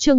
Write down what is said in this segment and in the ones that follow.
Chương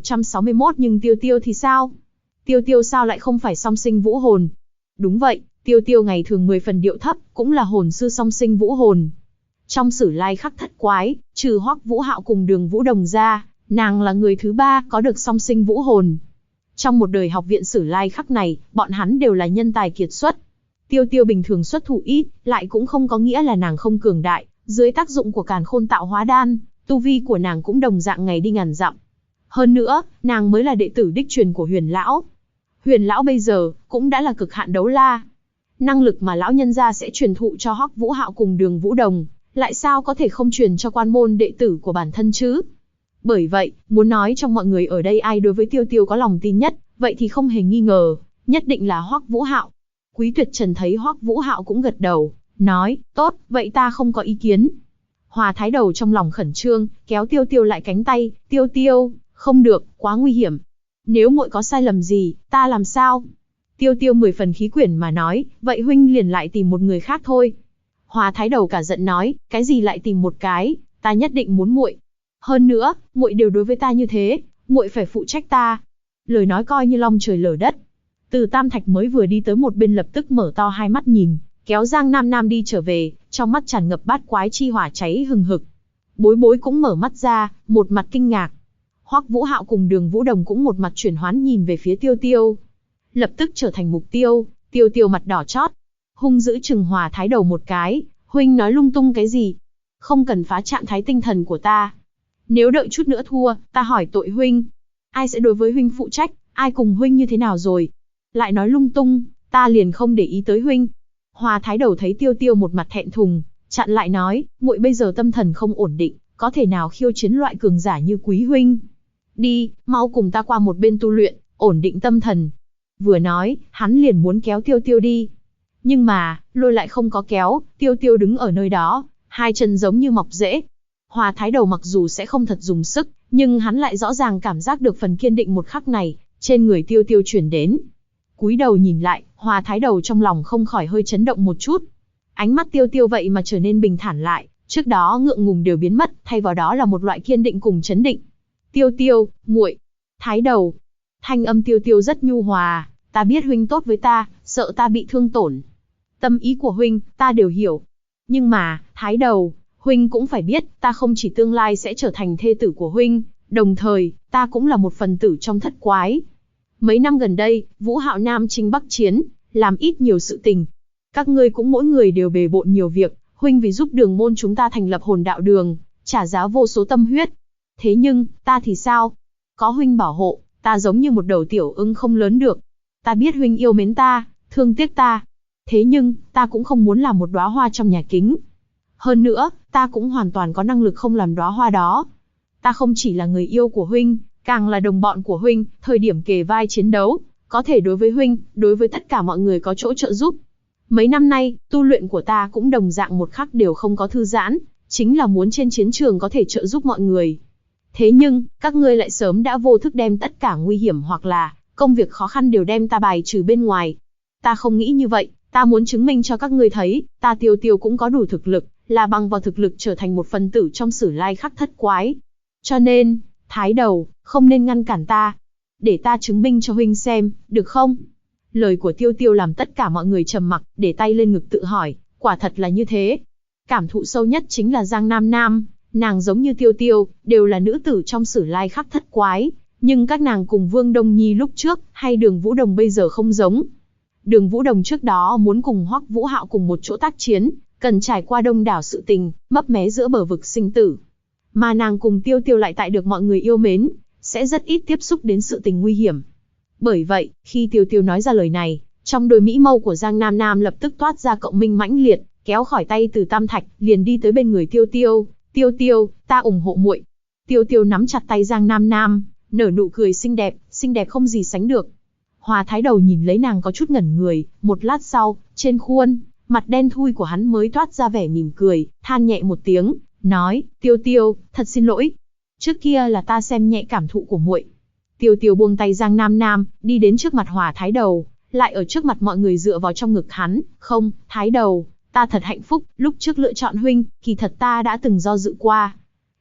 1161 nhưng Tiêu Tiêu thì sao? Tiêu Tiêu sao lại không phải song sinh vũ hồn? Đúng vậy, Tiêu Tiêu ngày thường 10 phần điệu thấp, cũng là hồn sư song sinh vũ hồn. Trong Sử Lai Khắc Thất Quái, trừ Hoắc Vũ Hạo cùng Đường Vũ Đồng ra, nàng là người thứ 3 có được song sinh vũ hồn. Trong một đời học viện Sử Lai Khắc này, bọn hắn đều là nhân tài kiệt xuất. Tiêu Tiêu bình thường xuất thủ ít, lại cũng không có nghĩa là nàng không cường đại, dưới tác dụng của Càn Khôn Tạo Hóa Đan, tu vi của nàng cũng đồng dạng ngày đi ngàn dặm. Hơn nữa, nàng mới là đệ tử đích truyền của Huyền lão. Huyền lão bây giờ cũng đã là cực hạn đấu la. Năng lực mà lão nhân gia sẽ truyền thụ cho Hoắc Vũ Hạo cùng Đường Vũ Đồng, lại sao có thể không truyền cho quan môn đệ tử của bản thân chứ? Bởi vậy, muốn nói trong mọi người ở đây ai đối với Tiêu Tiêu có lòng tin nhất, vậy thì không hề nghi ngờ, nhất định là Hoắc Vũ Hạo. Quý Tuyệt Trần thấy Hoắc Vũ Hạo cũng gật đầu, nói, tốt, vậy ta không có ý kiến. Hòa Thái Đầu trong lòng khẩn trương, kéo Tiêu Tiêu lại cánh tay, Tiêu Tiêu, không được, quá nguy hiểm. Nếu muội có sai lầm gì, ta làm sao? Tiêu Tiêu 10 phần khí quyển mà nói, vậy huynh liền lại tìm một người khác thôi. Hòa Thái Đầu cả giận nói, cái gì lại tìm một cái, ta nhất định muốn muội. Hơn nữa, muội đều đối với ta như thế, muội phải phụ trách ta. Lời nói coi như long trời lở đất. Từ Tam Thạch mới vừa đi tới một bên lập tức mở to hai mắt nhìn, kéo Giang Nam Nam đi trở về, trong mắt tràn ngập bát quái chi hỏa cháy hừng hực. Bối Bối cũng mở mắt ra, một mặt kinh ngạc. Hoắc Vũ Hạo cùng Đường Vũ Đồng cũng một mặt chuyển hoán nhìn về phía Tiêu Tiêu. Lập tức trở thành mục tiêu, Tiêu Tiêu mặt đỏ chót, hung dữ chừng Hòa Thái Đầu một cái, huynh nói lung tung cái gì? Không cần phá trạng thái tinh thần của ta. Nếu đợi chút nữa thua, ta hỏi tội huynh. Ai sẽ đối với huynh phụ trách, ai cùng huynh như thế nào rồi? Lại nói lung tung, ta liền không để ý tới huynh. Hòa Thái Đầu thấy Tiêu Tiêu một mặt thẹn thùng, chặn lại nói, muội bây giờ tâm thần không ổn định, có thể nào khiêu chiến loại cường giả như Quý huynh? Đi, mau cùng ta qua một bên tu luyện, ổn định tâm thần. Vừa nói, hắn liền muốn kéo Tiêu Tiêu đi. Nhưng mà, lôi lại không có kéo, Tiêu Tiêu đứng ở nơi đó, hai chân giống như mọc rễ. Hòa Thái Đầu mặc dù sẽ không thật dùng sức, nhưng hắn lại rõ ràng cảm giác được phần kiên định một khắc này, trên người Tiêu Tiêu chuyển đến. Cúi đầu nhìn lại, Hòa Thái Đầu trong lòng không khỏi hơi chấn động một chút. Ánh mắt Tiêu Tiêu vậy mà trở nên bình thản lại, trước đó ngượng ngùng đều biến mất, thay vào đó là một loại kiên định cùng chấn định. Tiêu Tiêu, muội. Thái Đầu. Thanh âm Tiêu Tiêu rất nhu hòa, ta biết huynh tốt với ta, sợ ta bị thương tổn. Tâm ý của huynh, ta đều hiểu. Nhưng mà, Thái Đầu, huynh cũng phải biết, ta không chỉ tương lai sẽ trở thành thê tử của huynh, đồng thời, ta cũng là một phần tử trong thất quái. Mấy năm gần đây, Vũ Hạo Nam chinh Bắc chiến, làm ít nhiều sự tình. Các ngươi cũng mỗi người đều bề bộn nhiều việc, huynh vì giúp Đường môn chúng ta thành lập Hồn Đạo Đường, trả giá vô số tâm huyết. Thế nhưng, ta thì sao? Có huynh bảo hộ, ta giống như một đầu tiểu ưng không lớn được. Ta biết huynh yêu mến ta, thương tiếc ta. Thế nhưng, ta cũng không muốn làm một đóa hoa trong nhà kính. Hơn nữa, ta cũng hoàn toàn có năng lực không làm đóa hoa đó. Ta không chỉ là người yêu của huynh, càng là đồng bọn của huynh, thời điểm kề vai chiến đấu, có thể đối với huynh, đối với tất cả mọi người có chỗ trợ giúp. Mấy năm nay, tu luyện của ta cũng đồng dạng một khắc đều không có thư giãn, chính là muốn trên chiến trường có thể trợ giúp mọi người. Thế nhưng, các ngươi lại sớm đã vô thức đem tất cả nguy hiểm hoặc là công việc khó khăn đều đem ta bài trừ bên ngoài. Ta không nghĩ như vậy, ta muốn chứng minh cho các ngươi thấy, ta Tiêu Tiêu cũng có đủ thực lực, là bằng vào thực lực trở thành một phần tử trong Sử Lai Khắc Thất Quái. Cho nên, Thái Đầu, không nên ngăn cản ta. Để ta chứng minh cho huynh xem, được không? Lời của Tiêu Tiêu làm tất cả mọi người trầm mặc, để tay lên ngực tự hỏi, quả thật là như thế. Cảm thụ sâu nhất chính là Giang Nam Nam, nàng giống như Tiêu Tiêu, đều là nữ tử trong Sử Lai Khắc Thất Quái, nhưng các nàng cùng Vương Đông Nhi lúc trước, hay Đường Vũ Đồng bây giờ không giống. Đường Vũ Đồng trước đó muốn cùng Hoắc Vũ Hạo cùng một chỗ tác chiến, cần trải qua đông đảo sự tình, mấp mé giữa bờ vực sinh tử. Mà nàng cùng Tiêu Tiêu lại tại được mọi người yêu mến, sẽ rất ít tiếp xúc đến sự tình nguy hiểm. Bởi vậy, khi Tiêu Tiêu nói ra lời này, trong đôi mỹ mâu của Giang Nam Nam lập tức toát ra cộng minh mãnh liệt, kéo khỏi tay Từ Tam Thạch, liền đi tới bên người Tiêu Tiêu. Tiêu Tiêu, ta ủng hộ muội. Tiêu Tiêu nắm chặt tay Giang Nam Nam, nở nụ cười xinh đẹp không gì sánh được. Hòa Thái Đầu nhìn lấy nàng có chút ngẩn người, một lát sau, trên khuôn mặt đen thui của hắn mới toát ra vẻ mỉm cười, than nhẹ một tiếng, nói, Tiêu Tiêu, thật xin lỗi. Trước kia là ta xem nhẹ cảm thụ của muội. Tiêu Tiêu buông tay Giang Nam Nam, đi đến trước mặt Hòa Thái Đầu, lại ở trước mặt mọi người dựa vào trong ngực hắn, không, Thái Đầu, ta thật hạnh phúc, lúc trước lựa chọn huynh, kỳ thật ta đã từng do dự qua.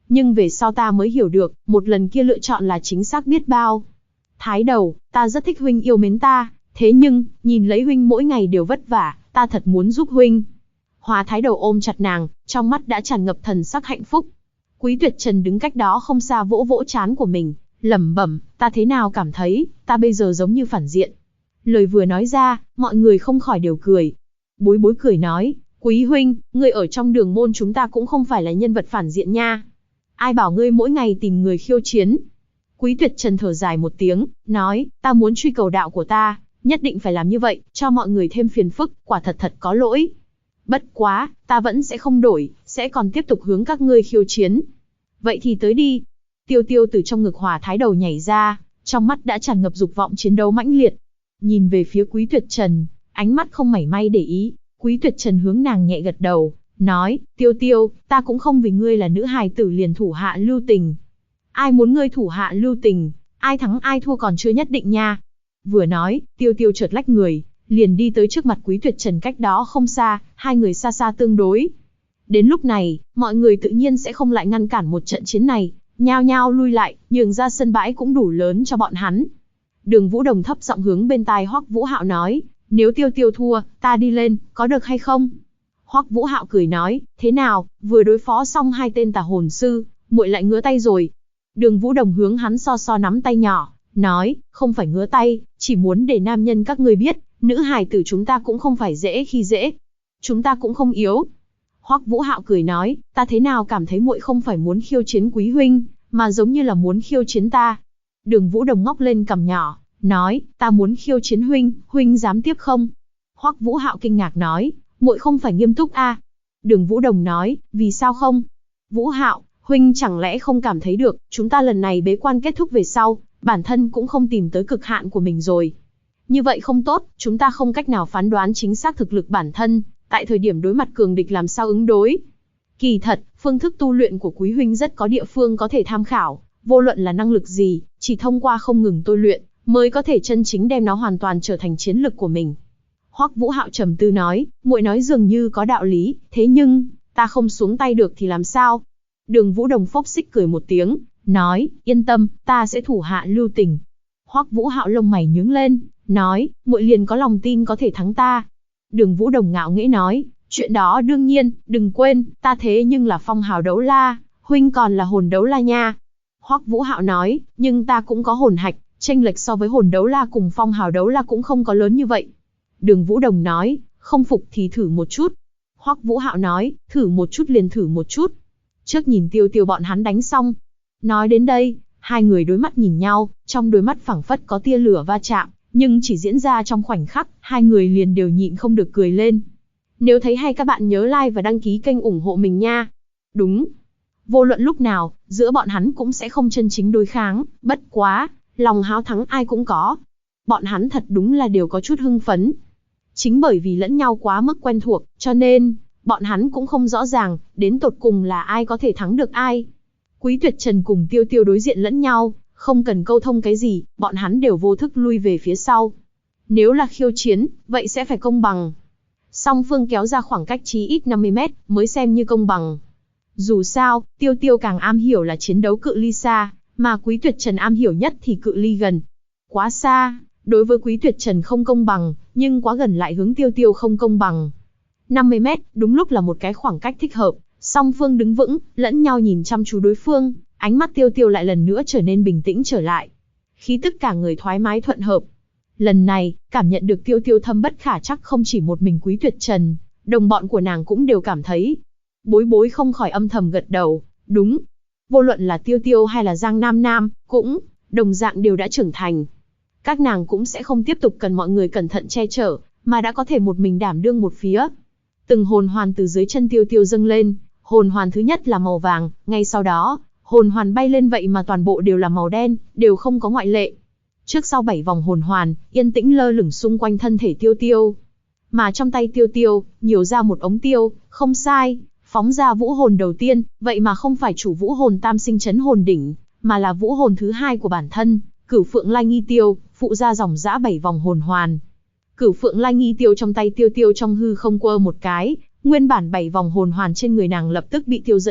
Nhưng về sau ta mới hiểu được, một lần kia lựa chọn là chính xác biết bao. Thái đầu, ta rất thích huynh yêu mến ta, thế nhưng, nhìn lấy huynh mỗi ngày đều vất vả, ta thật muốn giúp huynh. Hóa Thái đầu ôm chặt nàng, trong mắt đã tràn ngập thần sắc hạnh phúc. Quý Tuyệt Trần đứng cách đó không xa vỗ vỗ trán của mình, lẩm bẩm, ta thế nào cảm thấy, ta bây giờ giống như phản diện. Lời vừa nói ra, mọi người không khỏi đều cười. Bối bối cười nói, Quý huynh, ngươi ở trong đường môn chúng ta cũng không phải là nhân vật phản diện nha. Ai bảo ngươi mỗi ngày tìm người khiêu chiến. Quý Tuyệt Trần thở dài một tiếng, nói, ta muốn truy cầu đạo của ta, nhất định phải làm như vậy, cho mọi người thêm phiền phức, quả thật thật có lỗi. Bất quá, ta vẫn sẽ không đổi, sẽ còn tiếp tục hướng các ngươi khiêu chiến. Vậy thì tới đi. Tiêu Tiêu từ trong ngực Hòa Thái đầu nhảy ra, trong mắt đã tràn ngập dục vọng chiến đấu mãnh liệt. Nhìn về phía Quý Tuyệt Trần, ánh mắt không mảy may để ý. Quý Tuyệt Trần hướng nàng nhẹ gật đầu, nói, Tiêu Tiêu, ta cũng không vì ngươi là nữ hài tử liền thủ hạ lưu tình. Ai muốn ngươi thủ hạ lưu tình, ai thắng ai thua còn chưa nhất định nha. Vừa nói, Tiêu Tiêu chợt lách người, liền đi tới trước mặt Quý Tuyệt Trần cách đó không xa, hai người xa xa tương đối. Đến lúc này, mọi người tự nhiên sẽ không lại ngăn cản một trận chiến này, nhao nhao lui lại, nhường ra sân bãi cũng đủ lớn cho bọn hắn. Đường Vũ Đồng thấp giọng hướng bên tai Hoắc Vũ Hạo nói, nếu Tiêu Tiêu thua, ta đi lên, có được hay không? Hoắc Vũ Hạo cười nói, thế nào, vừa đối phó xong hai tên tà hồn sư, muội lại ngứa tay rồi. Đường Vũ Đồng hướng hắn so so nắm tay nhỏ, nói, không phải ngứa tay, chỉ muốn để nam nhân các ngươi biết, nữ hài tử chúng ta cũng không phải dễ khi dễ. Chúng ta cũng không yếu. Hoắc Vũ Hạo cười nói, ta thế nào cảm thấy muội không phải muốn khiêu chiến Quý huynh, mà giống như là muốn khiêu chiến ta. Đường Vũ Đồng ngóc lên cằm nhỏ, nói, ta muốn khiêu chiến huynh, huynh dám tiếp không? Hoắc Vũ Hạo kinh ngạc nói, muội không phải nghiêm túc à? Đường Vũ Đồng nói, vì sao không? Vũ Hạo, huynh chẳng lẽ không cảm thấy được, chúng ta lần này bế quan kết thúc về sau, bản thân cũng không tìm tới cực hạn của mình rồi. Như vậy không tốt, chúng ta không cách nào phán đoán chính xác thực lực bản thân, tại thời điểm đối mặt cường địch làm sao ứng đối. Kỳ thật, phương thức tu luyện của Quý huynh rất có địa phương có thể tham khảo, vô luận là năng lực gì, chỉ thông qua không ngừng tôi luyện, mới có thể chân chính đem nó hoàn toàn trở thành chiến lực của mình. Hoắc Vũ Hạo trầm tư nói, muội nói dường như có đạo lý, thế nhưng, ta không xuống tay được thì làm sao? Đường Vũ Đồng phốc xích cười một tiếng, nói, yên tâm, ta sẽ thủ hạ lưu tình. Hoắc Vũ Hạo lông mày nhướng lên, nói, muội liền có lòng tin có thể thắng ta. Đường Vũ Đồng ngạo nghễ nói, chuyện đó đương nhiên, đừng quên, ta thế nhưng là phong hào đấu la, huynh còn là hồn đấu la nha. Hoắc Vũ Hạo nói, nhưng ta cũng có hồn hạch, chênh lệch so với hồn đấu la cùng phong hào đấu la cũng không có lớn như vậy. Đường Vũ Đồng nói, không phục thì thử một chút. Hoắc Vũ Hạo nói, thử một chút liền thử một chút. Trước nhìn Tiêu Tiêu bọn hắn đánh xong. Nói đến đây, hai người đối mắt nhìn nhau, trong đôi mắt phảng phất có tia lửa va chạm, nhưng chỉ diễn ra trong khoảnh khắc, hai người liền đều nhịn không được cười lên. Nếu thấy hay các bạn nhớ like và đăng ký kênh ủng hộ mình nha. Đúng. Vô luận lúc nào, giữa bọn hắn cũng sẽ không chân chính đối kháng, bất quá, lòng háo thắng ai cũng có. Bọn hắn thật đúng là đều có chút hưng phấn. Chính bởi vì lẫn nhau quá mức quen thuộc, cho nên, bọn hắn cũng không rõ ràng, đến tột cùng là ai có thể thắng được ai. Quý Tuyệt Trần cùng Tiêu Tiêu đối diện lẫn nhau, không cần câu thông cái gì, bọn hắn đều vô thức lui về phía sau. Nếu là khiêu chiến, vậy sẽ phải công bằng. Song phương kéo ra khoảng cách chí ít 50 mét, mới xem như công bằng. Dù sao, Tiêu Tiêu càng am hiểu là chiến đấu cự ly xa, mà Quý Tuyệt Trần am hiểu nhất thì cự ly gần. Quá xa, đối với Quý Tuyệt Trần không công bằng, nhưng quá gần lại hướng Tiêu Tiêu không công bằng. 50 mét, đúng lúc là một cái khoảng cách thích hợp, song phương đứng vững, lẫn nhau nhìn chăm chú đối phương, ánh mắt Tiêu Tiêu lại lần nữa trở nên bình tĩnh trở lại. Khí tức cả người thoải mái thuận hợp. Lần này, cảm nhận được Tiêu Tiêu thâm bất khả trắc không chỉ một mình Quý Tuyệt Trần, đồng bọn của nàng cũng đều cảm thấy. Bối bối không khỏi âm thầm gật đầu, đúng. Vô luận là Tiêu Tiêu hay là Giang Nam Nam, cũng, đồng dạng đều đã trưởng thành. Các nàng cũng sẽ không tiếp tục cần mọi người cẩn thận che chở, mà đã có thể một mình đảm đương một phía. Từng hồn hoàn từ dưới chân Tiêu Tiêu dâng lên, hồn hoàn thứ nhất là màu vàng, ngay sau đó, hồn hoàn bay lên vậy mà toàn bộ đều là màu đen, đều không có ngoại lệ. Trước sau 7 vòng hồn hoàn, yên tĩnh lơ lửng xung quanh thân thể Tiêu Tiêu. Mà trong tay Tiêu Tiêu, nhiều ra một ống tiêu, không sai, phóng ra vũ hồn đầu tiên, vậy mà không phải chủ vũ hồn tam sinh chấn hồn đỉnh, mà là vũ hồn thứ hai của bản thân, Cửu Phượng Lai Nghi Tiêu, phụ ra dòng dã 7 vòng hồn hoàn. Cửu Phượng Lai Nghi Tiêu trong tay Tiêu Tiêu trong hư không quơ một cái, nguyên bản 7 vòng hồn hoàn trên người nàng lập tức bị tiêu dẫn động,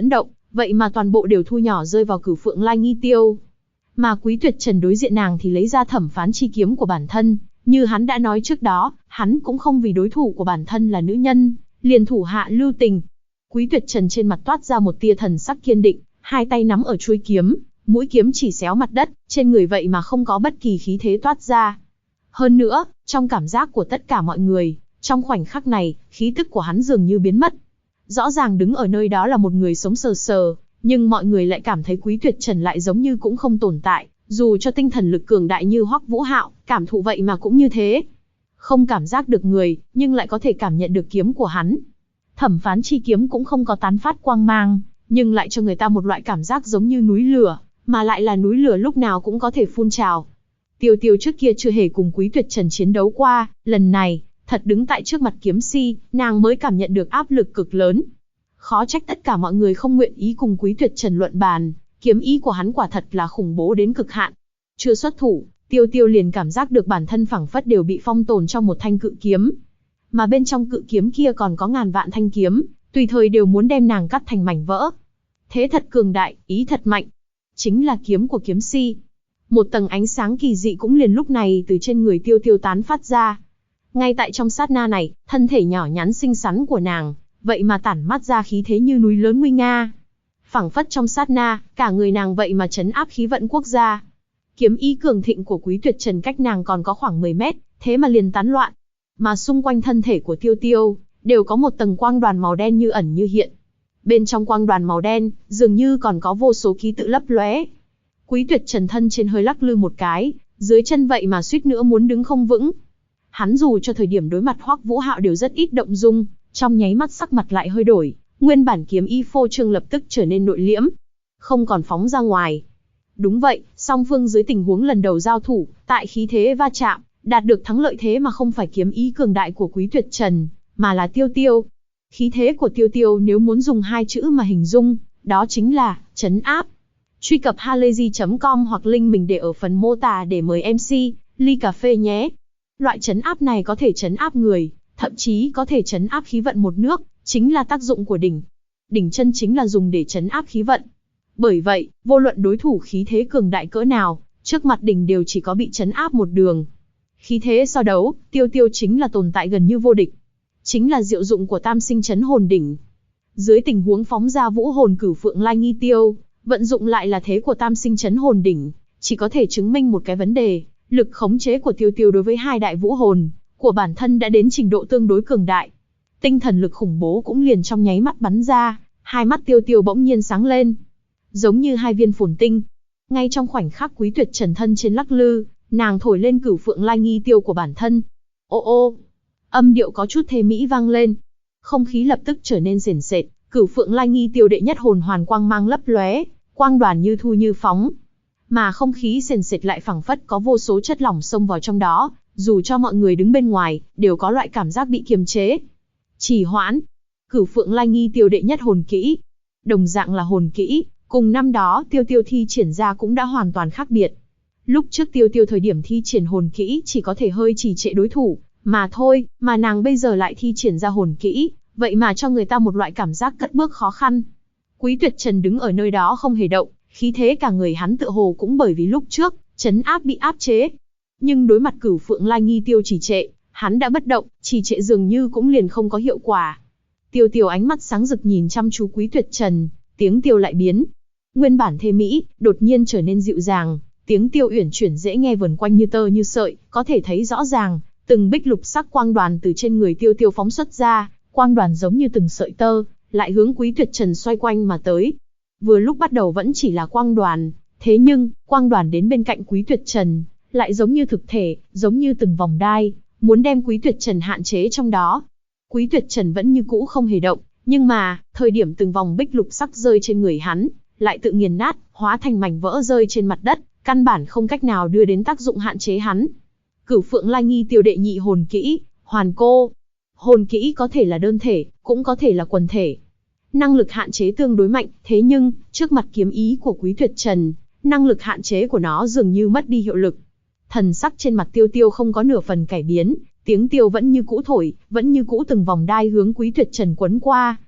vậy mà toàn bộ đều thu nhỏ rơi vào Cửu Phượng Lai Nghi Tiêu. Mà Quý Tuyệt Trần đối diện nàng thì lấy ra Thẩm Phán chi kiếm của bản thân, như hắn đã nói trước đó, hắn cũng không vì đối thủ của bản thân là nữ nhân, liền thủ hạ lưu tình. Quý Tuyệt Trần trên mặt toát ra một tia thần sắc kiên định, hai tay nắm ở chuôi kiếm, mũi kiếm chỉ xéo mặt đất, trên người vậy mà không có bất kỳ khí thế toát ra. Hơn nữa, trong cảm giác của tất cả mọi người, trong khoảnh khắc này, khí tức của hắn dường như biến mất. Rõ ràng đứng ở nơi đó là một người sống sờ sờ, nhưng mọi người lại cảm thấy Quý Tuyệt Trần lại giống như cũng không tồn tại, dù cho tinh thần lực cường đại như Hoắc Vũ Hạo, cảm thụ vậy mà cũng như thế. Không cảm giác được người, nhưng lại có thể cảm nhận được kiếm của hắn. Thẩm Phán chi kiếm cũng không có tán phát quang mang, nhưng lại cho người ta một loại cảm giác giống như núi lửa, mà lại là núi lửa lúc nào cũng có thể phun trào. Tiêu Tiêu trước kia chưa hề cùng Quý Tuyệt Trần chiến đấu qua, lần này, thật đứng tại trước mặt kiếm si, nàng mới cảm nhận được áp lực cực lớn. Khó trách tất cả mọi người không nguyện ý cùng Quý Tuyệt Trần luận bàn, kiếm ý của hắn quả thật là khủng bố đến cực hạn. Chưa xuất thủ, Tiêu Tiêu liền cảm giác được bản thân phảng phất đều bị phong tồn trong một thanh cự kiếm. Mà bên trong cự kiếm kia còn có ngàn vạn thanh kiếm, tùy thời đều muốn đem nàng cắt thành mảnh vỡ. Thế thật cường đại, ý thật mạnh. Chính là kiếm của kiếm si. Một tầng ánh sáng kỳ dị cũng liền lúc này từ trên người Tiêu Tiêu tán phát ra. Ngay tại trong sát na này, thân thể nhỏ nhắn xinh xắn của nàng, vậy mà tản mát ra khí thế như núi lớn nguy nga. Phảng phất trong sát na, cả người nàng vậy mà trấn áp khí vận quốc gia. Kiếm ý cường thịnh của Quý Tuyệt Trần cách nàng còn có khoảng 10 mét, thế mà liền tán loạn. Mà xung quanh thân thể của Tiêu Tiêu, đều có một tầng quang đoàn màu đen như ẩn như hiện. Bên trong quang đoàn màu đen, dường như còn có vô số ký tự lấp lóe. Quý Tuyệt Trần thân trên hơi lắc lư một cái, dưới chân vậy mà suýt nữa muốn đứng không vững. Hắn dù cho thời điểm đối mặt Hoắc Vũ Hạo đều rất ít động dung, trong nháy mắt sắc mặt lại hơi đổi, nguyên bản kiếm ý phô trương lập tức trở nên nội liễm, không còn phóng ra ngoài. Đúng vậy, song phương dưới tình huống lần đầu giao thủ, tại khí thế va chạm, đạt được thắng lợi thế mà không phải kiếm ý cường đại của Quý Tuyệt Trần, mà là Tiêu Tiêu. Khí thế của Tiêu Tiêu nếu muốn dùng hai chữ mà hình dung, đó chính là trấn áp. Truy cập halayzi.com hoặc link mình để ở phần mô tả để mời MC ly cà phê nhé. Loại trấn áp này có thể trấn áp người, thậm chí có thể trấn áp khí vận một nước, chính là tác dụng của đỉnh. Đỉnh chân chính là dùng để trấn áp khí vận. Bởi vậy, vô luận đối thủ khí thế cường đại cỡ nào, trước mặt đỉnh đều chỉ có bị trấn áp một đường. Khí thế so đấu, Tiêu Tiêu chính là tồn tại gần như vô địch. Chính là diệu dụng của Tam Sinh Chấn Hồn Đỉnh. Dưới tình huống phóng ra vũ hồn Cửu Phượng Lai Nghi Tiêu, vận dụng lại là thế của Tam Sinh Chấn Hồn Đỉnh, chỉ có thể chứng minh một cái vấn đề, lực khống chế của Tiêu Tiêu đối với hai đại vũ hồn của bản thân đã đến trình độ tương đối cường đại. Tinh thần lực khủng bố cũng liền trong nháy mắt bắn ra, hai mắt Tiêu Tiêu bỗng nhiên sáng lên, giống như hai viên phồn tinh. Ngay trong khoảnh khắc Quý Tuyệt Trần thân trên lắc lư, nàng thổi lên Cửu Phượng Lai Nghi Tiêu của bản thân. Ô ô, âm điệu có chút thê mỹ vang lên. Không khí lập tức trở nên rền sệt, Cửu Phượng Lai Nghi Tiêu đệ nhất hồn hoàn quang mang lấp lóe, quang đoàn như thu như phóng. Mà không khí rền sệt lại phảng phất có vô số chất lỏng xông vào trong đó, dù cho mọi người đứng bên ngoài, đều có loại cảm giác bị kiềm chế. Trì hoãn. Cửu Phượng Lai Nghi Tiêu đệ nhất hồn kỹ. Đồng dạng là hồn kỹ, cùng năm đó Tiêu Tiêu thi triển ra cũng đã hoàn toàn khác biệt. Lúc trước Tiêu Tiêu thời điểm thi triển hồn kỹ chỉ có thể hơi trì trệ đối thủ, mà thôi, mà nàng bây giờ lại thi triển ra hồn kỹ, vậy mà cho người ta một loại cảm giác cất bước khó khăn. Quý Tuyệt Trần đứng ở nơi đó không hề động, khí thế cả người hắn tựa hồ cũng bởi vì lúc trước, trấn áp bị áp chế. Nhưng đối mặt Cửu Phượng Lai Nghi Tiêu trì trệ, hắn đã bất động, trì trệ dường như cũng liền không có hiệu quả. Tiêu Tiêu ánh mắt sáng rực nhìn chăm chú Quý Tuyệt Trần, tiếng tiêu lại biến. Nguyên bản thê mỹ, đột nhiên trở nên dịu dàng, tiếng tiêu uyển chuyển dễ nghe vần quanh như tơ như sợi, có thể thấy rõ ràng, từng bích lục sắc quang đoàn từ trên người Tiêu Tiêu phóng xuất ra, quang đoàn giống như từng sợi tơ, lại hướng Quý Tuyệt Trần xoay quanh mà tới. Vừa lúc bắt đầu vẫn chỉ là quang đoàn, thế nhưng, quang đoàn đến bên cạnh Quý Tuyệt Trần, lại giống như thực thể, giống như từng vòng đai, muốn đem Quý Tuyệt Trần hạn chế trong đó. Quý Tuyệt Trần vẫn như cũ không hề động, nhưng mà, thời điểm từng vòng bích lục sắc rơi trên người hắn, lại tự nghiền nát, hóa thành mảnh vỡ rơi trên mặt đất, căn bản không cách nào đưa đến tác dụng hạn chế hắn. Cửu Phượng Lai Nghi Tiêu đệ nhị hồn kỹ, Hoàn Cô. Hồn kỹ có thể là đơn thể, cũng có thể là quần thể. Năng lực hạn chế tương đối mạnh, thế nhưng, trước mặt kiếm ý của Quý Tuyệt Trần, năng lực hạn chế của nó dường như mất đi hiệu lực. Thần sắc trên mặt Tiêu Tiêu không có nửa phần cải biến, tiếng tiêu vẫn như cũ thổi, vẫn như cũ từng vòng đai hướng Quý Tuyệt Trần quấn qua.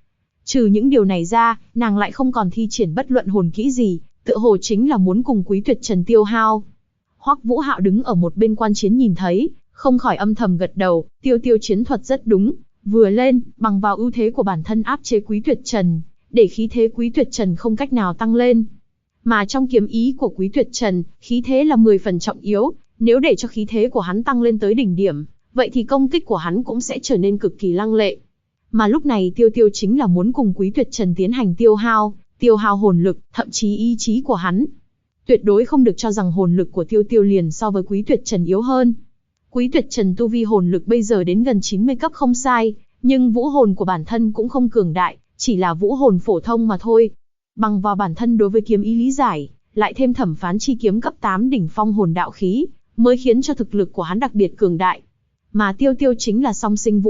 Trừ những điều này ra, nàng lại không còn thi triển bất luận hồn kỹ gì, tựa hồ chính là muốn cùng Quý Tuyệt Trần tiêu hao. Hoắc Vũ Hạo đứng ở một bên quan chiến nhìn thấy, không khỏi âm thầm gật đầu, Tiêu Tiêu chiến thuật rất đúng, vừa lên, bằng vào ưu thế của bản thân áp chế Quý Tuyệt Trần, để khí thế Quý Tuyệt Trần không cách nào tăng lên. Mà trong kiếm ý của Quý Tuyệt Trần, khí thế là 10 phần trọng yếu, nếu để cho khí thế của hắn tăng lên tới đỉnh điểm, vậy thì công kích của hắn cũng sẽ trở nên cực kỳ lăng lệ. Mà lúc này Tiêu Tiêu chính là muốn cùng Quý Tuyệt Trần tiến hành tiêu hao hồn lực, thậm chí ý chí của hắn. Tuyệt đối không được cho rằng hồn lực của Tiêu Tiêu liền so với Quý Tuyệt Trần yếu hơn. Quý Tuyệt Trần tu vi hồn lực bây giờ đến gần 90 cấp không sai, nhưng vũ hồn của bản thân cũng không cường đại, chỉ là vũ hồn phổ thông mà thôi. Bằng vào bản thân đối với kiếm ý lý giải, lại thêm thẩm phán chi kiếm cấp 8 đỉnh phong hồn đạo khí, mới khiến cho thực lực của hắn đặc biệt cường đại. Mà Tiêu Tiêu chính là song sinh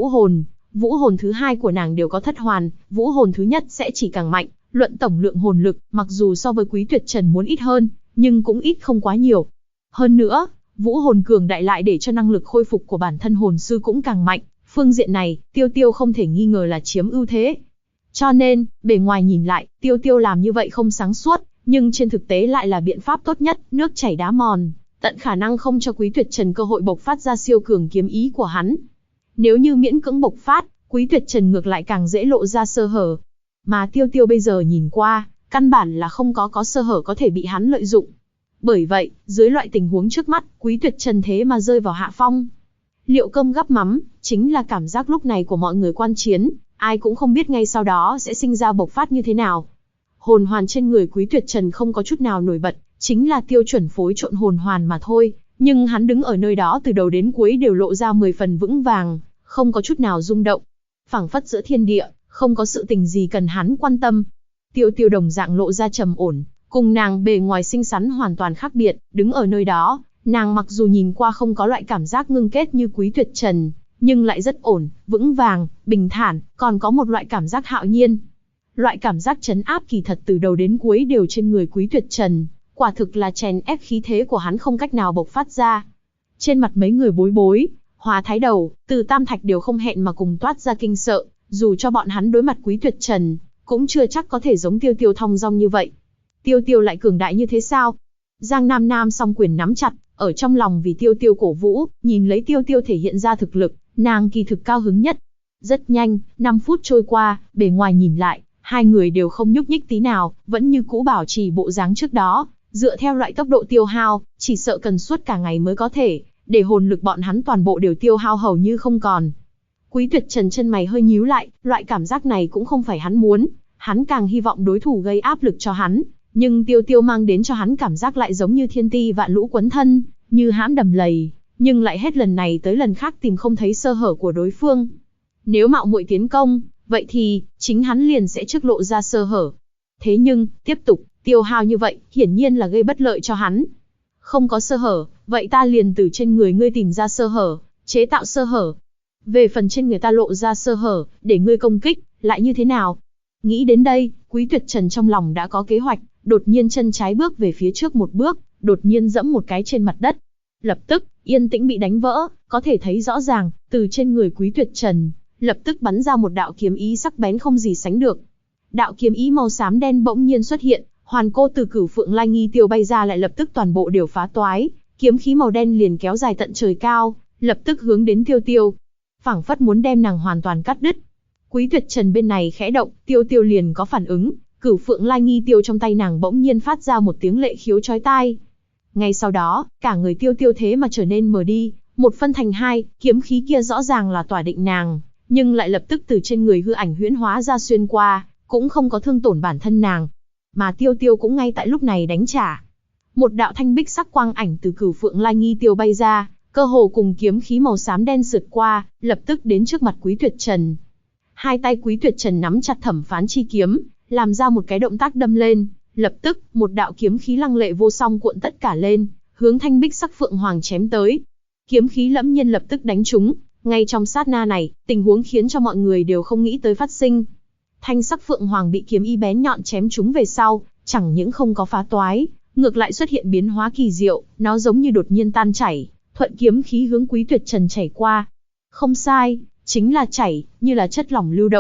vũ hồn thứ hai của nàng đều có thất hoàn, vũ hồn thứ nhất sẽ chỉ càng mạnh, luận tổng lượng hồn lực, mặc dù so với Quý Tuyệt Trần muốn ít hơn, nhưng cũng ít không quá nhiều. Hơn nữa, vũ hồn cường đại lại để cho năng lực khôi phục của bản thân hồn sư cũng càng mạnh, phương diện này, Tiêu Tiêu không thể nghi ngờ là chiếm ưu thế. Cho nên, bề ngoài nhìn lại, Tiêu Tiêu làm như vậy không sáng suốt, nhưng trên thực tế lại là biện pháp tốt nhất, nước chảy đá mòn, tận khả năng không cho Quý Tuyệt Trần cơ hội bộc phát ra siêu cường kiếm ý của hắn. Nếu như miễn cưỡng bộc phát, Quý Tuyệt Trần ngược lại càng dễ lộ ra sơ hở. Mà Tiêu Tiêu bây giờ nhìn qua, căn bản là không có sơ hở có thể bị hắn lợi dụng. Bởi vậy, dưới loại tình huống trước mắt, Quý Tuyệt Trần thế mà rơi vào hạ phong. Liệu cơm gắp mắm, chính là cảm giác lúc này của mọi người quan chiến, ai cũng không biết ngay sau đó sẽ sinh ra bộc phát như thế nào. Hồn hoàn trên người Quý Tuyệt Trần không có chút nào nổi bật, chính là tiêu chuẩn phối trộn hồn hoàn mà thôi, nhưng hắn đứng ở nơi đó từ đầu đến cuối đều lộ ra 10 phần vững vàng, không có chút nào rung động. Phảng phất giữa thiên địa, không có sự tình gì cần hắn quan tâm. Tiêu Tiêu đồng dạng lộ ra trầm ổn, cùng nàng bề ngoài xinh xắn hoàn toàn khác biệt, đứng ở nơi đó, nàng mặc dù nhìn qua không có loại cảm giác ngưng kết như Quý Tuyệt Trần, nhưng lại rất ổn, vững vàng, bình thản, còn có một loại cảm giác hạo nhiên. Loại cảm giác trấn áp kỳ thật từ đầu đến cuối đều trên người Quý Tuyệt Trần, quả thực là chèn ép khí thế của hắn không cách nào bộc phát ra. Trên mặt mấy người bối bối, Hóa Thái Đầu, Từ Tam Thạch đều không hẹn mà cùng toát ra kinh sợ, dù cho bọn hắn đối mặt Quý Tuyệt Trần, cũng chưa chắc có thể giống Tiêu Tiêu thong dong như vậy. Tiêu Tiêu lại cường đại như thế sao? Giang Nam Nam song quyền nắm chặt, ở trong lòng vì Tiêu Tiêu cổ vũ, nhìn lấy Tiêu Tiêu thể hiện ra thực lực, nàng kỳ thực cao hứng nhất. Rất nhanh, 5 phút trôi qua, bề ngoài nhìn lại, hai người đều không nhúc nhích tí nào, vẫn như cũ bảo trì bộ dáng trước đó, dựa theo loại tốc độ tiêu hao, chỉ sợ cần suốt cả ngày mới có thể, để hồn lực bọn hắn toàn bộ đều tiêu hao hầu như không còn. Quý Tuyệt Trần chân mày hơi nhíu lại, loại cảm giác này cũng không phải hắn muốn, hắn càng hy vọng đối thủ gây áp lực cho hắn, nhưng Tiêu Tiêu mang đến cho hắn cảm giác lại giống như thiên ti vạn lũ quấn thân, như hãm đầm lầy, nhưng lại hết lần này tới lần khác tìm không thấy sơ hở của đối phương. Nếu mạo muội tiến công, vậy thì, chính hắn liền sẽ trước lộ ra sơ hở. Thế nhưng, tiếp tục, tiêu hao như vậy, hiển nhiên là gây bất lợi cho hắn. Không có sơ hở, vậy ta liền từ trên người ngươi tìm ra sơ hở, chế tạo sơ hở. Về phần trên người ta lộ ra sơ hở, để ngươi công kích, lại như thế nào? Nghĩ đến đây, Quý Tuyệt Trần trong lòng đã có kế hoạch, đột nhiên chân trái bước về phía trước một bước, đột nhiên giẫm một cái trên mặt đất. Lập tức, yên tĩnh bị đánh vỡ, có thể thấy rõ ràng, từ trên người Quý Tuyệt Trần, lập tức bắn ra một đạo kiếm ý sắc bén không gì sánh được. Đạo kiếm ý màu xám đen bỗng nhiên xuất hiện, hoàn cô từ Cửu Phượng Lai Nghi Tiêu bay ra lại lập tức toàn bộ đều phá toái, kiếm khí màu đen liền kéo dài tận trời cao, lập tức hướng đến Tiêu Tiêu, phảng phất muốn đem nàng hoàn toàn cắt đứt. Quý Tuyệt Trần bên này khẽ động, Tiêu Tiêu liền có phản ứng, Cửu Phượng Lai Nghi Tiêu trong tay nàng bỗng nhiên phát ra một tiếng lệ khiếu chói tai. Ngay sau đó, cả người Tiêu Tiêu thế mà trở nên mờ đi, một phân thành hai, kiếm khí kia rõ ràng là tỏa định nàng, nhưng lại lập tức từ trên người hư ảnh huyễn hóa ra xuyên qua, cũng không có thương tổn bản thân nàng. Mà Tiêu Tiêu cũng ngay tại lúc này đánh trả. Một đạo thanh bích sắc quang ảnh từ Cửu Phượng Lai Nghi Tiêu bay ra, cơ hồ cùng kiếm khí màu xám đen sượt qua, lập tức đến trước mặt Quý Tuyệt Trần. Hai tay Quý Tuyệt Trần nắm chặt thẩm phán chi kiếm, làm ra một cái động tác đâm lên, lập tức, một đạo kiếm khí lăng lệ vô song cuộn tất cả lên, hướng thanh bích sắc phượng hoàng chém tới. Kiếm khí lẫm nhiên lập tức đánh trúng, ngay trong sát na này, tình huống khiến cho mọi người đều không nghĩ tới phát sinh. Thanh sắc phượng hoàng bị kiếm y bén nhọn chém trúng về sau, chẳng những không có phá toái, ngược lại xuất hiện biến hóa kỳ diệu, nó giống như đột nhiên tan chảy, thuận kiếm khí hướng Quý Tuyệt Trần chảy qua. Không sai, chính là chảy, như là chất lỏng lưu động.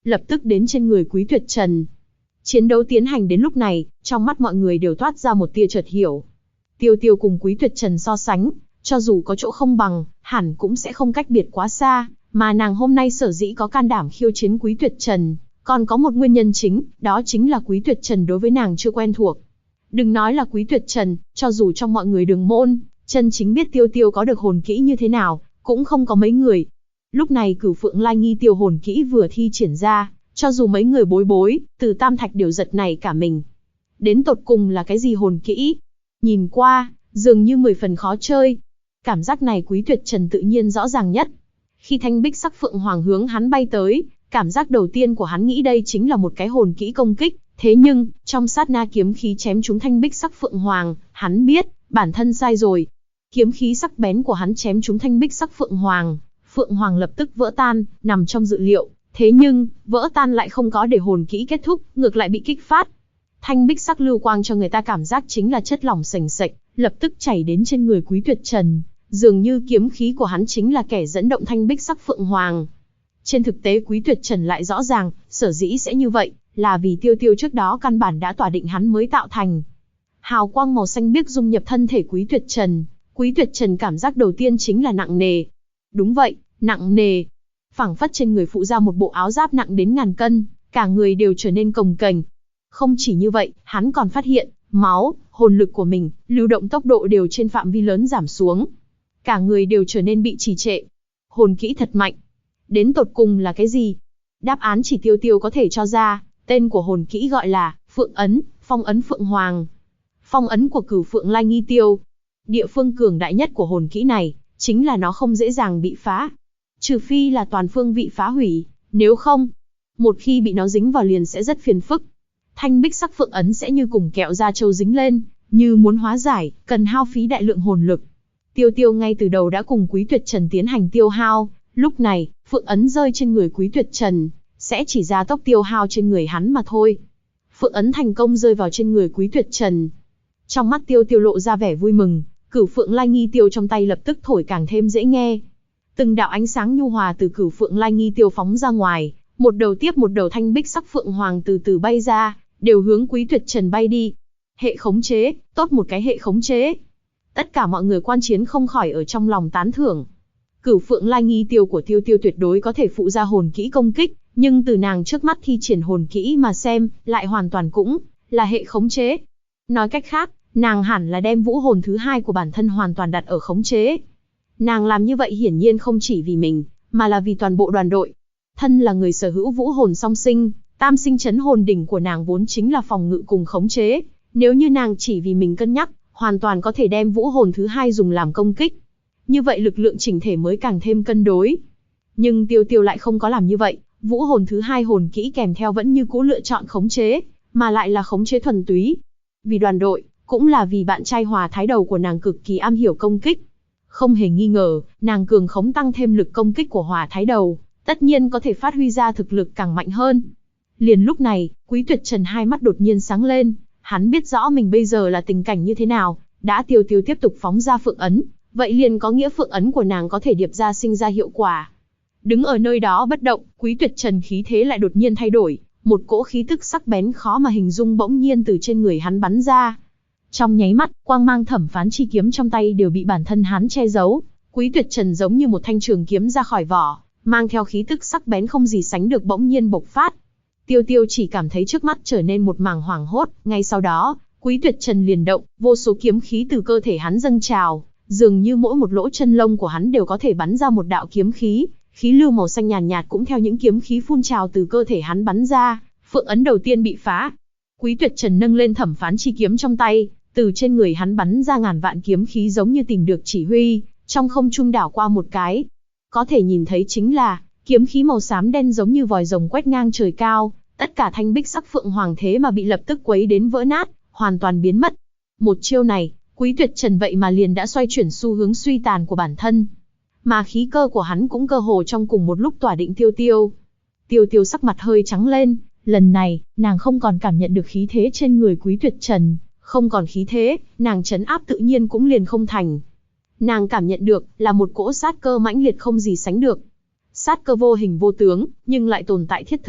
lập tức đến trên người Quý Tuyệt Trần. Chiến đấu tiến hành đến lúc này, trong mắt mọi người đều toát ra một tia chợt hiểu. Tiêu Tiêu cùng Quý Tuyệt Trần so sánh, cho dù có chỗ không bằng, hẳn cũng sẽ không cách biệt quá xa, mà nàng hôm nay sở dĩ có can đảm khiêu chiến Quý Tuyệt Trần, còn có một nguyên nhân chính, đó chính là Quý Tuyệt Trần đối với nàng chưa quen thuộc. Đừng nói là Quý Tuyệt Trần, cho dù trong mọi người Đường môn, chân chính biết Tiêu Tiêu có được hồn kỹ như thế nào, cũng không có mấy người. Lúc này Cửu Phượng Lai Nghi Tiêu hồn kỹ vừa thi triển ra, cho dù mấy người bối bối, từ Tam Thạch đều giật nảy cả mình. Đến tột cùng là cái gì hồn kỹ? Nhìn qua, dường như 10 phần khó chơi. Cảm giác này Quý Tuyệt Trần tự nhiên rõ ràng nhất. Khi thanh bích sắc phượng hoàng hướng hắn bay tới, cảm giác đầu tiên của hắn nghĩ đây chính là một cái hồn kỹ công kích. Thế nhưng, trong sát na kiếm khí chém trúng thanh bích sắc phượng hoàng, hắn biết, bản thân sai rồi. Kiếm khí sắc bén của hắn chém trúng thanh bích sắc phượng hoàng lập tức vỡ tan, nằm trong dự liệu. Thế nhưng, vỡ tan lại không có để hồn kỹ kết thúc, ngược lại bị kích phát. Thanh bích sắc lưu quang cho người ta cảm giác chính là chất lỏng sền sệt, lập tức chảy đến trên người Quý Tuyệt Trần. Dường như kiếm khí của hắn chính là kẻ dẫn động thanh bích sắc phượng hoàng. Trên thực tế Quý Tuyệt Trần lại rõ ràng, sở dĩ sẽ như vậy, là vì Tiêu Tiêu trước đó căn bản đã tỏa định hắn mới tạo thành. Hào quang màu xanh biếc dung nhập thân thể Quý Tuyệt Trần. Quý Tuyệt Trần cảm giác đầu tiên chính là nặng nề. Đúng vậy, nặng nề. Phảng phất trên người phụ ra một bộ áo giáp nặng đến ngàn cân, cả người đều trở nên cồng kềnh. Không chỉ như vậy, hắn còn phát hiện, máu, hồn lực của mình, lưu động tốc độ đều trên phạm vi lớn giảm xuống. Cả người đều trở nên bị trì trệ. Hồn kỹ thật mạnh. Đến tột cùng là cái gì? Đáp án chỉ Tiêu Tiêu có thể cho ra, tên của hồn kỹ gọi là Phượng Ấn, Phong Ấn Phượng Hoàng. Phong ấn của Cửu Phượng Lai Nghi Tiêu. Địa phương cường đại nhất của hồn kỹ này, chính là nó không dễ dàng bị phá. Trừ phi là toàn phương vị phá hủy, nếu không, một khi bị nó dính vào liền sẽ rất phiền phức. Thanh bích sắc phượng ấn sẽ như cùng kẹo da trâu dính lên, như muốn hóa giải, cần hao phí đại lượng hồn lực. Tiêu Tiêu ngay từ đầu đã cùng Quý Tuyệt Trần tiến hành tiêu hao, lúc này, phượng ấn rơi trên người Quý Tuyệt Trần, sẽ chỉ ra tốc tiêu hao trên người hắn mà thôi. Phượng ấn thành công rơi vào trên người Quý Tuyệt Trần. Trong mắt Tiêu Tiêu lộ ra vẻ vui mừng, Cửu Phượng Lai Nghi Tiêu trong tay lập tức thổi càng thêm dễ nghe. Từng đạo ánh sáng nhu hòa từ Cửu Phượng Lai Nghi Tiêu phóng ra ngoài, một đầu tiếp một đầu thanh bích sắc phượng hoàng từ từ bay ra, đều hướng Quý Tuyệt Trần bay đi. Hệ khống chế, tốt một cái hệ khống chế. Tất cả mọi người quan chiến không khỏi ở trong lòng tán thưởng. Cửu Phượng Lai Nghi Tiêu của Tiêu Tiêu tuyệt đối có thể phụ ra hồn kỹ công kích, nhưng từ nàng trước mắt thi triển hồn kỹ mà xem, lại hoàn toàn cũng là hệ khống chế. Nói cách khác, nàng hẳn là đem vũ hồn thứ hai của bản thân hoàn toàn đặt ở khống chế. Nàng làm như vậy hiển nhiên không chỉ vì mình, mà là vì toàn bộ đoàn đội. Thân là người sở hữu vũ hồn song sinh, tam sinh chấn hồn đỉnh của nàng vốn chính là phòng ngự cùng khống chế. Nếu như nàng chỉ vì mình cân nhắc, hoàn toàn có thể đem vũ hồn thứ hai dùng làm công kích. Như vậy lực lượng chỉnh thể mới càng thêm cân đối. Nhưng Tiêu Tiêu lại không có làm như vậy, vũ hồn thứ hai hồn kỹ kèm theo vẫn như cũ lựa chọn khống chế, mà lại là khống chế thuần túy. Vì đoàn đội, cũng là vì bạn trai Hòa Thái Đầu của nàng cực kỳ am hiểu công kích. Không hề nghi ngờ, nàng cường khống tăng thêm lực công kích của Hòa Thái Đầu, tất nhiên có thể phát huy ra thực lực càng mạnh hơn. Liền lúc này, Quý Tuyệt Trần hai mắt đột nhiên sáng lên, hắn biết rõ mình bây giờ là tình cảnh như thế nào, đã Tiêu Tiêu tiếp tục phóng ra phượng ấn, vậy liền có nghĩa phượng ấn của nàng có thể điệp ra sinh ra hiệu quả. Đứng ở nơi đó bất động, Quý Tuyệt Trần khí thế lại đột nhiên thay đổi, một cỗ khí tức sắc bén khó mà hình dung bỗng nhiên từ trên người hắn bắn ra. Trong nháy mắt, quang mang thẩm phán chi kiếm trong tay đều bị bản thân hắn che giấu. Quý Tuyệt Trần giống như một thanh trường kiếm ra khỏi vỏ, mang theo khí tức sắc bén không gì sánh được bỗng nhiên bộc phát. Tiêu Tiêu chỉ cảm thấy trước mắt trở nên một mảng hoảng hốt, ngay sau đó, Quý Tuyệt Trần liền động, vô số kiếm khí từ cơ thể hắn dâng trào, dường như mỗi một lỗ chân lông của hắn đều có thể bắn ra một đạo kiếm khí, khí lưu màu xanh nhàn nhạt cũng theo những kiếm khí phun trào từ cơ thể hắn bắn ra, phượng ấn đầu tiên bị phá. Quý Tuyệt Trần nâng lên thẩm phán chi kiếm trong tay, từ trên người hắn bắn ra ngàn vạn kiếm khí giống như tìm được chỉ huy, trong không trung đảo qua một cái. Có thể nhìn thấy chính là, kiếm khí màu xám đen giống như vòi rồng quét ngang trời cao, tất cả thanh bích sắc phượng hoàng thế mà bị lập tức quấy đến vỡ nát, hoàn toàn biến mất. Một chiêu này, Quý Tuyệt Trần vậy mà liền đã xoay chuyển xu hướng suy tàn của bản thân. Mà khí cơ của hắn cũng cơ hồ trong cùng một lúc tỏa định Tiêu Tiêu. Tiêu Tiêu sắc mặt hơi trắng lên, lần này, nàng không còn cảm nhận được khí thế trên người Quý Tuyệt Trần, không còn khí thế, nàng trấn áp tự nhiên cũng liền không thành. Nàng cảm nhận được là một cỗ sát cơ mãnh liệt không gì sánh được. Sát cơ vô hình vô tướng, nhưng lại tồn tại thiết thực,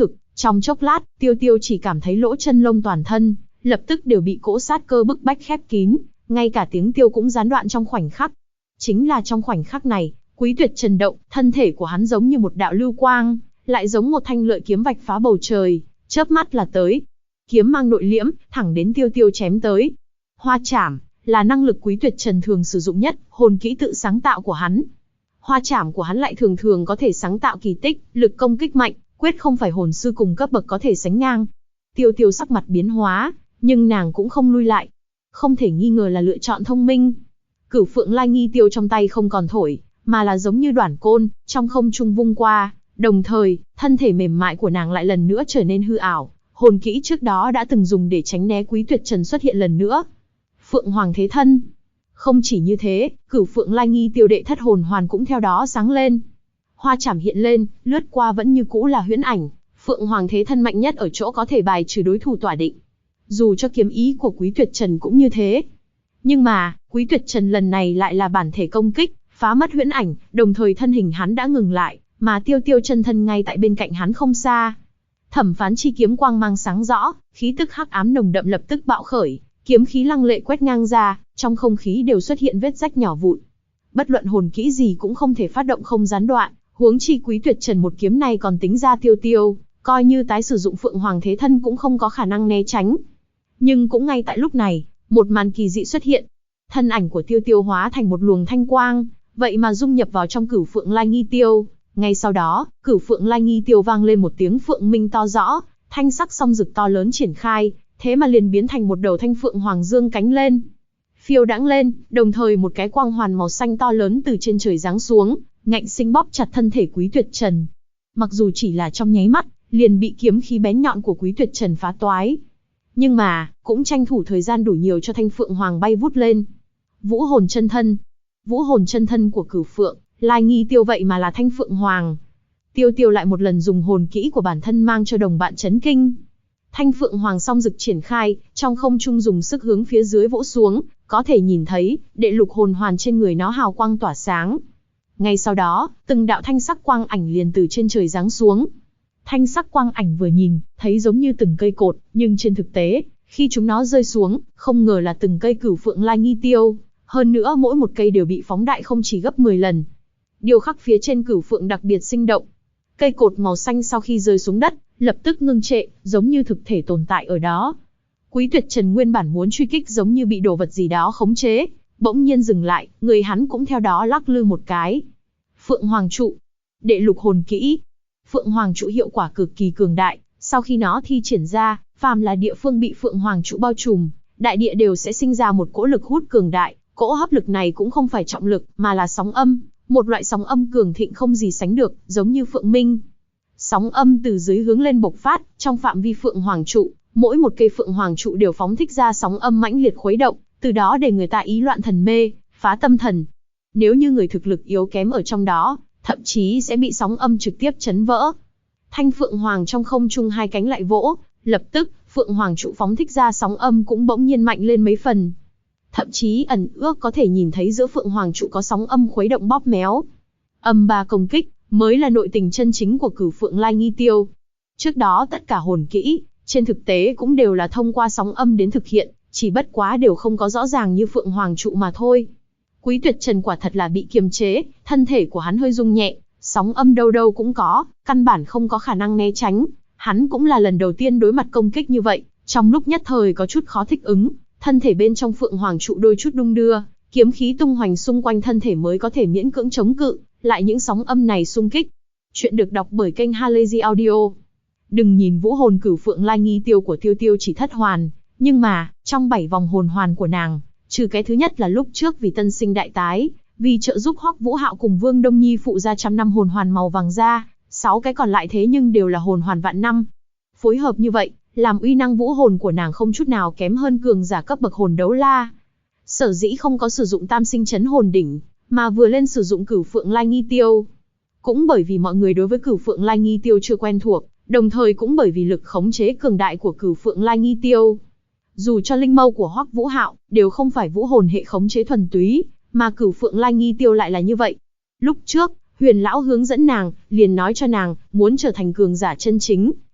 Trong chốc lát, Tiêu Tiêu chỉ cảm thấy lỗ chân lông toàn thân, lập tức đều bị cỗ sát cơ bức bách khép kín, ngay cả tiếng tiêu cũng gián đoạn trong khoảnh khắc. Chính là trong khoảnh khắc này, Quý Tuyệt Trần động, thân thể của hắn giống như một đạo lưu quang, lại giống một thanh lợi kiếm vạch phá bầu trời, chớp mắt là tới. Kiếm mang nội liễm, thẳng đến Tiêu Tiêu chém tới. Hoa Trảm là năng lực Quý Tuyệt Trần thường sử dụng nhất, hồn kỹ tự sáng tạo của hắn. Hoa Trảm của hắn lại thường thường có thể sáng tạo kỳ tích, lực công kích mạnh, quyết không phải hồn sư cùng cấp bậc có thể sánh ngang. Tiêu Tiêu sắc mặt biến hóa, nhưng nàng cũng không lui lại. Không thể nghi ngờ là lựa chọn thông minh. Cửu Phượng Lai Nghi Tiêu trong tay không còn thổi, mà là giống như đoản côn, trong không trung vung qua, đồng thời, thân thể mềm mại của nàng lại lần nữa trở nên hư ảo, hồn kỹ trước đó đã từng dùng để tránh né Quý Tuyệt Trần xuất hiện lần nữa. Phượng Hoàng Thế Thân. Không chỉ như thế, Cửu Phượng Lai Nghi Tiêu đệ thất hồn hoàn cũng theo đó sáng lên. Hoa Trảm hiện lên, lướt qua vẫn như cũ là huyễn ảnh, Phượng Hoàng Thế Thân mạnh nhất ở chỗ có thể bài trừ đối thủ tỏa định. Dù cho kiếm ý của Quý Tuyệt Trần cũng như thế. Nhưng mà, Quý Tuyệt Trần lần này lại là bản thể công kích, phá mất huyễn ảnh, đồng thời thân hình hắn đã ngừng lại, mà Tiêu Tiêu chân thân ngay tại bên cạnh hắn không xa. Thẩm Phán chi kiếm quang mang sáng rõ, khí tức hắc ám nồng đậm lập tức bạo khởi, kiếm khí lăng lệ quét ngang ra, trong không khí đều xuất hiện vết rách nhỏ vụn. Bất luận hồn kỹ gì cũng không thể phát động không gián đoạn, huống chi Quý Tuyệt Trần một kiếm này còn tính ra Tiêu Tiêu, coi như tái sử dụng Phượng Hoàng Thế Thân cũng không có khả năng né tránh. Nhưng cũng ngay tại lúc này, một màn kỳ dị xuất hiện. Thân ảnh của Tiêu Tiêu hóa thành một luồng thanh quang, vậy mà dung nhập vào trong Cửu Phượng Lai Nghi Tiêu. Ngay sau đó, Cửu Phượng Lai Nghi Tiêu vang lên một tiếng phượng minh to rõ, thanh sắc song rực to lớn triển khai, thế mà liền biến thành một đầu thanh phượng hoàng dương cánh lên. Phiêu đãng lên, đồng thời một cái quang hoàn màu xanh to lớn từ trên trời giáng xuống, ngạnh sinh bóp chặt thân thể Quý Tuyệt Trần. Mặc dù chỉ là trong nháy mắt, liền bị kiếm khí bén nhọn của Quý Tuyệt Trần phá toái. Nhưng mà, cũng tranh thủ thời gian đủ nhiều cho thanh phượng hoàng bay vút lên. Vũ hồn chân thân. Vũ hồn chân thân của Cửu Phượng Lai Nghi Tiêu vậy mà là thanh phượng hoàng. Tiêu Tiêu lại một lần dùng hồn kỹ của bản thân mang cho đồng bạn chấn kinh. Thanh phượng hoàng song rực triển khai, trong không trung dùng sức hướng phía dưới vỗ xuống, có thể nhìn thấy, đệ lục hồn hoàn trên người nó hào quang tỏa sáng. Ngay sau đó, từng đạo thanh sắc quang ảnh liền từ trên trời giáng xuống. Thanh sắc quang ảnh vừa nhìn, thấy giống như từng cây cột, nhưng trên thực tế, khi chúng nó rơi xuống, không ngờ là từng cây Cửu Phượng Lai Nghi Tiêu, hơn nữa mỗi một cây đều bị phóng đại không chỉ gấp 10 lần. Điêu khắc phía trên Cửu Phượng đặc biệt sinh động. Cây cột màu xanh sau khi rơi xuống đất, lập tức ngưng trệ, giống như thực thể tồn tại ở đó. Quý Tuyệt Trần nguyên bản muốn truy kích giống như bị đồ vật gì đó khống chế, bỗng nhiên dừng lại, người hắn cũng theo đó lắc lư một cái. Phượng Hoàng Trụ. Đệ lục hồn kỹ. Phượng Hoàng Trụ hiệu quả cực kỳ cường đại, sau khi nó thi triển ra, phàm là địa phương bị Phượng Hoàng Trụ bao trùm, đại địa đều sẽ sinh ra một cỗ lực hút cường đại, cỗ hấp lực này cũng không phải trọng lực, mà là sóng âm, một loại sóng âm cường thịnh không gì sánh được, giống như phượng minh. Sóng âm từ dưới hướng lên bộc phát, trong phạm vi Phượng Hoàng Trụ, mỗi một cây Phượng Hoàng Trụ đều phóng thích ra sóng âm mãnh liệt khuấy động, từ đó để người ta ý loạn thần mê, phá tâm thần. Nếu như người thực lực yếu kém ở trong đó, thậm chí sẽ bị sóng âm trực tiếp chấn vỡ. Thanh Phượng Hoàng trong không trung hai cánh lại vỗ, lập tức, Phượng Hoàng Trụ phóng thích ra sóng âm cũng bỗng nhiên mạnh lên mấy phần. Thậm chí ẩn ước có thể nhìn thấy giữa Phượng Hoàng Trụ có sóng âm khuấy động bóp méo. Âm ba công kích, mới là nội tình chân chính của Cửu Phượng Lai Nghi Tiêu. Trước đó tất cả hồn kỹ, trên thực tế cũng đều là thông qua sóng âm đến thực hiện, chỉ bất quá đều không có rõ ràng như Phượng Hoàng Trụ mà thôi. Quý Tuyệt Trần quả thật là bị kiềm chế, thân thể của hắn hơi rung nhẹ, sóng âm đâu đâu cũng có, căn bản không có khả năng né tránh. Hắn cũng là lần đầu tiên đối mặt công kích như vậy, trong lúc nhất thời có chút khó thích ứng, thân thể bên trong Phượng Hoàng Trụ đôi chút đung đưa, kiếm khí tung hoành xung quanh thân thể mới có thể miễn cưỡng chống cự lại những sóng âm này xung kích. Chuyện được đọc bởi kênh Halazy Audio. Đừng nhìn vũ hồn Cửu Phượng Lai Nghi Tiêu của Tiêu Tiêu chỉ thất hoàn, nhưng mà, trong 7 vòng hồn hoàn của nàng, trừ cái thứ nhất là lúc trước vì tân sinh đại tái, vì trợ giúp Hoắc Vũ Hạo cùng Vương Đông Nhi phụ ra trăm năm hồn hoàn màu vàng ra, 6 cái còn lại thế nhưng đều là hồn hoàn vạn năm. Phối hợp như vậy, làm uy năng vũ hồn của nàng không chút nào kém hơn cường giả cấp bậc hồn đấu la. Sở dĩ không có sử dụng Tam Sinh Chấn Hồn Đỉnh, mà vừa lên sử dụng Cửu Phượng Lai Nghi Tiêu. Cũng bởi vì mọi người đối với Cửu Phượng Lai Nghi Tiêu chưa quen thuộc, đồng thời cũng bởi vì lực khống chế cường đại của Cửu Phượng Lai Nghi Tiêu. Dù cho linh mâu của Hoắc Vũ Hạo đều không phải vũ hồn hệ khống chế thuần túy, mà Cửu Phượng Lai Nghi Tiêu lại là như vậy. Lúc trước, Huyền lão hướng dẫn nàng, liền nói cho nàng, muốn trở thành cường giả chân chính,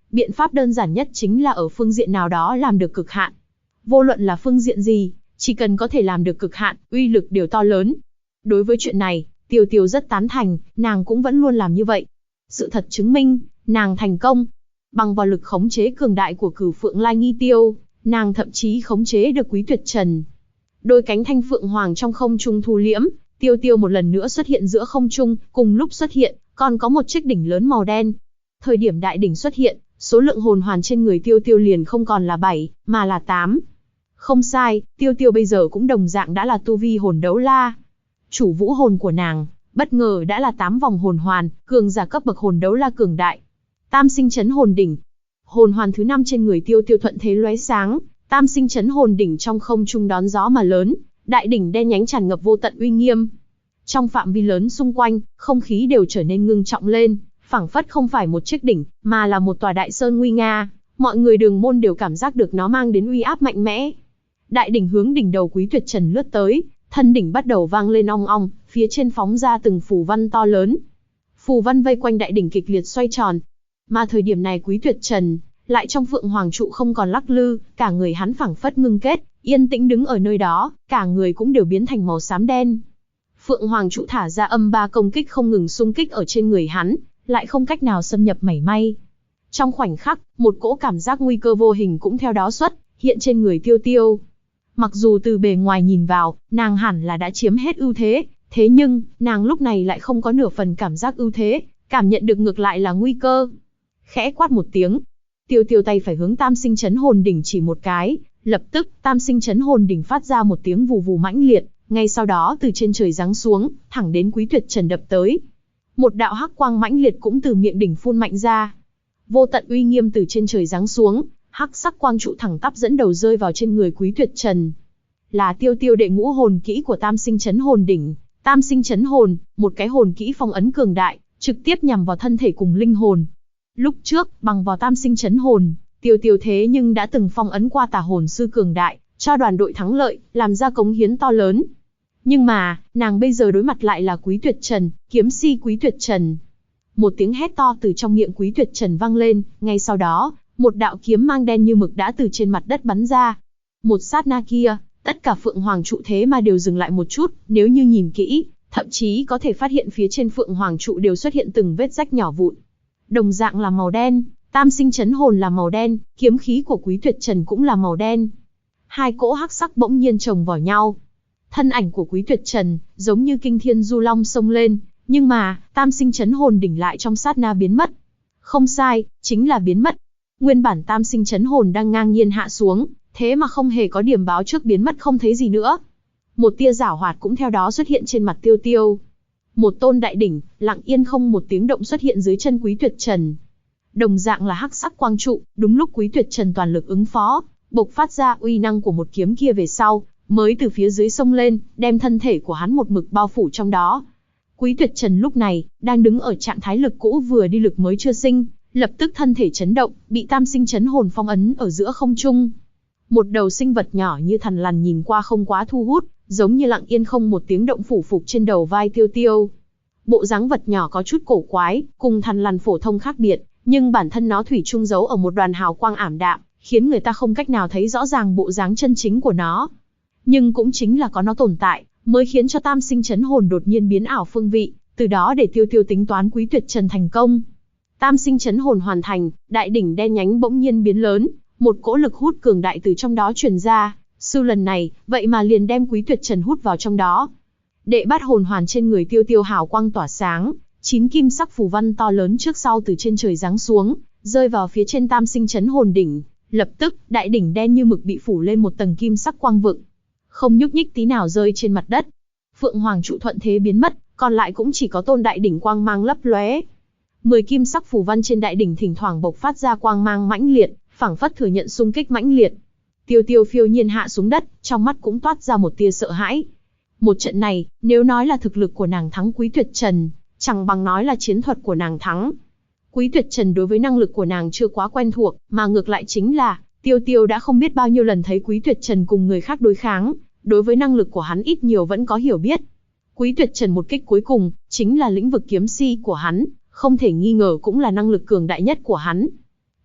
Biện pháp đơn giản nhất chính là ở phương diện nào đó làm được cực hạn. Vô luận là phương diện gì, chỉ cần có thể làm được cực hạn, uy lực đều to lớn. Đối với chuyện này, Tiêu Tiêu rất tán thành, nàng cũng vẫn luôn làm như vậy. Sự thật chứng minh, nàng thành công. Bằng vào lực khống chế cường đại của Cửu Phượng Lai Nghi Tiêu, nàng thậm chí khống chế được Quý Tuyệt Trần. Đôi cánh thanh phượng hoàng trong không trung thu liễm, Tiêu Tiêu một lần nữa xuất hiện giữa không trung, cùng lúc xuất hiện, còn có một chiếc đỉnh lớn màu đen. Thời điểm đại đỉnh xuất hiện, số lượng hồn hoàn trên người Tiêu Tiêu liền không còn là 7, mà là 8. Không sai, Tiêu Tiêu bây giờ cũng đồng dạng đã là tu vi hồn đấu la. Chủ vũ hồn của nàng, bất ngờ đã là 8 vòng hồn hoàn, cường giả cấp bậc hồn đấu la cường đại. Tam sinh chấn hồn đỉnh. Hồn hoàn thứ 5 trên người Tiêu Tiêu thuận thế lóe sáng, tam sinh chấn hồn đỉnh trong không trung đón gió mà lớn, đại đỉnh đen nhánh tràn ngập vô tận uy nghiêm. Trong phạm vi lớn xung quanh, không khí đều trở nên ngưng trọng lên, phảng phất không phải một chiếc đỉnh, mà là một tòa đại sơn nguy nga, mọi người đường môn đều cảm giác được nó mang đến uy áp mạnh mẽ. Đại đỉnh hướng đỉnh đầu Quý Tuyệt Trần lướt tới, thân đỉnh bắt đầu vang lên ong ong, phía trên phóng ra từng phù văn to lớn. Phù văn vây quanh đại đỉnh kịch liệt xoay tròn. Mà thời điểm này Quý Tuyệt Trần lại trong Phượng Hoàng trụ không còn lắc lư, cả người hắn phảng phất ngưng kết, yên tĩnh đứng ở nơi đó, cả người cũng đều biến thành màu xám đen. Phượng Hoàng trụ thả ra âm 3 công kích không ngừng xung kích ở trên người hắn, lại không cách nào xâm nhập mảy may. Trong khoảnh khắc, một cỗ cảm giác nguy cơ vô hình cũng theo đó xuất hiện trên người Tiêu Tiêu. Mặc dù từ bề ngoài nhìn vào, nàng hẳn là đã chiếm hết ưu thế, thế nhưng, nàng lúc này lại không có nửa phần cảm giác ưu thế, cảm nhận được ngược lại là nguy cơ. Khẽ quát một tiếng, Tiêu Tiêu tay phải hướng tam sinh chấn hồn đỉnh chỉ một cái, lập tức, tam sinh chấn hồn đỉnh phát ra một tiếng vù vù mãnh liệt, ngay sau đó từ trên trời giáng xuống, thẳng đến Quý Tuyệt Trần đập tới. Một đạo hắc quang mãnh liệt cũng từ miệng đỉnh phun mạnh ra. Vô tận uy nghiêm từ trên trời giáng xuống, hắc sắc quang trụ thẳng tắp dẫn đầu rơi vào trên người Quý Tuyệt Trần. Là Tiêu Tiêu đệ ngũ hồn kỹ của tam sinh chấn hồn đỉnh, tam sinh chấn hồn, một cái hồn kỹ phong ấn cường đại, trực tiếp nhằm vào thân thể cùng linh hồn. Lúc trước, bằng vào tam sinh chấn hồn, Tiêu Tiêu thế nhưng đã từng phong ấn qua tà hồn sư cường đại, cho đoàn đội thắng lợi, làm ra cống hiến to lớn. Nhưng mà, nàng bây giờ đối mặt lại là Quý Tuyệt Trần, kiếm si Quý Tuyệt Trần. Một tiếng hét to từ trong miệng Quý Tuyệt Trần vang lên, ngay sau đó, một đạo kiếm mang đen như mực đã từ trên mặt đất bắn ra. Một sát na kia, tất cả Phượng Hoàng trụ thế mà đều dừng lại một chút, nếu như nhìn kỹ, thậm chí có thể phát hiện phía trên Phượng Hoàng trụ đều xuất hiện từng vết rách nhỏ vụn. Đồng dạng là màu đen, tam sinh chấn hồn là màu đen, kiếm khí của Quý Tuyệt Trần cũng là màu đen. Hai cỗ hắc sắc bỗng nhiên chồng vào nhau. Thân ảnh của Quý Tuyệt Trần, giống như kinh thiên du long xông lên, nhưng mà, tam sinh chấn hồn đỉnh lại trong sát na biến mất. Không sai, chính là biến mất. Nguyên bản tam sinh chấn hồn đang ngang nhiên hạ xuống, thế mà không hề có điểm báo trước biến mất không thấy gì nữa. Một tia giảo hoạt cũng theo đó xuất hiện trên mặt Tiêu Tiêu. Một tôn đại đỉnh, lặng yên không một tiếng động xuất hiện dưới chân Quý Tuyệt Trần. Đồng dạng là hắc sắc quang trụ, đúng lúc Quý Tuyệt Trần toàn lực ứng phó, bộc phát ra uy năng của một kiếm kia về sau, mới từ phía dưới sông lên, đem thân thể của hắn một mực bao phủ trong đó. Quý Tuyệt Trần lúc này, đang đứng ở trạng thái lực cũ vừa đi lực mới chưa sinh, lập tức thân thể chấn động, bị tam sinh chấn hồn phong ấn ở giữa không trung. Một đầu sinh vật nhỏ như thằn lằn nhìn qua không quá thu hút, giống như lặng yên không một tiếng động phủ phục trên đầu vai Tiêu Tiêu. Bộ dáng vật nhỏ có chút cổ quái, cùng thằn lằn phổ thông khác biệt, nhưng bản thân nó thủy chung giấu ở một đoàn hào quang ảm đạm, khiến người ta không cách nào thấy rõ ràng bộ dáng chân chính của nó. Nhưng cũng chính là có nó tồn tại, mới khiến cho tam sinh chấn hồn đột nhiên biến ảo phương vị, từ đó để Tiêu Tiêu tính toán Quý Tuyệt Trần thành công. Tam sinh chấn hồn hoàn thành, đại đỉnh đen nhánh bỗng nhiên biến lớn, một cỗ lực hút cường đại từ trong đó truyền ra, sư lần này, vậy mà liền đem Quý Tuyệt Trần hút vào trong đó. Đệ bát hồn hoàn trên người Tiêu Tiêu hào quang tỏa sáng, 9 kim sắc phù văn to lớn trước sau từ trên trời giáng xuống, rơi vào phía trên tam sinh chấn hồn đỉnh, lập tức, đại đỉnh đen như mực bị phủ lên một tầng kim sắc quang vựng, không nhúc nhích tí nào rơi trên mặt đất. Phượng Hoàng trụ thuận thế biến mất, còn lại cũng chỉ có tôn đại đỉnh quang mang lấp lóe. 10 kim sắc phù văn trên đại đỉnh thỉnh thoảng bộc phát ra quang mang mãnh liệt, phảng phất thừa nhận xung kích mãnh liệt. Tiêu Tiêu phiêu nhiên hạ xuống đất, trong mắt cũng toát ra một tia sợ hãi. Một trận này, nếu nói là thực lực của nàng thắng Quý Tuyệt Trần, chẳng bằng nói là chiến thuật của nàng thắng. Quý Tuyệt Trần đối với năng lực của nàng chưa quá quen thuộc, mà ngược lại chính là, Tiêu Tiêu đã không biết bao nhiêu lần thấy Quý Tuyệt Trần cùng người khác đối kháng, đối với năng lực của hắn ít nhiều vẫn có hiểu biết. Quý Tuyệt Trần một kích cuối cùng, chính là lĩnh vực kiếm si của hắn, không thể nghi ngờ cũng là năng lực cường đại nhất của hắn.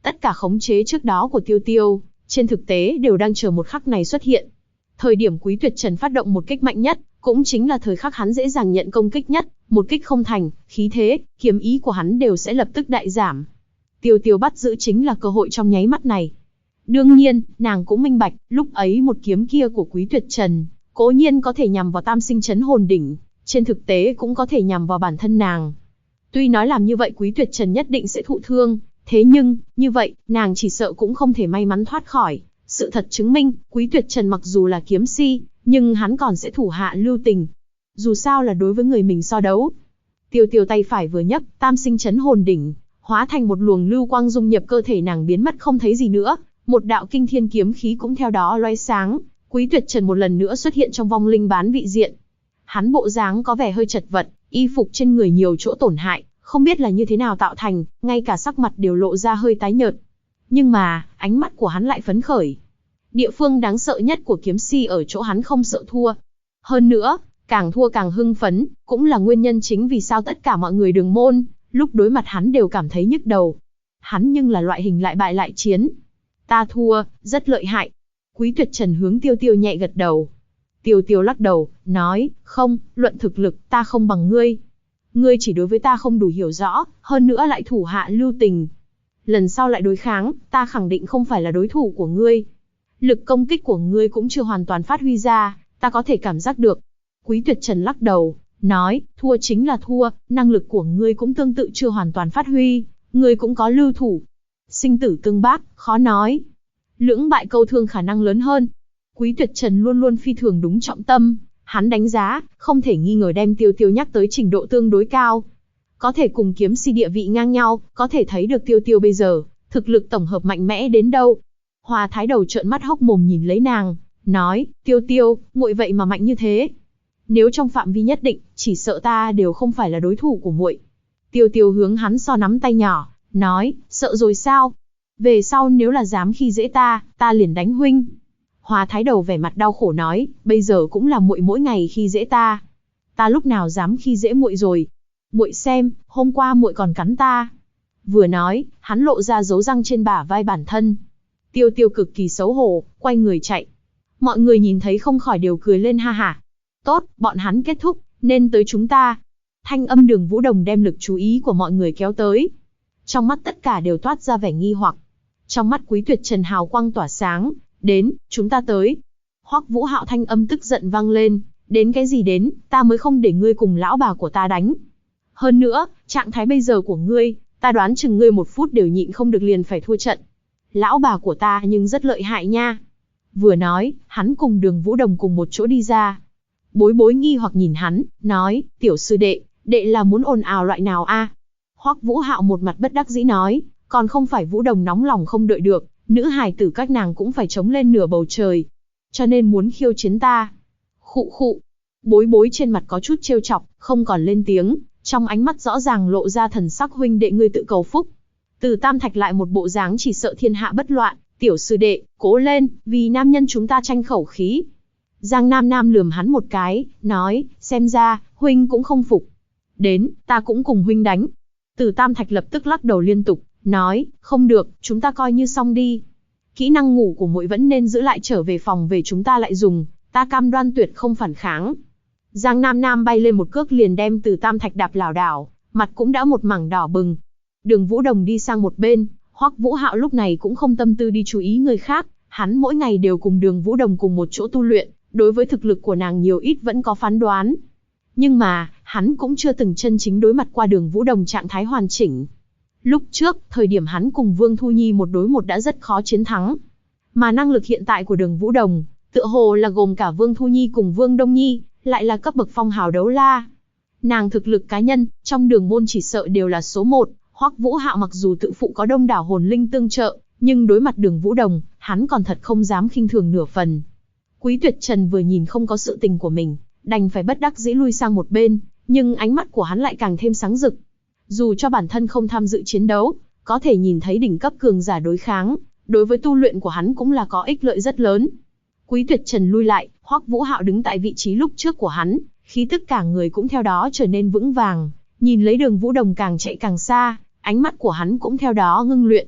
Tất cả khống chế trước đó của Tiêu Tiêu, trên thực tế đều đang chờ một khắc này xuất hiện. Thời điểm Quý Tuyệt Trần phát động một kích mạnh nhất, cũng chính là thời khắc hắn dễ dàng nhận công kích nhất, một kích không thành, khí thế, kiếm ý của hắn đều sẽ lập tức đại giảm. Tiêu Tiêu bắt giữ chính là cơ hội trong nháy mắt này. Đương nhiên, nàng cũng minh bạch, lúc ấy một kiếm kia của Quý Tuyệt Trần, cố nhiên có thể nhằm vào Tam Sinh Chấn Hồn Đỉnh, trên thực tế cũng có thể nhằm vào bản thân nàng. Tuy nói làm như vậy Quý Tuyệt Trần nhất định sẽ thụ thương, thế nhưng, như vậy, nàng chỉ sợ cũng không thể may mắn thoát khỏi. Sự thật chứng minh, Quý Tuyệt Trần mặc dù là kiếm si, nhưng hắn còn sẽ thủ hạ lưu tình. Dù sao là đối với người mình so đấu. Tiêu Tiêu tay phải vừa nhấc, Tam Sinh Chấn Hồn Đỉnh, hóa thành một luồng lưu quang dung nhập cơ thể nàng biến mất không thấy gì nữa. Một đạo kinh thiên kiếm khí cũng theo đó loé sáng. Quý Tuyệt Trần một lần nữa xuất hiện trong vong linh bán vị diện. Hắn bộ dáng có vẻ hơi chật vật, y phục trên người nhiều chỗ tổn hại, không biết là như thế nào tạo thành, ngay cả sắc mặt đều lộ ra hơi tái nhợt. Nhưng mà, ánh mắt của hắn lại phấn khởi. Địa phương đáng sợ nhất của kiếm si ở chỗ hắn không sợ thua. Hơn nữa, càng thua càng hưng phấn, cũng là nguyên nhân chính vì sao tất cả mọi người đường môn, lúc đối mặt hắn đều cảm thấy nhức đầu. Hắn nhưng là loại hình lại bại lại chiến. Ta thua, rất lợi hại. Quý Tuyệt Trần hướng Tiêu Tiêu nhẹ gật đầu. Tiêu Tiêu lắc đầu, nói, không, luận thực lực, ta không bằng ngươi. Ngươi chỉ đối với ta không đủ hiểu rõ, hơn nữa lại thủ hạ lưu tình. Lần sau lại đối kháng, ta khẳng định không phải là đối thủ của ngươi. Lực công kích của ngươi cũng chưa hoàn toàn phát huy ra, ta có thể cảm giác được. Quý Tuyệt Trần lắc đầu, nói, thua chính là thua, năng lực của ngươi cũng tương tự chưa hoàn toàn phát huy, ngươi cũng có lưu thủ. Sinh tử tương bác, khó nói. Lưỡng bại câu thương khả năng lớn hơn. Quý Tuyệt Trần luôn luôn phi thường đúng trọng tâm, hắn đánh giá, không thể nghi ngờ đem Tiêu Tiêu nhắc tới trình độ tương đối cao. Có thể cùng kiếm si địa vị ngang nhau, có thể thấy được Tiêu Tiêu bây giờ, thực lực tổng hợp mạnh mẽ đến đâu. Hoa Thái Đầu trợn mắt hốc mồm nhìn lấy nàng, nói, Tiêu Tiêu, muội vậy mà mạnh như thế. Nếu trong phạm vi nhất định, chỉ sợ ta đều không phải là đối thủ của muội. Tiêu Tiêu hướng hắn so nắm tay nhỏ, nói, sợ rồi sao? Về sau nếu là dám khi dễ ta liền đánh huynh. Hoa Thái Đầu vẻ mặt đau khổ nói, bây giờ cũng là muội mỗi ngày khi dễ ta. Ta lúc nào dám khi dễ muội rồi? Muội xem, hôm qua muội còn cắn ta. Vừa nói, hắn lộ ra dấu răng trên bả vai bản thân. Tiêu Tiêu cực kỳ xấu hổ, quay người chạy. Mọi người nhìn thấy không khỏi đều cười lên ha hả. Tốt, bọn hắn kết thúc, nên tới chúng ta. Thanh âm Đường Vũ Đồng đem lực chú ý của mọi người kéo tới. Trong mắt tất cả đều toát ra vẻ nghi hoặc. Trong mắt Quý Tuyệt Trần hào quang tỏa sáng, đến, chúng ta tới. Hoắc Vũ Hạo thanh âm tức giận vang lên, đến cái gì đến, ta mới không để ngươi cùng lão bà của ta đánh. Hơn nữa, trạng thái bây giờ của ngươi, ta đoán chừng ngươi một phút đều nhịn không được liền phải thua trận. Lão bà của ta nhưng rất lợi hại nha. Vừa nói, hắn cùng Đường Vũ Đồng cùng một chỗ đi ra. Bối Bối nghi hoặc nhìn hắn, nói, tiểu sư đệ, đệ là muốn ồn ào loại nào a? Hoắc Vũ Hạo một mặt bất đắc dĩ nói, còn không phải Vũ Đồng nóng lòng không đợi được, nữ hài tử các nàng cũng phải chống lên nửa bầu trời. Cho nên muốn khiêu chiến ta. Khụ khụ. Bối Bối trên mặt có chút trêu chọc, không còn lên tiếng, trong ánh mắt rõ ràng lộ ra thần sắc huynh đệ ngươi tự cầu phúc. Từ Tam Thạch lại một bộ dáng chỉ sợ thiên hạ bất loạn, tiểu sư đệ, cố lên, vì nam nhân chúng ta tranh khẩu khí. Giang Nam Nam lườm hắn một cái, nói, xem ra, huynh cũng không phục. Đến, ta cũng cùng huynh đánh. Từ Tam Thạch lập tức lắc đầu liên tục, nói, không được, chúng ta coi như xong đi. Kỹ năng ngủ của muội vẫn nên giữ lại trở về phòng về chúng ta lại dùng, ta cam đoan tuyệt không phản kháng. Giang Nam Nam bay lên một cước liền đem Từ Tam Thạch đạp lảo đảo, mặt cũng đã một mảng đỏ bừng. Đường Vũ Đồng đi sang một bên, Hoắc Vũ Hạo lúc này cũng không tâm tư đi chú ý người khác, hắn mỗi ngày đều cùng Đường Vũ Đồng cùng một chỗ tu luyện, đối với thực lực của nàng nhiều ít vẫn có phán đoán. Nhưng mà, hắn cũng chưa từng chân chính đối mặt qua Đường Vũ Đồng trạng thái hoàn chỉnh. Lúc trước, thời điểm hắn cùng Vương Thu Nhi một đối một đã rất khó chiến thắng. Mà năng lực hiện tại của Đường Vũ Đồng, tựa hồ là gồm cả Vương Thu Nhi cùng Vương Đông Nhi, lại là cấp bậc phong hào đấu la. Nàng thực lực cá nhân, trong đường môn chỉ sợ đều là số 1, Hoắc Vũ Hạo mặc dù tự phụ có đông đảo hồn linh tương trợ, nhưng đối mặt Đường Vũ Đồng, hắn còn thật không dám khinh thường nửa phần. Quý Tuyệt Trần vừa nhìn không có sự tình của mình, đành phải bất đắc dĩ lui sang một bên, nhưng ánh mắt của hắn lại càng thêm sáng rực. Dù cho bản thân không tham dự chiến đấu, có thể nhìn thấy đỉnh cấp cường giả đối kháng, đối với tu luyện của hắn cũng là có ích lợi rất lớn. Quý Tuyệt Trần lui lại, Hoắc Vũ Hạo đứng tại vị trí lúc trước của hắn, khí tức cả người cũng theo đó trở nên vững vàng, nhìn lấy Đường Vũ Đồng càng chạy càng xa, ánh mắt của hắn cũng theo đó ngưng luyện.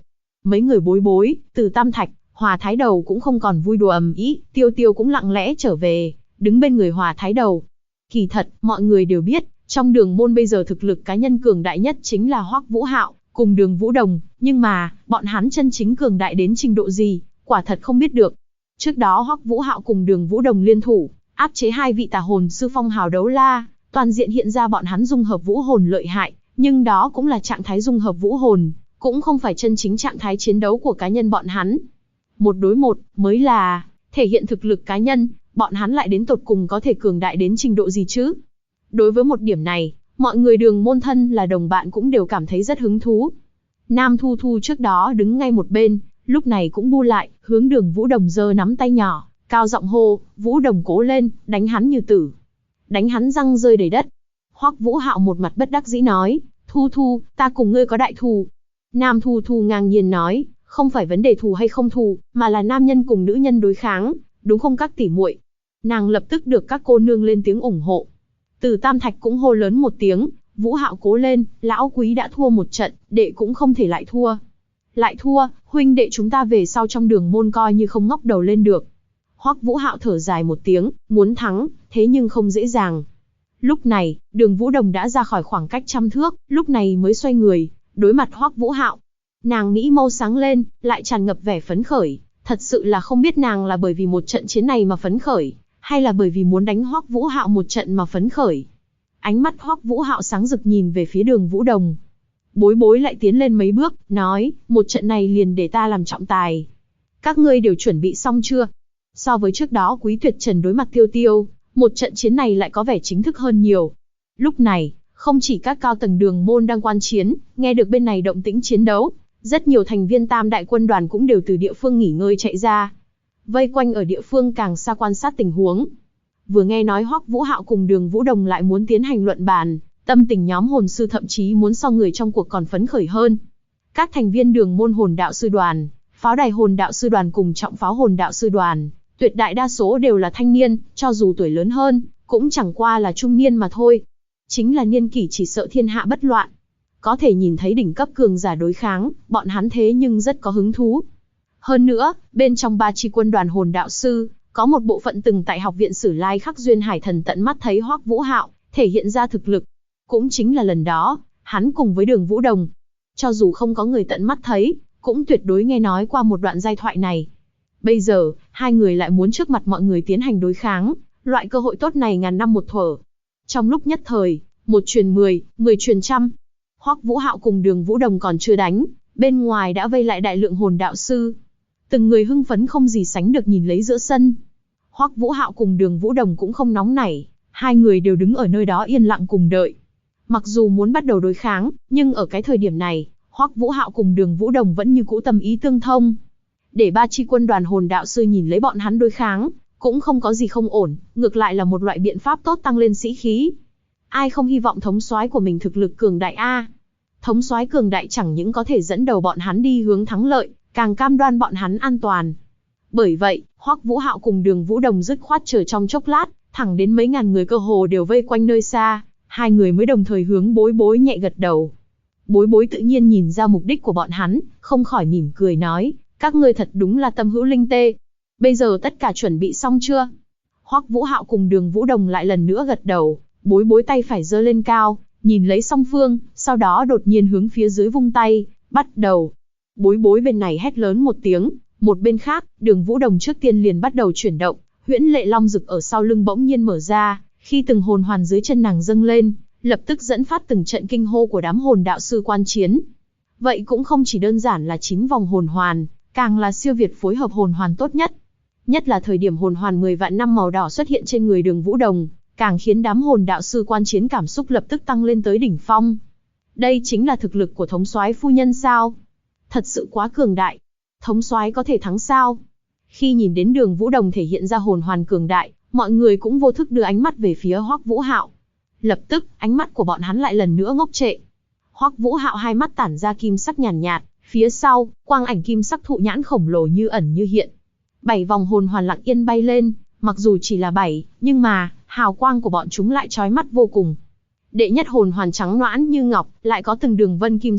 Mấy người Bối Bối, Từ Tam Thạch, Hòa Thái Đầu cũng không còn vui đùa ầm ĩ, Tiêu Tiêu cũng lặng lẽ trở về, đứng bên người Hòa Thái Đầu. Kỳ thật, mọi người đều biết, trong Đường môn bây giờ thực lực cá nhân cường đại nhất chính là Hoắc Vũ Hạo cùng Đường Vũ Đồng, nhưng mà, bọn hắn chân chính cường đại đến trình độ gì, quả thật không biết được. Trước đó Hoắc Vũ Hạo cùng Đường Vũ Đồng liên thủ, áp chế hai vị tà hồn sư phong hào đấu la, toàn diện hiện ra bọn hắn dung hợp vũ hồn lợi hại, nhưng đó cũng là trạng thái dung hợp vũ hồn, cũng không phải chân chính trạng thái chiến đấu của cá nhân bọn hắn. Một đối một mới là thể hiện thực lực cá nhân, bọn hắn lại đến tột cùng có thể cường đại đến trình độ gì chứ? Đối với một điểm này, mọi người Đường môn thân là đồng bạn cũng đều cảm thấy rất hứng thú. Nam Thu Thu trước đó đứng ngay một bên, lúc này cũng bu lại, hướng Đường Vũ Đồng giơ nắm tay nhỏ, cao giọng hô, Vũ Đồng cố lên, đánh hắn như tử. Đánh hắn răng rơi đầy đất. Hoắc Vũ Hạo một mặt bất đắc dĩ nói, Thu Thu, ta cùng ngươi có đại thù. Nam Thu Thu ngang nhiên nói, không phải vấn đề thù hay không thù, mà là nam nhân cùng nữ nhân đối kháng, đúng không các tỷ muội? Nàng lập tức được các cô nương lên tiếng ủng hộ. Từ Tam Thạch cũng hô lớn một tiếng, Vũ Hạo cố lên, lão quý đã thua một trận, đệ cũng không thể lại thua. Lại thua, huynh đệ chúng ta về sau trong Đường môn coi như không ngóc đầu lên được. Hoắc Vũ Hạo thở dài một tiếng, muốn thắng, thế nhưng không dễ dàng. Lúc này, Đường Vũ Đồng đã ra khỏi khoảng cách 100 thước, lúc này mới xoay người, đối mặt Hoắc Vũ Hạo. Nàng mỹ mâu sáng lên, lại tràn ngập vẻ phấn khởi, thật sự là không biết nàng là bởi vì một trận chiến này mà phấn khởi, hay là bởi vì muốn đánh Hoắc Vũ Hạo một trận mà phấn khởi. Ánh mắt Hoắc Vũ Hạo sáng rực nhìn về phía Đường Vũ Đồng. Bối Bối lại tiến lên mấy bước, nói, một trận này liền để ta làm trọng tài. Các ngươi đều chuẩn bị xong chưa? So với trước đó Quý Tuyệt Trần đối mặt Tiêu Tiêu, một trận chiến này lại có vẻ chính thức hơn nhiều. Lúc này, không chỉ các cao tầng Đường môn đang quan chiến, nghe được bên này động tĩnh chiến đấu, rất nhiều thành viên Tam đại quân đoàn cũng đều từ địa phương nghỉ ngơi chạy ra, vây quanh ở địa phương càng xa quan sát tình huống. Vừa nghe nói Hoắc Vũ Hạo cùng Đường Vũ Đồng lại muốn tiến hành luận bàn, tâm tình nhóm hồn sư thậm chí muốn so người trong cuộc còn phấn khởi hơn. Các thành viên Đường môn hồn đạo sư đoàn, pháo đài hồn đạo sư đoàn cùng trọng pháo hồn đạo sư đoàn, tuyệt đại đa số đều là thanh niên, cho dù tuổi lớn hơn, cũng chẳng qua là trung niên mà thôi. Chính là niên kỷ chỉ sợ thiên hạ bất loạn. Có thể nhìn thấy đỉnh cấp cường giả đối kháng, bọn hắn thế nhưng rất có hứng thú. Hơn nữa, bên trong 3 chi quân đoàn hồn đạo sư, có một bộ phận từng tại học viện Sử Lai Khắc Duyên Hải Thần tận mắt thấy Hoắc Vũ Hạo thể hiện ra thực lực. Cũng chính là lần đó, hắn cùng với Đường Vũ Đồng, cho dù không có người tận mắt thấy, cũng tuyệt đối nghe nói qua một đoạn giai thoại này. Bây giờ, hai người lại muốn trước mặt mọi người tiến hành đối kháng, loại cơ hội tốt này ngàn năm một thuở. Trong lúc nhất thời, 1 truyền 10, 10 truyền trăm. Hoắc Vũ Hạo cùng Đường Vũ Đồng còn chưa đánh, bên ngoài đã vây lại đại lượng hồn đạo sư. Từng người hưng phấn không gì sánh được nhìn lấy giữa sân. Hoắc Vũ Hạo cùng Đường Vũ Đồng cũng không nóng nảy, hai người đều đứng ở nơi đó yên lặng cùng đợi. Mặc dù muốn bắt đầu đối kháng, nhưng ở cái thời điểm này, Hoắc Vũ Hạo cùng Đường Vũ Đồng vẫn như cũ tâm ý tương thông. Để 3 chi quân đoàn hồn đạo sư nhìn lấy bọn hắn đối kháng, cũng không có gì không ổn, ngược lại là một loại biện pháp tốt tăng lên sĩ khí. Ai không hy vọng thống soái của mình thực lực cường đại a? Thống soái cường đại chẳng những có thể dẫn đầu bọn hắn đi hướng thắng lợi, càng cam đoan bọn hắn an toàn. Bởi vậy, Hoắc Vũ Hạo cùng Đường Vũ Đồng dứt khoát chờ trong chốc lát, thẳng đến mấy ngàn người cơ hồ đều vây quanh nơi xa, hai người mới đồng thời hướng Bối Bối nhẹ gật đầu. Bối Bối tự nhiên nhìn ra mục đích của bọn hắn, không khỏi mỉm cười nói, các ngươi thật đúng là tâm hữu linh tê. Bây giờ tất cả chuẩn bị xong chưa? Hoắc Vũ Hạo cùng Đường Vũ Đồng lại lần nữa gật đầu, Bối Bối tay phải giơ lên cao, nhìn lấy song phương, sau đó đột nhiên hướng phía dưới vung tay, bắt đầu. Bối Bối bên này hét lớn một tiếng, một bên khác, Đường Vũ Đồng trước tiên liền bắt đầu chuyển động, huyễn lệ long rực ở sau lưng bỗng nhiên mở ra, khi từng hồn hoàn dưới chân nàng dâng lên, lập tức dẫn phát từng trận kinh hô của đám hồn đạo sư quan chiến. Vậy cũng không chỉ đơn giản là 9 vòng hồn hoàn, càng là siêu việt phối hợp hồn hoàn tốt nhất. Nhất là thời điểm hồn hoàn 10 vạn năm màu đỏ xuất hiện trên người Đường Vũ Đồng, càng khiến đám hồn đạo sư quan chiến cảm xúc lập tức tăng lên tới đỉnh phong. Đây chính là thực lực của thống soái phu nhân sao? Thật sự quá cường đại. Thống soái có thể thắng sao? Khi nhìn đến Đường Vũ Đồng thể hiện ra hồn hoàn cường đại, mọi người cũng vô thức đưa ánh mắt về phía Hoắc Vũ Hạo. Lập tức, ánh mắt của bọn hắn lại lần nữa ngốc trệ. Hoắc Vũ Hạo hai mắt tản ra kim sắc nhàn nhạt, phía sau, quang ảnh kim sắc thụ nhãn khổng lồ như ẩn như hiện. 7 vòng hồn hoàn lặng yên bay lên, mặc dù chỉ là 7, nhưng mà, hào quang của bọn chúng lại chói mắt vô cùng. Đệ nhất hồn hoàn trắng nõn như ngọc, lại có từng đường vân kim sắc,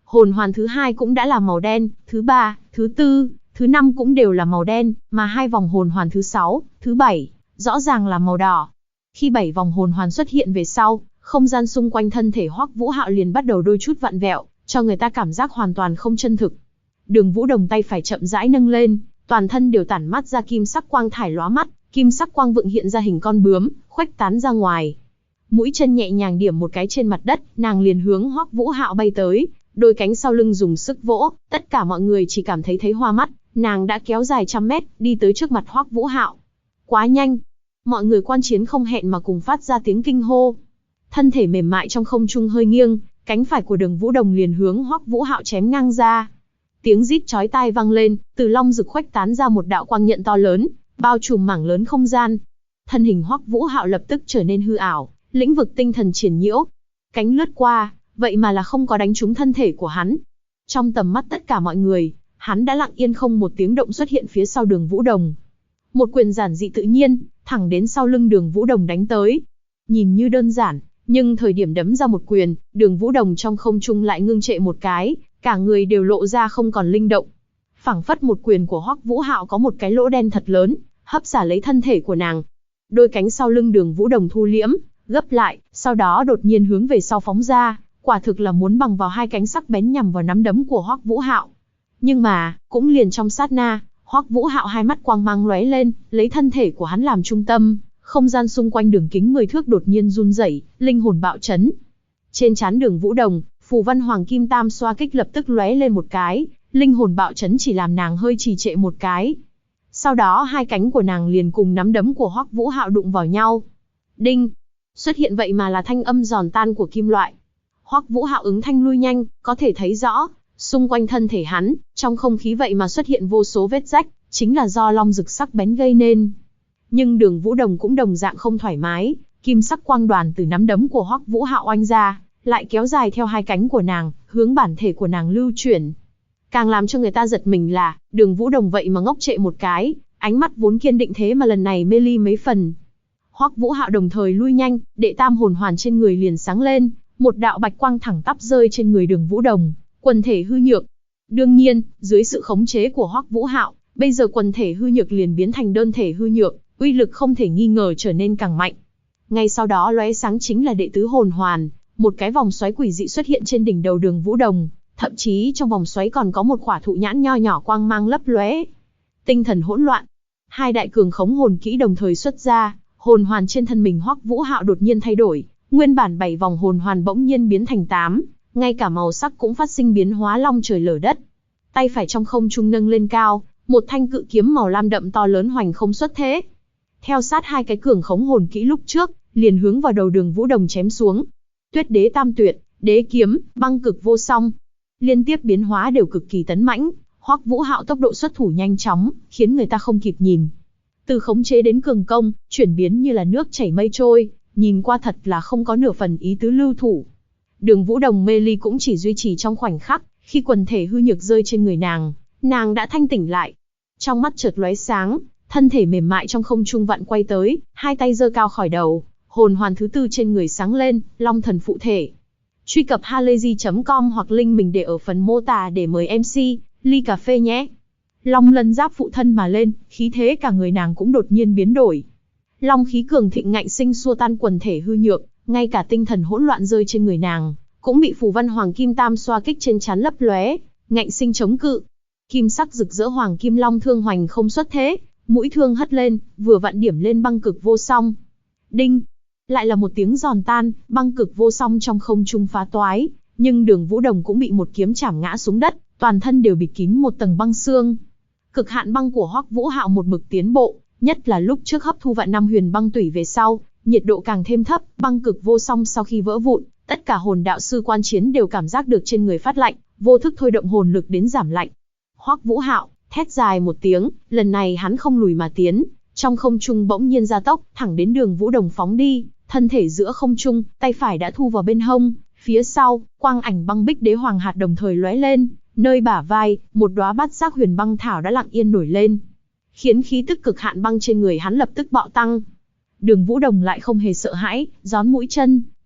Hồn hoàn thứ hai cũng đã là màu đen, thứ ba, thứ tư, thứ năm cũng đều là màu đen, mà hai vòng hồn hoàn thứ sáu, thứ bảy, rõ ràng là màu đỏ. Khi 7 vòng hồn hoàn xuất hiện về sau, không gian xung quanh thân thể Hoắc Vũ Hạo liền bắt đầu đôi chút vặn vẹo, cho người ta cảm giác hoàn toàn không chân thực. Đường Vũ Đồng tay phải chậm rãi nâng lên, toàn thân đều tản mát ra kim sắc quang thải lóa mắt, kim sắc quang vượng hiện ra hình con bướm, khuếch tán ra ngoài. Mũi chân nhẹ nhàng điểm một cái trên mặt đất, nàng liền hướng Hoắc Vũ Hạo bay tới, đôi cánh sau lưng dùng sức vỗ, tất cả mọi người chỉ cảm thấy hoa mắt, nàng đã kéo dài trăm mét, đi tới trước mặt Hoắc Vũ Hạo. Quá nhanh! Mọi người quan chiến không hẹn mà cùng phát ra tiếng kinh hô. Thân thể mềm mại trong không trung hơi nghiêng, cánh phải của Đường Vũ Đồng liền hướng Hoắc Vũ Hạo chém ngang ra. Tiếng rít chói tai vang lên, từ long rực khuếch tán ra một đạo quang nhận to lớn, bao trùm mảng lớn không gian. Thân hình Hoắc Vũ Hạo lập tức trở nên hư ảo, lĩnh vực tinh thần triển nhiễu. Cánh lướt qua, vậy mà là không có đánh trúng thân thể của hắn. Trong tầm mắt tất cả mọi người, hắn đã lặng yên không một tiếng động xuất hiện phía sau Đường Vũ Đồng. Một quyền giản dị tự nhiên, thẳng đến sau lưng Đường Vũ Đồng đánh tới. Nhìn như đơn giản, nhưng thời điểm đấm ra một quyền, Đường Vũ Đồng trong không trung lại ngưng trệ một cái, cả người đều lộ ra không còn linh động. Phảng phất một quyền của Hoắc Vũ Hạo có một cái lỗ đen thật lớn, hấp xả lấy thân thể của nàng. Đôi cánh sau lưng Đường Vũ Đồng thu liễm, gấp lại, sau đó đột nhiên hướng về sau phóng ra, quả thực là muốn bằng vào hai cánh sắc bén nhằm vào nắm đấm của Hoắc Vũ Hạo. Nhưng mà, cũng liền trong sát na, Hoắc Vũ Hạo hai mắt quang mang lóe lên, lấy thân thể của hắn làm trung tâm, không gian xung quanh đường kính 10 thước đột nhiên run rẩy, linh hồn bạo chấn. Trên trán Đường Vũ Đồng, phù văn hoàng kim tam xoa kích lập tức lóe lên một cái, linh hồn bạo chấn chỉ làm nàng hơi trì trệ một cái. Sau đó hai cánh của nàng liền cùng nắm đấm của Hoắc Vũ Hạo đụng vào nhau. Đinh! Xuất hiện vậy mà là thanh âm giòn tan của kim loại. Hoắc Vũ Hạo ứng thanh lui nhanh, có thể thấy rõ, xung quanh thân thể hắn, trong không khí vậy mà xuất hiện vô số vết rách, chính là do long rực sắc bén gây nên. Nhưng Đường Vũ Đồng cũng đồng dạng không thoải mái, kim sắc quang đoàn từ nắm đấm của Hoắc Vũ Hạo oanh ra, lại kéo dài theo hai cánh của nàng, hướng bản thể của nàng lưu chuyển. Càng làm cho người ta giật mình là, Đường Vũ Đồng vậy mà ngốc trệ một cái, ánh mắt vốn kiên định thế mà lần này mê ly mấy phần. Hoắc Vũ Hạo đồng thời lui nhanh, đệ tam hồn hoàn trên người liền sáng lên, một đạo bạch quang thẳng tắp rơi trên người Đường Vũ Đồng, quần thể hư nhược. Đương nhiên, dưới sự khống chế của Hoắc Vũ Hạo, bây giờ quần thể hư nhược liền biến thành đơn thể hư nhược, uy lực không thể nghi ngờ trở nên càng mạnh. Ngay sau đó lóe sáng chính là đệ tứ hồn hoàn, một cái vòng xoáy quỷ dị xuất hiện trên đỉnh đầu Đường Vũ Đồng, thậm chí trong vòng xoáy còn có một quả thụ nhãn nho nhỏ quang mang lấp lóe. Tinh thần hỗn loạn, hai đại cường khống hồn kỹ đồng thời xuất ra, hồn hoàn trên thân mình Hoắc Vũ Hạo đột nhiên thay đổi, nguyên bản 7 vòng hồn hoàn bỗng nhiên biến thành 8, ngay cả màu sắc cũng phát sinh biến hóa long trời lở đất. Tay phải trong không trung nâng lên cao, một thanh cự kiếm màu lam đậm to lớn hoành không xuất thế. Theo sát hai cái cường khống hồn kỹ lúc trước, liền hướng vào đầu Đường Vũ Đồng chém xuống. Tuyết Đế Tam Tuyệt, Đế Kiếm, Băng Cực Vô Song, liên tiếp biến hóa đều cực kỳ tấn mãnh. Hoắc Vũ Hạo tốc độ xuất thủ nhanh chóng, khiến người ta không kịp nhìn. Từ khống chế đến cường công, chuyển biến như là nước chảy mây trôi, nhìn qua thật là không có nửa phần ý tứ lưu thủ. Đường Vũ Đồng mê ly cũng chỉ duy trì trong khoảnh khắc, khi quần thể hư nhược rơi trên người nàng đã thanh tỉnh lại. Trong mắt chợt lóe sáng, thân thể mềm mại trong không trung vặn quay tới, hai tay giơ cao khỏi đầu, hồn hoàn thứ tư trên người sáng lên, Long Thần phụ thể. Truy cập halayzi.com hoặc link mình để ở phần mô tả để mời MC ly cà phê nhé. Long lân giáp phụ thân mà lên, khí thế cả người nàng cũng đột nhiên biến đổi. Long khí cường thịnh ngạnh sinh xua tan quần thể hư nhược, ngay cả tinh thần hỗn loạn rơi trên người nàng, cũng bị phù văn hoàng kim tam xoa kích trên trán lấp lóe, ngạnh sinh chống cự. Kim sắc rực rỡ hoàng kim long thương hoành không xuất thế, mũi thương hất lên, vừa vặn điểm lên Băng Cực Vô Song. Đinh! Lại là một tiếng giòn tan, Băng Cực Vô Song trong không trung phá toái, nhưng Đường Vũ Đồng cũng bị một kiếm chảm ngã xuống đất, toàn thân đều bịt kín một tầng băng xương. Cực hạn băng của Hoắc Vũ Hạo một mực tiến bộ, nhất là lúc trước hấp thu vạn năm huyền băng tủy về sau, nhiệt độ càng thêm thấp, Băng Cực Vô Song sau khi vỡ vụn, tất cả hồn đạo sư quan chiến đều cảm giác được trên người phát lạnh, vô thức thôi động hồn lực đến giảm lạnh. Hoắc Vũ Hạo thét dài một tiếng, lần này hắn không lùi mà tiến, trong không trung bỗng nhiên gia tốc, thẳng đến Đường Vũ Đồng phóng đi, thân thể giữa không trung, tay phải đã thu vào bên hông, phía sau, quang ảnh băng bích đế hoàng hạt đồng thời lóe lên, nơi bả vai, một đóa bát giác huyền băng thảo đã lặng yên nổi lên, khiến khí tức cực hạn băng trên người hắn lập tức bạo tăng. Đường Vũ Đồng lại không hề sợ hãi, gión mũi chân,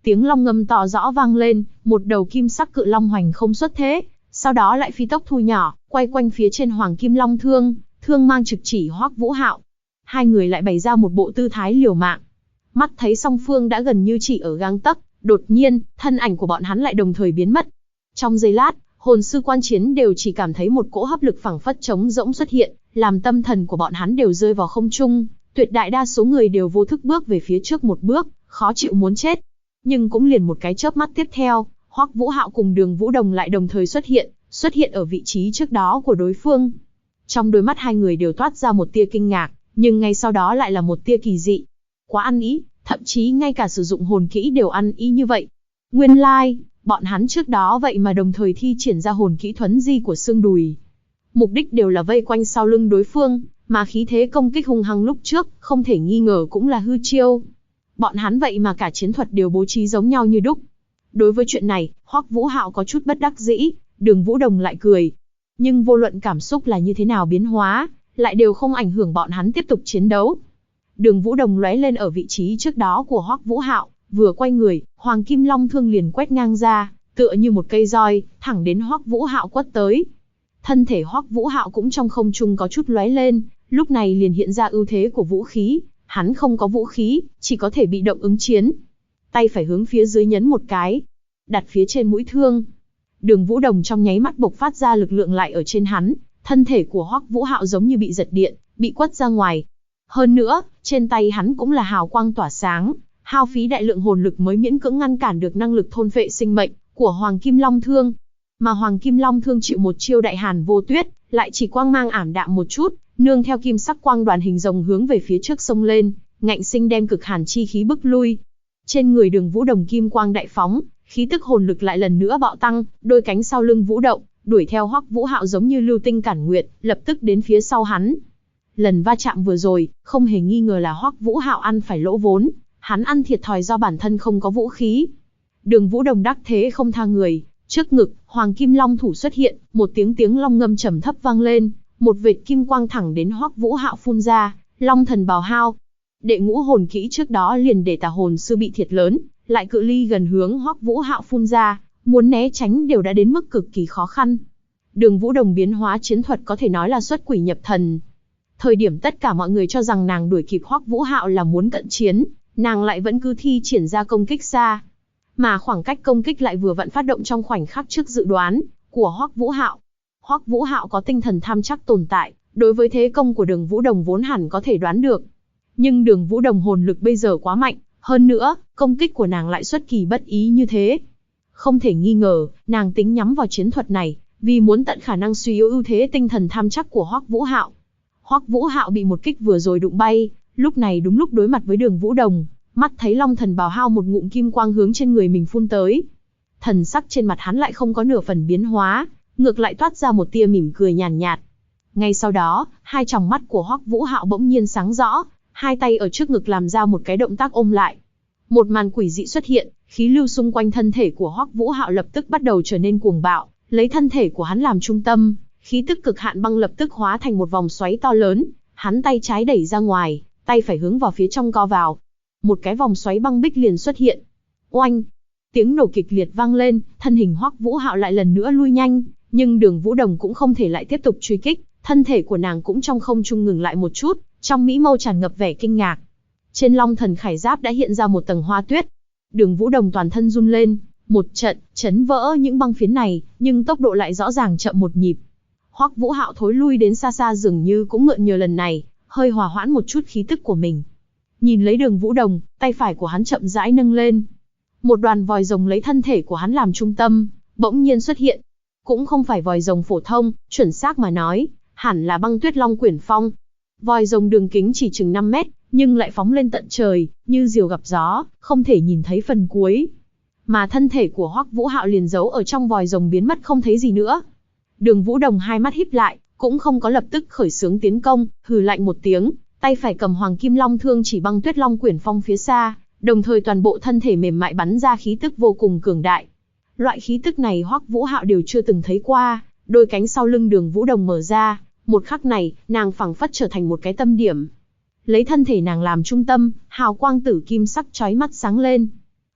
Tiếng long ngâm to rõ vang lên, một đầu kim sắc cự long hoành không xuất thế, sau đó lại phi tốc thu nhỏ, quay quanh phía trên Hoàng Kim Long Thương, thương mang trực chỉ Hoắc Vũ Hạo. Hai người lại bày ra một bộ tư thái liều mạng. Mắt thấy song phương đã gần như chỉ ở gang tấc, đột nhiên, thân ảnh của bọn hắn lại đồng thời biến mất. Trong giây lát, hồn sư quan chiến đều chỉ cảm thấy một cỗ hấp lực phảng phất trống rỗng xuất hiện, làm tâm thần của bọn hắn đều rơi vào không trung, tuyệt đại đa số người đều vô thức bước về phía trước một bước, khó chịu muốn chết. Nhưng cũng liền một cái chớp mắt tiếp theo, Hoắc Vũ Hạo cùng Đường Vũ Đồng lại đồng thời xuất hiện ở vị trí trước đó của đối phương. Trong đôi mắt hai người đều toát ra một tia kinh ngạc, nhưng ngay sau đó lại là một tia kỳ dị. Quá ăn ý, thậm chí ngay cả sử dụng hồn kỹ đều ăn ý như vậy. Nguyên lai, bọn hắn trước đó vậy mà đồng thời thi triển ra hồn kỹ thuấn di của xương đùi. Mục đích đều là vây quanh sau lưng đối phương, mà khí thế công kích hung hăng lúc trước, không thể nghi ngờ cũng là hư chiêu. Bọn hắn vậy mà cả chiến thuật đều bố trí giống nhau như đúc. Đối với chuyện này, Hoắc Vũ Hạo có chút bất đắc dĩ, Đường Vũ Đồng lại cười. Nhưng vô luận cảm xúc là như thế nào biến hóa, lại đều không ảnh hưởng bọn hắn tiếp tục chiến đấu. Đường Vũ Đồng lóe lên ở vị trí trước đó của Hoắc Vũ Hạo, vừa quay người, Hoàng Kim Long Thương liền quét ngang ra, tựa như một cây roi, thẳng đến Hoắc Vũ Hạo quất tới. Thân thể Hoắc Vũ Hạo cũng trong không trung có chút lóe lên, lúc này liền hiện ra ưu thế của vũ khí, hắn không có vũ khí, chỉ có thể bị động ứng chiến. Tay phải hướng phía dưới nhấn một cái, đặt phía trên mũi thương. Đường Vũ Đồng trong nháy mắt bộc phát ra lực lượng lại ở trên hắn, thân thể của Hoắc Vũ Hạo giống như bị giật điện, bị quất ra ngoài. Hơn nữa, trên tay hắn cũng là hào quang tỏa sáng, hao phí đại lượng hồn lực mới miễn cưỡng ngăn cản được năng lực thôn phệ sinh mệnh của Hoàng Kim Long Thương. Mà Hoàng Kim Long Thương chịu một chiêu đại hàn vô tuyết, lại chỉ quang mang ảm đạm một chút, nương theo kim sắc quang đoàn hình rồng hướng về phía trước xông lên, ngạnh sinh đem cực hàn chi khí bức lui. Trên người Đường Vũ Đồng kim quang đại phóng, khí tức hồn lực lại lần nữa bạo tăng, đôi cánh sau lưng vũ động, đuổi theo Hoắc Vũ Hạo giống như lưu tinh cản nguyệt, lập tức đến phía sau hắn. Lần va chạm vừa rồi, không hề nghi ngờ là Hoắc Vũ Hạo ăn phải lỗ vốn, hắn ăn thiệt thòi do bản thân không có vũ khí. Đường Vũ Đồng đắc thế không tha người, trước ngực, Hoàng Kim Long thủ xuất hiện, một tiếng long ngâm trầm thấp vang lên, một vệt kim quang thẳng đến Hoắc Vũ Hạo phun ra, Long Thần Bào Hao. Đệ ngũ hồn kỹ trước đó liền để tà hồn sư bị thiệt lớn, lại cự ly gần hướng Hoắc Vũ Hạo phun ra, muốn né tránh đều đã đến mức cực kỳ khó khăn. Đường Vũ Đồng biến hóa chiến thuật có thể nói là xuất quỷ nhập thần. Thời điểm tất cả mọi người cho rằng nàng đuổi kịp Hoắc Vũ Hạo là muốn cận chiến, nàng lại vẫn cứ thi triển ra công kích xa. Mà khoảng cách công kích lại vừa vặn phát động trong khoảnh khắc trước dự đoán của Hoắc Vũ Hạo. Hoắc Vũ Hạo có tinh thần tham chắc tồn tại, đối với thế công của Đường Vũ Đồng vốn hẳn có thể đoán được. Nhưng Đường Vũ Đồng hồn lực bây giờ quá mạnh, hơn nữa, công kích của nàng lại xuất kỳ bất ý như thế. Không thể nghi ngờ, nàng tính nhắm vào chiến thuật này, vì muốn tận khả năng suy yếu ưu thế tinh thần tham chắc của Hoắc Vũ Hạo. Hoắc Vũ Hạo bị một kích vừa rồi đụng bay, lúc này đúng lúc đối mặt với Đường Vũ Đồng, mắt thấy Long Thần Bào Hao một ngụm kim quang hướng trên người mình phun tới. Thần sắc trên mặt hắn lại không có nửa phần biến hóa, ngược lại toát ra một tia mỉm cười nhàn nhạt. Ngay sau đó, hai tròng mắt của Hoắc Vũ Hạo bỗng nhiên sáng rõ, hai tay ở trước ngực làm ra một cái động tác ôm lại. Một màn quỷ dị xuất hiện, khí lưu xung quanh thân thể của Hoắc Vũ Hạo lập tức bắt đầu trở nên cuồng bạo, lấy thân thể của hắn làm trung tâm, khí tức cực hạn băng lập tức hóa thành một vòng xoáy to lớn, hắn tay trái đẩy ra ngoài, tay phải hướng vào phía trong co vào. Một cái vòng xoáy băng bích liền xuất hiện. Oanh! Tiếng nổ kịch liệt vang lên, thân hình Hoắc Vũ Hạo lại lần nữa lui nhanh, nhưng Đường Vũ Đồng cũng không thể lại tiếp tục truy kích, thân thể của nàng cũng trong không trung ngừng lại một chút, trong mỹ mâu tràn ngập vẻ kinh ngạc. Trên Long Thần Khải Giáp đã hiện ra một tầng hoa tuyết. Đường Vũ Đồng toàn thân run lên, một trận chấn vỡ những băng phiến này, nhưng tốc độ lại rõ ràng chậm một nhịp. Hoắc Vũ Hạo thối lui đến xa xa dường như cũng mượn nhờ lần này, hơi hòa hoãn một chút khí tức của mình. Nhìn lấy Đường Vũ Đồng, tay phải của hắn chậm rãi nâng lên. Một đoàn vòi rồng lấy thân thể của hắn làm trung tâm, bỗng nhiên xuất hiện. Cũng không phải vòi rồng phổ thông, chuẩn xác mà nói, hẳn là băng tuyết long quyển phong. Vòi rồng đường kính chỉ chừng 5 mét, nhưng lại phóng lên tận trời, như diều gặp gió, không thể nhìn thấy phần cuối. Mà thân thể của Hoắc Vũ Hạo liền giấu ở trong vòi rồng biến mất không thấy gì nữa. Đường Vũ Đồng hai mắt híp lại, cũng không có lập tức khởi xướng tiến công, hừ lạnh một tiếng, tay phải cầm Hoàng Kim Long Thương chỉ băng tuyết long quyển phong phía xa, đồng thời toàn bộ thân thể mềm mại bắn ra khí tức vô cùng cường đại. Loại khí tức này Hoắc Vũ Hạo đều chưa từng thấy qua, đôi cánh sau lưng Đường Vũ Đồng mở ra, một khắc này, nàng phảng phất trở thành một cái tâm điểm. Lấy thân thể nàng làm trung tâm, hào quang tử kim sắc chói mắt sáng lên.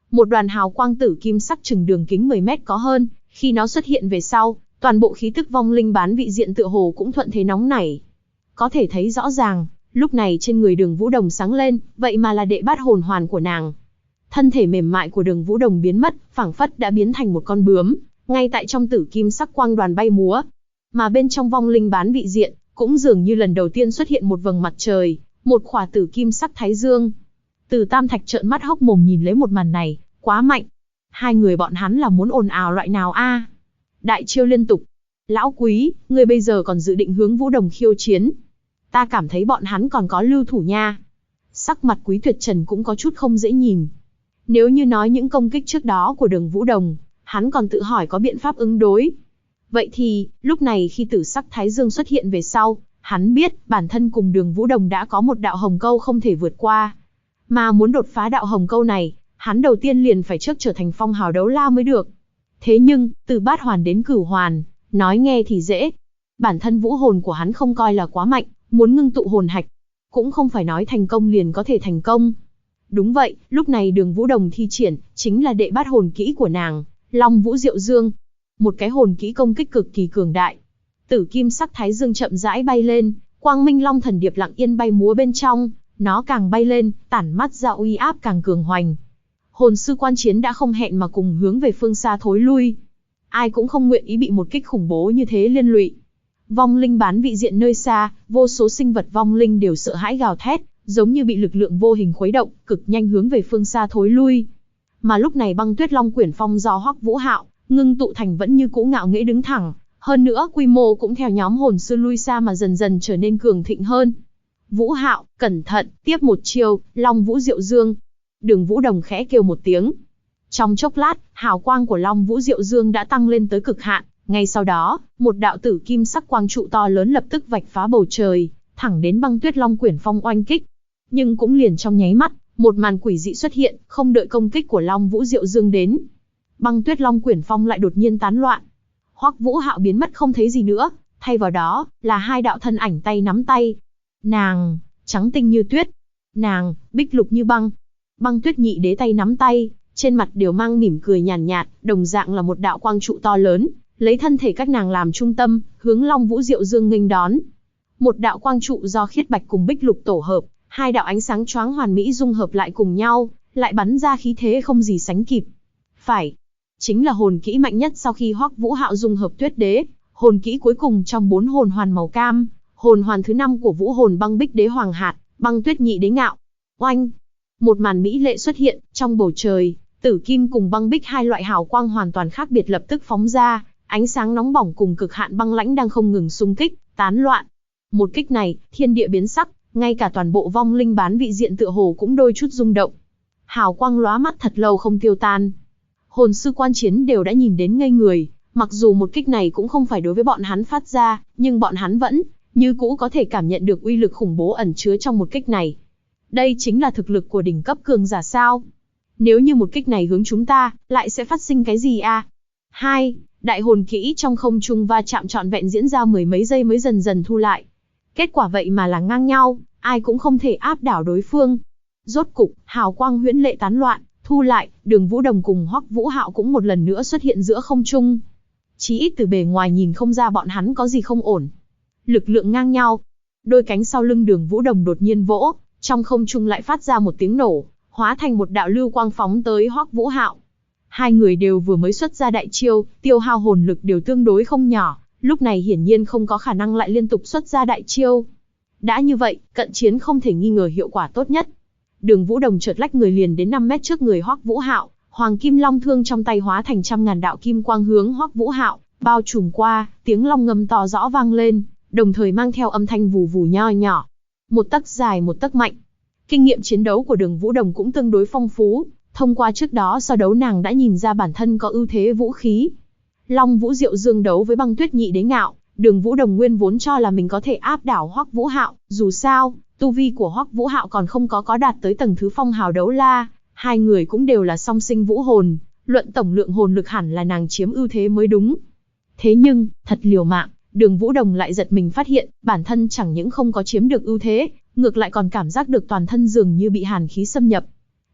Một đoàn hào quang tử kim sắc chừng đường kính 10 mét có hơn, khi nó xuất hiện về sau, toàn bộ khí tức vong linh bán vị diện tựa hồ cũng thuận thế nóng nảy. Có thể thấy rõ ràng, lúc này trên người Đường Vũ Đồng sáng lên, vậy mà là đệ bát hồn hoàn của nàng. Thân thể mềm mại của Đường Vũ Đồng biến mất, phảng phất đã biến thành một con bướm, ngay tại trong tử kim sắc quang đoàn bay múa. Mà bên trong vong linh bán vị diện, cũng dường như lần đầu tiên xuất hiện một vầng mặt trời, một khỏa tử kim sắc thái dương. Từ Tam Thạch trợn mắt hốc mồm nhìn lấy một màn này, quá mạnh. Hai người bọn hắn là muốn ồn ào loại nào a? Đại chiêu liên tục. Lão Quý, ngươi bây giờ còn dự định hướng Vũ Đồng khiêu chiến? Ta cảm thấy bọn hắn còn có lưu thủ nha. Sắc mặt Quý Tuyệt Trần cũng có chút không dễ nhìn. Nếu như nói những công kích trước đó của Đường Vũ Đồng, hắn còn tự hỏi có biện pháp ứng đối. Vậy thì, lúc này khi tử sắc thái dương xuất hiện về sau, hắn biết bản thân cùng Đường Vũ Đồng đã có một đạo hồng câu không thể vượt qua. Mà muốn đột phá đạo hồng câu này, hắn đầu tiên liền phải trước trở thành phong hào đấu la mới được. Thế nhưng, từ bát hoàn đến cửu hoàn, nói nghe thì dễ. Bản thân vũ hồn của hắn không coi là quá mạnh, muốn ngưng tụ hồn hạch, cũng không phải nói thành công liền có thể thành công. Đúng vậy, lúc này Đường Vũ Đồng thi triển, chính là đệ bát hồn kỹ của nàng, Long Vũ Diệu Dương. Một cái hồn kỹ công kích cực kỳ cường đại. Tử kim sắc thái dương chậm rãi bay lên, quang minh long thần điệp lặng yên bay múa bên trong, nó càng bay lên, tản mắt ra uy áp càng cường hoành. Hồn sư quan chiến đã không hẹn mà cùng hướng về phương xa thối lui. Ai cũng không nguyện ý bị một kích khủng bố như thế liên lụy. Vong linh bán vị diện nơi xa, vô số sinh vật vong linh đều sợ hãi gào thét, giống như bị lực lượng vô hình khuấy động, cực nhanh hướng về phương xa thối lui. Mà lúc này Băng Tuyết Long Quyển Phong do Hoắc Vũ Hạo ngưng tụ thành vẫn như cũ ngạo nghễ đứng thẳng, hơn nữa quy mô cũng theo nhóm hồn sư lui xa mà dần dần trở nên cường thịnh hơn. Vũ Hạo, cẩn thận, tiếp một chiêu, Long Vũ Diệu Dương. Đường Vũ Đồng khẽ kêu một tiếng. Trong chốc lát, hào quang của Long Vũ Diệu Dương đã tăng lên tới cực hạn, ngay sau đó, một đạo tử kim sắc quang trụ to lớn lập tức vạch phá bầu trời, thẳng đến Băng Tuyết Long Quyển Phong oanh kích. Nhưng cũng liền trong nháy mắt, một màn quỷ dị xuất hiện, không đợi công kích của Long Vũ Diệu Dương đến. Băng Tuyết Long Quyển Phong lại đột nhiên tán loạn. Hoắc Vũ Hạo biến mất không thấy gì nữa, thay vào đó là hai đạo thân ảnh tay nắm tay. Nàng, trắng tinh như tuyết. Nàng, bích lục như băng. Băng Tuyết Nhị Đế tay nắm tay, trên mặt đều mang mỉm cười nhàn nhạt, đồng dạng là một đạo quang trụ to lớn, lấy thân thể các nàng làm trung tâm, hướng Long Vũ Diệu Dương nghênh đón. Một đạo quang trụ do khiết bạch cùng bích lục tổ hợp, hai đạo ánh sáng choáng hoàn mỹ dung hợp lại cùng nhau, lại bắn ra khí thế không gì sánh kịp. Phải, chính là hồn kỹ mạnh nhất sau khi Hoắc Vũ Hạo dung hợp Tuyết Đế, hồn kỹ cuối cùng trong 4 hồn hoàn màu cam, hồn hoàn thứ 5 của Vũ hồn Băng Bích Đế Hoàng Hạt, Băng Tuyết Nhị Đế Ngạo. Oanh! Một màn mỹ lệ xuất hiện, trong bầu trời, tử kim cùng băng bích hai loại hào quang hoàn toàn khác biệt lập tức phóng ra, ánh sáng nóng bỏng cùng cực hạn băng lãnh đang không ngừng xung kích, tán loạn. Một kích này, thiên địa biến sắc, ngay cả toàn bộ vong linh bán vị diện tựa hồ cũng đôi chút rung động. Hào quang lóa mắt thật lâu không tiêu tan. Hồn sư quan chiến đều đã nhìn đến ngây người, mặc dù một kích này cũng không phải đối với bọn hắn phát ra, nhưng bọn hắn vẫn, như cũ có thể cảm nhận được uy lực khủng bố ẩn chứa trong một kích này. Đây chính là thực lực của đỉnh cấp cường giả sao? Nếu như một kích này hướng chúng ta, lại sẽ phát sinh cái gì a? 2. Đại hồn kỹ trong không trung va chạm trọn vẹn diễn ra mười mấy giây mới dần dần thu lại. Kết quả vậy mà là ngang nhau, ai cũng không thể áp đảo đối phương. Rốt cục, hào quang huyễn lệ tán loạn, thu lại, Đường Vũ Đồng cùng Hoắc Vũ Hạo cũng một lần nữa xuất hiện giữa không trung. Chí ít từ bề ngoài nhìn không ra bọn hắn có gì không ổn. Lực lượng ngang nhau. Đôi cánh sau lưng Đường Vũ Đồng đột nhiên vỗ, trong không trung lại phát ra một tiếng nổ, hóa thành một đạo lưu quang phóng tới Hoắc Vũ Hạo. Hai người đều vừa mới xuất ra đại chiêu, tiêu hao hồn lực đều tương đối không nhỏ, lúc này hiển nhiên không có khả năng lại liên tục xuất ra đại chiêu. Đã như vậy, cận chiến không thể nghi ngờ hiệu quả tốt nhất. Đường Vũ Đồng chợt lách người liền đến 5 mét trước người Hoắc Vũ Hạo, Hoàng Kim Long thương trong tay hóa thành trăm ngàn đạo kim quang hướng Hoắc Vũ Hạo bao trùm qua, tiếng long ngâm to rõ vang lên, đồng thời mang theo âm thanh vù vù nho nhỏ. Một tấc dài một tấc mạnh. Kinh nghiệm chiến đấu của Đường Vũ Đồng cũng tương đối phong phú, thông qua trước đó so đấu nàng đã nhìn ra bản thân có ưu thế vũ khí. Long Vũ Diệu Dương đấu với Băng Tuyết Nhị Đế Ngạo, Đường Vũ Đồng nguyên vốn cho là mình có thể áp đảo Hoắc Vũ Hạo, dù sao, tu vi của Hoắc Vũ Hạo còn không có đạt tới tầng thứ phong hào đấu la, hai người cũng đều là song sinh vũ hồn, luận tổng lượng hồn lực hẳn là nàng chiếm ưu thế mới đúng. Thế nhưng, thật liều mạng, Đường Vũ Đồng lại giật mình phát hiện, bản thân chẳng những không có chiếm được ưu thế, ngược lại còn cảm giác được toàn thân dường như bị hàn khí xâm nhập.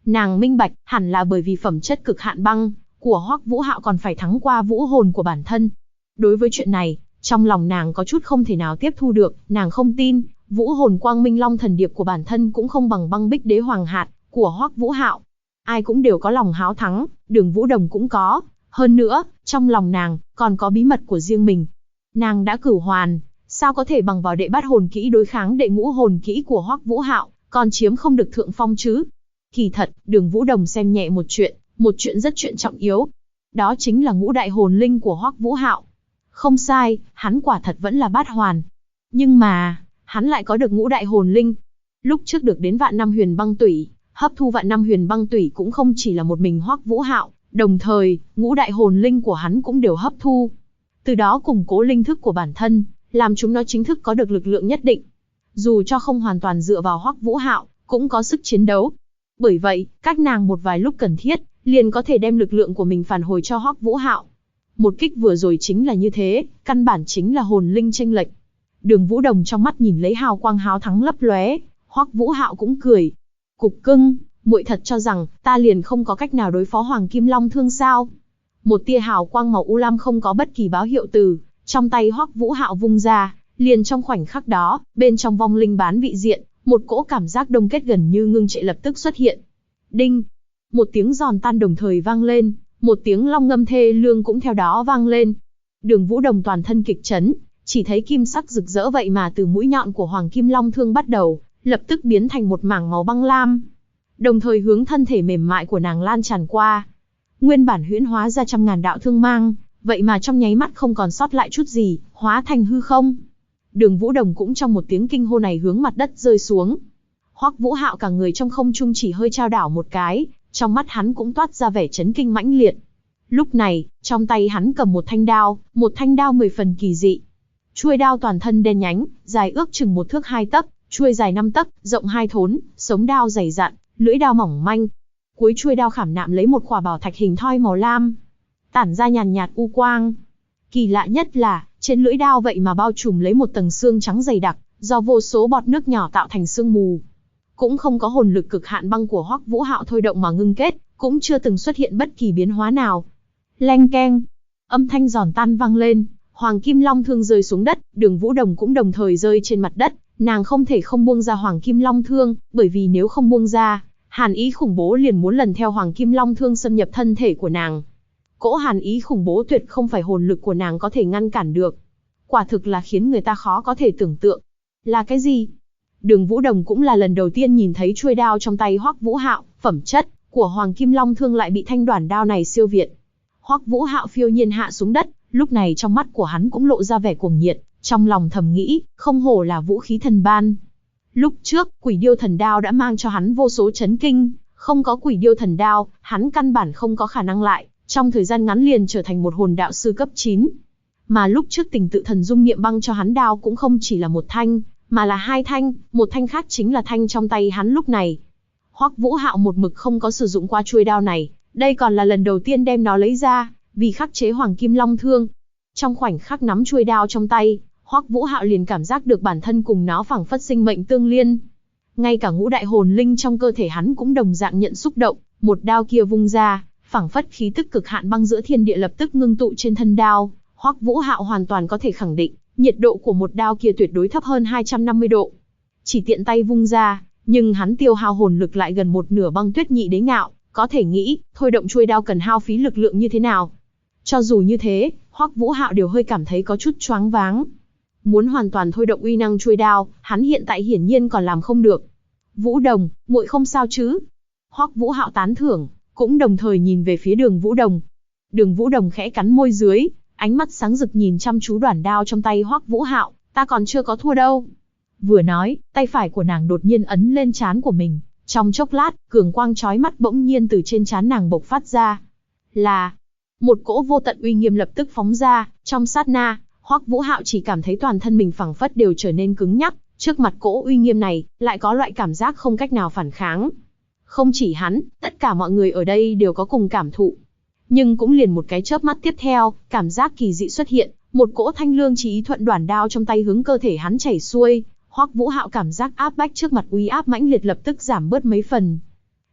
Nàng minh bạch, hẳn là bởi vì phẩm chất cực hạn băng của Hoắc Vũ Hạo còn phải thắng qua vũ hồn của bản thân. Đối với chuyện này, trong lòng nàng có chút không thể nào tiếp thu được, nàng không tin, vũ hồn Quang Minh Long Thần Điệp của bản thân cũng không bằng băng bích đế hoàng hạt của Hoắc Vũ Hạo. Ai cũng đều có lòng háo thắng, Đường Vũ Đồng cũng có. Hơn nữa, trong lòng nàng, còn có bí mật của riêng mình. Nàng đã cửu hoàn, sao có thể bằng vào đệ bát hồn kỹ đối kháng đệ ngũ hồn kỹ của Hoắc Vũ Hạo, còn chiếm không được thượng phong chứ? Kỳ thật, Đường Vũ Đồng xem nhẹ một chuyện rất trọng yếu. Đó chính là ngũ đại hồn linh của Hoắc Vũ Hạo. Không sai, hắn quả thật vẫn là bát hoàn. Nhưng mà, hắn lại có được ngũ đại hồn linh. Lúc trước được đến vạn năm huyền băng tủy, hấp thu vạn năm huyền băng tủy cũng không chỉ là một mình Hoắc Vũ Hạo, đồng thời, ngũ đại hồn linh của hắn cũng đều hấp thu. Từ đó củng cố linh thức của bản thân, làm chúng nó chính thức có được lực lượng nhất định. Dù cho không hoàn toàn dựa vào Hoắc Vũ Hạo, cũng có sức chiến đấu. Bởi vậy, các nàng một vài lúc cần thiết, liền có thể đem lực lượng của mình phản hồi cho Hoắc Vũ Hạo. Một kích vừa rồi chính là như thế, căn bản chính là hồn linh chênh lệch. Đường Vũ Đồng trong mắt nhìn lấy hào quang háo thắng lấp lóe, Hoắc Vũ Hạo cũng cười. Cục cưng, muội thật cho rằng ta liền không có cách nào đối phó Hoàng Kim Long Thương sao? Một tia hào quang màu u lam không có bất kỳ báo hiệu từ trong tay Hoắc Vũ Hạo vung ra, liền trong khoảnh khắc đó, bên trong vong linh bán vị diện, một cỗ cảm giác đông kết gần như ngưng trệ lập tức xuất hiện. Đinh, một tiếng giòn tan đồng thời vang lên, một tiếng long ngâm thê lương cũng theo đó vang lên. Đường Vũ Đồng toàn thân kịch chấn, chỉ thấy kim sắc rực rỡ vậy mà từ mũi nhọn của Hoàng Kim Long Thương bắt đầu, lập tức biến thành một mảng màu băng lam, đồng thời hướng thân thể mềm mại của nàng lan tràn qua. Nguyên bản huyễn hóa ra trăm ngàn đạo thương mang, vậy mà trong nháy mắt không còn sót lại chút gì, hóa thành hư không. Đường Vũ Đồng cũng trong một tiếng kinh hô này hướng mặt đất rơi xuống. Hoắc Vũ Hạo cả người trong không trung chỉ hơi chao đảo một cái, trong mắt hắn cũng toát ra vẻ chấn kinh mãnh liệt. Lúc này, trong tay hắn cầm một thanh đao 10 phần kỳ dị. Chuôi đao toàn thân đen nhánh, dài ước chừng 1 thước 2 tấc, chuôi dài 5 tấc, rộng 2 thốn, sống đao dày dặn, lưỡi đao mỏng manh. Cuối chuôi đao khảm nạm lấy một khỏa bảo thạch hình thoi màu lam, tản ra nhàn nhạt u quang. Kỳ lạ nhất là, trên lưỡi đao vậy mà bao trùm lấy một tầng xương trắng dày đặc, do vô số bọt nước nhỏ tạo thành sương mù. Cũng không có hồn lực cực hạn băng của Hoắc Vũ Hạo thôi động mà ngưng kết, cũng chưa từng xuất hiện bất kỳ biến hóa nào. Leng keng, âm thanh giòn tan vang lên, Hoàng Kim Long Thương rơi xuống đất, Đường Vũ Đồng cũng đồng thời rơi trên mặt đất. Nàng không thể không buông ra Hoàng Kim Long Thương, bởi vì nếu không buông ra, hàn ý khủng bố liền muốn lần theo Hoàng Kim Long Thương xâm nhập thân thể của nàng. Cỗ hàn ý khủng bố tuyệt không phải hồn lực của nàng có thể ngăn cản được. Quả thực là khiến người ta khó có thể tưởng tượng. Là cái gì? Đường Vũ Đồng cũng là lần đầu tiên nhìn thấy chuôi đao trong tay Hoắc Vũ Hạo, phẩm chất của Hoàng Kim Long Thương lại bị thanh đoản đao này siêu việt. Hoắc Vũ Hạo phiêu nhiên hạ xuống đất, lúc này trong mắt của hắn cũng lộ ra vẻ cuồng nhiệt, trong lòng thầm nghĩ, không hổ là vũ khí thần ban. Lúc trước, Quỷ Điêu Thần Đao đã mang cho hắn vô số chấn kinh, không có Quỷ Điêu Thần Đao, hắn căn bản không có khả năng lại, trong thời gian ngắn liền trở thành một hồn đạo sư cấp 9. Mà lúc trước Tình Tự Thần Dung niệm băng cho hắn đao cũng không chỉ là một thanh, mà là 2 thanh, một thanh khác chính là thanh trong tay hắn lúc này. Hoắc Vũ Hạo một mực không có sử dụng qua chuôi đao này, đây còn là lần đầu tiên đem nó lấy ra, vì khắc chế Hoàng Kim Long Thương. Trong khoảnh khắc nắm chuôi đao trong tay, Hoắc Vũ Hạo liền cảm giác được bản thân cùng nó phảng phất sinh mệnh tương liên. Ngay cả ngũ đại hồn linh trong cơ thể hắn cũng đồng dạng nhận xúc động, một đao kia vung ra, phảng phất khí tức cực hạn băng giữa thiên địa lập tức ngưng tụ trên thân đao. Hoắc Vũ Hạo hoàn toàn có thể khẳng định, nhiệt độ của một đao kia tuyệt đối thấp hơn 250 độ. Chỉ tiện tay vung ra, nhưng hắn tiêu hao hồn lực lại gần một nửa băng tuyết nhị đế ngạo, có thể nghĩ, thôi động chuôi đao cần hao phí lực lượng như thế nào. Cho dù như thế, Hoắc Vũ Hạo đều hơi cảm thấy có chút choáng váng. Muốn hoàn toàn thôi động uy năng chuôi đao, hắn hiện tại hiển nhiên còn làm không được. Vũ Đồng, muội không sao chứ? Hoắc Vũ Hạo tán thưởng, cũng đồng thời nhìn về phía Đường Vũ Đồng. Đường Vũ Đồng khẽ cắn môi dưới, ánh mắt sáng rực nhìn chăm chú đoản đao trong tay Hoắc Vũ Hạo, ta còn chưa có thua đâu. Vừa nói, tay phải của nàng đột nhiên ấn lên trán của mình, trong chốc lát, cường quang chói mắt bỗng nhiên từ trên trán nàng bộc phát ra. Là một cỗ vô tận uy nghiêm lập tức phóng ra, trong sát na, Hoắc Vũ Hạo chỉ cảm thấy toàn thân mình phảng phất đều trở nên cứng nhắc, trước mặt cỗ uy nghiêm này, lại có loại cảm giác không cách nào phản kháng. Không chỉ hắn, tất cả mọi người ở đây đều có cùng cảm thụ. Nhưng cũng liền một cái chớp mắt tiếp theo, cảm giác kỳ dị xuất hiện, một cỗ thanh lương chí ý thuận đoản đao trong tay hướng cơ thể hắn chảy xuôi, Hoắc Vũ Hạo cảm giác áp bách trước mặt uy áp mãnh liệt lập tức giảm bớt mấy phần.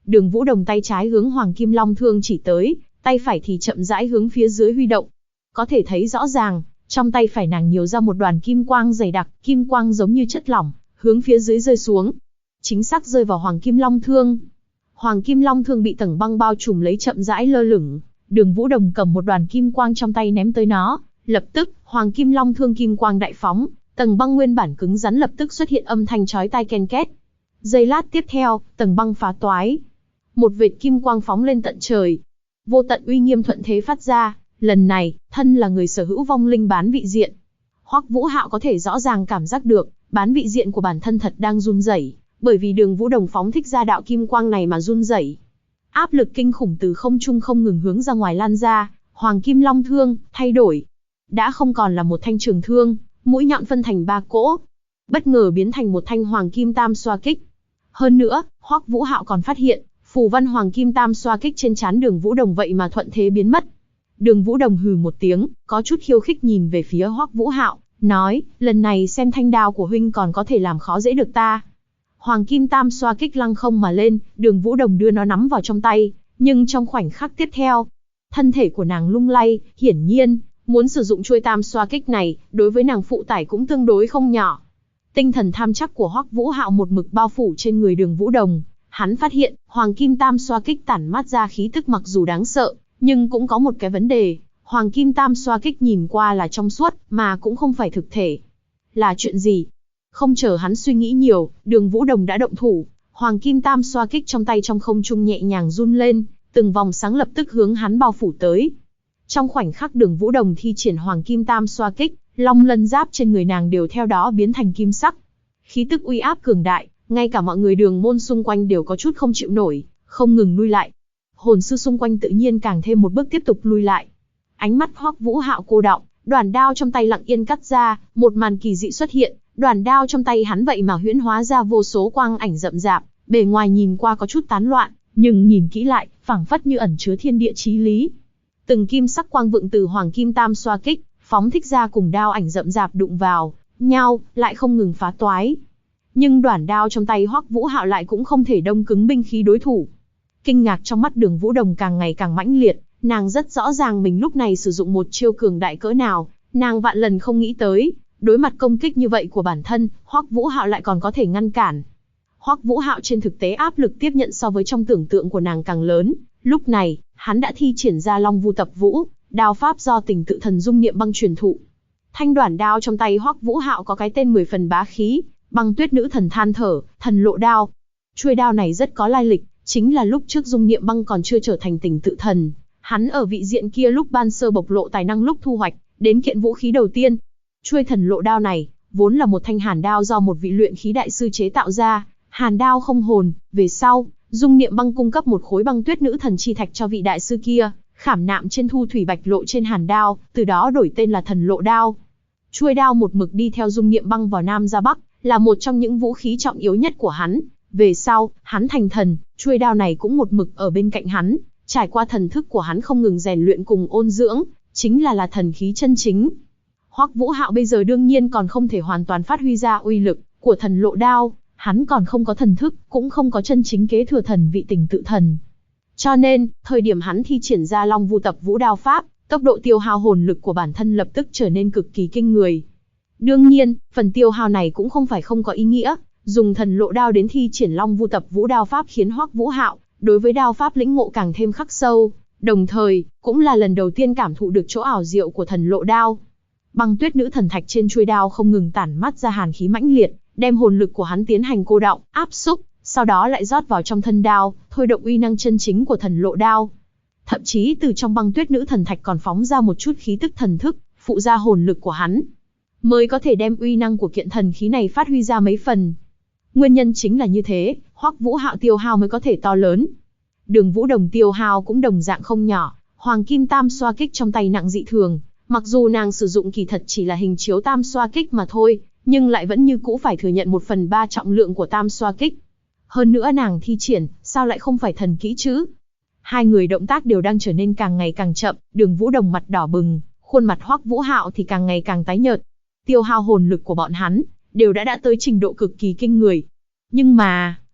Đường Vũ Đồng tay trái hướng Hoàng Kim Long Thương chỉ tới, tay phải thì chậm rãi hướng phía dưới huy động. Có thể thấy rõ ràng, trong tay phải nàng nhiều ra một đoàn kim quang dày đặc, kim quang giống như chất lỏng, hướng phía dưới rơi xuống. Chính xác rơi vào Hoàng Kim Long Thương. Hoàng Kim Long Thương bị tầng băng bao trùm lấy chậm rãi lơ lửng. Đường Vũ Đồng cầm một đoàn kim quang trong tay ném tới nó, lập tức, Hoàng Kim Long Thương kim quang đại phóng, tầng băng nguyên bản cứng rắn lập tức xuất hiện âm thanh chói tai ken két. Giây lát tiếp theo, tầng băng phá toái. Một vệt kim quang phóng lên tận trời. Vô tận uy nghiêm thuận thế phát ra, lần này, thân là người sở hữu vong linh bán vị diện. Hoắc Vũ Hạo có thể rõ ràng cảm giác được, bán vị diện của bản thân thật đang run rẩy, bởi vì Đường Vũ Đồng phóng thích ra đạo kim quang này mà run rẩy. Áp lực kinh khủng từ không trung không ngừng hướng ra ngoài lan ra, Hoàng Kim Long Thương thay đổi, đã không còn là một thanh trường thương, mũi nhọn phân thành 3 cỗ, bất ngờ biến thành một thanh Hoàng Kim Tam Xoa Kích. Hơn nữa, Hoắc Vũ Hạo còn phát hiện, phù văn Hoàng Kim Tam Xoa Kích trên trán Đường Vũ Đồng vậy mà thuận thế biến mất. Đường Vũ Đồng hừ một tiếng, có chút khiêu khích nhìn về phía Hoắc Vũ Hạo, nói, lần này xem thanh đao của huynh còn có thể làm khó dễ được ta. Hoàng Kim Tam Xoa Kích lăng không mà lên, Đường Vũ Đồng đưa nó nắm vào trong tay, nhưng trong khoảnh khắc tiếp theo, thân thể của nàng lung lay, hiển nhiên, muốn sử dụng chuôi Tam Xoa Kích này, đối với nàng phụ tải cũng tương đối không nhỏ. Tinh thần tham chắc của Hoắc Vũ Hạo một mực bao phủ trên người Đường Vũ Đồng, hắn phát hiện, Hoàng Kim Tam Xoa Kích tản mát ra khí tức mặc dù đáng sợ, nhưng cũng có một cái vấn đề, Hoàng Kim Tam Xoa Kích nhìn qua là trong suốt, mà cũng không phải thực thể. Là chuyện gì? Không chờ hắn suy nghĩ nhiều, Đường Vũ Đồng đã động thủ, Hoàng Kim Tam Xoa Kích trong tay trong không trung nhẹ nhàng run lên, từng vòng sáng lập tức hướng hắn bao phủ tới. Trong khoảnh khắc Đường Vũ Đồng thi triển Hoàng Kim Tam Xoa Kích, long lân giáp trên người nàng đều theo đó biến thành kim sắc. Khí tức uy áp cường đại, ngay cả mọi người Đường môn xung quanh đều có chút không chịu nổi, không ngừng lui lại. Hồn sư xung quanh tự nhiên càng thêm một bước tiếp tục lui lại. Ánh mắt Hoắc Vũ Hạo cô đọng, đoản đao trong tay lặng yên cắt ra, một màn kỳ dị xuất hiện, đoản đao trong tay hắn vậy mà huyễn hóa ra vô số quang ảnh rậm rạp, bề ngoài nhìn qua có chút tán loạn, nhưng nhìn kỹ lại, phảng phất như ẩn chứa thiên địa chí lý. Từng kim sắc quang vựng từ Hoàng Kim Tam Xoa Kích phóng thích ra cùng đao ảnh rậm rạp đụng vào nhau, lại không ngừng phá toái. Nhưng đoản đao trong tay Hoắc Vũ Hạo lại cũng không thể đông cứng binh khí đối thủ. Kinh ngạc trong mắt Đường Vũ Đồng càng ngày càng mãnh liệt, nàng rất rõ ràng mình lúc này sử dụng một chiêu cường đại cỡ nào, nàng vạn lần không nghĩ tới, đối mặt công kích như vậy của bản thân, Hoắc Vũ Hạo lại còn có thể ngăn cản. Hoắc Vũ Hạo trên thực tế áp lực tiếp nhận so với trong tưởng tượng của nàng càng lớn, lúc này, hắn đã thi triển ra Long Vu Tập Vũ, đao pháp do Tình Tự Thần Dung Niệm Băng truyền thụ. Thanh đoản đao trong tay Hoắc Vũ Hạo có cái tên 10 phần bá khí, Băng Tuyết Nữ Thần than thở, thần lộ đao. Chuôi đao này rất có lai lịch, chính là lúc trước Dung Niệm Băng còn chưa trở thành Tình Tự Thần, hắn ở vị diện kia lúc ban sơ bộc lộ tài năng lúc thu hoạch, đến kiện vũ khí đầu tiên. Chuôi thần lộ đao này, vốn là một thanh hàn đao do một vị luyện khí đại sư chế tạo ra, hàn đao không hồn, về sau, Dung Niệm Băng cung cấp một khối băng tuyết nữ thần chi thạch cho vị đại sư kia, khảm nạm trên thu thủy bạch lộ trên hàn đao, từ đó đổi tên là thần lộ đao. Chuôi đao một mực đi theo Dung Niệm Băng vào Nam ra Bắc, là một trong những vũ khí trọng yếu nhất của hắn. Về sau, hắn thành thần, chuôi đao này cũng một mực ở bên cạnh hắn, trải qua thần thức của hắn không ngừng rèn luyện cùng ôn dưỡng, chính là thần khí chân chính. Hoắc Vũ Hạo bây giờ đương nhiên còn không thể hoàn toàn phát huy ra uy lực của thần lộ đao, hắn còn không có thần thức, cũng không có chân chính kế thừa thần vị Tình Tự Thần. Cho nên, thời điểm hắn thi triển ra Long Vu Tập Vũ đao pháp, tốc độ tiêu hao hồn lực của bản thân lập tức trở nên cực kỳ kinh người. Đương nhiên, phần tiêu hao này cũng không phải không có ý nghĩa, dùng thần lộ đao đến thi triển Long Vu Tập Vũ đao pháp khiến Hoắc Vũ Hạo đối với đao pháp lĩnh ngộ càng thêm khắc sâu, đồng thời, cũng là lần đầu tiên cảm thụ được chỗ ảo diệu của thần lộ đao. Băng Tuyết Nữ Thần thạch trên chuôi đao không ngừng tản mát ra hàn khí mãnh liệt, đem hồn lực của hắn tiến hành cô đọng, áp xúc, sau đó lại rót vào trong thân đao, thôi động uy năng chân chính của thần lộ đao. Thậm chí từ trong Băng Tuyết Nữ Thần thạch còn phóng ra một chút khí tức thần thức, phụ ra hồn lực của hắn, mới có thể đem uy năng của kiện thần khí này phát huy ra mấy phần. Nguyên nhân chính là như thế, Hoắc Vũ Hạo tiêu hao mới có thể to lớn. Đường Vũ Đồng tiêu hao cũng đồng dạng không nhỏ, Hoàng Kim Tam Xoa Kích trong tay nặng dị thường, mặc dù nàng sử dụng kỳ thật chỉ là hình chiếu Tam Xoa Kích mà thôi, nhưng lại vẫn như cũ phải thừa nhận 1/3 trọng lượng của Tam Xoa Kích. Hơn nữa nàng thi triển, sao lại không phải thần kỹ chứ? Hai người động tác đều đang trở nên càng ngày càng chậm, Đường Vũ Đồng mặt đỏ bừng, khuôn mặt Hoắc Vũ Hạo thì càng ngày càng tái nhợt. Tiêu hao hồn lực của bọn hắn đều đã tới trình độ cực kỳ kinh người. Nhưng mà,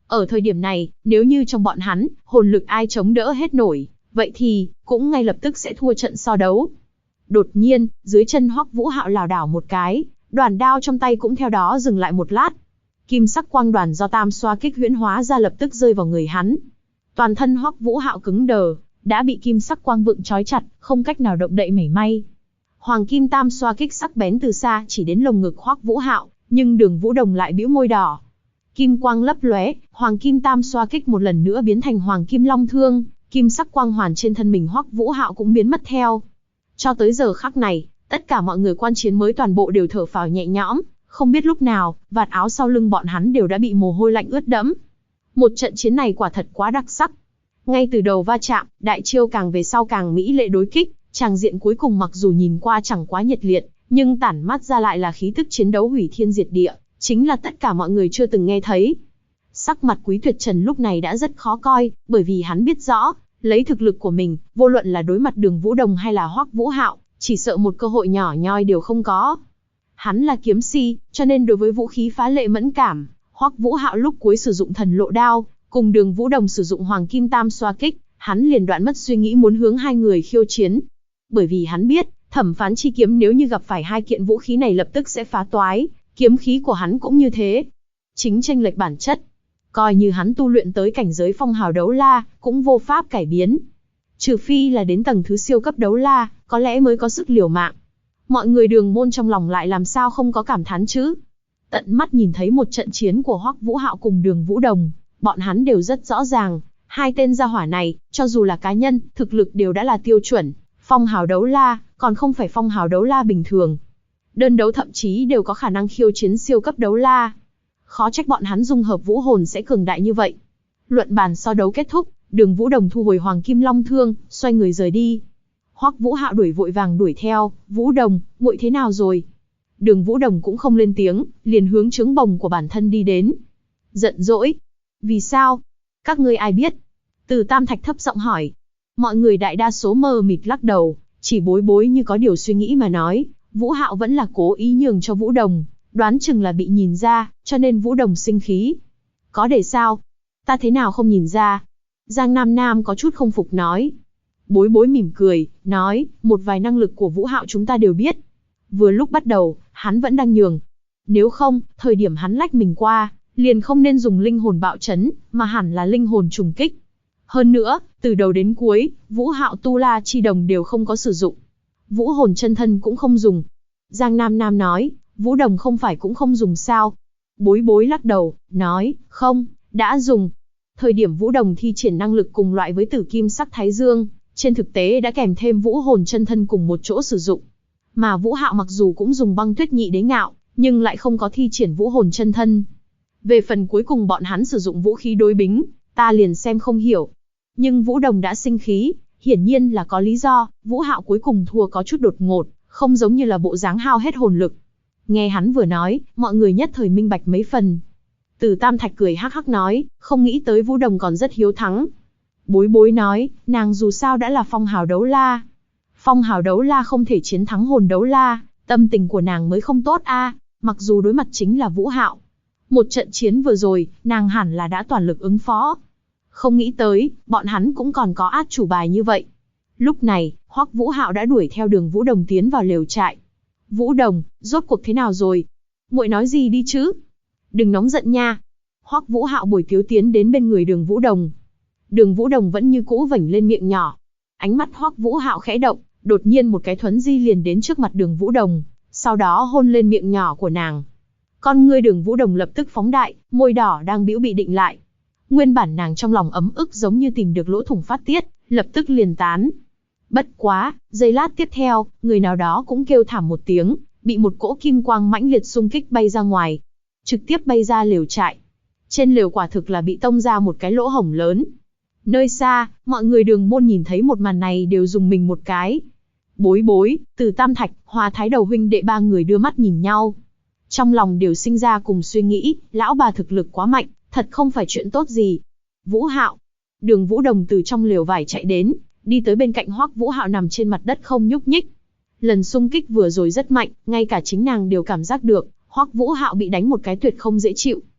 Ở thời điểm này, nếu như trong bọn hắn, hồn lực ai chống đỡ hết nổi, vậy thì, cũng ngay lập tức sẽ thua trận so đấu. Đột nhiên, dưới chân Hoắc Vũ Hạo lảo đảo một cái, đoàn đao trong tay cũng theo đó dừng lại một lát. Kim sắc quang đoàn do tam xoa kích huyễn hóa ra lập tức rơi vào người hắn. Toàn thân Hoắc Vũ Hạo cứng đờ, đã bị kim sắc quang vượng trói chặt, không cách nào động đậy mảy may. Hoàng kim tam xoa kích sắc bén từ xa chỉ đến lồng ngực Hoắc Vũ Hạo, nhưng Đường Vũ Đồng lại bĩu môi đỏ. Kim quang lấp lóe, hoàng kim tam xoa kích một lần nữa biến thành hoàng kim long thương, kim sắc quang hoàn trên thân mình Hoắc Vũ Hạo cũng biến mất theo. Cho tới giờ khắc này, tất cả mọi người quan chiến mới toàn bộ đều thở phào nhẹ nhõm, không biết lúc nào, vạt áo sau lưng bọn hắn đều đã bị mồ hôi lạnh ướt đẫm. Một trận chiến này quả thật quá đặc sắc. Ngay từ đầu va chạm, đại chiêu càng về sau càng mỹ lệ đối kích, tràng diện cuối cùng mặc dù nhìn qua chẳng quá nhiệt liệt, nhưng tản mát ra lại là khí tức chiến đấu hủy thiên diệt địa, chính là tất cả mọi người chưa từng nghe thấy. Sắc mặt Quý Tuyệt Trần lúc này đã rất khó coi, bởi vì hắn biết rõ, lấy thực lực của mình, vô luận là đối mặt Đường Vũ Đồng hay là Hoắc Vũ Hạo, chỉ sợ một cơ hội nhỏ nhoi đều không có. Hắn là kiếm si, cho nên đối với vũ khí phá lệ mẫn cảm. Hoắc Vũ Hạo lúc cuối sử dụng thần lộ đao, cùng Đường Vũ Đồng sử dụng hoàng kim tam xoa kích, hắn liền đoạn mất suy nghĩ muốn hướng hai người khiêu chiến. Bởi vì hắn biết, Thẩm Phán chi kiếm nếu như gặp phải hai kiện vũ khí này lập tức sẽ phá toái, kiếm khí của hắn cũng như thế. Chính chênh lệch bản chất, coi như hắn tu luyện tới cảnh giới phong hào đấu la, cũng vô pháp cải biến. Trừ phi là đến tầng thứ siêu cấp đấu la, có lẽ mới có sức liều mạng. Mọi người Đường môn trong lòng lại làm sao không có cảm thán chứ? Tận mắt nhìn thấy một trận chiến của Hoắc Vũ Hạo cùng Đường Vũ Đồng, bọn hắn đều rất rõ ràng, hai tên gia hỏa này, cho dù là cá nhân, thực lực đều đã là tiêu chuẩn, phong hào đấu la, còn không phải phong hào đấu la bình thường. Đơn đấu thậm chí đều có khả năng khiêu chiến siêu cấp đấu la. Khó trách bọn hắn dung hợp vũ hồn sẽ cường đại như vậy. Luận bàn so đấu kết thúc, Đường Vũ Đồng thu hồi hoàng kim long thương, xoay người rời đi. Hoắc Vũ Hạo vội vàng đuổi theo, "Vũ Đồng, muội thế nào rồi?" Đường Vũ Đồng cũng không lên tiếng, liền hướng trướng bồng của bản thân đi đến. Giận dỗi. "Vì sao? Các ngươi ai biết?" Từ Tam Thạch thấp giọng hỏi. Mọi người đại đa số mờ mịt lắc đầu, chỉ Bối Bối như có điều suy nghĩ mà nói, Vũ Hạo vẫn là cố ý nhường cho Vũ Đồng, đoán chừng là bị nhìn ra, cho nên Vũ Đồng sinh khí. "Có để sao? Ta thế nào không nhìn ra?" Giang Nam Nam có chút không phục nói. Bối Bối mỉm cười, nói, "Một vài năng lực của Vũ Hạo chúng ta đều biết. Vừa lúc bắt đầu, hắn vẫn đang nhường. Nếu không, thời điểm hắn lách mình qua, liền không nên dùng linh hồn bạo chấn, mà hẳn là linh hồn trùng kích. Hơn nữa, từ đầu đến cuối, Vũ Hạo tu la chi đồng đều không có sử dụng. Vũ hồn chân thân cũng không dùng." Giang Nam Nam nói, "Vũ Đồng không phải cũng không dùng sao?" Bối Bối lắc đầu, nói, "Không, đã dùng." Thời điểm Vũ Đồng thi triển năng lực cùng loại với Tử Kim Sắc Thái Dương, trên thực tế đã kèm thêm vũ hồn chân thân cùng một chỗ sử dụng. Mà Vũ Hạo mặc dù cũng dùng Băng Tuyết Nhị Đế Ngạo, nhưng lại không có thi triển vũ hồn chân thân. Về phần cuối cùng bọn hắn sử dụng vũ khí đối bính, ta liền xem không hiểu. Nhưng Vũ Đồng đã sinh khí, hiển nhiên là có lý do, Vũ Hạo cuối cùng thua có chút đột ngột, không giống như là bộ dáng hao hết hồn lực. Nghe hắn vừa nói, mọi người nhất thời minh bạch mấy phần. Từ Tam Thạch cười hắc hắc nói, không nghĩ tới Vũ Đồng còn rất hiếu thắng. Bối Bối nói, nàng dù sao đã là phong hào đấu la. Phong hào đấu la không thể chiến thắng hồn đấu la, tâm tình của nàng mới không tốt a. Mặc dù đối mặt chính là Vũ Hạo. Một trận chiến vừa rồi, nàng hẳn là đã toàn lực ứng phó. Không nghĩ tới, bọn hắn cũng còn có át chủ bài như vậy. Lúc này, Hoắc Vũ Hạo đã đuổi theo Đường Vũ Đồng tiến vào lều trại. "Vũ Đồng, rốt cuộc thế nào rồi? Muội nói gì đi chứ? Đừng nóng giận nha." Hoắc Vũ Hạo bồi tiếu tiến đến bên người Đường Vũ Đồng. Đường Vũ Đồng vẫn như cũ vểnh lên miệng nhỏ. Ánh mắt Hoắc Vũ Hạo khẽ động, đột nhiên một cái thuấn di liền đến trước mặt Đường Vũ Đồng, sau đó hôn lên miệng nhỏ của nàng. Con ngươi Đường Vũ Đồng lập tức phóng đại, môi đỏ đang bĩu bị định lại. Nguyên bản nàng trong lòng ấm ức giống như tìm được lỗ thủng phát tiết, lập tức liền tán. Bất quá, giây lát tiếp theo, người nào đó cũng kêu thảm một tiếng, bị một cỗ kim quang mãnh liệt xung kích bay ra ngoài, trực tiếp bay ra lều trại. Trên lều quả thực là bị tông ra một cái lỗ hổng lớn. Nơi xa, mọi người Đường môn nhìn thấy một màn này đều rùng mình một cái. Bối Bối, Từ Tam Thạch, Hoa Thái Đầu huynh đệ ba người đưa mắt nhìn nhau. Trong lòng đều sinh ra cùng suy nghĩ, lão bà thực lực quá mạnh, thật không phải chuyện tốt gì. Vũ Hạo. Đường Vũ Đồng từ trong lều vải chạy đến, đi tới bên cạnh Hoắc Vũ Hạo nằm trên mặt đất không nhúc nhích. Lần xung kích vừa rồi rất mạnh, ngay cả chính nàng đều cảm giác được, Hoắc Vũ Hạo bị đánh một cái tuyệt không dễ chịu.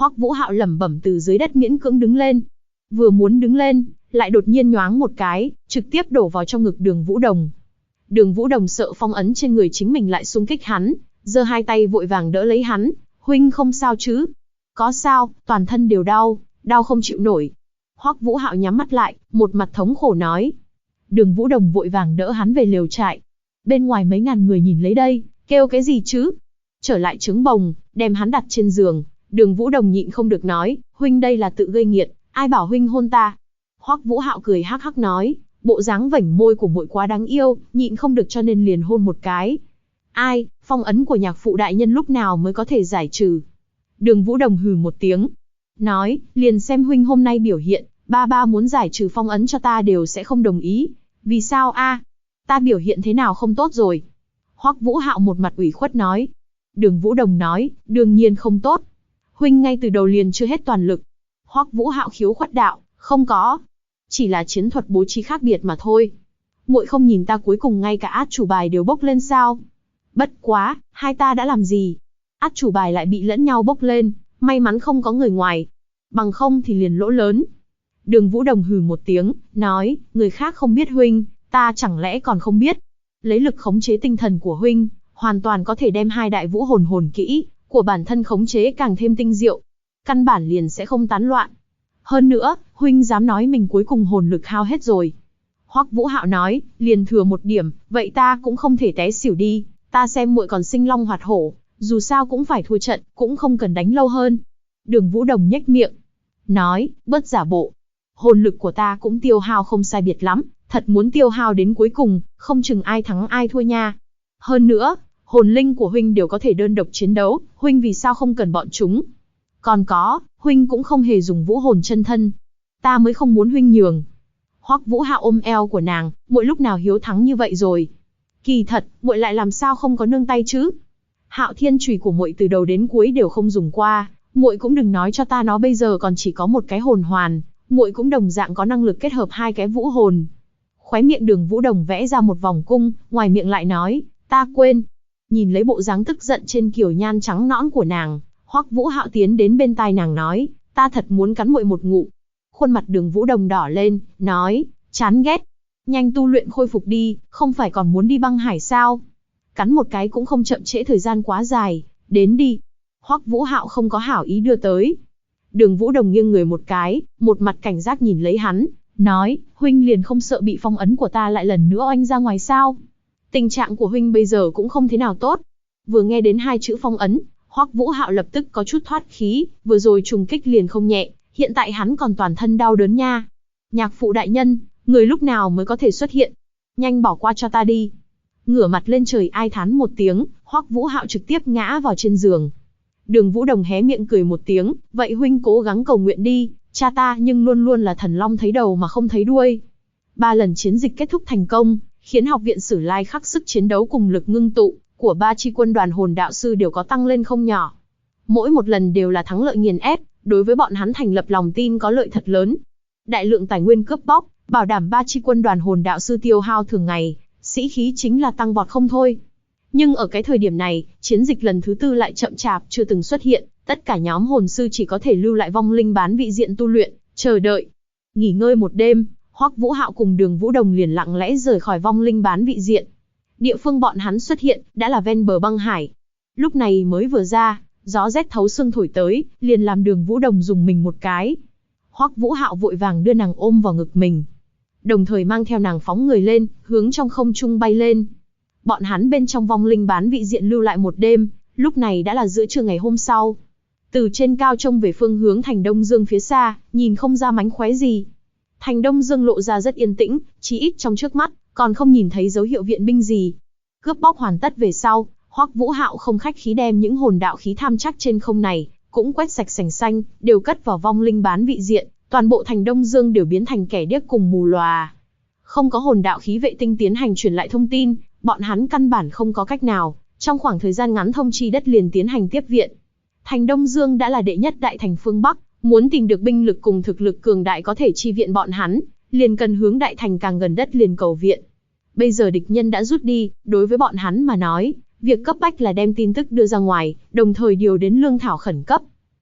Hoắc Vũ Hạo lẩm bẩm từ dưới đất miễn cưỡng đứng lên. Vừa muốn đứng lên, lại đột nhiên nhoáng một cái, trực tiếp đổ vào trong ngực Đường Vũ Đồng. Đường Vũ Đồng sợ phong ấn trên người chính mình lại xung kích hắn, giơ hai tay vội vàng đỡ lấy hắn. Huynh không sao chứ? Có sao, toàn thân đều đau, đau không chịu nổi. Hoắc Vũ Hạo nhắm mắt lại, một mặt thống khổ nói. Đường Vũ Đồng vội vàng đỡ hắn về lều trại. Bên ngoài mấy ngàn người nhìn lấy đây, kêu cái gì chứ? Trở lại trứng bồng, đem hắn đặt trên giường. Đường Vũ Đồng nhịn không được nói, huynh đây là tự gây nghiệt, ai bảo huynh hôn ta? Hoắc Vũ Hạo cười hắc hắc nói, bộ dáng vểnh môi của muội quá đáng yêu, nhịn không được cho nên liền hôn một cái. Ai, phong ấn của nhạc phụ đại nhân lúc nào mới có thể giải trừ? Đường Vũ Đồng hừ một tiếng, nói, liền xem huynh hôm nay biểu hiện, ba muốn giải trừ phong ấn cho ta đều sẽ không đồng ý. Vì sao a? Ta biểu hiện thế nào không tốt rồi? Hoắc Vũ Hạo một mặt ủy khuất nói. Đường Vũ Đồng nói, đương nhiên không tốt. Huynh ngay từ đầu liền chưa hết toàn lực. Hoắc Vũ Hạo khiếu khuất đạo, không có, chỉ là chiến thuật bố trí khác biệt mà thôi. Muội không nhìn ta cuối cùng ngay cả át chủ bài đều bốc lên sao? Bất quá, hai ta đã làm gì? Át chủ bài lại bị lẫn nhau bốc lên, may mắn không có người ngoài. Bằng không thì liền lỗ lớn. Đường Vũ Đồng hừ một tiếng, nói, người khác không biết huynh, ta chẳng lẽ còn không biết. Lấy lực khống chế tinh thần của huynh, hoàn toàn có thể đem hai đại vũ hồn kỹ của bản thân khống chế càng thêm tinh diệu. Căn bản liền sẽ không tán loạn. Hơn nữa, huynh dám nói mình cuối cùng hồn lực hao hết rồi. Hoắc Vũ Hạo nói, liền thừa một điểm, vậy ta cũng không thể té xỉu đi, ta xem muội còn sinh long hoạt hổ, dù sao cũng phải thua trận, cũng không cần đánh lâu hơn. Đường Vũ Đồng nhếch miệng, nói, bớt giả bộ. Hồn lực của ta cũng tiêu hao không sai biệt lắm, thật muốn tiêu hao đến cuối cùng, không chừng ai thắng ai thua nha. Hơn nữa, hồn linh của huynh đều có thể đơn độc chiến đấu, huynh vì sao không cần bọn chúng? Còn có, huynh cũng không hề dùng vũ hồn chân thân. Ta mới không muốn huynh nhường. Hoắc Vũ Hạo ôm eo của nàng, muội lúc nào hiếu thắng như vậy rồi? Kỳ thật, muội lại làm sao không có nương tay chứ? Hạo Thiên chùy của muội từ đầu đến cuối đều không dùng qua, muội cũng đừng nói cho ta nó bây giờ còn chỉ có một cái hồn hoàn, muội cũng đồng dạng có năng lực kết hợp hai cái vũ hồn. Khóe miệng Đường Vũ Đồng vẽ ra một vòng cung, ngoài miệng lại nói, ta quên. Nhìn lấy bộ dáng tức giận trên kiều nhan trắng nõn của nàng, Hoắc Vũ Hạo tiến đến bên tai nàng nói, ta thật muốn cắn muội một ngụm. Khuôn mặt Đường Vũ Đồng đỏ lên, nói, chán ghét. Nhanh tu luyện khôi phục đi, không phải còn muốn đi băng hải sao? Cắn một cái cũng không chậm trễ thời gian quá dài, đến đi. Hoắc Vũ Hạo không có hảo ý đưa tới. Đường Vũ Đồng nghiêng người một cái, một mặt cảnh giác nhìn lấy hắn, nói, huynh liền không sợ bị phong ấn của ta lại lần nữa oanh ra ngoài sao? Tình trạng của huynh bây giờ cũng không thế nào tốt. Vừa nghe đến hai chữ phong ấn, Hoắc Vũ Hạo lập tức có chút thoát khí, vừa rồi trùng kích liền không nhẹ, hiện tại hắn còn toàn thân đau đớn nha. Nhạc phụ đại nhân, người lúc nào mới có thể xuất hiện? Nhanh bỏ qua cho ta đi. Ngửa mặt lên trời ai thán một tiếng, Hoắc Vũ Hạo trực tiếp ngã vào trên giường. Đường Vũ Đồng hé miệng cười một tiếng, vậy huynh cố gắng cầu nguyện đi, cha ta nhưng luôn luôn là thần long thấy đầu mà không thấy đuôi. 3 lần chiến dịch kết thúc thành công, khiến học viện Sử Lai Khắc sức chiến đấu cùng lực ngưng tụ của 3 chi quân đoàn hồn đạo sư đều có tăng lên không nhỏ. Mỗi một lần đều là thắng lợi nghiền ép, đối với bọn hắn thành lập lòng tin có lợi thật lớn. Đại lượng tài nguyên cướp bóc, bảo đảm 3 chi quân đoàn hồn đạo sư tiêu hao thường ngày, sĩ khí chính là tăng vọt không thôi. Nhưng ở cái thời điểm này, chiến dịch lần thứ 4 lại chậm chạp chưa từng xuất hiện, tất cả nhóm hồn sư chỉ có thể lưu lại vong linh bán vị diện tu luyện, chờ đợi. Nghỉ ngơi một đêm, Hoắc Vũ Hạo cùng Đường Vũ Đồng liền lặng lẽ rời khỏi vong linh bán vị diện. Địa phương bọn hắn xuất hiện đã là ven bờ băng hải. Lúc này mới vừa ra, gió rét thấu xương thổi tới, liền làm Đường Vũ Đồng dùng mình một cái. Hoắc Vũ Hạo vội vàng đưa nàng ôm vào ngực mình, đồng thời mang theo nàng phóng người lên, hướng trong không trung bay lên. Bọn hắn bên trong vong linh bán vị diện lưu lại một đêm, lúc này đã là giữa trưa ngày hôm sau. Từ trên cao trông về phương hướng thành Đông Dương phía xa, nhìn không ra mánh khóe gì. Thành Đông Dương lộ ra rất yên tĩnh, chí ít trong trước mắt, còn không nhìn thấy dấu hiệu viện binh gì. Cướp bóc hoàn tất về sau, Hoắc Vũ Hạo không khách khí đem những hồn đạo khí tham chắc trên không này, cũng quét sạch sành xanh, đều cất vào vong linh bán vị diện, toàn bộ thành Đông Dương đều biến thành kẻ điếc cùng mù lòa. Không có hồn đạo khí vệ tinh tiến hành truyền lại thông tin, bọn hắn căn bản không có cách nào, trong khoảng thời gian ngắn thông chi đất liền tiến hành tiếp viện. Thành Đông Dương đã là đệ nhất đại thành phương Bắc, muốn tìm được binh lực cùng thực lực cường đại có thể chi viện bọn hắn, liền cần hướng đại thành càng gần đất liền cầu viện. Bây giờ địch nhân đã rút đi, đối với bọn hắn mà nói, việc cấp bách là đem tin tức đưa ra ngoài, đồng thời điều đến lương thảo khẩn cấp.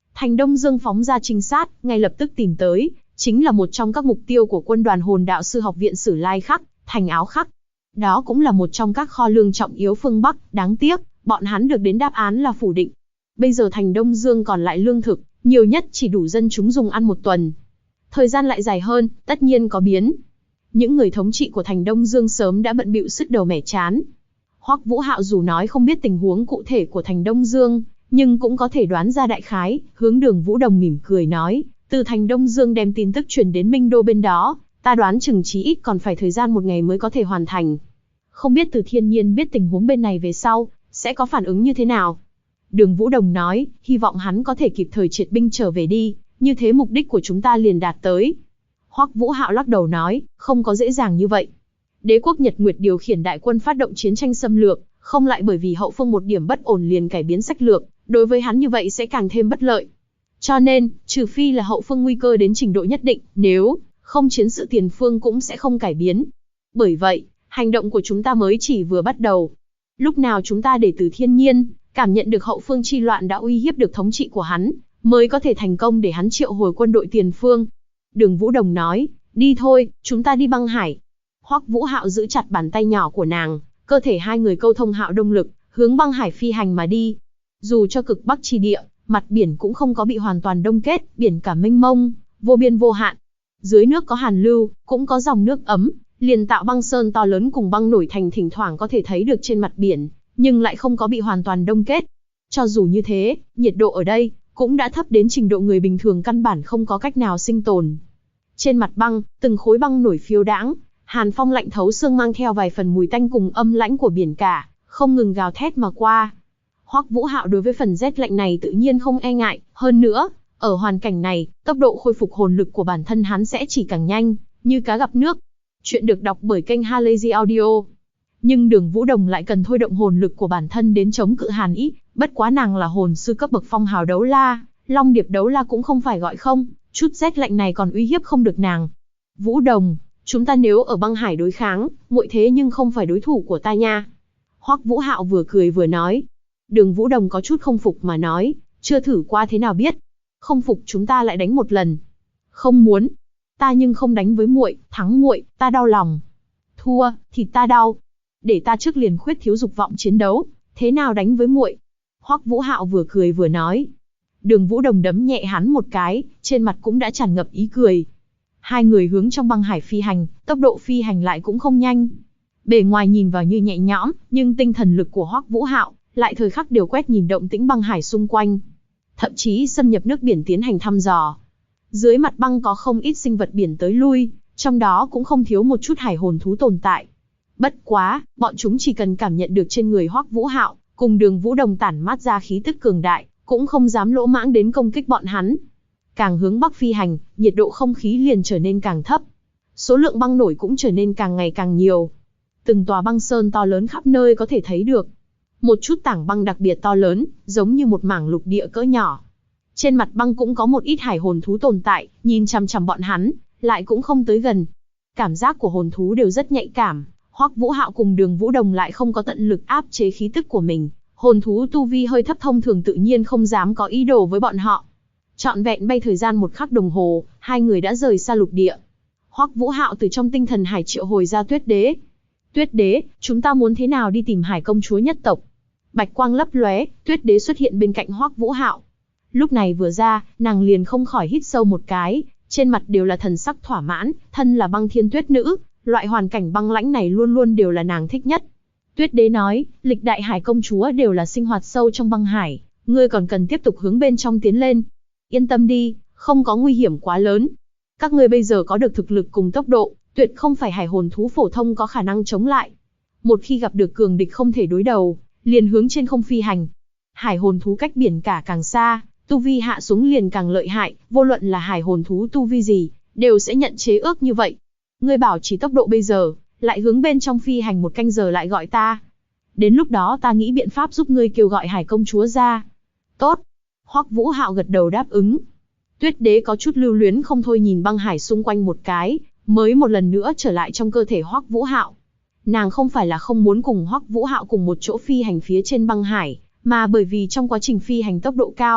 Thành Đông Dương phóng ra trinh sát, ngay lập tức tìm tới, chính là một trong các mục tiêu của quân đoàn hồn đạo sư học viện Sử Lai Khắc, thành Áo Khắc. Đó cũng là một trong các kho lương trọng yếu phương Bắc, đáng tiếc, bọn hắn được đến đáp án là phủ định. Bây giờ thành Đông Dương còn lại lương thực, nhiều nhất chỉ đủ dân chúng dùng ăn một tuần. Thời gian lại dài hơn, tất nhiên có biến. Những người thống trị của thành Đông Dương sớm đã bận bịu sứt đầu mẻ chán. Hoắc Vũ Hạo dù nói không biết tình huống cụ thể của thành Đông Dương, nhưng cũng có thể đoán ra đại khái, hướng Đường Vũ Đồng mỉm cười nói, từ thành Đông Dương đem tin tức truyền đến Minh Đô bên đó, ta đoán chừng chí ít còn phải thời gian một ngày mới có thể hoàn thành. Không biết Từ Thiên Nhiên biết tình huống bên này về sau, sẽ có phản ứng như thế nào? Đường Vũ Đồng nói, hy vọng hắn có thể kịp thời triệt binh trở về đi, như thế mục đích của chúng ta liền đạt tới. Hoắc Vũ Hạo lắc đầu nói, không có dễ dàng như vậy. Đế quốc Nhật Nguyệt điều khiển đại quân phát động chiến tranh xâm lược, không lại bởi vì hậu phương một điểm bất ổn liền cải biến sách lược, đối với hắn như vậy sẽ càng thêm bất lợi. Cho nên, trừ phi là hậu phương nguy cơ đến trình độ nhất định, nếu không chiến sự tiền phương cũng sẽ không cải biến. Bởi vậy, hành động của chúng ta mới chỉ vừa bắt đầu. Lúc nào chúng ta để Từ Thiên Nhiên cảm nhận được hậu phương chi loạn đã uy hiếp được thống trị của hắn, mới có thể thành công để hắn triệu hồi quân đội tiền phương. Đường Vũ Đồng nói, đi thôi, chúng ta đi băng hải. Hoắc Vũ Hạo giữ chặt bàn tay nhỏ của nàng, cơ thể hai người câu thông hạo động lực, hướng băng hải phi hành mà đi. Dù cho cực bắc chi địa, mặt biển cũng không có bị hoàn toàn đông kết, biển cả mênh mông, vô biên vô hạn. Dưới nước có hàn lưu, cũng có dòng nước ấm, liền tạo băng sơn to lớn cùng băng nổi thành thỉnh thoảng có thể thấy được trên mặt biển, nhưng lại không có bị hoàn toàn đông kết. Cho dù như thế, nhiệt độ ở đây cũng đã thấp đến trình độ người bình thường căn bản không có cách nào sinh tồn. Trên mặt băng, từng khối băng nổi phiêu đãng, hàn phong lạnh thấu xương mang theo vài phần mùi tanh cùng âm lãnh của biển cả, không ngừng gào thét mà qua. Hoắc Vũ Hạo đối với phần rét lạnh này tự nhiên không e ngại, hơn nữa, ở hoàn cảnh này, tốc độ khôi phục hồn lực của bản thân hắn sẽ chỉ càng nhanh, như cá gặp nước. Chuyện được đọc bởi kênh Halazy Audio. Nhưng Đường Vũ Đồng lại cần thôi động hồn lực của bản thân đến chống cự hàn ý, bất quá nàng là hồn sư cấp bậc phong hào đấu la, Long Điệp đấu la cũng không phải gọi không, chút rét lạnh này còn uy hiếp không được nàng. Vũ Đồng, chúng ta nếu ở băng hải đối kháng, muội thế nhưng không phải đối thủ của ta nha. Hoắc Vũ Hạo vừa cười vừa nói. Đường Vũ Đồng có chút không phục mà nói, chưa thử qua thế nào biết. Không phục chúng ta lại đánh một lần. Không muốn. Ta nhưng không đánh với muội, thắng muội, ta đau lòng. Thua, thì ta đau. Để ta trước liền khuyết thiếu dục vọng chiến đấu, thế nào đánh với muội? Hoắc Vũ Hạo vừa cười vừa nói. Đường Vũ Đồng đấm nhẹ hắn một cái, trên mặt cũng đã tràn ngập ý cười. Hai người hướng trong băng hải phi hành, tốc độ phi hành lại cũng không nhanh. Bề ngoài nhìn vào như nhẹ nhõm, nhưng tinh thần lực của Hoắc Vũ Hạo lại thời khắc điều quét nhìn động tĩnh băng hải xung quanh, thậm chí xâm nhập nước biển tiến hành thăm dò. Dưới mặt băng có không ít sinh vật biển tới lui, trong đó cũng không thiếu một chút hải hồn thú tồn tại. Bất quá, bọn chúng chỉ cần cảm nhận được trên người Hoắc Vũ Hạo cùng Đường Vũ Đồng tản mát ra khí tức cường đại, cũng không dám lỗ mãng đến công kích bọn hắn. Càng hướng bắc phi hành, nhiệt độ không khí liền trở nên càng thấp. Số lượng băng nổi cũng trở nên càng ngày càng nhiều. Từng tòa băng sơn to lớn khắp nơi có thể thấy được. Một chút tảng băng đặc biệt to lớn, giống như một mảng lục địa cỡ nhỏ. Trên mặt băng cũng có một ít hải hồn thú tồn tại, nhìn chằm chằm bọn hắn, lại cũng không tới gần. Cảm giác của hồn thú đều rất nhạy cảm, Hoắc Vũ Hạo cùng Đường Vũ Đồng lại không có tận lực áp chế khí tức của mình. Hồn thú tu vi hơi thấp thông thường tự nhiên không dám có ý đồ với bọn họ. Trọn vẹn bay thời gian 1 khắc đồng hồ, hai người đã rời xa lục địa. Hoắc Vũ Hạo từ trong tinh thần hải triệu hồi ra Tuyết Đế. Tuyết Đế, chúng ta muốn thế nào đi tìm Hải công chúa nhất tộc? Bạch quang lấp lóe, Tuyết Đế xuất hiện bên cạnh Hoắc Vũ Hạo. Lúc này vừa ra, nàng liền không khỏi hít sâu một cái, trên mặt đều là thần sắc thỏa mãn, thân là băng thiên tuyết nữ, loại hoàn cảnh băng lãnh này luôn luôn đều là nàng thích nhất. Tuyết Đế nói, lịch đại hải công chúa đều là sinh hoạt sâu trong băng hải, ngươi còn cần tiếp tục hướng bên trong tiến lên. Yên tâm đi, không có nguy hiểm quá lớn. Các ngươi bây giờ có được thực lực cùng tốc độ, tuyệt không phải hải hồn thú phổ thông có khả năng chống lại. Một khi gặp được cường địch không thể đối đầu, liền hướng trên không phi hành. Hải hồn thú cách biển cả càng xa, tu vi hạ xuống liền càng lợi hại, vô luận là hải hồn thú tu vi gì, đều sẽ nhận chế ước như vậy. Ngươi bảo chỉ tốc độ bây giờ, lại hướng bên trong phi hành 1 canh giờ lại gọi ta. Đến lúc đó ta nghĩ biện pháp giúp ngươi kêu gọi hải công chúa ra. Tốt. Hoắc Vũ Hạo gật đầu đáp ứng. Tuyết Đế có chút lưu luyến không thôi nhìn băng hải xung quanh một cái, mới một lần nữa trở lại trong cơ thể Hoắc Vũ Hạo. Nàng không phải là không muốn cùng Hoắc Vũ Hạo cùng một chỗ phi hành phía trên băng hải, mà bởi vì trong quá trình phi hành tốc độ cao,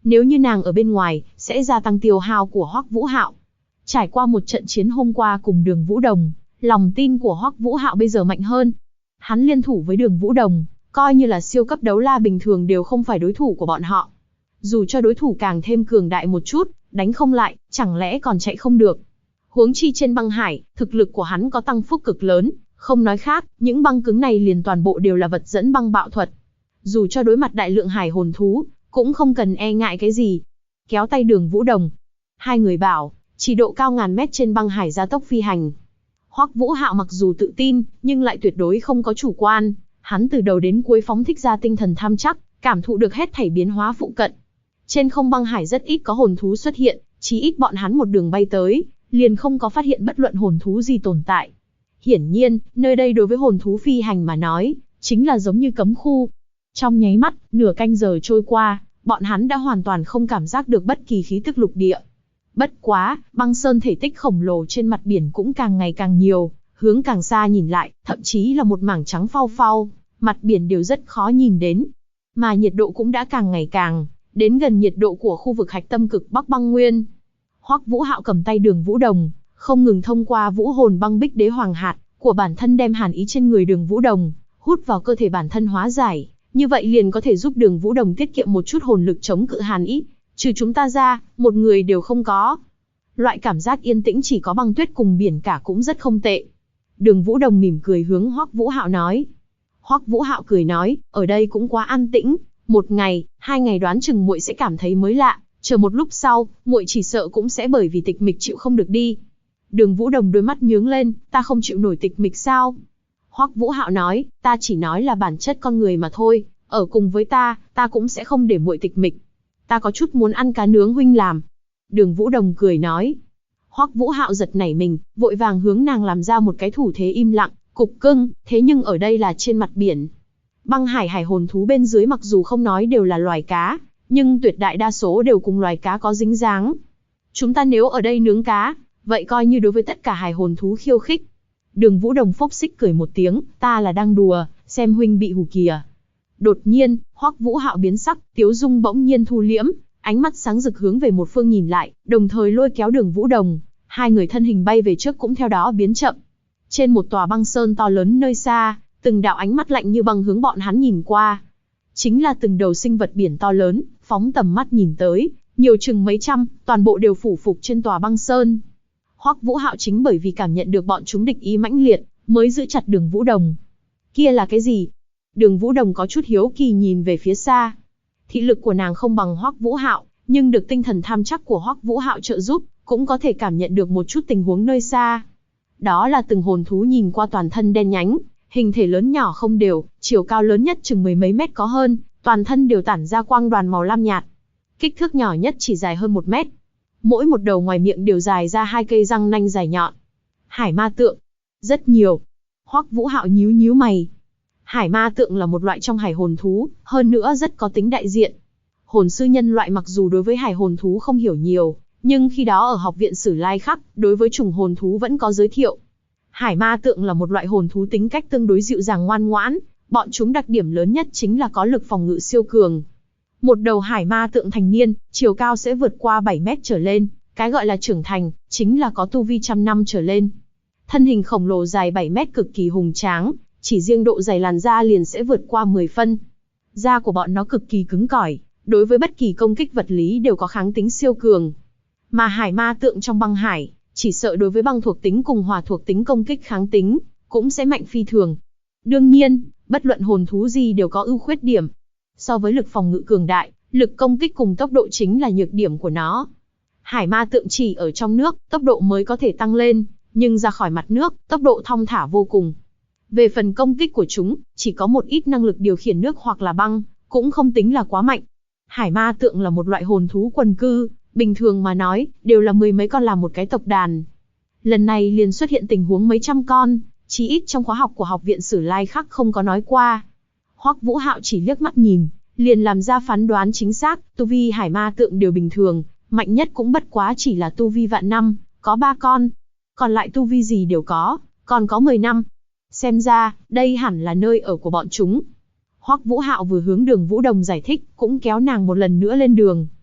Nếu như nàng ở bên ngoài, sẽ gia tăng tiêu hao của Hoắc Vũ Hạo. Trải qua một trận chiến hôm qua cùng Đường Vũ Đồng, lòng tin của Hoắc Vũ Hạo bây giờ mạnh hơn. Hắn liên thủ với Đường Vũ Đồng, coi như là siêu cấp đấu la bình thường đều không phải đối thủ của bọn họ. Dù cho đối thủ càng thêm cường đại một chút, đánh không lại, chẳng lẽ còn chạy không được. Huống chi trên băng hải, thực lực của hắn có tăng phúc cực lớn, không nói khác, những băng cứng này liền toàn bộ đều là vật dẫn băng bạo thuật. Dù cho đối mặt đại lượng hải hồn thú, cũng không cần e ngại cái gì. Kéo tay Đường Vũ Đồng. Hai người bảo, chỉ độ cao ngàn mét trên băng hải gia tốc phi hành. Hoắc Vũ Hạo mặc dù tự tin, nhưng lại tuyệt đối không có chủ quan. Hắn từ đầu đến cuối phóng thích ra tinh thần tham chắc, cảm thụ được hết thảy biến hóa phụ cận. Trên không băng hải rất ít có hồn thú xuất hiện, chí ít bọn hắn một đường bay tới, liền không có phát hiện bất luận hồn thú gì tồn tại. Hiển nhiên, nơi đây đối với hồn thú phi hành mà nói, chính là giống như cấm khu. Trong nháy mắt, nửa canh giờ trôi qua, bọn hắn đã hoàn toàn không cảm giác được bất kỳ khí tức lục địa. Bất quá, băng sơn thể tích khổng lồ trên mặt biển cũng càng ngày càng nhiều, hướng càng xa nhìn lại, thậm chí là một mảng trắng phau phau, mặt biển đều rất khó nhìn đến. Mà nhiệt độ cũng đã càng ngày càng đến gần nhiệt độ của khu vực hạch tâm cực Bắc băng nguyên. Hoắc Vũ Hạo cầm tay Đường Vũ Đồng, không ngừng thông qua vũ hồn băng bích đế hoàng hạt của bản thân đem hàn ý trên người Đường Vũ Đồng hút vào cơ thể bản thân hóa giải, như vậy liền có thể giúp Đường Vũ Đồng tiết kiệm một chút hồn lực chống cự hàn ý. Trừ chúng ta ra, một người đều không có. Loại cảm giác yên tĩnh chỉ có băng tuyết cùng biển cả cũng rất không tệ. Đường Vũ Đồng mỉm cười hướng Hoắc Vũ Hạo nói. Hoắc Vũ Hạo cười nói, ở đây cũng quá an tĩnh, một ngày, 2 ngày đoán chừng muội sẽ cảm thấy mới lạ, chờ một lúc sau, muội chỉ sợ cũng sẽ bởi vì tịch mịch chịu không được đi. Đường Vũ Đồng đôi mắt nhướng lên, ta không chịu nổi tịch mịch sao? Hoắc Vũ Hạo nói, ta chỉ nói là bản chất con người mà thôi, ở cùng với ta cũng sẽ không để muội tịch mịch. Ta có chút muốn ăn cá nướng huynh làm. Đường Vũ Đồng cười nói. Hoắc Vũ Hạo giật nảy mình, vội vàng hướng nàng làm ra một cái thủ thế im lặng, cục cưng, thế nhưng ở đây là trên mặt biển. Băng hải hải hồn thú bên dưới mặc dù không nói đều là loài cá, nhưng tuyệt đại đa số đều cùng loài cá có dính dáng. Chúng ta nếu ở đây nướng cá, vậy coi như đối với tất cả hải hồn thú khiêu khích. Đường Vũ Đồng phốc xích cười một tiếng, ta là đang đùa, xem huynh bị hù kìa. Đột nhiên, Hoắc Vũ Hạo biến sắc, tiếu dung bỗng nhiên thu liễm, ánh mắt sáng rực hướng về một phương nhìn lại, đồng thời lôi kéo Đường Vũ Đồng, hai người thân hình bay về trước cũng theo đó biến chậm. Trên một tòa băng sơn to lớn nơi xa, từng đạo ánh mắt lạnh như băng hướng bọn hắn nhìn qua. Chính là từng đầu sinh vật biển to lớn, phóng tầm mắt nhìn tới, nhiều chừng mấy trăm, toàn bộ đều phủ phục trên tòa băng sơn. Hoắc Vũ Hạo chính bởi vì cảm nhận được bọn chúng địch ý mãnh liệt, mới giữ chặt Đường Vũ Đồng. Kia là cái gì? Đường Vũ Đồng có chút hiếu kỳ nhìn về phía xa. Thị lực của nàng không bằng Hoắc Vũ Hạo, nhưng được tinh thần tham chắc của Hoắc Vũ Hạo trợ giúp, cũng có thể cảm nhận được một chút tình huống nơi xa. Đó là từng hồn thú nhìn qua toàn thân đen nhánh, hình thể lớn nhỏ không đều, chiều cao lớn nhất chừng mười mấy mét có hơn, toàn thân đều tản ra quang đoàn màu lam nhạt. Kích thước nhỏ nhất chỉ dài hơn 1 mét. Mỗi một đầu ngoài miệng đều dài ra 2 cây răng nanh dài nhọn. Hải ma tượng. Rất nhiều. Hoắc Vũ Hạo nhíu nhíu mày. Hải ma tượng là một loại trong hải hồn thú, hơn nữa rất có tính đại diện. Hồn sư nhân loại mặc dù đối với hải hồn thú không hiểu nhiều, nhưng khi đó ở học viện Sử Lai Khắc, đối với chủng hồn thú vẫn có giới thiệu. Hải ma tượng là một loại hồn thú tính cách tương đối dịu dàng ngoan ngoãn, bọn chúng đặc điểm lớn nhất chính là có lực phòng ngự siêu cường. Một đầu hải ma tượng thành niên, chiều cao sẽ vượt qua 7 mét trở lên, cái gọi là trưởng thành, chính là có tu vi 100 năm trở lên. Thân hình khổng lồ dài 7 mét cực kỳ hùng tráng, chỉ riêng độ dày làn da liền sẽ vượt qua 10 phân. Da của bọn nó cực kỳ cứng cỏi, đối với bất kỳ công kích vật lý đều có kháng tính siêu cường. Mà hải ma tượng trong băng hải, chỉ sợ đối với băng thuộc tính cùng hỏa thuộc tính công kích kháng tính, cũng sẽ mạnh phi thường. Đương nhiên, bất luận hồn thú gì đều có ưu khuyết điểm. So với lực phòng ngự cường đại, lực công kích cùng tốc độ chính là nhược điểm của nó. Hải ma tượng chỉ ở trong nước, tốc độ mới có thể tăng lên, nhưng ra khỏi mặt nước, tốc độ thong thả vô cùng. Về phần công kích của chúng, chỉ có một ít năng lực điều khiển nước hoặc là băng, cũng không tính là quá mạnh. Hải ma tượng là một loại hồn thú quần cư, bình thường mà nói, đều là mười mấy con làm một cái tộc đàn. Lần này liền xuất hiện tình huống mấy trăm con, chí ít trong khóa học của học viện Sử Lai Khắc không có nói qua. Hoắc Vũ Hạo chỉ liếc mắt nhìn, liền làm ra phán đoán chính xác, tu vi hải ma tượng đều bình thường, mạnh nhất cũng bất quá chỉ là tu vi vạn năm, có 3 con. Còn lại tu vi gì đều có, còn có 10 năm. Xem ra, đây hẳn là nơi ở của bọn chúng. Hoắc Vũ Hạo vừa hướng Đường Vũ Đồng giải thích, cũng kéo nàng một lần nữa lên đường.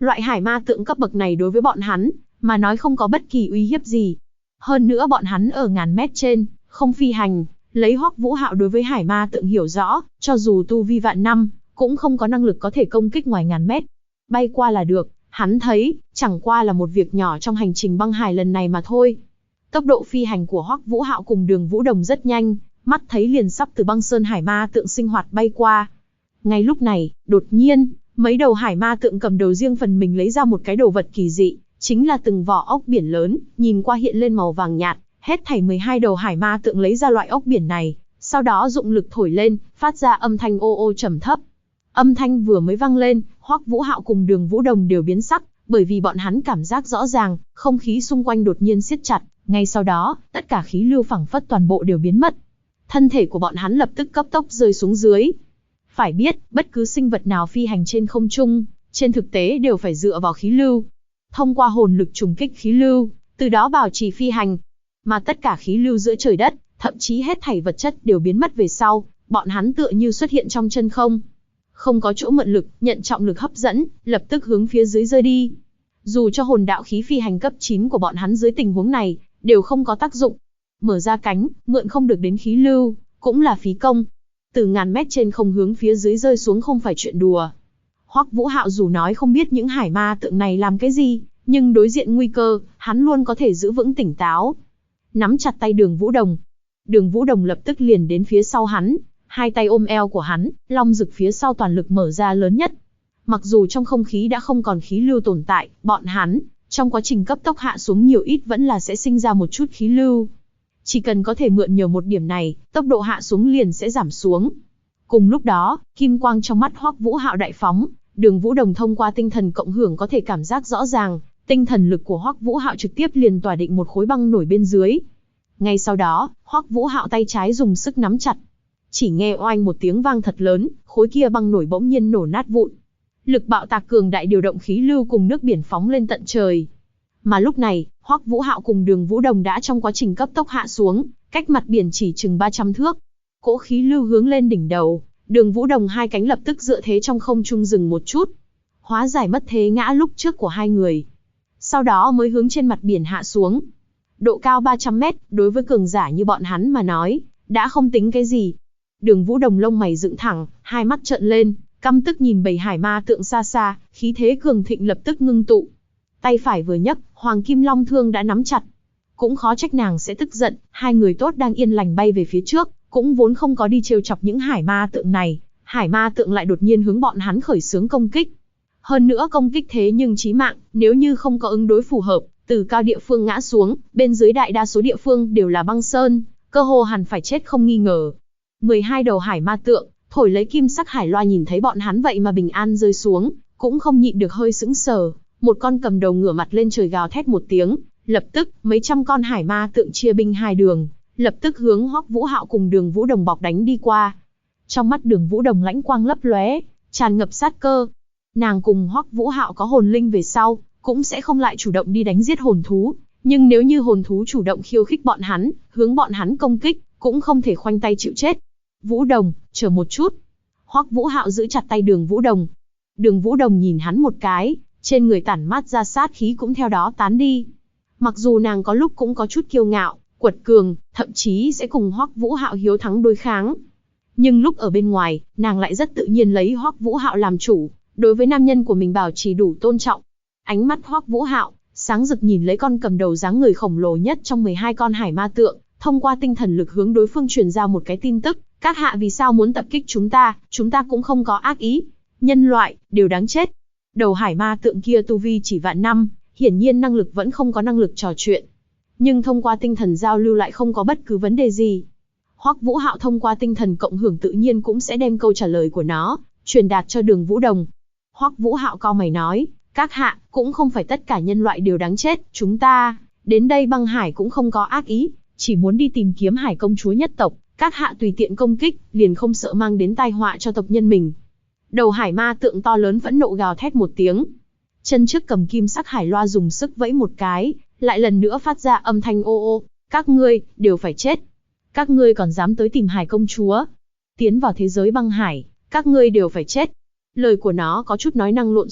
Loại hải ma tượng cấp bậc này đối với bọn hắn, mà nói không có bất kỳ uy hiếp gì. Hơn nữa bọn hắn ở ngàn mét trên, không phi hành, lấy Hoắc Vũ Hạo đối với hải ma tượng hiểu rõ, cho dù tu vi vạn năm, cũng không có năng lực có thể công kích ngoài ngàn mét. Bay qua là được, hắn thấy, chẳng qua là một việc nhỏ trong hành trình băng hải lần này mà thôi. Tốc độ phi hành của Hoắc Vũ Hạo cùng Đường Vũ Đồng rất nhanh, mắt thấy liền sắp từ băng sơn hải ma tượng sinh hoạt bay qua. Ngay lúc này, đột nhiên, mấy đầu hải ma tượng cầm đầu riêng phần mình lấy ra một cái đồ vật kỳ dị, chính là từng vỏ ốc biển lớn, nhìn qua hiện lên màu vàng nhạt, hết thảy 12 đầu hải ma tượng lấy ra loại ốc biển này, sau đó dụng lực thổi lên, phát ra âm thanh ô ô trầm thấp. Âm thanh vừa mới vang lên, Hoắc Vũ Hạo cùng Đường Vũ Đồng đều biến sắc, bởi vì bọn hắn cảm giác rõ ràng, không khí xung quanh đột nhiên siết chặt, ngay sau đó, tất cả khí lưu phảng phất toàn bộ đều biến mất. Thân thể của bọn hắn lập tức cấp tốc rơi xuống dưới. Phải biết, bất cứ sinh vật nào phi hành trên không trung, trên thực tế đều phải dựa vào khí lưu. Thông qua hồn lực trùng kích khí lưu, từ đó bảo trì phi hành. Mà tất cả khí lưu giữa trời đất, thậm chí hết thảy vật chất đều biến mất về sau, bọn hắn tựa như xuất hiện trong chân không. Không có chỗ mượn lực, nhận trọng lực hấp dẫn, lập tức hướng phía dưới rơi đi. Dù cho hồn đạo khí phi hành cấp 9 của bọn hắn dưới tình huống này, đều không có tác dụng. Mở ra cánh, mượn không được đến khí lưu, cũng là phí công. Từ ngàn mét trên không hướng phía dưới rơi xuống không phải chuyện đùa. Hoắc Vũ Hạo dù nói không biết những hải ma tượng này làm cái gì, nhưng đối diện nguy cơ, hắn luôn có thể giữ vững tỉnh táo. Nắm chặt tay Đường Vũ Đồng. Đường Vũ Đồng lập tức liền đến phía sau hắn, hai tay ôm eo của hắn, long rực phía sau toàn lực mở ra lớn nhất. Mặc dù trong không khí đã không còn khí lưu tồn tại, bọn hắn, trong quá trình cấp tốc hạ xuống nhiều ít vẫn là sẽ sinh ra một chút khí lưu. Chỉ cần có thể mượn nhờ một điểm này, tốc độ hạ xuống liền sẽ giảm xuống. Cùng lúc đó, kim quang trong mắt Hoắc Vũ Hạo đại phóng, Đường Vũ Đồng thông qua tinh thần cộng hưởng có thể cảm giác rõ ràng, tinh thần lực của Hoắc Vũ Hạo trực tiếp liền tỏa định một khối băng nổi bên dưới. Ngay sau đó, Hoắc Vũ Hạo tay trái dùng sức nắm chặt. Chỉ nghe oanh một tiếng vang thật lớn, khối kia băng nổi bỗng nhiên nổ nát vụn. Lực bạo tạc cường đại điều động khí lưu cùng nước biển phóng lên tận trời. Mà lúc này, Hoắc Vũ Hạo cùng Đường Vũ Đồng đã trong quá trình cấp tốc hạ xuống, cách mặt biển chỉ chừng 300 thước. Cỗ khí lưu hướng lên đỉnh đầu, Đường Vũ Đồng hai cánh lập tức dựa thế trong không trung dừng một chút, hóa giải mất thế ngã lúc trước của hai người. Sau đó mới hướng trên mặt biển hạ xuống. Độ cao 300 mét, đối với cường giả như bọn hắn mà nói, đã không tính cái gì. Đường Vũ Đồng lông mày dựng thẳng, hai mắt trợn lên, căm tức nhìn bầy hải ma tượng xa xa, khí thế cường thịnh lập tức ngưng tụ. Tay phải vừa nhấc, Hoàng Kim Long Thương đã nắm chặt. Cũng khó trách nàng sẽ tức giận, hai người tốt đang yên lành bay về phía trước, cũng vốn không có đi trêu chọc những hải ma tượng này, hải ma tượng lại đột nhiên hướng bọn hắn khởi xướng công kích. Hơn nữa công kích thế nhưng chí mạng, nếu như không có ứng đối phù hợp, từ cao địa phương ngã xuống, bên dưới đại đa số địa phương đều là băng sơn, cơ hồ hẳn phải chết không nghi ngờ. 12 đầu hải ma tượng, thổi lấy kim sắc hải loa nhìn thấy bọn hắn vậy mà bình an rơi xuống, cũng không nhịn được hơi sững sờ. Một con cầm đầu ngửa mặt lên trời gào thét một tiếng, lập tức mấy trăm con hải ma tượng chia binh hai đường, lập tức hướng Hoắc Vũ Hạo cùng Đường Vũ Đồng bọc đánh đi qua. Trong mắt Đường Vũ Đồng lãnh quang lấp lóe, tràn ngập sát cơ. Nàng cùng Hoắc Vũ Hạo có hồn linh về sau, cũng sẽ không lại chủ động đi đánh giết hồn thú, nhưng nếu như hồn thú chủ động khiêu khích bọn hắn, hướng bọn hắn công kích, cũng không thể khoanh tay chịu chết. Vũ Đồng, chờ một chút. Hoắc Vũ Hạo giữ chặt tay Đường Vũ Đồng. Đường Vũ Đồng nhìn hắn một cái, trên người tản mát ra sát khí cũng theo đó tán đi. Mặc dù nàng có lúc cũng có chút kiêu ngạo, quật cường, thậm chí sẽ cùng Hoắc Vũ Hạo hiếu thắng đối kháng. Nhưng lúc ở bên ngoài, nàng lại rất tự nhiên lấy Hoắc Vũ Hạo làm chủ, đối với nam nhân của mình bảo trì đủ tôn trọng. Ánh mắt Hoắc Vũ Hạo sáng rực nhìn lấy con cầm đầu dáng người khổng lồ nhất trong 12 con hải ma tượng, thông qua tinh thần lực hướng đối phương truyền ra một cái tin tức, các hạ vì sao muốn tập kích chúng ta cũng không có ác ý. Nhân loại, đều đáng chết. Đầu hải ma tượng kia tu vi chỉ vạn năm, hiển nhiên năng lực vẫn không có năng lực trò chuyện. Nhưng thông qua tinh thần giao lưu lại không có bất cứ vấn đề gì. Hoắc Vũ Hạo thông qua tinh thần cộng hưởng tự nhiên cũng sẽ đem câu trả lời của nó truyền đạt cho Đường Vũ Đồng. Hoắc Vũ Hạo cau mày nói, các hạ, cũng không phải tất cả nhân loại đều đáng chết, chúng ta đến đây băng hải cũng không có ác ý, chỉ muốn đi tìm kiếm hải công chúa nhất tộc, các hạ tùy tiện công kích, liền không sợ mang đến tai họa cho tộc nhân mình. Đầu hải ma tượng to lớn phẫn nộ gào thét một tiếng. Chân trước cầm kim sắc hải loa dùng sức vẫy một cái, lại lần nữa phát ra âm thanh ô ô, các ngươi, đều phải chết. Các ngươi còn dám tới tìm hải công chúa. Tiến vào thế giới băng hải, các ngươi đều phải chết. Lời của nó có chút nói năng lộn xộn,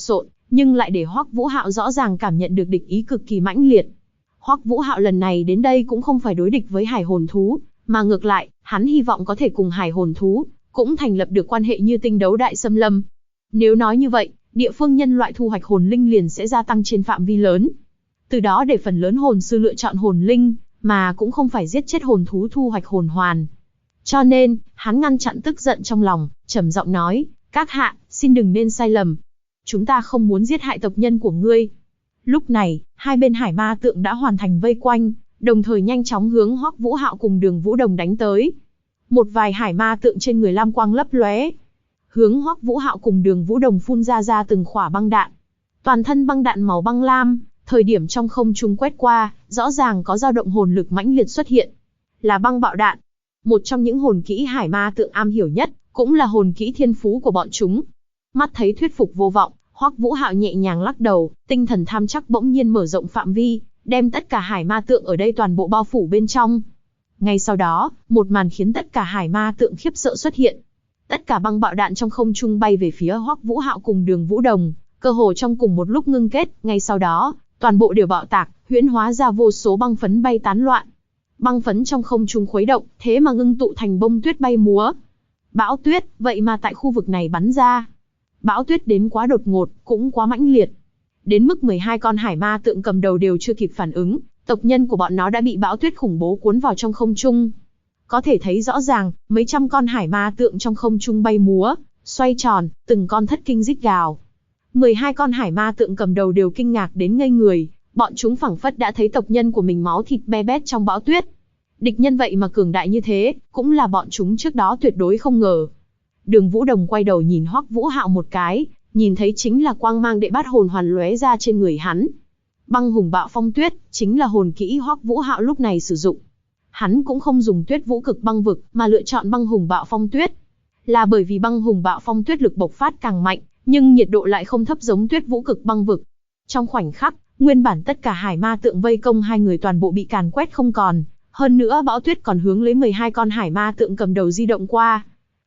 nhưng lại để Hoắc Vũ Hạo rõ ràng cảm nhận được địch ý cực kỳ mãnh liệt. Hoắc Vũ Hạo lần này đến đây cũng không phải đối địch với hải hồn thú, mà ngược lại, hắn hy vọng có thể cùng hải hồn thú cũng thành lập được quan hệ như tinh đấu đại xâm lâm. Nếu nói như vậy, địa phương nhân loại thu hoạch hồn linh liền sẽ gia tăng trên phạm vi lớn. Từ đó để phần lớn hồn sư lựa chọn hồn linh, mà cũng không phải giết chết hồn thú thu hoạch hồn hoàn. Cho nên, hắn ngăn chặn tức giận trong lòng, trầm giọng nói, các hạ, xin đừng nên sai lầm. Chúng ta không muốn giết hại tộc nhân của ngươi. Lúc này, hai bên hải ma tượng đã hoàn thành vây quanh, đồng thời nhanh chóng hướng Hoắc Vũ Hạo cùng Đường Vũ Đồng đánh tới. Một vài hải ma tượng trên người lam quang lấp lóe, hướng Hoắc Vũ Hạo cùng Đường Vũ Đồng phun ra từng khỏa băng đạn. Toàn thân băng đạn màu băng lam, thời điểm trong không trung quét qua, rõ ràng có dao động hồn lực mãnh liệt xuất hiện. Là băng bạo đạn, một trong những hồn kỹ hải ma tượng am hiểu nhất, cũng là hồn kỹ thiên phú của bọn chúng. Mắt thấy thuyết phục vô vọng, Hoắc Vũ Hạo nhẹ nhàng lắc đầu, tinh thần tham chắc bỗng nhiên mở rộng phạm vi, đem tất cả hải ma tượng ở đây toàn bộ bao phủ bên trong. Ngay sau đó, một màn khiến tất cả hải ma tượng khiếp sợ xuất hiện. Tất cả băng bạo đạn trong không trung bay về phía Hoắc Vũ Hạo cùng Đường Vũ Đồng, cơ hồ trong cùng một lúc ngưng kết, ngay sau đó, toàn bộ đều bạo tạc, huyễn hóa ra vô số băng phấn bay tán loạn. Băng phấn trong không trung khuấy động, thế mà ngưng tụ thành bông tuyết bay múa. Bão tuyết, vậy mà tại khu vực này bắn ra. Bão tuyết đến quá đột ngột, cũng quá mãnh liệt. Đến mức 12 con hải ma tượng cầm đầu đều chưa kịp phản ứng, tộc nhân của bọn nó đã bị bão tuyết khủng bố cuốn vào trong không trung. Có thể thấy rõ ràng, mấy trăm con hải ma tượng trong không trung bay múa, xoay tròn, từng con thất kinh rít gào. 12 con hải ma tượng cầm đầu đều kinh ngạc đến ngây người, bọn chúng phảng phất đã thấy tộc nhân của mình máu thịt be bét trong bão tuyết. Địch nhân vậy mà cường đại như thế, cũng là bọn chúng trước đó tuyệt đối không ngờ. Đường Vũ Đồng quay đầu nhìn Hoắc Vũ Hạo một cái, nhìn thấy chính là quang mang đệ bát hồn hoàn lóe ra trên người hắn. Băng hùng bạo phong tuyết, chính là hồn kỹ Hoắc Vũ Hạo lúc này sử dụng. Hắn cũng không dùng tuyết vũ cực băng vực, mà lựa chọn băng hùng bạo phong tuyết. Là bởi vì băng hùng bạo phong tuyết lực bộc phát càng mạnh, nhưng nhiệt độ lại không thấp giống tuyết vũ cực băng vực. Trong khoảnh khắc, nguyên bản tất cả hải ma tượng vây công hai người toàn bộ bị càn quét không còn. Hơn nữa bão tuyết còn hướng lấy 12 con hải ma tượng cầm đầu di động qua.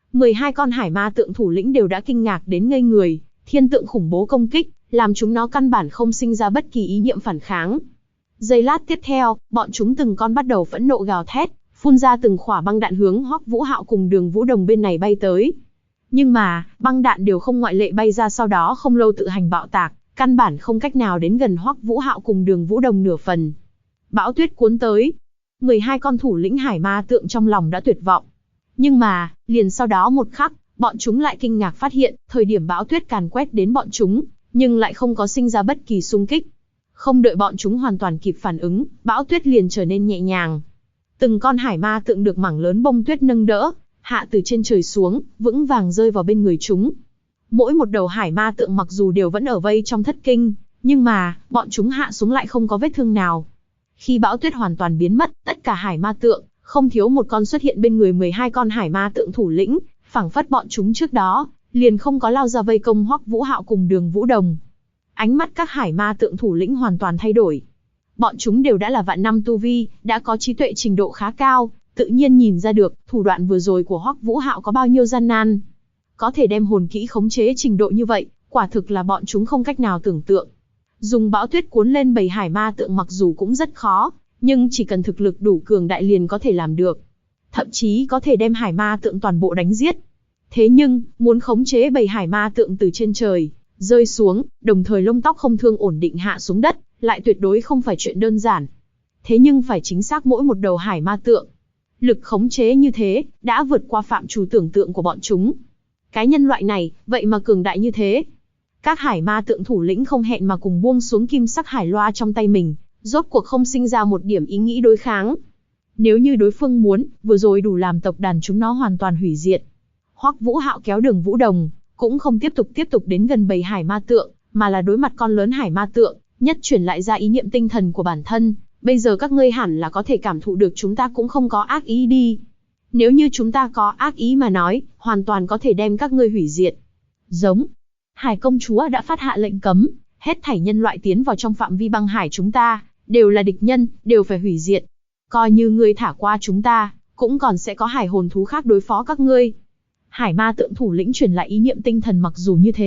12 con hải ma tượng thủ lĩnh đều đã kinh ngạc đến ngây người, thiên tượng khủng bố công kích, làm chúng nó căn bản không sinh ra bất kỳ ý niệm phản kháng. Giây lát tiếp theo, bọn chúng từng con bắt đầu phẫn nộ gào thét, phun ra từng khỏa băng đạn hướng Hoắc Vũ Hạo cùng Đường Vũ Đồng bên này bay tới. Nhưng mà, băng đạn đều không ngoại lệ bay ra sau đó không lâu tự hành bạo tạc, căn bản không cách nào đến gần Hoắc Vũ Hạo cùng Đường Vũ Đồng nửa phần. Bão tuyết cuốn tới, 12 con thủ lĩnh hải ma tượng trong lòng đã tuyệt vọng. Nhưng mà, liền sau đó một khắc, bọn chúng lại kinh ngạc phát hiện, thời điểm bão tuyết càn quét đến bọn chúng, nhưng lại không có sinh ra bất kỳ xung kích. Không đợi bọn chúng hoàn toàn kịp phản ứng, bão tuyết liền trở nên nhẹ nhàng. Từng con hải ma tượng được mảng lớn bông tuyết nâng đỡ, hạ từ trên trời xuống, vững vàng rơi vào bên người chúng. Mỗi một đầu hải ma tượng mặc dù đều vẫn ở vây trong thất kinh, nhưng mà, bọn chúng hạ xuống lại không có vết thương nào. Khi bão tuyết hoàn toàn biến mất, tất cả hải ma tượng, không thiếu một con xuất hiện bên người 12 con hải ma tượng thủ lĩnh, phảng phất bọn chúng trước đó, liền không có lao ra vây công Hoắc Vũ Hạo cùng Đường Vũ Đồng. Ánh mắt các hải ma tượng thủ lĩnh hoàn toàn thay đổi. Bọn chúng đều đã là vạn năm tu vi, đã có trí tuệ trình độ khá cao, tự nhiên nhìn ra được, thủ đoạn vừa rồi của Hoắc Vũ Hạo có bao nhiêu gian nan. Có thể đem hồn kỹ khống chế trình độ như vậy, quả thực là bọn chúng không cách nào tưởng tượng. Dùng bão tuyết cuốn lên bầy hải ma tượng mặc dù cũng rất khó, nhưng chỉ cần thực lực đủ cường đại liền có thể làm được. Thậm chí có thể đem hải ma tượng toàn bộ đánh giết. Thế nhưng, muốn khống chế bầy hải ma tượng từ trên trời rơi xuống, đồng thời lông tóc không thương ổn định hạ xuống đất, lại tuyệt đối không phải chuyện đơn giản. Thế nhưng phải chính xác mỗi một đầu hải ma tượng. Lực khống chế như thế, đã vượt qua phạm trù tưởng tượng của bọn chúng. Cái nhân loại này, vậy mà cường đại như thế. Các hải ma tượng thủ lĩnh không hẹn mà cùng buông xuống kim sắc hải loa trong tay mình, rốt cuộc không sinh ra một điểm ý nghĩ đối kháng. Nếu như đối phương muốn, vừa rồi đủ làm tộc đàn chúng nó hoàn toàn hủy diệt. Hoắc Vũ Hạo kéo Đường Vũ Đồng, cũng không tiếp tục đến gần bầy hải ma tượng, mà là đối mặt con lớn hải ma tượng, nhất chuyển lại ra ý niệm tinh thần của bản thân. Bây giờ các ngươi hẳn là có thể cảm thụ được chúng ta cũng không có ác ý đi. Nếu như chúng ta có ác ý mà nói, hoàn toàn có thể đem các ngươi hủy diệt. Giống. Hải công chúa đã phát hạ lệnh cấm, hết thảy nhân loại tiến vào trong phạm vi băng hải chúng ta, đều là địch nhân, đều phải hủy diệt. Coi như ngươi thả qua chúng ta, cũng còn sẽ có hải hồn thú khác đối phó các ngươi. Hải ma tượng thủ lĩnh truyền lại ý niệm tinh thần mặc dù như thế,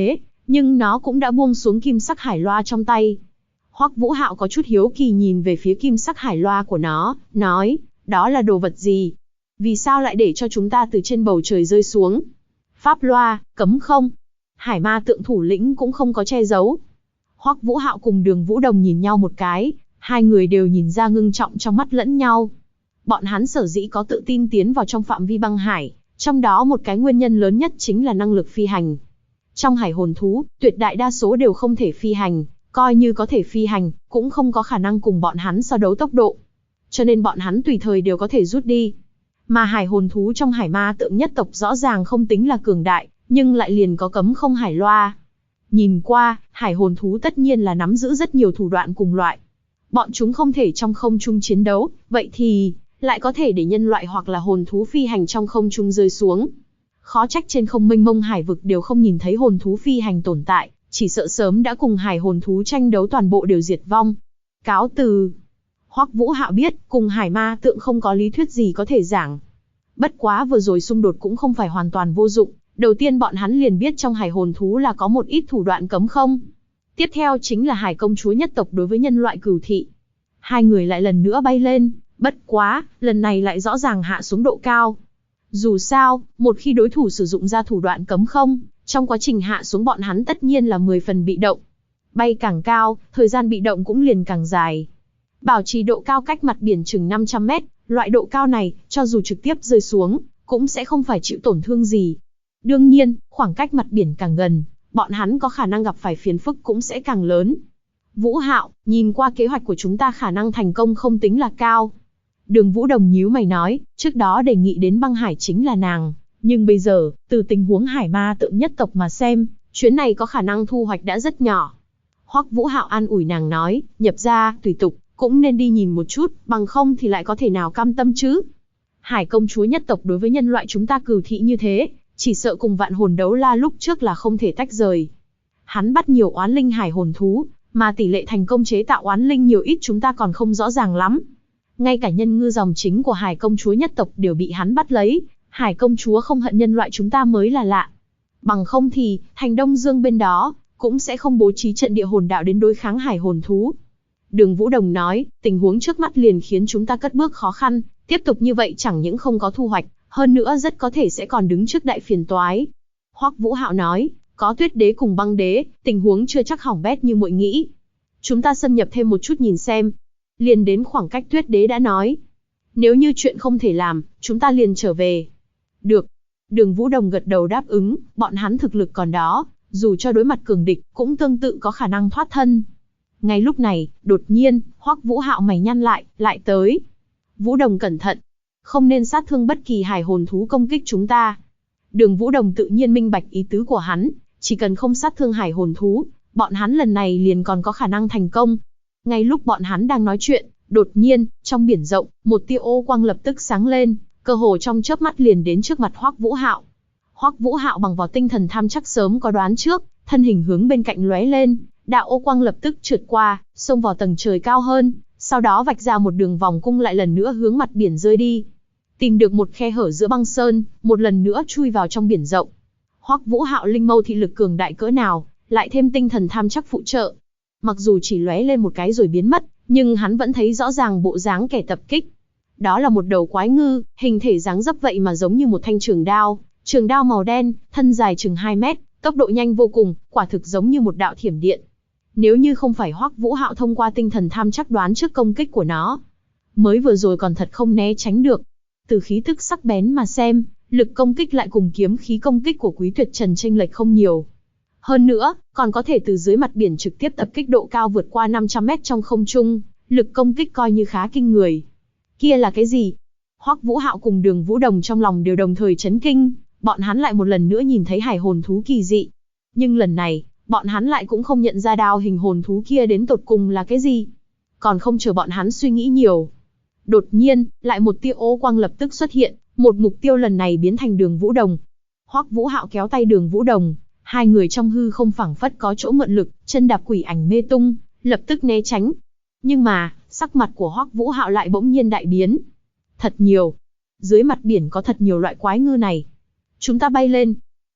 nhưng nó cũng đã buông xuống kim sắc hải loa trong tay. Hoắc Vũ Hạo có chút hiếu kỳ nhìn về phía kim sắc hải loa của nó, nói, đó là đồ vật gì? Vì sao lại để cho chúng ta từ trên bầu trời rơi xuống? Pháp loa, cấm không? Hải ma tượng thủ lĩnh cũng không có che giấu. Hoắc Vũ Hạo cùng Đường Vũ Đồng nhìn nhau một cái, hai người đều nhìn ra ngưng trọng trong mắt lẫn nhau. Bọn hắn sở dĩ có tự tin tiến vào trong phạm vi băng hải, trong đó một cái nguyên nhân lớn nhất chính là năng lực phi hành. Trong hải hồn thú, tuyệt đại đa số đều không thể phi hành, coi như có thể phi hành, cũng không có khả năng cùng bọn hắn so đấu tốc độ. Cho nên bọn hắn tùy thời đều có thể rút đi. Mà hải hồn thú trong hải ma tượng nhất tộc rõ ràng không tính là cường đại, nhưng lại liền có cấm không hải loa. Nhìn qua, hải hồn thú tất nhiên là nắm giữ rất nhiều thủ đoạn cùng loại. Bọn chúng không thể trong không trung chiến đấu, vậy thì lại có thể để nhân loại hoặc là hồn thú phi hành trong không trung rơi xuống. Khó trách trên không mênh mông hải vực đều không nhìn thấy hồn thú phi hành tồn tại, chỉ sợ sớm đã cùng hải hồn thú tranh đấu toàn bộ đều diệt vong. Cáo từ. Hoắc Vũ Hạo biết, cùng hải ma tượng không có lý thuyết gì có thể giảng. Bất quá vừa rồi xung đột cũng không phải hoàn toàn vô dụng, đầu tiên bọn hắn liền biết trong hải hồn thú là có một ít thủ đoạn cấm không. Tiếp theo chính là hải công chúa nhất tộc đối với nhân loại cửu thị. Hai người lại lần nữa bay lên, bất quá, lần này lại rõ ràng hạ xuống độ cao. Dù sao, một khi đối thủ sử dụng ra thủ đoạn cấm không, trong quá trình hạ xuống bọn hắn tất nhiên là 10 phần bị động. Bay càng cao, thời gian bị động cũng liền càng dài. Bảo trì độ cao cách mặt biển chừng 500 mét, loại độ cao này, cho dù trực tiếp rơi xuống, cũng sẽ không phải chịu tổn thương gì. Đương nhiên, khoảng cách mặt biển càng gần, bọn hắn có khả năng gặp phải phiền phức cũng sẽ càng lớn. Vũ Hạo, nhìn qua kế hoạch của chúng ta khả năng thành công không tính là cao. Đường Vũ Đồng nhíu mày nói, trước đó đề nghị đến băng hải chính là nàng, nhưng bây giờ, từ tình huống hải ma tượng nhất tộc mà xem, chuyến này có khả năng thu hoạch đã rất nhỏ. Hoắc Vũ Hạo an ủi nàng nói, nhập ra, tùy tục, cũng nên đi nhìn một chút, bằng không thì lại có thể nào cam tâm chứ. Hải công chúa nhất tộc đối với nhân loại chúng ta cừu thị như thế, chỉ sợ cùng vạn hồn đấu la lúc trước là không thể tách rời. Hắn bắt nhiều oán linh hải hồn thú, mà tỷ lệ thành công chế tạo oán linh nhiều ít chúng ta còn không rõ ràng lắm. Ngay cả nhân ngư dòng chính của hải công chúa nhất tộc đều bị hắn bắt lấy, hải công chúa không hận nhân loại chúng ta mới là lạ. Bằng không thì, thành Đông Dương bên đó, cũng sẽ không bố trí trận địa hồn đạo đến đối kháng hải hồn thú. Đường Vũ Đồng nói, tình huống trước mắt liền khiến chúng ta cất bước khó khăn, tiếp tục như vậy chẳng những không có thu hoạch, hơn nữa rất có thể sẽ còn đứng trước đại phiền toái. Hoắc Vũ Hạo nói, có tuyết đế cùng băng đế, tình huống chưa chắc hỏng bét như muội nghĩ. Chúng ta xâm nhập thêm một chút nhìn xem. Liền đến khoảng cách tuyết đế đã nói. Nếu như chuyện không thể làm, chúng ta liền trở về. Được. Đường Vũ Đồng gật đầu đáp ứng, bọn hắn thực lực còn đó, dù cho đối mặt cường địch, cũng tương tự có khả năng thoát thân. Ngay lúc này, đột nhiên, Hoắc Vũ Hạo mày nhăn lại tới. Vũ Đồng cẩn thận. Không nên sát thương bất kỳ hải hồn thú công kích chúng ta. Đường Vũ Đồng tự nhiên minh bạch ý tứ của hắn, chỉ cần không sát thương hải hồn thú, bọn hắn lần này liền còn có khả năng thành công. Ngay lúc bọn hắn đang nói chuyện, đột nhiên, trong biển rộng, một tia ô quang lập tức sáng lên, cơ hồ trong chớp mắt liền đến trước mặt Hoắc Vũ Hạo. Hoắc Vũ Hạo bằng vào tinh thần tham chắc sớm có đoán trước, thân hình hướng bên cạnh lóe lên, đạo ô quang lập tức trượt qua, xông vào tầng trời cao hơn, sau đó vạch ra một đường vòng cung lại lần nữa hướng mặt biển rơi đi. Tìm được một khe hở giữa băng sơn, một lần nữa chui vào trong biển rộng. Hoắc Vũ Hạo linh mâu thị lực cường đại cỡ nào, lại thêm tinh thần tham chắc phụ trợ. Mặc dù chỉ lóe lên một cái rồi biến mất, nhưng hắn vẫn thấy rõ ràng bộ dáng kẻ tập kích. Đó là một đầu quái ngư, hình thể dáng dấp vậy mà giống như một thanh trường đao màu đen, thân dài chừng 2 mét, tốc độ nhanh vô cùng, quả thực giống như một đạo thiểm điện. Nếu như không phải Hoắc Vũ Hạo thông qua tinh thần tham chắc đoán trước công kích của nó, mới vừa rồi còn thật không né tránh được. Từ khí tức sắc bén mà xem, lực công kích lại cùng kiếm khí công kích của Quý Tuyệt Trần chênh lệch không nhiều. Hơn nữa, còn có thể từ dưới mặt biển trực tiếp tập kích độ cao vượt qua 500 mét trong không trung, lực công kích coi như khá kinh người. Kia là cái gì? Hoắc Vũ Hạo cùng Đường Vũ Đồng trong lòng đều đồng thời chấn kinh, bọn hắn lại một lần nữa nhìn thấy hải hồn thú kỳ dị. Nhưng lần này, bọn hắn lại cũng không nhận ra đao hình hồn thú kia đến tột cùng là cái gì. Còn không chờ bọn hắn suy nghĩ nhiều. Đột nhiên, lại một tia ô quang lập tức xuất hiện, một mục tiêu lần này biến thành Đường Vũ Đồng. Hoắc Vũ Hạo kéo tay Đường Vũ Đồng, hai người trong hư không phảng phất có chỗ mượn lực, chân đạp quỷ ảnh mê tung, lập tức né tránh. Nhưng mà, sắc mặt của Hoắc Vũ Hạo lại bỗng nhiên đại biến. Thật nhiều. Dưới mặt biển có thật nhiều loại quái ngư này. Chúng ta bay lên.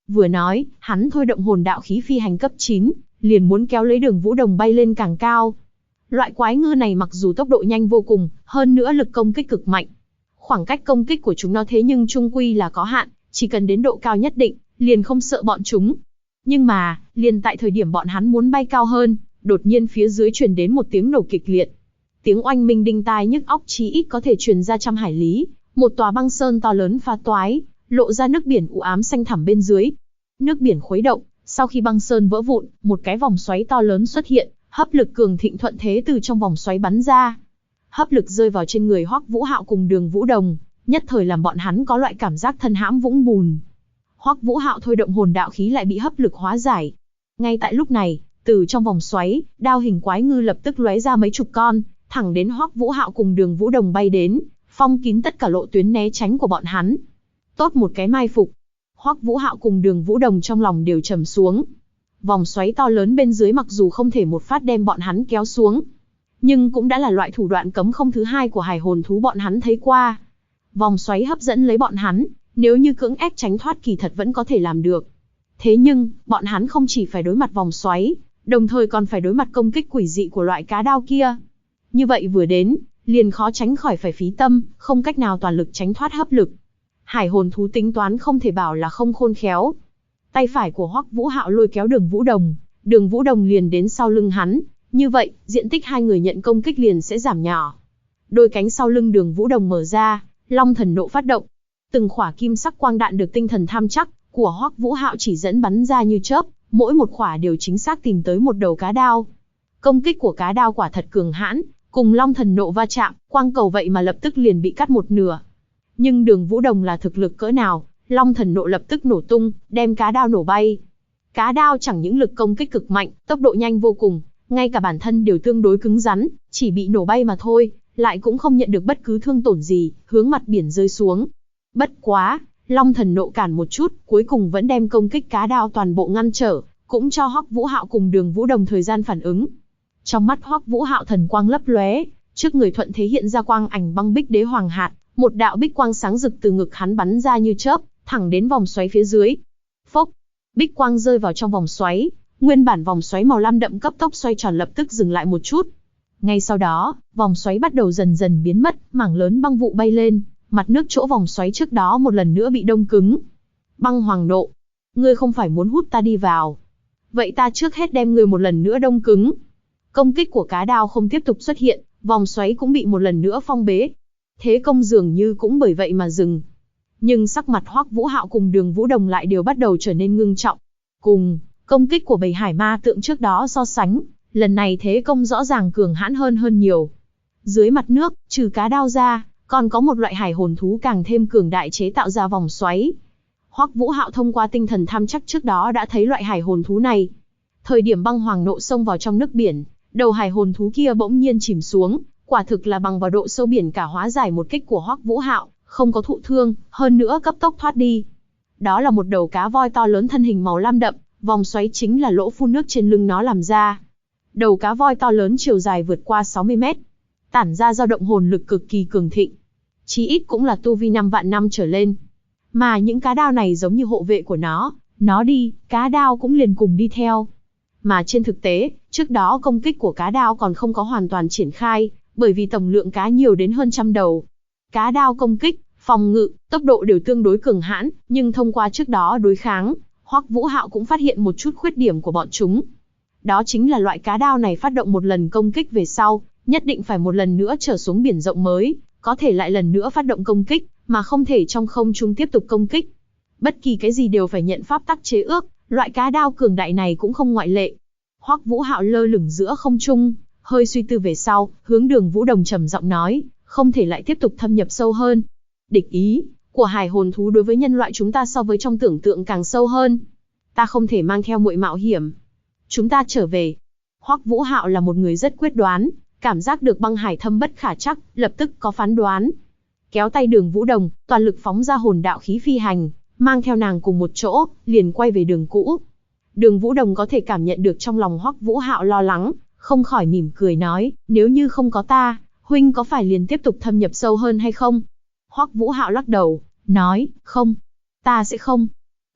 Vừa nói, hắn thôi động hồn đạo khí phi hành cấp 9, liền muốn kéo lấy Đường Vũ Đồng bay lên càng cao. Loại quái ngư này mặc dù tốc độ nhanh vô cùng, hơn nữa lực công kích cực mạnh. Khoảng cách công kích của chúng nó thế nhưng chung quy là có hạn, chỉ cần đến độ cao nhất định, liền không sợ bọn chúng. Nhưng mà, liền tại thời điểm bọn hắn muốn bay cao hơn, đột nhiên phía dưới truyền đến một tiếng nổ kịch liệt. Tiếng oanh minh đinh tai nhức óc chí ít có thể truyền ra trăm hải lý, một tòa băng sơn to lớn phá toái, lộ ra nước biển u ám xanh thẳm bên dưới. Nước biển khuấy động, sau khi băng sơn vỡ vụn, một cái vòng xoáy to lớn xuất hiện, hấp lực cường thịnh thuận thế từ trong vòng xoáy bắn ra. Hấp lực rơi vào trên người Hoắc Vũ Hạo cùng Đường Vũ Đồng, nhất thời làm bọn hắn có loại cảm giác thân hãm vũng bùn. Hoắc Vũ Hạo thôi động hồn đạo khí lại bị hấp lực hóa giải. Ngay tại lúc này, từ trong vòng xoáy, đao hình quái ngư lập tức lóe ra mấy chục con, thẳng đến Hoắc Vũ Hạo cùng Đường Vũ Đồng bay đến, phong kín tất cả lộ tuyến né tránh của bọn hắn. Tốt một cái mai phục. Hoắc Vũ Hạo cùng Đường Vũ Đồng trong lòng đều trầm xuống. Vòng xoáy to lớn bên dưới mặc dù không thể một phát đem bọn hắn kéo xuống, nhưng cũng đã là loại thủ đoạn cấm không thứ hai của hải hồn thú bọn hắn thấy qua. Vòng xoáy hấp dẫn lấy bọn hắn, nếu như cưỡng ép tránh thoát kỳ thật vẫn có thể làm được. Thế nhưng, bọn hắn không chỉ phải đối mặt vòng xoáy, đồng thời còn phải đối mặt công kích quỷ dị của loại cá đao kia. Như vậy vừa đến, liền khó tránh khỏi phải phí tâm, không cách nào toàn lực tránh thoát hấp lực. Hải hồn thú tính toán không thể bảo là không khôn khéo. Tay phải của Hoắc Vũ Hạo lôi kéo Đường Vũ Đồng liền đến sau lưng hắn, như vậy, diện tích hai người nhận công kích liền sẽ giảm nhỏ. Đôi cánh sau lưng Đường Vũ Đồng mở ra, Long Thần Nộ phát động. Từng khỏa kim sắc quang đạn được tinh thần tham chắc của Hoắc Vũ Hạo chỉ dẫn bắn ra như chớp, mỗi một khỏa đều chính xác tìm tới một đầu cá đao. Công kích của cá đao quả thật cường hãn, cùng Long Thần Nộ va chạm, quang cầu vậy mà lập tức liền bị cắt một nửa. Nhưng Đường Vũ Đồng là thực lực cỡ nào, Long Thần Nộ lập tức nổ tung, đem cá đao nổ bay. Cá đao chẳng những lực công kích cực mạnh, tốc độ nhanh vô cùng, ngay cả bản thân đều tương đối cứng rắn, chỉ bị nổ bay mà thôi, lại cũng không nhận được bất cứ thương tổn gì, hướng mặt biển rơi xuống. Bất quá, Long Thần Nộ cản một chút, cuối cùng vẫn đem công kích cá đao toàn bộ ngăn trở, cũng cho Hoắc Vũ Hạo cùng Đường Vũ Đồng thời gian phản ứng. Trong mắt Hoắc Vũ Hạo thần quang lấp lóe, trước người thuận thế hiện ra quang ảnh băng bích đế hoàng hạt, một đạo bích quang sáng rực từ ngực hắn bắn ra như chớp, thẳng đến vòng xoáy phía dưới. Phốc, bích quang rơi vào trong vòng xoáy, nguyên bản vòng xoáy màu lam đậm cấp tốc xoay tròn lập tức dừng lại một chút. Ngay sau đó, vòng xoáy bắt đầu dần dần biến mất, mảng lớn băng vụ bay lên, mặt nước chỗ vòng xoáy trước đó một lần nữa bị đông cứng. Băng Hoàng Nộ, ngươi không phải muốn hút ta đi vào? Vậy ta trước hết đem ngươi một lần nữa đông cứng. Công kích của cá đao không tiếp tục xuất hiện, vòng xoáy cũng bị một lần nữa phong bế. Thế công dường như cũng bởi vậy mà dừng. Nhưng sắc mặt Hoắc Vũ Hạo cùng Đường Vũ Đồng lại đều bắt đầu trở nên ngưng trọng. Cùng công kích của bầy hải ma tượng trước đó so sánh, lần này thế công rõ ràng cường hãn hơn nhiều. Dưới mặt nước, trừ cá đao ra, còn có một loại hải hồn thú càng thêm cường đại chế tạo ra vòng xoáy. Hoắc Vũ Hạo thông qua tinh thần tham chắc trước đó đã thấy loại hải hồn thú này. Thời điểm Băng Hoàng Nộ xông vào trong nước biển, đầu hải hồn thú kia bỗng nhiên chìm xuống, quả thực là bằng vào độ sâu biển cả hóa giải một kích của Hoắc Vũ Hạo, không có thụ thương, hơn nữa cấp tốc thoát đi. Đó là một đầu cá voi to lớn thân hình màu lam đậm, vòng xoáy chính là lỗ phun nước trên lưng nó làm ra. Đầu cá voi to lớn chiều dài vượt qua 60 mét, tản ra dao động hồn lực cực kỳ cường thịnh. Chí ít cũng là tu vi 5 vạn năm trở lên. Mà những cá đao này giống như hộ vệ của nó đi, cá đao cũng liền cùng đi theo. Mà trên thực tế, trước đó công kích của cá đao còn không có hoàn toàn triển khai, bởi vì tổng lượng cá nhiều đến hơn 100 đầu. Cá đao công kích, phòng ngự, tốc độ đều tương đối cường hãn, nhưng thông qua trước đó đối kháng, Hoắc Vũ Hạo cũng phát hiện một chút khuyết điểm của bọn chúng. Đó chính là loại cá đao này phát động một lần công kích về sau, nhất định phải một lần nữa trở xuống biển rộng mới, có thể lại lần nữa phát động công kích, mà không thể trong không trung tiếp tục công kích. Bất kỳ cái gì đều phải nhận pháp tắc chế ước, loại cá đao cường đại này cũng không ngoại lệ. Hoắc Vũ Hạo lơ lửng giữa không trung, hơi suy tư về sau, hướng Đường Vũ Đồng trầm giọng nói, không thể lại tiếp tục thâm nhập sâu hơn. Địch ý của hải hồn thú đối với nhân loại chúng ta so với trong tưởng tượng càng sâu hơn. Ta không thể mang theo muội mạo hiểm. Chúng ta trở về. Hoắc Vũ Hạo là một người rất quyết đoán, cảm giác được băng hải thâm bất khả trắc, lập tức có phán đoán. Kéo tay Đường Vũ Đồng, toàn lực phóng ra hồn đạo khí phi hành, mang theo nàng cùng một chỗ, liền quay về đường cũ. Đường Vũ Đồng có thể cảm nhận được trong lòng Hoắc Vũ Hạo lo lắng, không khỏi mỉm cười nói, nếu như không có ta, huynh có phải liền tiếp tục thâm nhập sâu hơn hay không? Hoắc Vũ Hạo lắc đầu, nói, không, ta sẽ không.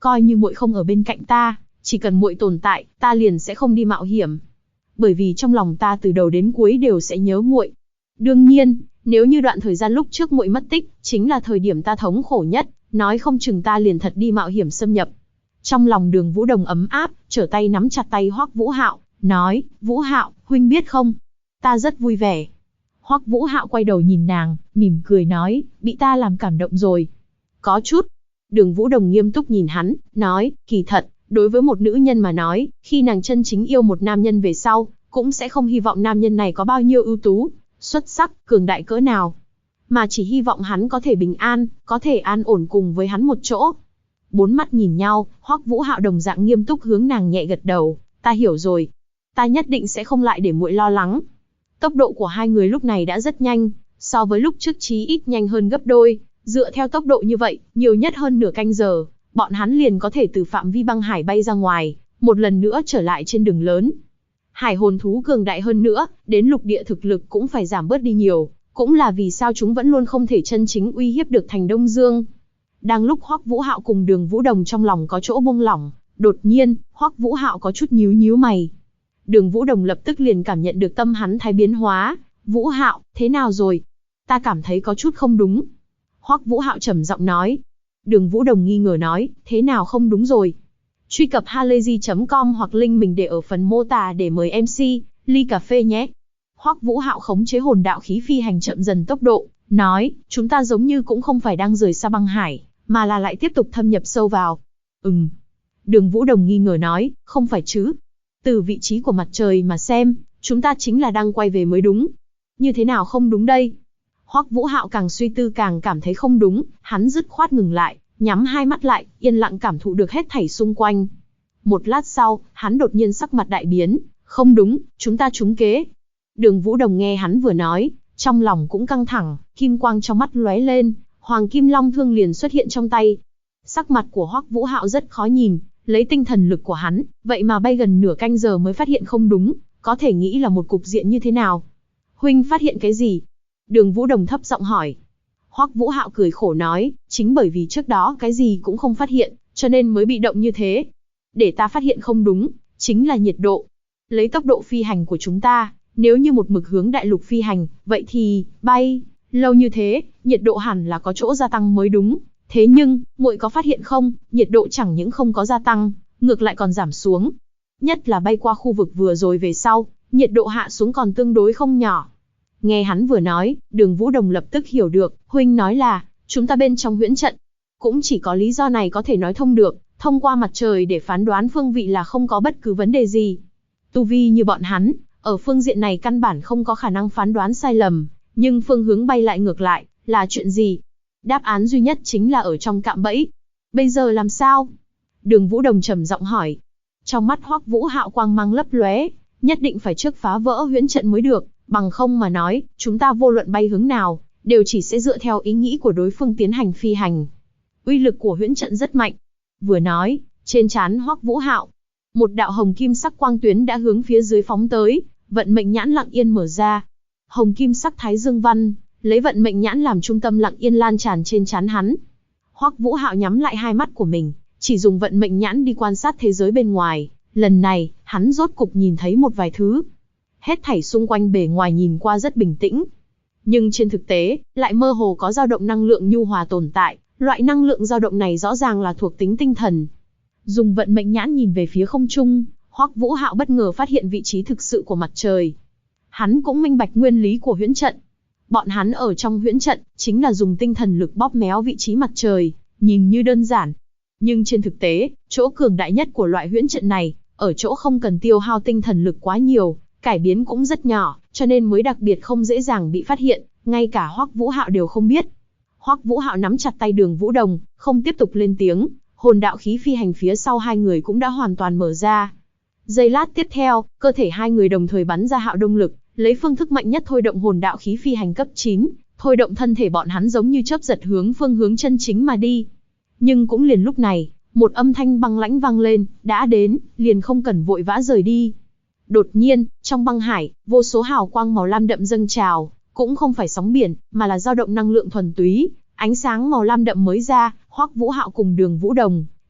Coi như muội không ở bên cạnh ta, chỉ cần muội tồn tại, ta liền sẽ không đi mạo hiểm. Bởi vì trong lòng ta từ đầu đến cuối đều sẽ nhớ muội. Đương nhiên, nếu như đoạn thời gian lúc trước muội mất tích, chính là thời điểm ta thống khổ nhất, nói không chừng ta liền thật đi mạo hiểm xâm nhập. Trong lòng Đường Vũ Đồng ấm áp, trở tay nắm chặt tay Hoắc Vũ Hạo, nói, Vũ Hạo, huynh biết không? Ta rất vui vẻ. Hoắc Vũ Hạo quay đầu nhìn nàng, mỉm cười nói, bị ta làm cảm động rồi. Có chút. Đường Vũ Đồng nghiêm túc nhìn hắn, nói, kỳ thật, đối với một nữ nhân mà nói, khi nàng chân chính yêu một nam nhân về sau, cũng sẽ không hy vọng nam nhân này có bao nhiêu ưu tú, xuất sắc, cường đại cỡ nào. Mà chỉ hy vọng hắn có thể bình an, có thể an ổn cùng với hắn một chỗ. Bốn mắt nhìn nhau, Hoắc Vũ Hạo đồng dạng nghiêm túc hướng nàng nhẹ gật đầu, ta hiểu rồi. Ta nhất định sẽ không lại để muội lo lắng. Tốc độ của hai người lúc này đã rất nhanh, so với lúc trước chí ít nhanh hơn gấp đôi. Dựa theo tốc độ như vậy, nhiều nhất hơn nửa canh giờ, bọn hắn liền có thể từ phạm vi băng hải bay ra ngoài, một lần nữa trở lại trên đường lớn. Hải hồn thú cường đại hơn nữa, đến lục địa thực lực cũng phải giảm bớt đi nhiều, cũng là vì sao chúng vẫn luôn không thể chân chính uy hiếp được thành Đông Dương. Đang lúc Hoắc Vũ Hạo cùng Đường Vũ Đồng trong lòng có chỗ buông lỏng, đột nhiên, Hoắc Vũ Hạo có chút nhíu nhíu mày. Đường Vũ Đồng lập tức liền cảm nhận được tâm hắn thái biến hóa. Vũ Hạo, thế nào rồi? Ta cảm thấy có chút không đúng. Hoắc Vũ Hạo trầm giọng nói. Đường Vũ Đồng nghi ngờ nói, thế nào không đúng rồi? Truy cập halayzi.com hoặc link mình để ở phần mô tả để mời MC, ly cà phê nhé. Hoắc Vũ Hạo khống chế hồn đạo khí phi hành chậm dần tốc độ, nói, chúng ta giống như cũng không phải đang rời xa băng hải, mà là lại tiếp tục thâm nhập sâu vào. Đường Vũ Đồng nghi ngờ nói, không phải chứ? Từ vị trí của mặt trời mà xem, chúng ta chính là đang quay về mới đúng. Như thế nào không đúng đây? Hoắc Vũ Hạo càng suy tư càng cảm thấy không đúng, hắn dứt khoát ngừng lại, nhắm hai mắt lại, yên lặng cảm thụ được hết thảy xung quanh. Một lát sau, hắn đột nhiên sắc mặt đại biến, không đúng, chúng ta trúng kế. Đường Vũ Đồng nghe hắn vừa nói, trong lòng cũng căng thẳng, kim quang trong mắt lóe lên, Hoàng Kim Long thương liền xuất hiện trong tay. Sắc mặt của Hoắc Vũ Hạo rất khó nhìn, lấy tinh thần lực của hắn, vậy mà bay gần nửa canh giờ mới phát hiện không đúng, có thể nghĩ là một cục diện như thế nào. Huynh phát hiện cái gì? Đường Vũ Đồng thấp giọng hỏi. Hoắc Vũ Hạo cười khổ nói, chính bởi vì trước đó cái gì cũng không phát hiện, cho nên mới bị động như thế. Để ta phát hiện không đúng, chính là nhiệt độ. Lấy tốc độ phi hành của chúng ta, nếu như một mực hướng đại lục phi hành, vậy thì, bay, lâu như thế, nhiệt độ hẳn là có chỗ gia tăng mới đúng. Thế nhưng, muội có phát hiện không, nhiệt độ chẳng những không có gia tăng, ngược lại còn giảm xuống. Nhất là bay qua khu vực vừa rồi về sau, nhiệt độ hạ xuống còn tương đối không nhỏ. Nghe hắn vừa nói, Đường Vũ Đồng lập tức hiểu được, huynh nói là, chúng ta bên trong huyễn trận. Cũng chỉ có lý do này có thể nói thông được, thông qua mặt trời để phán đoán phương vị là không có bất cứ vấn đề gì. Tu vi như bọn hắn, ở phương diện này căn bản không có khả năng phán đoán sai lầm, nhưng phương hướng bay lại ngược lại, là chuyện gì? Đáp án duy nhất chính là ở trong cạm bẫy. Bây giờ làm sao? Đường Vũ Đồng trầm giọng hỏi. Trong mắt Hoắc Vũ Hạo quang mang lấp lóe, nhất định phải trước phá vỡ huyễn trận mới được, bằng không mà nói, chúng ta vô luận bay hướng nào, đều chỉ sẽ dựa theo ý nghĩ của đối phương tiến hành phi hành. Uy lực của huyễn trận rất mạnh. Vừa nói, trên trán Hoắc Vũ Hạo, một đạo hồng kim sắc quang tuyến đã hướng phía dưới phóng tới, vận mệnh nhãn lặng yên mở ra. Hồng kim sắc thái dương văn, lấy vận mệnh nhãn làm trung tâm lặng yên lan tràn trên trán hắn. Hoắc Vũ Hạo nhắm lại hai mắt của mình, chỉ dùng vận mệnh nhãn đi quan sát thế giới bên ngoài. Lần này, hắn rốt cục nhìn thấy một vài thứ. Hết thảy xung quanh bề ngoài nhìn qua rất bình tĩnh. Nhưng trên thực tế, lại mơ hồ có dao động năng lượng nhu hòa tồn tại. Loại năng lượng dao động này rõ ràng là thuộc tính tinh thần. Dùng vận mệnh nhãn nhìn về phía không trung, Hoắc Vũ Hạo bất ngờ phát hiện vị trí thực sự của mặt trời. Hắn cũng minh bạch nguyên lý của huyễn trận. Bọn hắn ở trong huyễn trận, chính là dùng tinh thần lực bóp méo vị trí mặt trời, nhìn như đơn giản. Nhưng trên thực tế, chỗ cường đại nhất của loại huyễn trận này, ở chỗ không cần tiêu hao tinh thần lực quá nhiều, cải biến cũng rất nhỏ, cho nên mới đặc biệt không dễ dàng bị phát hiện, ngay cả Hoắc Vũ Hạo đều không biết. Hoắc Vũ Hạo nắm chặt tay Đường Vũ Đồng, không tiếp tục lên tiếng, hồn đạo khí phi hành phía sau hai người cũng đã hoàn toàn mở ra. Giây lát tiếp theo, cơ thể hai người đồng thời bắn ra hạo đông lực, lấy phương thức mạnh nhất thôi động hồn đạo khí phi hành cấp 9, thôi động thân thể bọn hắn giống như chớp giật hướng phương hướng chân chính mà đi. Nhưng cũng liền lúc này, một âm thanh băng lãnh vang lên, đã đến, liền không cần vội vã rời đi. Đột nhiên, trong băng hải, vô số hào quang màu lam đậm dâng trào, cũng không phải sóng biển, mà là dao động năng lượng thuần túy, ánh sáng màu lam đậm mới ra, Hoắc Vũ Hạo cùng Đường Vũ Đồng,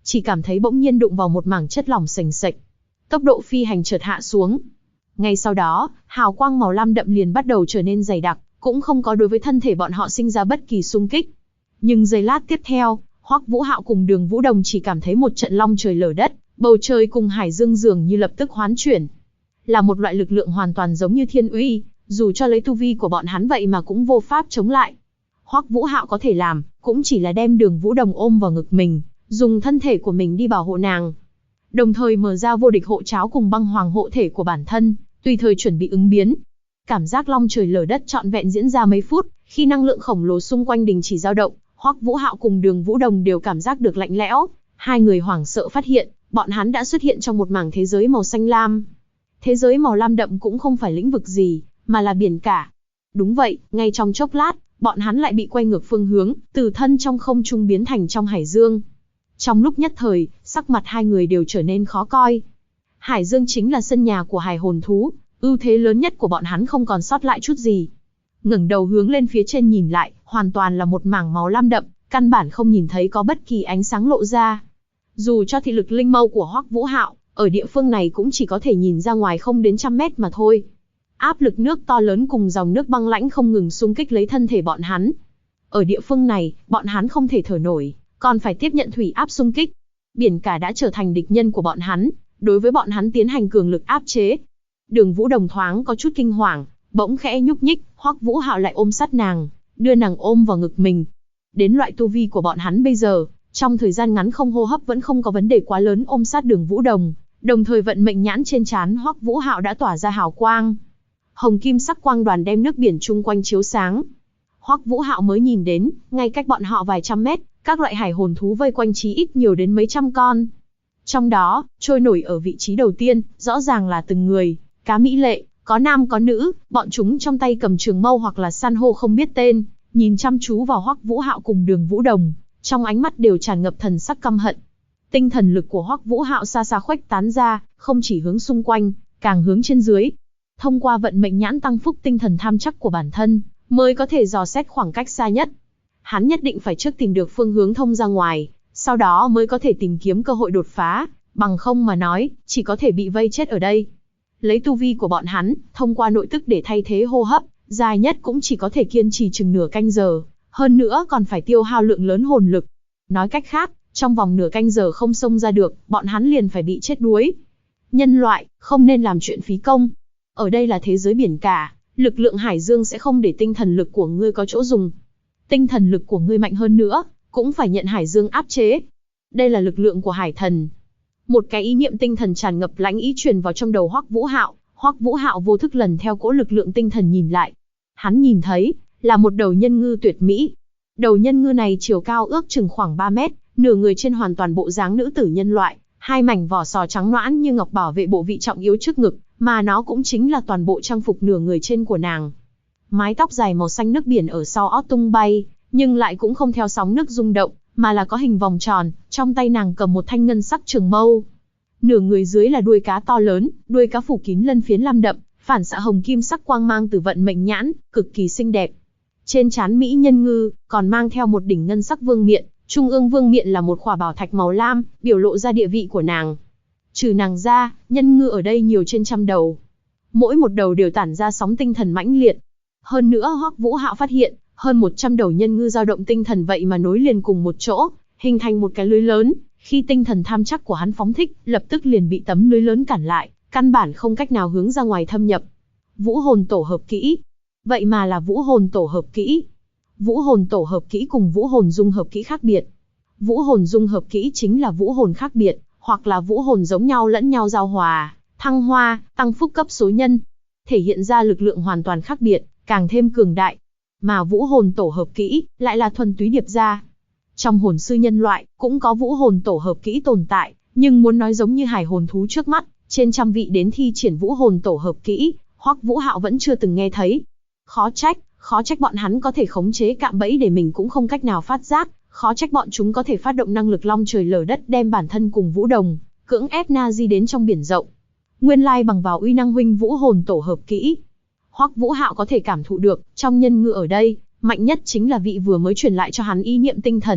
chỉ cảm thấy bỗng nhiên đụng vào một mảng chất lỏng sềnh sệch. Tốc độ phi hành chợt hạ xuống. Ngay sau đó, hào quang màu lam đậm liền bắt đầu trở nên dày đặc, cũng không có đối với thân thể bọn họ sinh ra bất kỳ xung kích. Nhưng giây lát tiếp theo, Hoắc Vũ Hạo cùng Đường Vũ Đồng chỉ cảm thấy một trận long trời lở đất, bầu trời cùng hải dương dường như lập tức hoán chuyển. Là một loại lực lượng hoàn toàn giống như thiên uy, dù cho lấy tu vi của bọn hắn vậy mà cũng vô pháp chống lại. Hoắc Vũ Hạo có thể làm, cũng chỉ là đem Đường Vũ Đồng ôm vào ngực mình, dùng thân thể của mình đi bảo hộ nàng. Đồng thời mở ra vô địch hộ tráo cùng băng hoàng hộ thể của bản thân, tùy thời chuẩn bị ứng biến. Cảm giác long trời lở đất trọn vẹn diễn ra mấy phút, khi năng lượng khổng lồ xung quanh đình chỉ dao động, Hoắc Vũ Hạo cùng Đường Vũ Đồng đều cảm giác được lạnh lẽo. Hai người hoảng sợ phát hiện, bọn hắn đã xuất hiện trong một mảng thế giới màu xanh lam. Thế giới màu lam đậm cũng không phải lĩnh vực gì, mà là biển cả. Đúng vậy, ngay trong chốc lát, bọn hắn lại bị quay ngược phương hướng, từ thân trong không trung biến thành trong hải dương. Trong lúc nhất thời, sắc mặt hai người đều trở nên khó coi. Hải dương chính là sân nhà của hải hồn thú, ưu thế lớn nhất của bọn hắn không còn sót lại chút gì. Ngẩng đầu hướng lên phía trên nhìn lại, hoàn toàn là một mảng màu lam đậm, căn bản không nhìn thấy có bất kỳ ánh sáng lộ ra. Dù cho thị lực linh mâu của Hoắc Vũ Hạo, ở địa phương này cũng chỉ có thể nhìn ra ngoài không đến 100 mét mà thôi. Áp lực nước to lớn cùng dòng nước băng lãnh không ngừng xung kích lấy thân thể bọn hắn. Ở địa phương này, bọn hắn không thể thở nổi, còn phải tiếp nhận thủy áp xung kích. Biển cả đã trở thành địch nhân của bọn hắn, đối với bọn hắn tiến hành cường lực áp chế. Đường Vũ Đồng thoáng có chút kinh hoàng, bỗng khẽ nhúc nhích, Hoắc Vũ Hạo lại ôm sát nàng, đưa nàng ôm vào ngực mình. Đến loại tu vi của bọn hắn bây giờ, trong thời gian ngắn không hô hấp vẫn không có vấn đề quá lớn ôm sát Đường Vũ Đồng, đồng thời vận mệnh nhãn trên trán Hoắc Vũ Hạo đã tỏa ra hào quang. Hồng kim sắc quang đoàn đem nước biển chung quanh chiếu sáng. Hoắc Vũ Hạo mới nhìn đến, ngay cách bọn họ vài trăm mét, các loại hải hồn thú vây quanh chí ít nhiều đến mấy trăm con. Trong đó, trôi nổi ở vị trí đầu tiên, rõ ràng là từng người, cá mỹ lệ, có nam có nữ, bọn chúng trong tay cầm trường mâu hoặc là san hô không biết tên, nhìn chăm chú vào Hoắc Vũ Hạo cùng Đường Vũ Đồng, trong ánh mắt đều tràn ngập thần sắc căm hận. Tinh thần lực của Hoắc Vũ Hạo xa xa khuếch tán ra, không chỉ hướng xung quanh, càng hướng trên dưới. Thông qua vận mệnh nhãn tăng phúc tinh thần tham chắc của bản thân, mới có thể dò xét khoảng cách xa nhất. Hắn nhất định phải trước tìm được phương hướng thông ra ngoài, sau đó mới có thể tìm kiếm cơ hội đột phá, bằng không mà nói, chỉ có thể bị vây chết ở đây. Lấy tu vi của bọn hắn, thông qua nội tức để thay thế hô hấp, dài nhất cũng chỉ có thể kiên trì chừng nửa canh giờ, hơn nữa còn phải tiêu hao lượng lớn hồn lực. Nói cách khác, trong vòng nửa canh giờ không xông ra được, bọn hắn liền phải bị chết đuối. Nhân loại, không nên làm chuyện phí công. Ở đây là thế giới biển cả, lực lượng hải dương sẽ không để tinh thần lực của ngươi có chỗ dùng. Tinh thần lực của ngươi mạnh hơn nữa, cũng phải nhận hải dương áp chế. Đây là lực lượng của hải thần. Một cái ý niệm tinh thần tràn ngập lãnh ý truyền vào trong đầu Hoắc Vũ Hạo. Hoắc Vũ Hạo vô thức lần theo cỗ lực lượng tinh thần nhìn lại. Hắn nhìn thấy là một đầu nhân ngư tuyệt mỹ. Đầu nhân ngư này chiều cao ước chừng khoảng 3 mét, nửa người trên hoàn toàn bộ dáng nữ tử nhân loại, hai mảnh vỏ sò trắng nõn như ngọc bảo vệ bộ vị trọng yếu trước ngực, mà nó cũng chính là toàn bộ trang phục nửa người trên của nàng. Mái tóc dài màu xanh nước biển ở sau ót tung bay, nhưng lại cũng không theo sóng nước rung động, mà là có hình vòng tròn, trong tay nàng cầm một thanh ngân sắc trường mâu. Nửa người dưới là đuôi cá to lớn, đuôi cá phủ kín lân phiến lam đậm, phản xạ hồng kim sắc quang mang từ vận mệnh nhãn, cực kỳ xinh đẹp. Trên trán mỹ nhân ngư, còn mang theo một đỉnh ngân sắc vương miện, trung ương vương miện là một khỏa bảo thạch màu lam, biểu lộ ra địa vị của nàng. Trừ nàng ra, nhân ngư ở đây nhiều trên 100 đầu. Mỗi một đầu đều tản ra sóng tinh thần mãnh liệt. Hơn nữa Hoắc Vũ Hạo phát hiện, hơn 100 đầu nhân ngư dao động tinh thần vậy mà nối liền cùng một chỗ, hình thành một cái lưới lớn. Khi tinh thần tham chắc của hắn phóng thích, lập tức liền bị tấm lưới lớn cản lại, căn bản không cách nào hướng ra ngoài thâm nhập. Vũ hồn tổ hợp kỹ. Vậy mà là vũ hồn tổ hợp kỹ. Vũ hồn tổ hợp kỹ cùng vũ hồn dung hợp kỹ khác biệt. Vũ hồn dung hợp kỹ chính là vũ hồn khác biệt, hoặc là vũ hồn giống nhau lẫn nhau giao hòa, thăng hoa, tăng phúc cấp số nhân, thể hiện ra lực lượng hoàn toàn khác biệt, càng thêm cường đại. Mà vũ hồn tổ hợp kỹ lại là thuần túy điệp ra. Trong hồn sư nhân loại cũng có vũ hồn tổ hợp kỹ tồn tại, nhưng muốn nói giống như hải hồn thú trước mắt, trên trăm vị đến thi triển vũ hồn tổ hợp kỹ, Hoắc Vũ Hạo vẫn chưa từng nghe thấy. Khó trách bọn hắn có thể khống chế cạm bẫy để mình cũng không cách nào phát giác, khó trách bọn chúng có thể phát động năng lực long trời lở đất đem bản thân cùng Vũ Đồng cưỡng ép Nazi đến trong biển rộng. Nguyên lai bằng vào uy năng huynh vũ hồn tổ hợp kỹ. Hoắc Vũ Hạo có thể cảm thụ được, trong nhân ngư ở đây, mạnh nhất chính là vị vừa mới truyền lại cho hắn ý niệm tinh thần,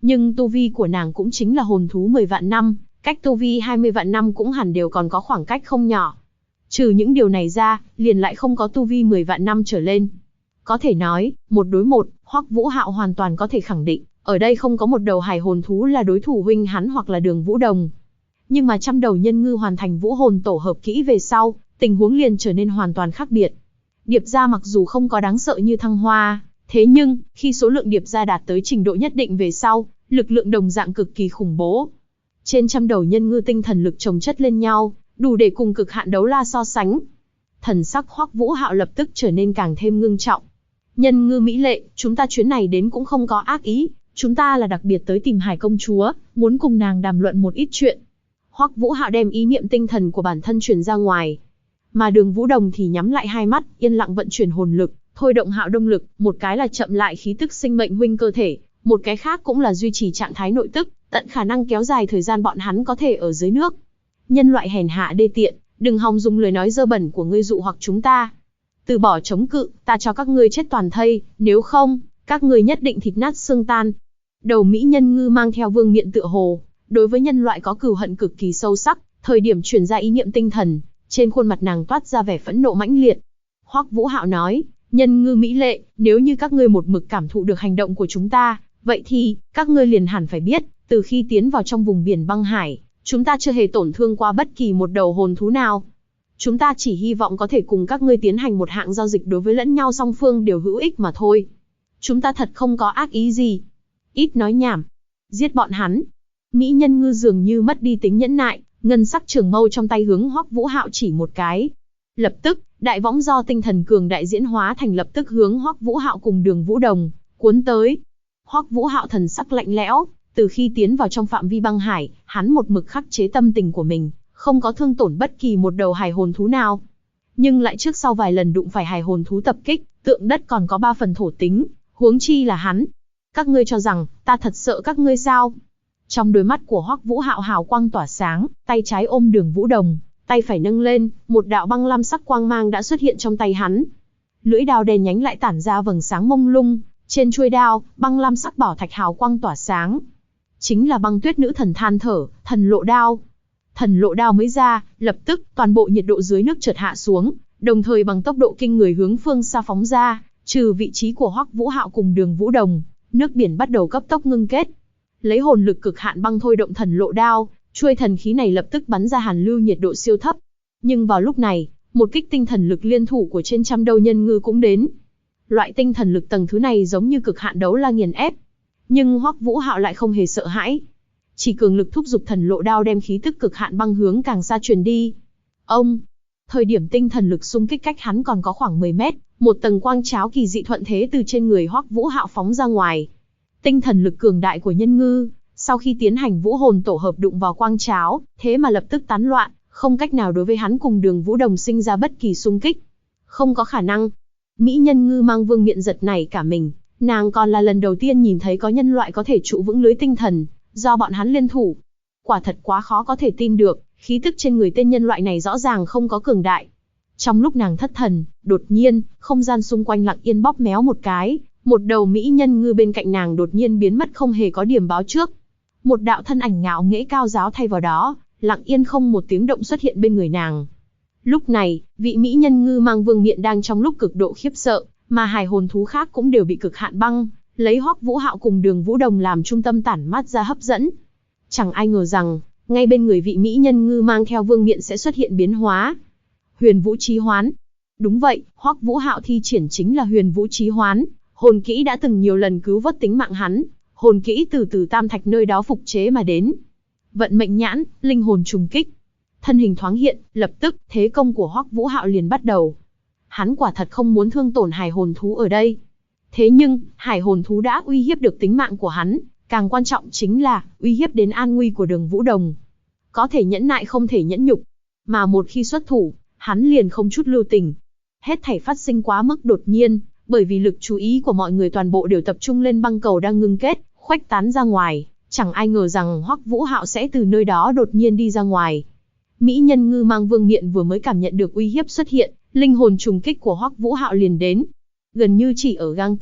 Nhưng tu vi của nàng cũng chính là hồn thú 10 vạn năm, cách tu vi 20 vạn năm cũng hẳn đều còn có khoảng cách không nhỏ. Trừ những điều này ra, liền lại không có tu vi 10 vạn năm trở lên. Có thể nói, một đối một, Hoắc Vũ Hạo hoàn toàn có thể khẳng định, ở đây không có một đầu hải hồn thú là đối thủ huynh hắn hoặc là Đường Vũ Đồng. Nhưng mà 100 đầu nhân ngư hoàn thành vũ hồn tổ hợp kỹ về sau, tình huống liền trở nên hoàn toàn khác biệt. Điệp gia mặc dù không có đáng sợ như Thăng Hoa, thế nhưng, khi số lượng điệp gia đạt tới trình độ nhất định về sau, lực lượng đồng dạng cực kỳ khủng bố. Trên 100 đầu nhân ngư tinh thần lực chồng chất lên nhau, đủ để cùng cực hạn đấu la so sánh. Thần sắc Hoắc Vũ Hạo lập tức trở nên càng thêm ngưng trọng. Nhân ngư mỹ lệ, chúng ta chuyến này đến cũng không có ác ý, chúng ta là đặc biệt tới tìm Hải công chúa, muốn cùng nàng đàm luận một ít chuyện. Hoắc Vũ Hạo đem ý niệm tinh thần của bản thân truyền ra ngoài. Mà Đường Vũ Đồng thì nhắm lại hai mắt, yên lặng vận chuyển hồn lực, thôi động Hạo Đông lực, một cái là chậm lại khí tức sinh mệnh huynh cơ thể, một cái khác cũng là duy trì trạng thái nội tức, tận khả năng kéo dài thời gian bọn hắn có thể ở dưới nước. Nhân loại hèn hạ đê tiện, đừng hòng dùng lời nói dơ bẩn của ngươi dụ hoặc chúng ta. Từ bỏ chống cự, ta cho các ngươi chết toàn thây, nếu không, các ngươi nhất định thịt nát xương tan. Đầu mỹ nhân ngư mang theo vương miện tựa hồ, đối với nhân loại có cừu hận cực kỳ sâu sắc, thời điểm truyền ra ý niệm tinh thần, trên khuôn mặt nàng toát ra vẻ phẫn nộ mãnh liệt. Hoắc Vũ Hạo nói, nhân ngư mỹ lệ, nếu như các ngươi một mực cảm thụ được hành động của chúng ta, vậy thì, các ngươi liền hẳn phải biết, từ khi tiến vào trong vùng biển băng hải, chúng ta chưa hề tổn thương qua bất kỳ một đầu hồn thú nào. Chúng ta chỉ hy vọng có thể cùng các ngươi tiến hành một hạng giao dịch đối với lẫn nhau song phương đều hữu ích mà thôi. Chúng ta thật không có ác ý gì. Ít nói nhảm. Giết bọn hắn. Mỹ nhân ngư dường như mất đi tính nhẫn nại, ngân sắc trường mâu trong tay hướng Hoắc Vũ Hạo chỉ một cái. Lập tức, đại võng do tinh thần cường đại diễn hóa thành lập tức hướng Hoắc Vũ Hạo cùng Đường Vũ Đồng cuốn tới. Hoắc Vũ Hạo thần sắc lạnh lẽo, từ khi tiến vào trong phạm vi băng hải, hắn một mực khắc chế tâm tình của mình, không có thương tổn bất kỳ một đầu hải hồn thú nào. Nhưng lại trước sau vài lần đụng phải hải hồn thú tập kích, tượng đất còn có 3 phần thổ tính, huống chi là hắn. Các ngươi cho rằng, ta thật sợ các ngươi sao? Trong đôi mắt của Hoắc Vũ Hạo hào quang tỏa sáng, tay trái ôm Đường Vũ Đồng, tay phải nâng lên, một đạo băng lam sắc quang mang đã xuất hiện trong tay hắn. Lưỡi đao đen nhánh lại tản ra vầng sáng mông lung, trên chuôi đao, băng lam sắc bảo thạch hào quang tỏa sáng. Chính là băng tuyết nữ thần than thở, thần lộ đao. Thần lộ đao mới ra, lập tức, toàn bộ nhiệt độ dưới nước chợt hạ xuống, đồng thời bằng tốc độ kinh người hướng phương xa phóng ra, trừ vị trí của Hoắc Vũ Hạo cùng Đường Vũ Đồng, nước biển bắt đầu cấp tốc ngưng kết. Lấy hồn lực cực hạn băng thôi động thần lộ đao, chuôi thần khí này lập tức bắn ra hàn lưu nhiệt độ siêu thấp. Nhưng vào lúc này, một kích tinh thần lực liên thủ của trên 100 đầu nhân ngư cũng đến. Loại tinh thần lực tầng thứ này giống như cực hạn đấu la nghiền ép. Nhưng Hoắc Vũ Hạo lại không hề sợ hãi. Chỉ cường lực thúc giục thần lộ đao đem khí tức cực hạn băng hướng càng xa truyền đi. Ông, thời điểm tinh thần lực xung kích cách hắn còn có khoảng 10 mét, một tầng quang cháo kỳ dị thuận thế từ trên người Hoắc Vũ Hạo phóng ra ngoài. Tinh thần lực cường đại của nhân ngư, sau khi tiến hành vũ hồn tổ hợp đụng vào quang cháo, thế mà lập tức tán loạn, không cách nào đối với hắn cùng Đường Vũ Đồng sinh ra bất kỳ xung kích. Không có khả năng. Mỹ nhân ngư mang vương miện giật nảy cả mình, nàng còn là lần đầu tiên nhìn thấy có nhân loại có thể trụ vững lưới tinh thần, do bọn hắn liên thủ. Quả thật quá khó có thể tin được, khí tức trên người tên nhân loại này rõ ràng không có cường đại. Trong lúc nàng thất thần, đột nhiên, không gian xung quanh lặng yên bóp méo một cái, một đầu mỹ nhân ngư bên cạnh nàng đột nhiên biến mất không hề có điểm báo trước. Một đạo thân ảnh ngạo nghễ cao giáo thay vào đó, lặng yên không một tiếng động xuất hiện bên người nàng. Lúc này, vị mỹ nhân ngư mang vương miện đang trong lúc cực độ khiếp sợ, mà hải hồn thú khác cũng đều bị cực hạn băng, lấy Hoắc Vũ Hạo cùng Đường Vũ Đồng làm trung tâm tản mát ra hấp dẫn. Chẳng ai ngờ rằng, ngay bên người vị mỹ nhân ngư mang theo vương miện sẽ xuất hiện biến hóa. Huyền Vũ Chí Hoán. Đúng vậy, Hoắc Vũ Hạo thi triển chính là Huyền Vũ Chí Hoán, hồn kỹ đã từng nhiều lần cứu vớt tính mạng hắn, hồn kỹ từ Tam Thạch nơi đó phục chế mà đến. Vận mệnh nhãn, linh hồn trùng kích. Thân hình thoáng hiện, lập tức, thế công của Hoắc Vũ Hạo liền bắt đầu. Hắn quả thật không muốn thương tổn hải hồn thú ở đây. Thế nhưng, hải hồn thú đã uy hiếp được tính mạng của hắn, càng quan trọng chính là uy hiếp đến an nguy của Đường Vũ Đồng. Có thể nhẫn nại không thể nhẫn nhục, mà một khi xuất thủ, hắn liền không chút lưu tình. Hết thảy phát sinh quá mức đột nhiên, bởi vì lực chú ý của mọi người toàn bộ đều tập trung lên băng cầu đang ngưng kết, khuếch tán ra ngoài, chẳng ai ngờ rằng Hoắc Vũ Hạo sẽ từ nơi đó đột nhiên đi ra ngoài. Mỹ nhân ngư mang vương miện vừa mới cảm nhận được uy hiếp xuất hiện, linh hồn trùng kích của Hoắc Vũ Hạo liền đến. Gần như chỉ ở gang tấc,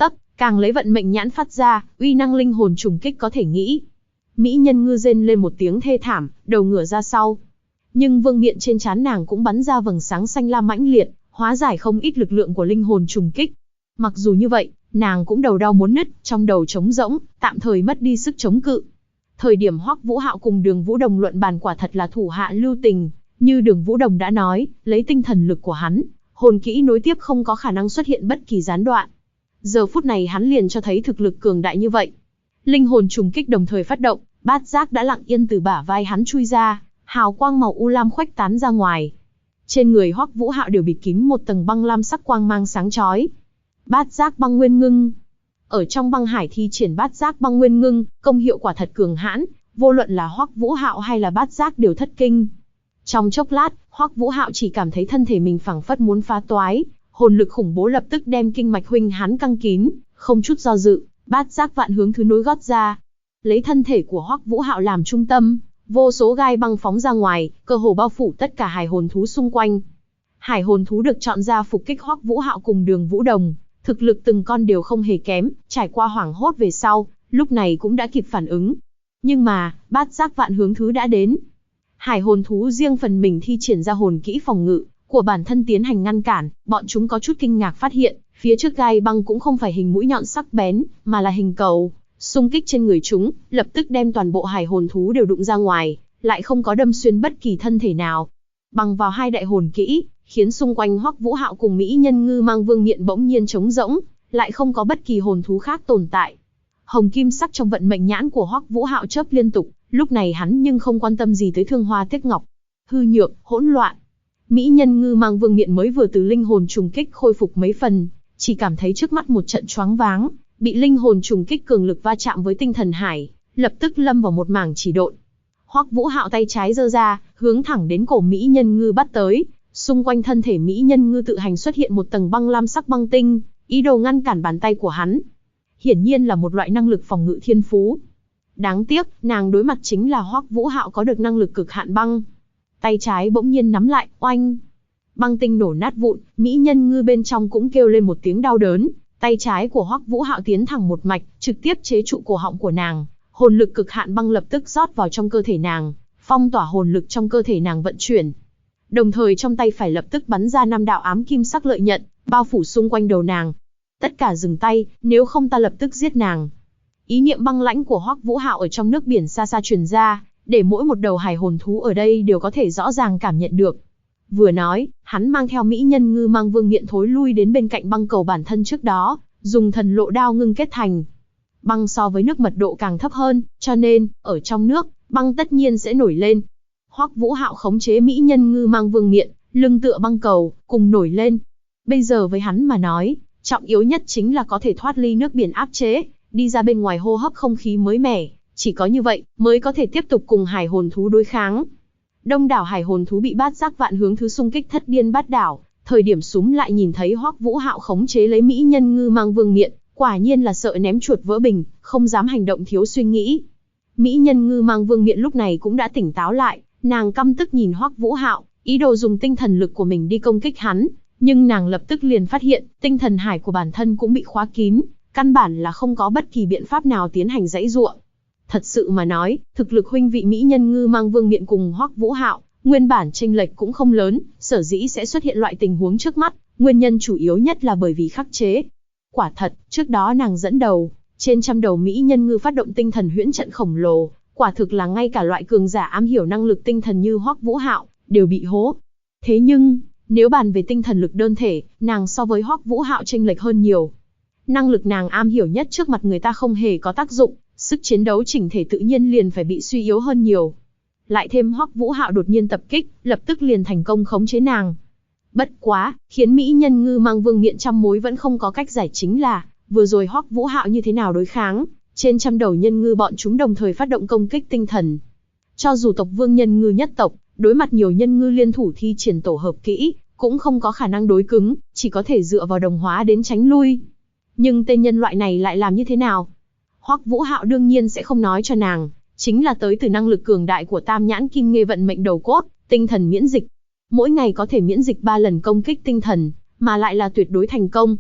càng lấy vận mệnh nhãn phát ra, uy năng linh hồn trùng kích có thể nghĩ. Mỹ nhân ngư rên lên một tiếng thê thảm, đầu ngửa ra sau. Nhưng vương miện trên trán nàng cũng bắn ra vầng sáng xanh lam mãnh liệt, hóa giải không ít lực lượng của linh hồn trùng kích. Mặc dù như vậy, nàng cũng đầu đau muốn nứt, trong đầu trống rỗng, tạm thời mất đi sức chống cự. Thời điểm Hoắc Vũ Hạo cùng Đường Vũ Đồng luận bàn quả thật là thủ hạ lưu tình, như Đường Vũ Đồng đã nói, lấy tinh thần lực của hắn, hồn kỹ nối tiếp không có khả năng xuất hiện bất kỳ gián đoạn. Giờ phút này hắn liền cho thấy thực lực cường đại như vậy. Linh hồn trùng kích đồng thời phát động, bát giác đã lặng yên từ bả vai hắn chui ra, hào quang màu u lam khuếch tán ra ngoài. Trên người Hoắc Vũ Hạo đều bịt kín một tầng băng lam sắc quang mang sáng chói. Bát giác băng nguyên ngưng. Ở trong băng hải thi triển bát giác băng nguyên ngưng, công hiệu quả thật cường hãn, vô luận là Hoắc Vũ Hạo hay là bát giác đều thất kinh. Trong chốc lát, Hoắc Vũ Hạo chỉ cảm thấy thân thể mình phảng phất muốn phá toái, hồn lực khủng bố lập tức đem kinh mạch huynh hắn căng kín, không chút do dự, bát giác vạn hướng thứ nối gót ra. Lấy thân thể của Hoắc Vũ Hạo làm trung tâm, vô số gai băng phóng ra ngoài, cơ hồ bao phủ tất cả hải hồn thú xung quanh. Hải hồn thú được chọn ra phục kích Hoắc Vũ Hạo cùng Đường Vũ Đồng, thực lực từng con đều không hề kém, trải qua hoảng hốt về sau, lúc này cũng đã kịp phản ứng. Nhưng mà, bát giác vạn hướng thứ đã đến. Hải hồn thú riêng phần mình thi triển ra hồn kỹ phòng ngự của bản thân tiến hành ngăn cản, bọn chúng có chút kinh ngạc phát hiện, phía trước gai băng cũng không phải hình mũi nhọn sắc bén, mà là hình cầu, xung kích trên người chúng, lập tức đem toàn bộ hải hồn thú đều đụng ra ngoài, lại không có đâm xuyên bất kỳ thân thể nào. Bằng vào hai đại hồn kỹ, khiến xung quanh Hoắc Vũ Hạo cùng Mỹ Nhân Ngư Mang Vương Miện bỗng nhiên trống rỗng, lại không có bất kỳ hồn thú khác tồn tại. Hồng kim sắc trong vận mệnh nhãn của Hoắc Vũ Hạo chớp liên tục, lúc này hắn nhưng không quan tâm gì tới Thương Hoa Tiếc Ngọc. Hư nhược, hỗn loạn. Mỹ Nhân Ngư Mang Vương Miện mới vừa từ linh hồn trùng kích khôi phục mấy phần, chỉ cảm thấy trước mắt một trận choáng váng, bị linh hồn trùng kích cường lực va chạm với tinh thần hải, lập tức lâm vào một mảng chỉ độn. Hoắc Vũ Hạo tay trái giơ ra, hướng thẳng đến cổ Mỹ Nhân Ngư bắt tới, xung quanh thân thể Mỹ Nhân Ngư tự hành xuất hiện một tầng băng lam sắc băng tinh, ý đồ ngăn cản bàn tay của hắn. Hiển nhiên là một loại năng lực phòng ngự thiên phú. Đáng tiếc, nàng đối mặt chính là Hoắc Vũ Hạo có được năng lực cực hạn băng. Tay trái bỗng nhiên nắm lại, oanh. Băng tinh nổ nát vụn, Mỹ Nhân Ngư bên trong cũng kêu lên một tiếng đau đớn. Tay trái của Hoắc Vũ Hạo tiến thẳng một mạch, trực tiếp chế trụ cổ họng của nàng. Hồn lực cực hạn băng lập tức rót vào trong cơ thể nàng, phong tỏa hồn lực trong cơ thể nàng vận chuyển. Đồng thời trong tay phải lập tức bắn ra 5 đạo ám kim sắc lợi nhận, bao phủ xung quanh đầu nàng. Tất cả dừng tay, nếu không ta lập tức giết nàng. Ý niệm băng lãnh của Hoắc Vũ Hạo ở trong nước biển xa xa truyền ra, để mỗi một đầu hải hồn thú ở đây đều có thể rõ ràng cảm nhận được. Vừa nói, hắn mang theo Mỹ Nhân Ngư Mang Vương Miện thối lui đến bên cạnh băng cầu bản thân trước đó, dùng thần lộ đao ngưng kết thành. Băng so với nước mật độ càng thấp hơn, cho nên, ở trong nước, băng tất nhiên sẽ nổi lên. Hoắc Vũ Hạo khống chế Mỹ Nhân Ngư Mang Vương Miện, lưng tựa băng cầu, cùng nổi lên. Bây giờ với hắn mà nói, trọng yếu nhất chính là có thể thoát ly nước biển áp chế, đi ra bên ngoài hô hấp không khí mới mẻ, chỉ có như vậy mới có thể tiếp tục cùng hải hồn thú đối kháng. Đông đảo hải hồn thú bị bát giác vạn hướng thứ xung kích thất điên bát đảo, thời điểm súm lại nhìn thấy Hoắc Vũ Hạo khống chế lấy Mỹ Nhân Ngư Mang Vương Miện, quả nhiên là sợ ném chuột vỡ bình, không dám hành động thiếu suy nghĩ. Mỹ Nhân Ngư Mang Vương Miện lúc này cũng đã tỉnh táo lại, nàng căm tức nhìn Hoắc Vũ Hạo, ý đồ dùng tinh thần lực của mình đi công kích hắn, nhưng nàng lập tức liền phát hiện, tinh thần hải của bản thân cũng bị khóa kín, căn bản là không có bất kỳ biện pháp nào tiến hành giãy giụa. Thật sự mà nói, thực lực huynh vị Mỹ Nhân Ngư Mang Vương Miện cùng Hoắc Vũ Hạo, nguyên bản chênh lệch cũng không lớn, sở dĩ sẽ xuất hiện loại tình huống trước mắt, nguyên nhân chủ yếu nhất là bởi vì khắc chế. Quả thật, trước đó nàng dẫn đầu, trên trăm đầu Mỹ Nhân Ngư phát động tinh thần huyễn trận khổng lồ, quả thực là ngay cả loại cường giả am hiểu năng lực tinh thần như Hoắc Vũ Hạo, đều bị hố. Thế nhưng, nếu bàn về tinh thần lực đơn thể, nàng so với Hoắc Vũ Hạo chênh lệch hơn nhiều. Năng lực nàng am hiểu nhất trước mặt người ta không hề có tác dụng, sức chiến đấu chỉnh thể tự nhiên liền phải bị suy yếu hơn nhiều. Lại thêm Hoắc Vũ Hạo đột nhiên tập kích, lập tức liền thành công khống chế nàng. Bất quá, khiến Mỹ Nhân Ngư Mang Vương Miện trăm mối vẫn không có cách giải chính là, vừa rồi Hoắc Vũ Hạo như thế nào đối kháng, trên trăm đầu nhân ngư bọn chúng đồng thời phát động công kích tinh thần. Cho dù tộc Vương Nhân Ngư nhất tộc, đối mặt nhiều nhân ngư liên thủ thi triển tổ hợp kỹ, cũng không có khả năng đối cứng, chỉ có thể dựa vào đồng hóa đến tránh lui. Nhưng tên nhân loại này lại làm như thế nào? Hoắc Vũ Hạo đương nhiên sẽ không nói cho nàng, chính là tới từ năng lực cường đại của Tam Nhãn Kim Nghê vận mệnh đầu cốt, tinh thần miễn dịch. Mỗi ngày có thể miễn dịch 3 lần công kích tinh thần, mà lại là tuyệt đối thành công.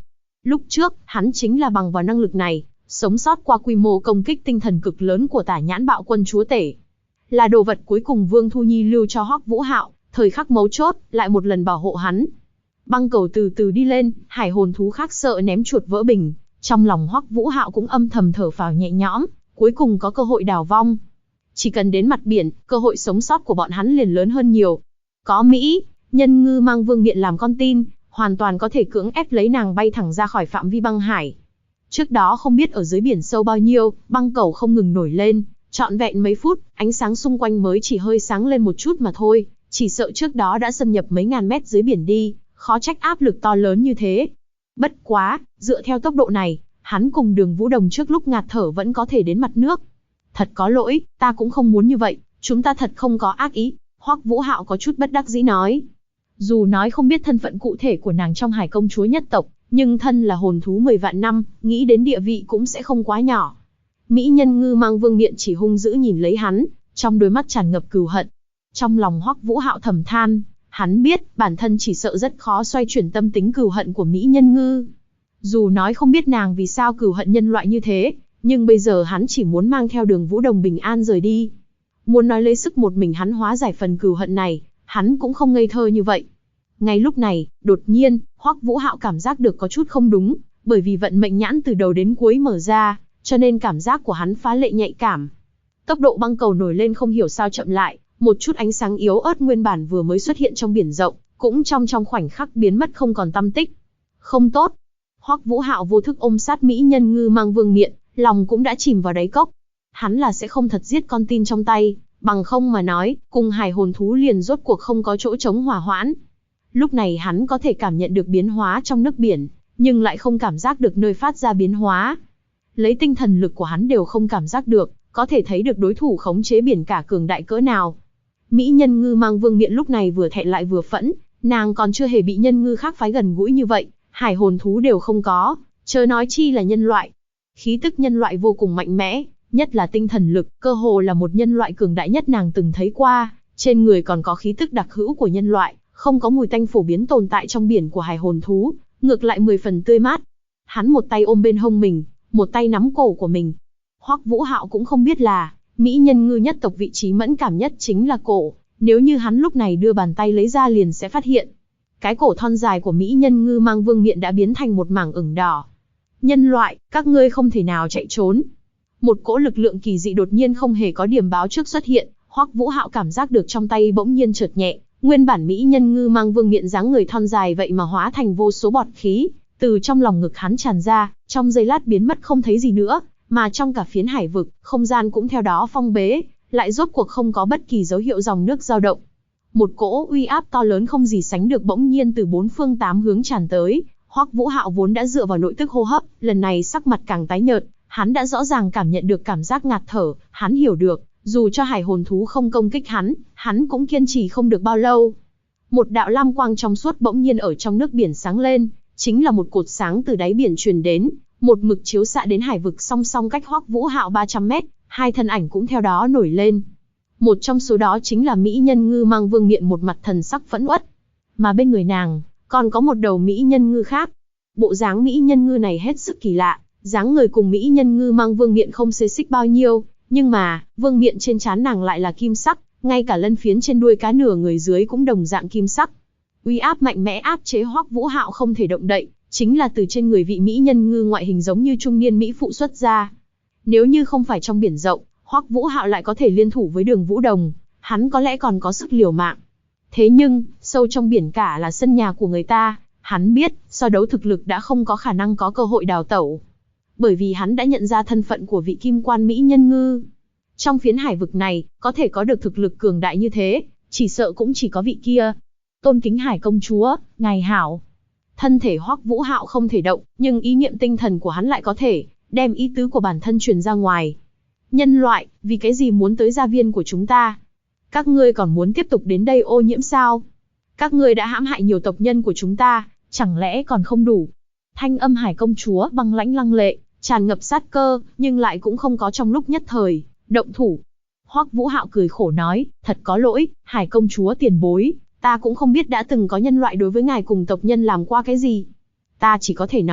Lúc trước, hắn chính là bằng vào năng lực này, sống sót qua quy mô công kích tinh thần cực lớn của Tả Nhãn Bạo Quân chúa tể. Là đồ vật cuối cùng Vương Thu Nhi lưu cho Hoắc Vũ Hạo, thời khắc mấu chốt, lại một lần bảo hộ hắn. Băng cầu từ từ đi lên, hải hồn thú khác sợ ném chuột vỡ bình, trong lòng Hoắc Vũ Hạo cũng âm thầm thở phào nhẹ nhõm, cuối cùng có cơ hội đào vong. Chỉ cần đến mặt biển, cơ hội sống sót của bọn hắn liền lớn hơn nhiều. Có Mỹ Nhân Ngư mang Vương Miện làm con tin, hoàn toàn có thể cưỡng ép lấy nàng bay thẳng ra khỏi phạm vi băng hải. Trước đó không biết ở dưới biển sâu bao nhiêu, băng cầu không ngừng nổi lên, trọn vẹn mấy phút, ánh sáng xung quanh mới chỉ hơi sáng lên một chút mà thôi, chỉ sợ trước đó đã xâm nhập mấy ngàn mét dưới biển đi, khó trách áp lực to lớn như thế. Bất quá, dựa theo tốc độ này, hắn cùng Đường Vũ Đồng trước lúc ngạt thở vẫn có thể đến mặt nước. Thật có lỗi, ta cũng không muốn như vậy, chúng ta thật không có ác ý, Hoắc Vũ Hạo có chút bất đắc dĩ nói. Dù nói không biết thân phận cụ thể của nàng trong Hải công chúa nhất tộc, nhưng thân là hồn thú 10 vạn năm, nghĩ đến địa vị cũng sẽ không quá nhỏ. Mỹ Nhân Ngư mang Vương Miện chỉ hung dữ nhìn lấy hắn, trong đôi mắt tràn ngập cừu hận. Trong lòng Hoắc Vũ Hạo thầm than, hắn biết bản thân chỉ sợ rất khó xoay chuyển tâm tính cừu hận của Mỹ Nhân Ngư. Dù nói không biết nàng vì sao cừu hận nhân loại như thế, nhưng bây giờ hắn chỉ muốn mang theo Đường Vũ Đồng bình an rời đi. Muốn nói lấy sức một mình hắn hóa giải phần cừu hận này, hắn cũng không ngây thơ như vậy. Ngay lúc này, đột nhiên, Hoắc Vũ Hạo cảm giác được có chút không đúng, bởi vì vận mệnh nhãn từ đầu đến cuối mở ra, cho nên cảm giác của hắn phá lệ nhạy cảm. Tốc độ băng cầu nổi lên không hiểu sao chậm lại, một chút ánh sáng yếu ớt nguyên bản vừa mới xuất hiện trong biển rộng, cũng trong khoảnh khắc biến mất không còn tăm tích. Không tốt. Hoắc Vũ Hạo vô thức ôm sát Mỹ Nhân Ngư mang Vương Miện, lòng cũng đã chìm vào đáy cốc. Hắn là sẽ không thật giết con tin trong tay, bằng không mà nói, cùng hải hồn thú liền rốt cuộc không có chỗ chống hòa hoãn. Lúc này hắn có thể cảm nhận được biến hóa trong nước biển, nhưng lại không cảm giác được nơi phát ra biến hóa. Lấy tinh thần lực của hắn đều không cảm giác được, có thể thấy được đối thủ khống chế biển cả cường đại cỡ nào. Mỹ Nhân Ngư mang Vương Miện lúc này vừa thẹn lại vừa phẫn, nàng còn chưa hề bị nhân ngư khác phái gần gũi như vậy, hải hồn thú đều không có, chớ nói chi là nhân loại. Khí tức nhân loại vô cùng mạnh mẽ, nhất là tinh thần lực, cơ hồ là một nhân loại cường đại nhất nàng từng thấy qua, trên người còn có khí tức đặc hữu của nhân loại, không có mùi tanh phổ biến tồn tại trong biển của hải hồn thú, ngược lại 10 phần tươi mát. Hắn một tay ôm bên hông mình, một tay nắm cổ của mình. Hoắc Vũ Hạo cũng không biết là, Mỹ Nhân Ngư nhất tộc vị trí mẫn cảm nhất chính là cổ, nếu như hắn lúc này đưa bàn tay lấy ra liền sẽ phát hiện. Cái cổ thon dài của Mỹ Nhân Ngư mang Vương Miện đã biến thành một mảng ửng đỏ. Nhân loại, các ngươi không thể nào chạy trốn. Một cỗ lực lượng kỳ dị đột nhiên không hề có điểm báo trước xuất hiện, Hoắc Vũ Hạo cảm giác được trong tay bỗng nhiên chợt nhẹ, nguyên bản Mỹ Nhân Ngư mang Vương Miện dáng người thon dài vậy mà hóa thành vô số bọt khí, từ trong lòng ngực hắn tràn ra, trong giây lát biến mất không thấy gì nữa, mà trong cả phiến hải vực, không gian cũng theo đó phong bế, lại rốt cuộc không có bất kỳ dấu hiệu dòng nước dao động. Một cỗ uy áp to lớn không gì sánh được bỗng nhiên từ bốn phương tám hướng tràn tới, Hoắc Vũ Hạo vốn đã dựa vào nội tức hô hấp, lần này sắc mặt càng tái nhợt, hắn đã rõ ràng cảm nhận được cảm giác ngạt thở, hắn hiểu được, dù cho hải hồn thú không công kích hắn cũng kiên trì không được bao lâu. Một đạo lam quang trong suốt bỗng nhiên ở trong nước biển sáng lên, chính là một cột sáng từ đáy biển truyền đến, một mực chiếu xạ đến hải vực song song cách Hoắc Vũ Hạo 300 mét, hai thân ảnh cũng theo đó nổi lên. Một trong số đó chính là Mỹ Nhân Ngư mang Vương Miện một mặt thần sắc phẫn uất, mà bên người nàng còn có một đầu Mỹ Nhân Ngư khác. Bộ dáng Mỹ Nhân Ngư này hết sức kỳ lạ, dáng người cùng Mỹ Nhân Ngư mang Vương Miện không xê xích bao nhiêu, nhưng mà Vương Miện trên trán nàng lại là kim sắc, ngay cả lân phiến trên đuôi cá nửa người dưới cũng đồng dạng kim sắc. Uy áp mạnh mẽ áp chế Hoắc Vũ Hạo không thể động đậy, chính là từ trên người vị Mỹ Nhân Ngư ngoại hình giống như trung niên mỹ phụ xuất ra. Nếu như không phải trong biển rộng, Hoắc Vũ Hạo lại có thể liên thủ với Đường Vũ Đồng, hắn có lẽ còn có sức liều mạng. Thế nhưng, sâu trong biển cả là sân nhà của người ta, hắn biết, so đấu thực lực đã không có khả năng có cơ hội đào tẩu. Bởi vì hắn đã nhận ra thân phận của vị kim quan Mỹ Nhân Ngư. Trong phiến hải vực này, có thể có được thực lực cường đại như thế, chỉ sợ cũng chỉ có vị kia. Tôn kính Hải công chúa, ngài hảo. Thân thể Hoắc Vũ Hạo không thể động, nhưng ý niệm tinh thần của hắn lại có thể đem ý tứ của bản thân truyền ra ngoài. Nhân loại, vì cái gì muốn tới gia viên của chúng ta? Các ngươi còn muốn tiếp tục đến đây ô nhiễm sao? Các ngươi đã hãm hại nhiều tộc nhân của chúng ta, chẳng lẽ còn không đủ? Thanh âm Hải công chúa băng lãnh lăng lệ, tràn ngập sát cơ, nhưng lại cũng không có trong lúc nhất thời động thủ. Hoắc Vũ Hạo cười khổ nói, thật có lỗi, Hải công chúa tiền bối, ta cũng không biết đã từng có nhân loại đối với ngài cùng tộc nhân làm qua cái gì. Ta chỉ có thể nói,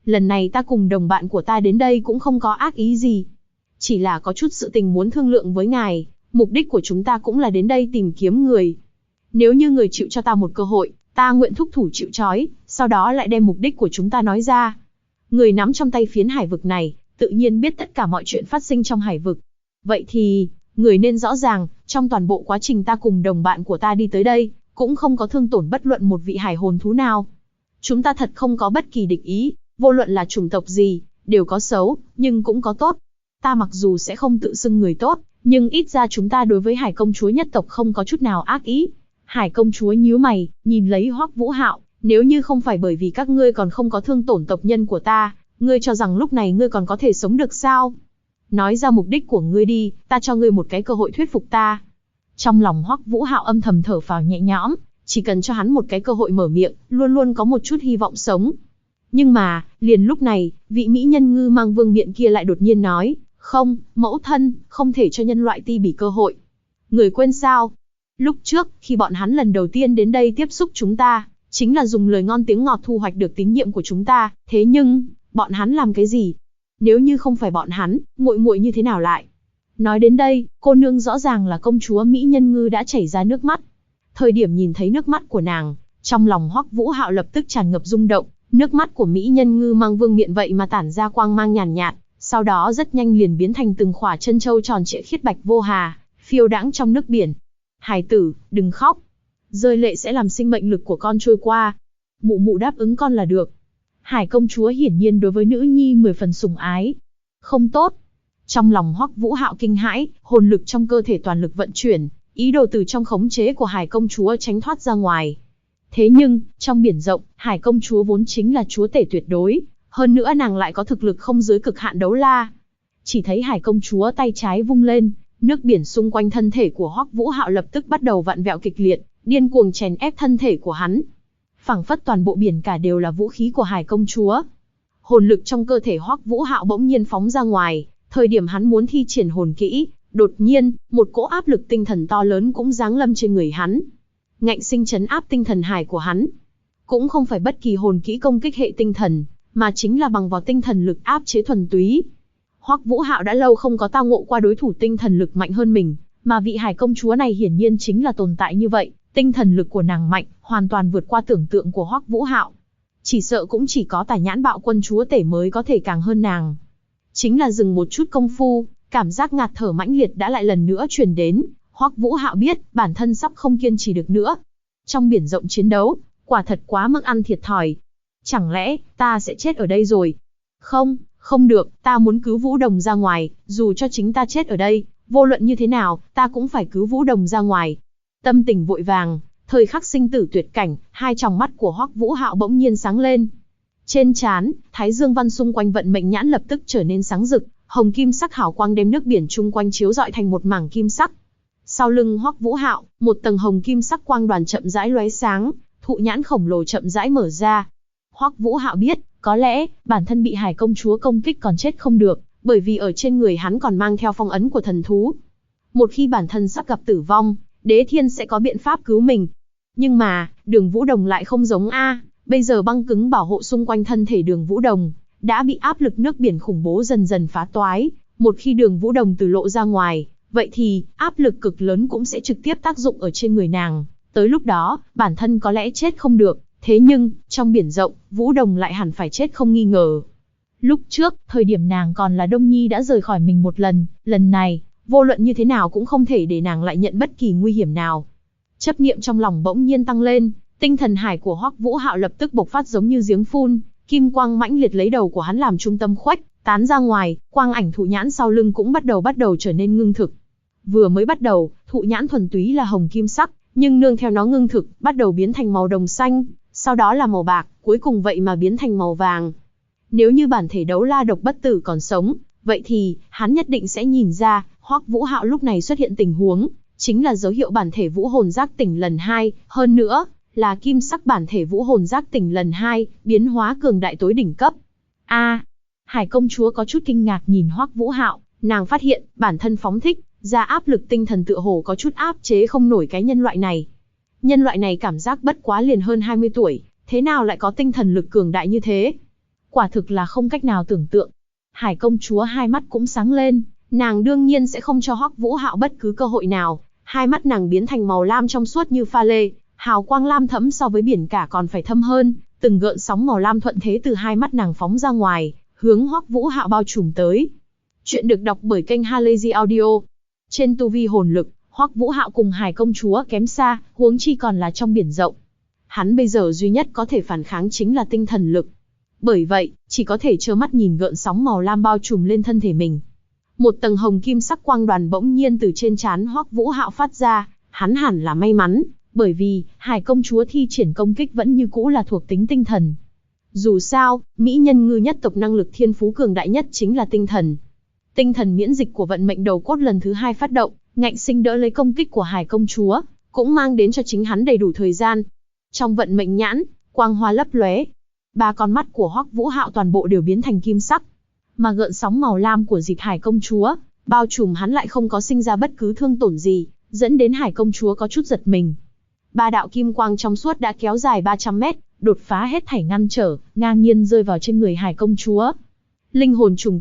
lần này ta cùng đồng bạn của ta đến đây cũng không có ác ý gì. Chỉ là có chút sự tình muốn thương lượng với ngài, mục đích của chúng ta cũng là đến đây tìm kiếm người. Nếu như người chịu cho ta một cơ hội, ta nguyện thúc thủ chịu trói, sau đó lại đem mục đích của chúng ta nói ra. Người nắm trong tay phiến hải vực này, tự nhiên biết tất cả mọi chuyện phát sinh trong hải vực. Vậy thì, người nên rõ ràng, trong toàn bộ quá trình ta cùng đồng bạn của ta đi tới đây, cũng không có thương tổn bất luận một vị hải hồn thú nào. Chúng ta thật không có bất kỳ địch ý, vô luận là chủng tộc gì, đều có xấu, nhưng cũng có tốt. Ta mặc dù sẽ không tự xưng người tốt, nhưng ít ra chúng ta đối với Hải công chúa nhất tộc không có chút nào ác ý. Hải công chúa nhíu mày, nhìn lấy Hoắc Vũ Hạo, nếu như không phải bởi vì các ngươi còn không có thương tổn tộc nhân của ta, ngươi cho rằng lúc này ngươi còn có thể sống được sao? Nói ra mục đích của ngươi đi, ta cho ngươi một cái cơ hội thuyết phục ta. Trong lòng Hoắc Vũ Hạo âm thầm thở phào nhẹ nhõm, chỉ cần cho hắn một cái cơ hội mở miệng, luôn luôn có một chút hy vọng sống. Nhưng mà, liền lúc này, vị mỹ nhân ngư mang vương miện kia lại đột nhiên nói, không, mẫu thân, không thể cho nhân loại ti bỉ cơ hội. Người quên sao? Lúc trước, khi bọn hắn lần đầu tiên đến đây tiếp xúc chúng ta, chính là dùng lời ngon tiếng ngọt thu hoạch được tín nhiệm của chúng ta, thế nhưng, bọn hắn làm cái gì? Nếu như không phải bọn hắn, muội muội như thế nào lại? Nói đến đây, cô nương rõ ràng là công chúa mỹ nhân ngư đã chảy ra nước mắt. Thời điểm nhìn thấy nước mắt của nàng, trong lòng Hoắc Vũ Hạo lập tức tràn ngập rung động, nước mắt của mỹ nhân ngư mang vương miện vậy mà tản ra quang mang nhàn nhạt, sau đó rất nhanh liền biến thành từng khỏa chân châu tròn trịa khiết bạch vô hà, phiêu đãng trong nước biển. Hài tử, đừng khóc. Rơi lệ sẽ làm sinh mệnh lực của con trôi qua. Mụ mụ đáp ứng con là được. Hải công chúa hiển nhiên đối với nữ nhi 10 phần sủng ái. Không tốt. Trong lòng Hoắc Vũ Hạo kinh hãi, hồn lực trong cơ thể toàn lực vận chuyển, ý đồ từ trong khống chế của Hải công chúa tránh thoát ra ngoài. Thế nhưng, trong biển rộng, Hải công chúa vốn chính là chúa tể tuyệt đối, hơn nữa nàng lại có thực lực không dưới cực hạn đấu la. Chỉ thấy Hải công chúa tay trái vung lên, nước biển xung quanh thân thể của Hoắc Vũ Hạo lập tức bắt đầu vặn vẹo kịch liệt, điên cuồng chèn ép thân thể của hắn. Phảng phất toàn bộ biển cả đều là vũ khí của Hải công chúa. Hồn lực trong cơ thể Hoắc Vũ Hạo bỗng nhiên phóng ra ngoài, thời điểm hắn muốn thi triển hồn kỹ, đột nhiên, một cỗ áp lực tinh thần to lớn cũng giáng lâm trên người hắn. Ngạnh sinh trấn áp tinh thần hải của hắn. Cũng không phải bất kỳ hồn kỹ công kích hệ tinh thần, mà chính là bằng vào tinh thần lực áp chế thuần túy. Hoắc Vũ Hạo đã lâu không có tao ngộ qua đối thủ tinh thần lực mạnh hơn mình, mà vị Hải công chúa này hiển nhiên chính là tồn tại như vậy, tinh thần lực của nàng mạnh, hoàn toàn vượt qua tưởng tượng của Hoắc Vũ Hạo. Chỉ sợ cũng chỉ có Tài Nhãn Bạo Quân chúa tể mới có thể càng hơn nàng. Chính là dừng một chút công phu, cảm giác ngạt thở mãnh liệt đã lại lần nữa truyền đến, Hoắc Vũ Hạo biết, bản thân sắp không kiên trì được nữa. Trong biển rộng chiến đấu, quả thật quá mức ăn thiệt thòi. Chẳng lẽ, ta sẽ chết ở đây rồi? Không, không được, ta muốn cứu Vũ Đồng ra ngoài, dù cho chính ta chết ở đây, vô luận như thế nào, ta cũng phải cứu Vũ Đồng ra ngoài. Tâm tình vội vàng, thời khắc sinh tử tuyệt cảnh, hai tròng mắt của Hoắc Vũ Hạo bỗng nhiên sáng lên. Trên trán, Thái Dương văn xung quanh vận mệnh nhãn lập tức trở nên sáng rực, hồng kim sắc hào quang đem nước biển chung quanh chiếu rọi thành một mảng kim sắc. Sau lưng Hoắc Vũ Hạo, một tầng hồng kim sắc quang đoàn chậm rãi lóe sáng, thụ nhãn khổng lồ chậm rãi mở ra. Hoắc Vũ Hạo biết, có lẽ bản thân bị Hải công chúa công kích còn chết không được, bởi vì ở trên người hắn còn mang theo phong ấn của thần thú. Một khi bản thân sắp gặp tử vong, Đế Thiên sẽ có biện pháp cứu mình. Nhưng mà, Đường Vũ Đồng lại không giống a, bây giờ băng cứng bảo hộ xung quanh thân thể Đường Vũ Đồng đã bị áp lực nước biển khủng bố dần dần phá toái, một khi Đường Vũ Đồng từ lộ ra ngoài, vậy thì áp lực cực lớn cũng sẽ trực tiếp tác dụng ở trên người nàng, tới lúc đó, bản thân có lẽ chết không được, thế nhưng, trong biển rộng, Vũ Đồng lại hẳn phải chết không nghi ngờ. Lúc trước, thời điểm nàng còn là Đông Nhi đã rời khỏi mình một lần này, vô luận như thế nào cũng không thể để nàng lại nhận bất kỳ nguy hiểm nào. Chấp niệm trong lòng bỗng nhiên tăng lên, tinh thần hải của Hoắc Vũ Hạo lập tức bộc phát giống như giếng phun, kim quang mãnh liệt lấy đầu của hắn làm trung tâm khuếch tán ra ngoài, quang ảnh thụ nhãn sau lưng cũng bắt đầu trở nên ngưng thực. Vừa mới bắt đầu, thụ nhãn thuần túy là hồng kim sắc, nhưng nương theo nó ngưng thực, bắt đầu biến thành màu đồng xanh, sau đó là màu bạc, cuối cùng vậy mà biến thành màu vàng. Nếu như bản thể đấu la độc bất tử còn sống, vậy thì, hắn nhất định sẽ nhìn ra, Hoắc Vũ Hạo lúc này xuất hiện tình huống, chính là dấu hiệu bản thể vũ hồn giác tỉnh lần 2, hơn nữa, là kim sắc bản thể vũ hồn giác tỉnh lần 2, biến hóa cường đại tối đỉnh cấp. Hải công chúa có chút kinh ngạc nhìn Hoắc Vũ Hạo, nàng phát hiện, bản thân phóng thích ra áp lực tinh thần tựa hồ có chút áp chế không nổi cái nhân loại này. Nhân loại này cảm giác bất quá liền hơn 20 tuổi, thế nào lại có tinh thần lực cường đại như thế? quả thực là không cách nào tưởng tượng. Hải công chúa hai mắt cũng sáng lên, nàng đương nhiên sẽ không cho Hoắc Vũ Hạo bất cứ cơ hội nào, hai mắt nàng biến thành màu lam trong suốt như pha lê, hào quang lam thẫm so với biển cả còn phải thâm hơn, từng gợn sóng màu lam thuận thế từ hai mắt nàng phóng ra ngoài, hướng Hoắc Vũ Hạo bao trùm tới. Chuyện được đọc bởi kênh Halazy Audio. Trên tu vi hồn lực, Hoắc Vũ Hạo cùng Hải công chúa kém xa, huống chi còn là trong biển rộng. Hắn bây giờ duy nhất có thể phản kháng chính là tinh thần lực. Bởi vậy, chỉ có thể trơ mắt nhìn gợn sóng màu lam bao trùm lên thân thể mình. Một tầng hồng kim sắc quang đoàn bỗng nhiên từ trên trán Hoắc Vũ Hạo phát ra, hắn hẳn là may mắn, bởi vì Hải công chúa thi triển công kích vẫn như cũ là thuộc tính tinh thần. Dù sao, mỹ nhân ngư nhất tộc năng lực thiên phú cường đại nhất chính là tinh thần. Tinh thần miễn dịch của vận mệnh đầu cốt lần thứ 2 phát động, ngạnh sinh đỡ lấy công kích của Hải công chúa, cũng mang đến cho chính hắn đầy đủ thời gian. Trong vận mệnh nhãn, quang hoa lấp lóe, 3 con mắt của Hoắc Vũ Hạo toàn bộ đều biến thành kim sắc, mà gợn sóng màu lam của dịch Hải công chúa bao trùm hắn lại không có sinh ra bất cứ thương tổn gì, dẫn đến Hải công chúa có chút giật mình. 3 đạo kim quang trong suốt đã kéo dài 300 mét, đột phá hết thảy ngăn trở, ngang nhiên rơi vào trên người Hải công chúa. Linh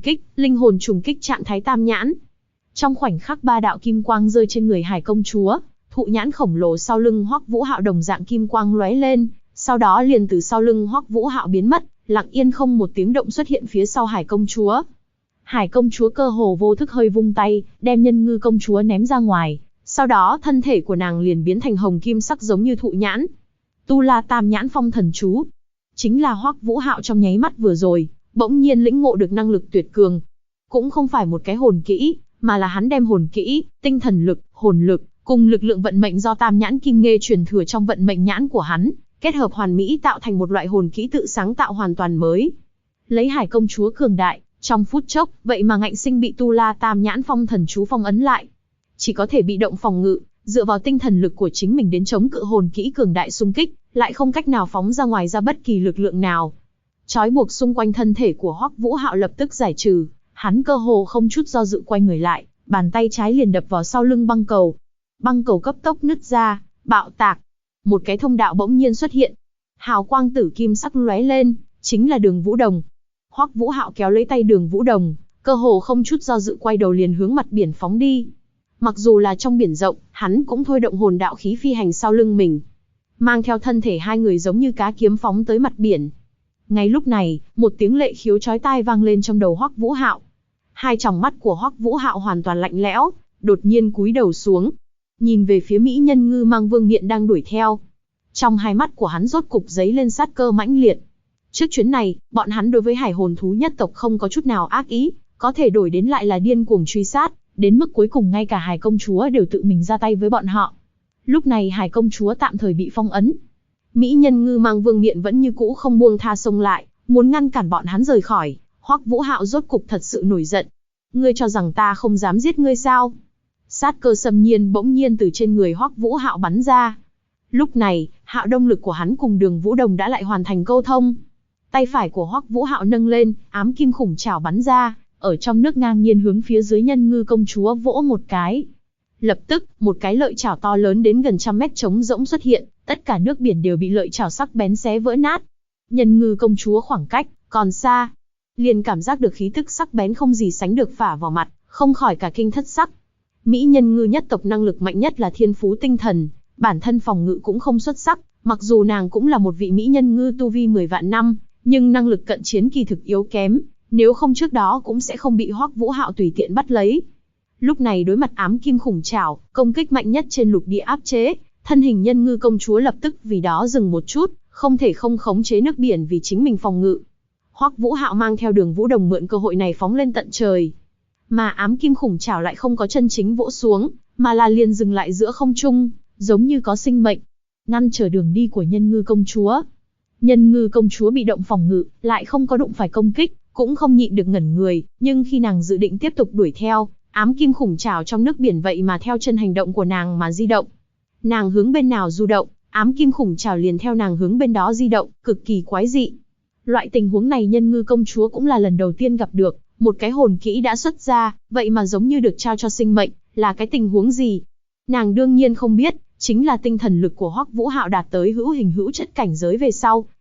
hồn trùng kích trạng thái tam nhãn. Trong khoảnh khắc 3 đạo kim quang rơi trên người Hải công chúa, thụ nhãn khổng lồ sau lưng Hoắc Vũ Hạo đồng dạng kim quang lóe lên, sau đó liền từ sau lưng Hoắc Vũ Hạo biến mất, lặng yên không một tiếng động xuất hiện phía sau Hải công chúa. Hải công chúa cơ hồ vô thức hơi vung tay, đem nhân ngư công chúa ném ra ngoài, sau đó thân thể của nàng liền biến thành hồng kim sắc giống như thụ nhãn. Tu La Tam Nhãn Phong Thần Chú. Chính là Hoắc Vũ Hạo trong nháy mắt vừa rồi, bỗng nhiên lĩnh ngộ được năng lực tuyệt cường. Cũng không phải một cái hồn kỹ, mà là hắn đem hồn kỹ, tinh thần lực, hồn lực, cùng lực lượng vận mệnh do Tam Nhãn Kim Nghê truyền thừa trong vận mệnh nhãn của hắn, kết hợp hoàn mỹ tạo thành một loại hồn kỹ tự sáng tạo hoàn toàn mới. Lấy Hải công chúa cường đại, trong phút chốc, vậy mà ngạnh sinh bị Tu La Tam Nhãn Phong Thần Chú phong ấn lại. Chỉ có thể bị động phòng ngự, dựa vào tinh thần lực của chính mình đến chống cự hồn kỹ cường đại xung kích, lại không cách nào phóng ra ngoài ra bất kỳ lực lượng nào. Trói buộc xung quanh thân thể của Hoắc Vũ Hạo lập tức giải trừ, hắn cơ hồ không chút do dự quay người lại, bàn tay trái liền đập vào sau lưng băng cầu. Băng cầu cấp tốc nứt ra, bạo tạc. Một cái thông đạo bỗng nhiên xuất hiện. Hào quang tử kim sắc lóe lên, chính là Đường Vũ Đồng. Hoắc Vũ Hạo kéo lấy tay Đường Vũ Đồng, cơ hồ không chút do dự quay đầu liền hướng mặt biển phóng đi. Mặc dù là trong biển rộng, hắn cũng thôi động hồn đạo khí phi hành sau lưng mình, mang theo thân thể hai người giống như cá kiếm phóng tới mặt biển. Ngay lúc này, một tiếng lệ khiếu chói tai vang lên trong đầu Hoắc Vũ Hạo. Hai tròng mắt của Hoắc Vũ Hạo hoàn toàn lạnh lẽo, đột nhiên cúi đầu xuống, nhìn về phía mỹ nhân ngư mang vương miện đang đuổi theo. Trong hai mắt của hắn rốt cục giấy lên sát cơ mãnh liệt. Trước chuyến này, bọn hắn đối với hải hồn thú nhất tộc không có chút nào ác ý, có thể đổi đến lại là điên cuồng truy sát, đến mức cuối cùng ngay cả Hải công chúa đều tự mình ra tay với bọn họ. Lúc này Hải công chúa tạm thời bị phong ấn. Mỹ nhân ngư mang vương miện vẫn như cũ không buông tha xông lại, muốn ngăn cản bọn hắn rời khỏi. Hoắc Vũ Hạo rốt cục thật sự nổi giận. Ngươi cho rằng ta không dám giết ngươi sao? Sát cơ xâm nhiên bỗng nhiên từ trên người Hoắc Vũ Hạo bắn ra. Lúc này, Hạo Đông lực của hắn cùng Đường Vũ Đồng đã lại hoàn thành câu thông. Tay phải của Hoắc Vũ Hạo nâng lên, ám kim khủng trảo bắn ra, ở trong nước ngang nhiên hướng phía dưới nhân ngư công chúa vỗ một cái. Lập tức, một cái lợi chảo to lớn đến gần 100 mét trống rỗng xuất hiện, tất cả nước biển đều bị lợi chảo sắc bén xé vỡ nát. Nhân ngư công chúa khoảng cách còn xa, liền cảm giác được khí tức sắc bén không gì sánh được phả vào mặt, không khỏi cả kinh thất sắc. Mỹ nhân ngư nhất tộc năng lực mạnh nhất là thiên phú tinh thần, bản thân phòng ngự cũng không xuất sắc, mặc dù nàng cũng là một vị mỹ nhân ngư tu vi 10 vạn năm, nhưng năng lực cận chiến kỳ thực yếu kém, nếu không trước đó cũng sẽ không bị Hoắc Vũ Hạo tùy tiện bắt lấy. Lúc này đối mặt ám kim khủng trảo, công kích mạnh nhất trên lục địa áp chế, thân hình nhân ngư công chúa lập tức vì đó dừng một chút, không thể không khống chế nước biển vì chính mình phòng ngự. Hoắc Vũ Hạo mang theo Đường Vũ Đồng mượn cơ hội này phóng lên tận trời, mà ám kim khủng trảo lại không có chân chính vỗ xuống, mà là liền dừng lại giữa không trung, giống như có sinh mệnh, ngăn trở đường đi của nhân ngư công chúa. Nhân ngư công chúa bị động phòng ngự, lại không có đụng phải công kích, cũng không nhịn được ngẩn người, nhưng khi nàng dự định tiếp tục đuổi theo, ám kim khủng trảo trong nước biển vậy mà theo chân hành động của nàng mà di động. Nàng hướng bên nào du động, ám kim khủng trảo liền theo nàng hướng bên đó di động, cực kỳ quái dị. Loại tình huống này nhân ngư công chúa cũng là lần đầu tiên gặp được, một cái hồn kỹ đã xuất ra, vậy mà giống như được trao cho sinh mệnh, là cái tình huống gì? Nàng đương nhiên không biết, chính là tinh thần lực của Hoắc Vũ Hạo đạt tới hữu hình hữu chất cảnh giới về sau,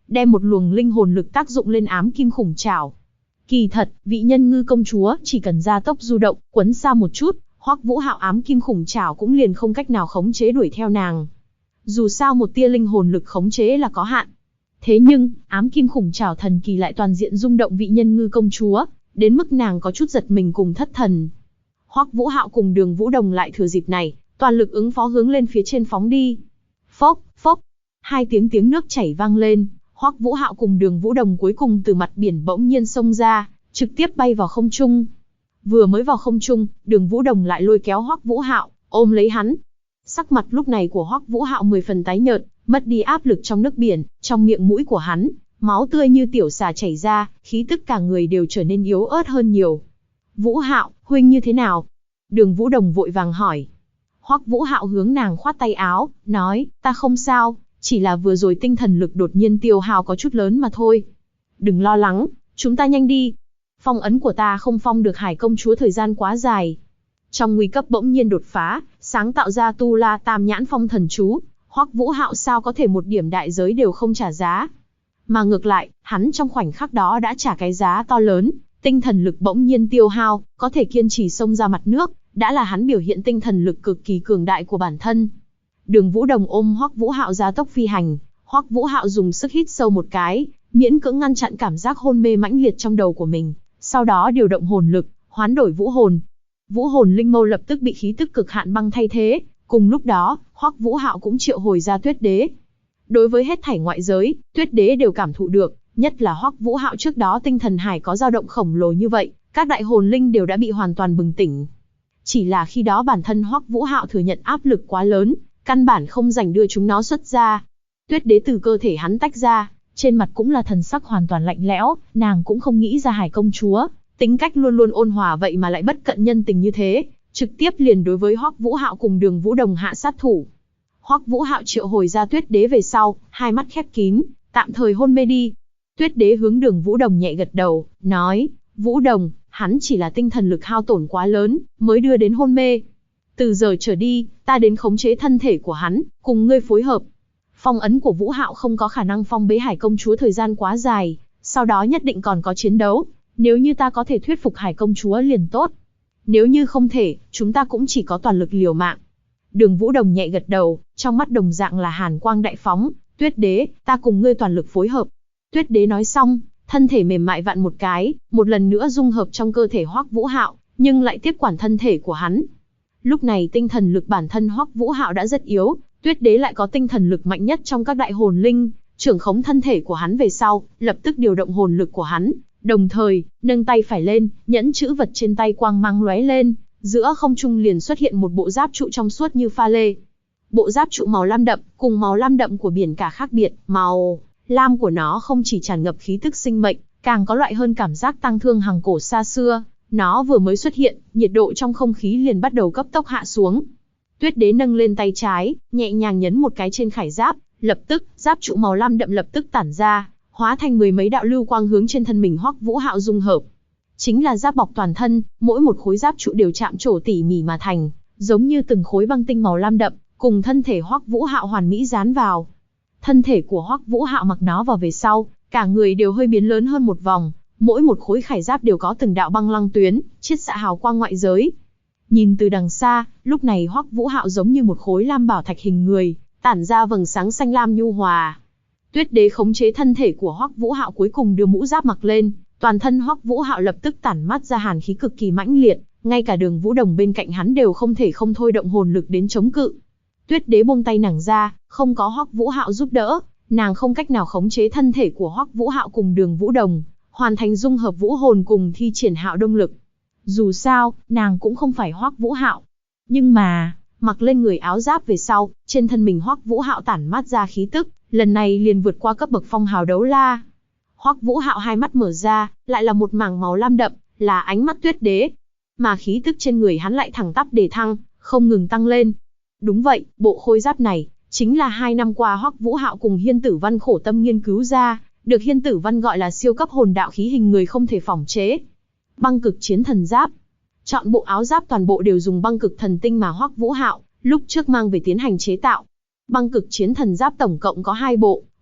đem một luồng linh hồn lực tác dụng lên ám kim khủng trảo. Kỳ thật, vị nhân ngư công chúa chỉ cần gia tốc du động, quấn xa một chút, Hoắc Vũ Hạo ám kim khủng trảo cũng liền không cách nào khống chế đuổi theo nàng. Dù sao một tia linh hồn lực khống chế là có hạn. Thế nhưng, ám kim khủng trảo thần kỳ lại toàn diện rung động vị nhân ngư công chúa, đến mức nàng có chút giật mình cùng thất thần. Hoắc Vũ Hạo cùng Đường Vũ Đồng lại thừa dịp này, toàn lực ứng phó hướng lên phía trên phóng đi. Phốc, phốc, hai tiếng nước chảy vang lên, Hoắc Vũ Hạo cùng Đường Vũ Đồng cuối cùng từ mặt biển bỗng nhiên xông ra, trực tiếp bay vào không trung. Vừa mới vào không trung, Đường Vũ Đồng lại lôi kéo Hoắc Vũ Hạo, ôm lấy hắn. Sắc mặt lúc này của Hoắc Vũ Hạo 10 phần tái nhợt, mất đi áp lực trong nước biển, trong miệng mũi của hắn, máu tươi như tiểu xà chảy ra, khí tức cả người đều trở nên yếu ớt hơn nhiều. Vũ Hạo, huynh như thế nào? Đường Vũ Đồng vội vàng hỏi. Hoắc Vũ Hạo hướng nàng khoát tay áo, nói, ta không sao, chỉ là vừa rồi tinh thần lực đột nhiên tiêu hao có chút lớn mà thôi. Đừng lo lắng, chúng ta nhanh đi. Phong ấn của ta không phong được Hải công chúa thời gian quá dài. Trong nguy cấp bỗng nhiên đột phá, sáng tạo ra Tu La Tam Nhãn Phong Thần Chú, Hoắc Vũ Hạo sao có thể một điểm đại giới đều không trả giá. Mà ngược lại, hắn trong khoảnh khắc đó đã trả cái giá to lớn, tinh thần lực bỗng nhiên tiêu hao, có thể kiên trì xông ra mặt nước, đã là hắn biểu hiện tinh thần lực cực kỳ cường đại của bản thân. Đường Vũ Đồng ôm Hoắc Vũ Hạo giá tốc phi hành, Hoắc Vũ Hạo dùng sức hít sâu một cái, miễn cưỡng ngăn chặn cảm giác hôn mê mãnh liệt trong đầu của mình, sau đó điều động hồn lực, hoán đổi vũ hồn. Vũ hồn linh mâu lập tức bị khí tức cực hạn băng thay thế, cùng lúc đó, Hoắc Vũ Hạo cũng triệu hồi ra Tuyết Đế. Đối với hết thảy ngoại giới, Tuyết Đế đều cảm thụ được, nhất là Hoắc Vũ Hạo trước đó tinh thần hải có dao động khổng lồ như vậy, các đại hồn linh đều đã bị hoàn toàn bừng tỉnh. Chỉ là khi đó bản thân Hoắc Vũ Hạo thừa nhận áp lực quá lớn, căn bản không rảnh đưa chúng nó xuất ra. Tuyết Đế từ cơ thể hắn tách ra, trên mặt cũng là thần sắc hoàn toàn lạnh lẽo, nàng cũng không nghĩ ra Hải công chúa, tính cách luôn luôn ôn hòa vậy mà lại bất cận nhân tình như thế, trực tiếp liền đối với Hoắc Vũ Hạo cùng Đường Vũ Đồng hạ sát thủ. Hoắc Vũ Hạo triệu hồi ra Tuyết Đế về sau, hai mắt khép kín, tạm thời hôn mê đi. Tuyết Đế hướng Đường Vũ Đồng nhẹ gật đầu, nói, Vũ Đồng, hắn chỉ là tinh thần lực hao tổn quá lớn, mới đưa đến hôn mê. Từ giờ trở đi, ta đến khống chế thân thể của hắn, cùng ngươi phối hợp. Phong ấn của Vũ Hạo không có khả năng phong bế Hải công chúa thời gian quá dài, sau đó nhất định còn có chiến đấu. Nếu như ta có thể thuyết phục Hải công chúa liền tốt. Nếu như không thể, chúng ta cũng chỉ có toàn lực liều mạng. Đường Vũ Đồng nhẹ gật đầu, trong mắt đồng dạng là hàn quang đại phóng. Tuyết Đế, ta cùng ngươi toàn lực phối hợp. Tuyết Đế nói xong, thân thể mềm mại vặn một cái, một lần nữa dung hợp trong cơ thể Hoắc Vũ Hạo, nhưng lại tiếp quản thân thể của hắn. Lúc này tinh thần lực bản thân Hoắc Vũ Hạo đã rất yếu, Tuyết Đế lại có tinh thần lực mạnh nhất trong các đại hồn linh, trưởng khống thân thể của hắn về sau, lập tức điều động hồn lực của hắn, đồng thời nâng tay phải lên, nhẫn chữ vật trên tay quang mang lóe lên, giữa không trung liền xuất hiện một bộ giáp trụ trong suốt như pha lê. Bộ giáp trụ màu lam đậm, cùng màu lam đậm của biển cả khác biệt, màu lam của nó không chỉ tràn ngập khí tức sinh mệnh, càng có loại hơn cảm giác tang thương hằng cổ xa xưa. Nó vừa mới xuất hiện, nhiệt độ trong không khí liền bắt đầu cấp tốc hạ xuống. Tuyết Đế nâng lên tay trái, nhẹ nhàng nhấn một cái trên khải giáp, lập tức, giáp trụ màu lam đậm lập tức tản ra, hóa thành mười mấy đạo lưu quang hướng trên thân mình Hoắc Vũ Hạo dung hợp. Chính là giáp bọc toàn thân, mỗi một khối giáp trụ đều chạm trổ tỉ mỉ mà thành, giống như từng khối băng tinh màu lam đậm, cùng thân thể Hoắc Vũ Hạo hoàn mỹ dán vào. Thân thể của Hoắc Vũ Hạo mặc nó vào về sau, cả người đều hơi biến lớn hơn một vòng, mỗi một khối khải giáp đều có từng đạo băng lăng tuyến, chiết xạ hào quang ngoại giới. Nhìn từ đằng xa, lúc này Hoắc Vũ Hạo giống như một khối lam bảo thạch hình người, tản ra vầng sáng xanh lam nhu hòa. Tuyết Đế khống chế thân thể của Hoắc Vũ Hạo cuối cùng đưa mũ giáp mặc lên, toàn thân Hoắc Vũ Hạo lập tức tản mát ra hàn khí cực kỳ mãnh liệt, ngay cả Đường Vũ Đồng bên cạnh hắn đều không thể không thôi động hồn lực đến chống cự. Tuyết Đế buông tay nàng ra, không có Hoắc Vũ Hạo giúp đỡ, nàng không cách nào khống chế thân thể của Hoắc Vũ Hạo cùng Đường Vũ Đồng, hoàn thành dung hợp vũ hồn cùng thi triển Hạo Đông lực. Dù sao, nàng cũng không phải Hoắc Vũ Hạo. Nhưng mà, mặc lên người áo giáp về sau, trên thân mình Hoắc Vũ Hạo tản mát ra khí tức, lần này liền vượt qua cấp bậc phong hào đấu la. Hoắc Vũ Hạo hai mắt mở ra, lại là một mảng màu lam đậm, là ánh mắt Tuyết Đế. Mà khí tức trên người hắn lại thẳng tắp đề thăng, không ngừng tăng lên. Đúng vậy, bộ khôi giáp này, chính là 2 năm qua Hoắc Vũ Hạo cùng Hiên Tử Văn khổ tâm nghiên cứu ra, được Hiên Tử Văn gọi là siêu cấp hồn đạo khí hình người không thể phỏng chế. Băng cực chiến thần giáp. Chọn bộ áo giáp toàn bộ đều dùng băng cực thần tinh mà Hoắc Vũ Hạo lúc trước mang về tiến hành chế tạo. Băng cực chiến thần giáp tổng cộng có 2 bộ,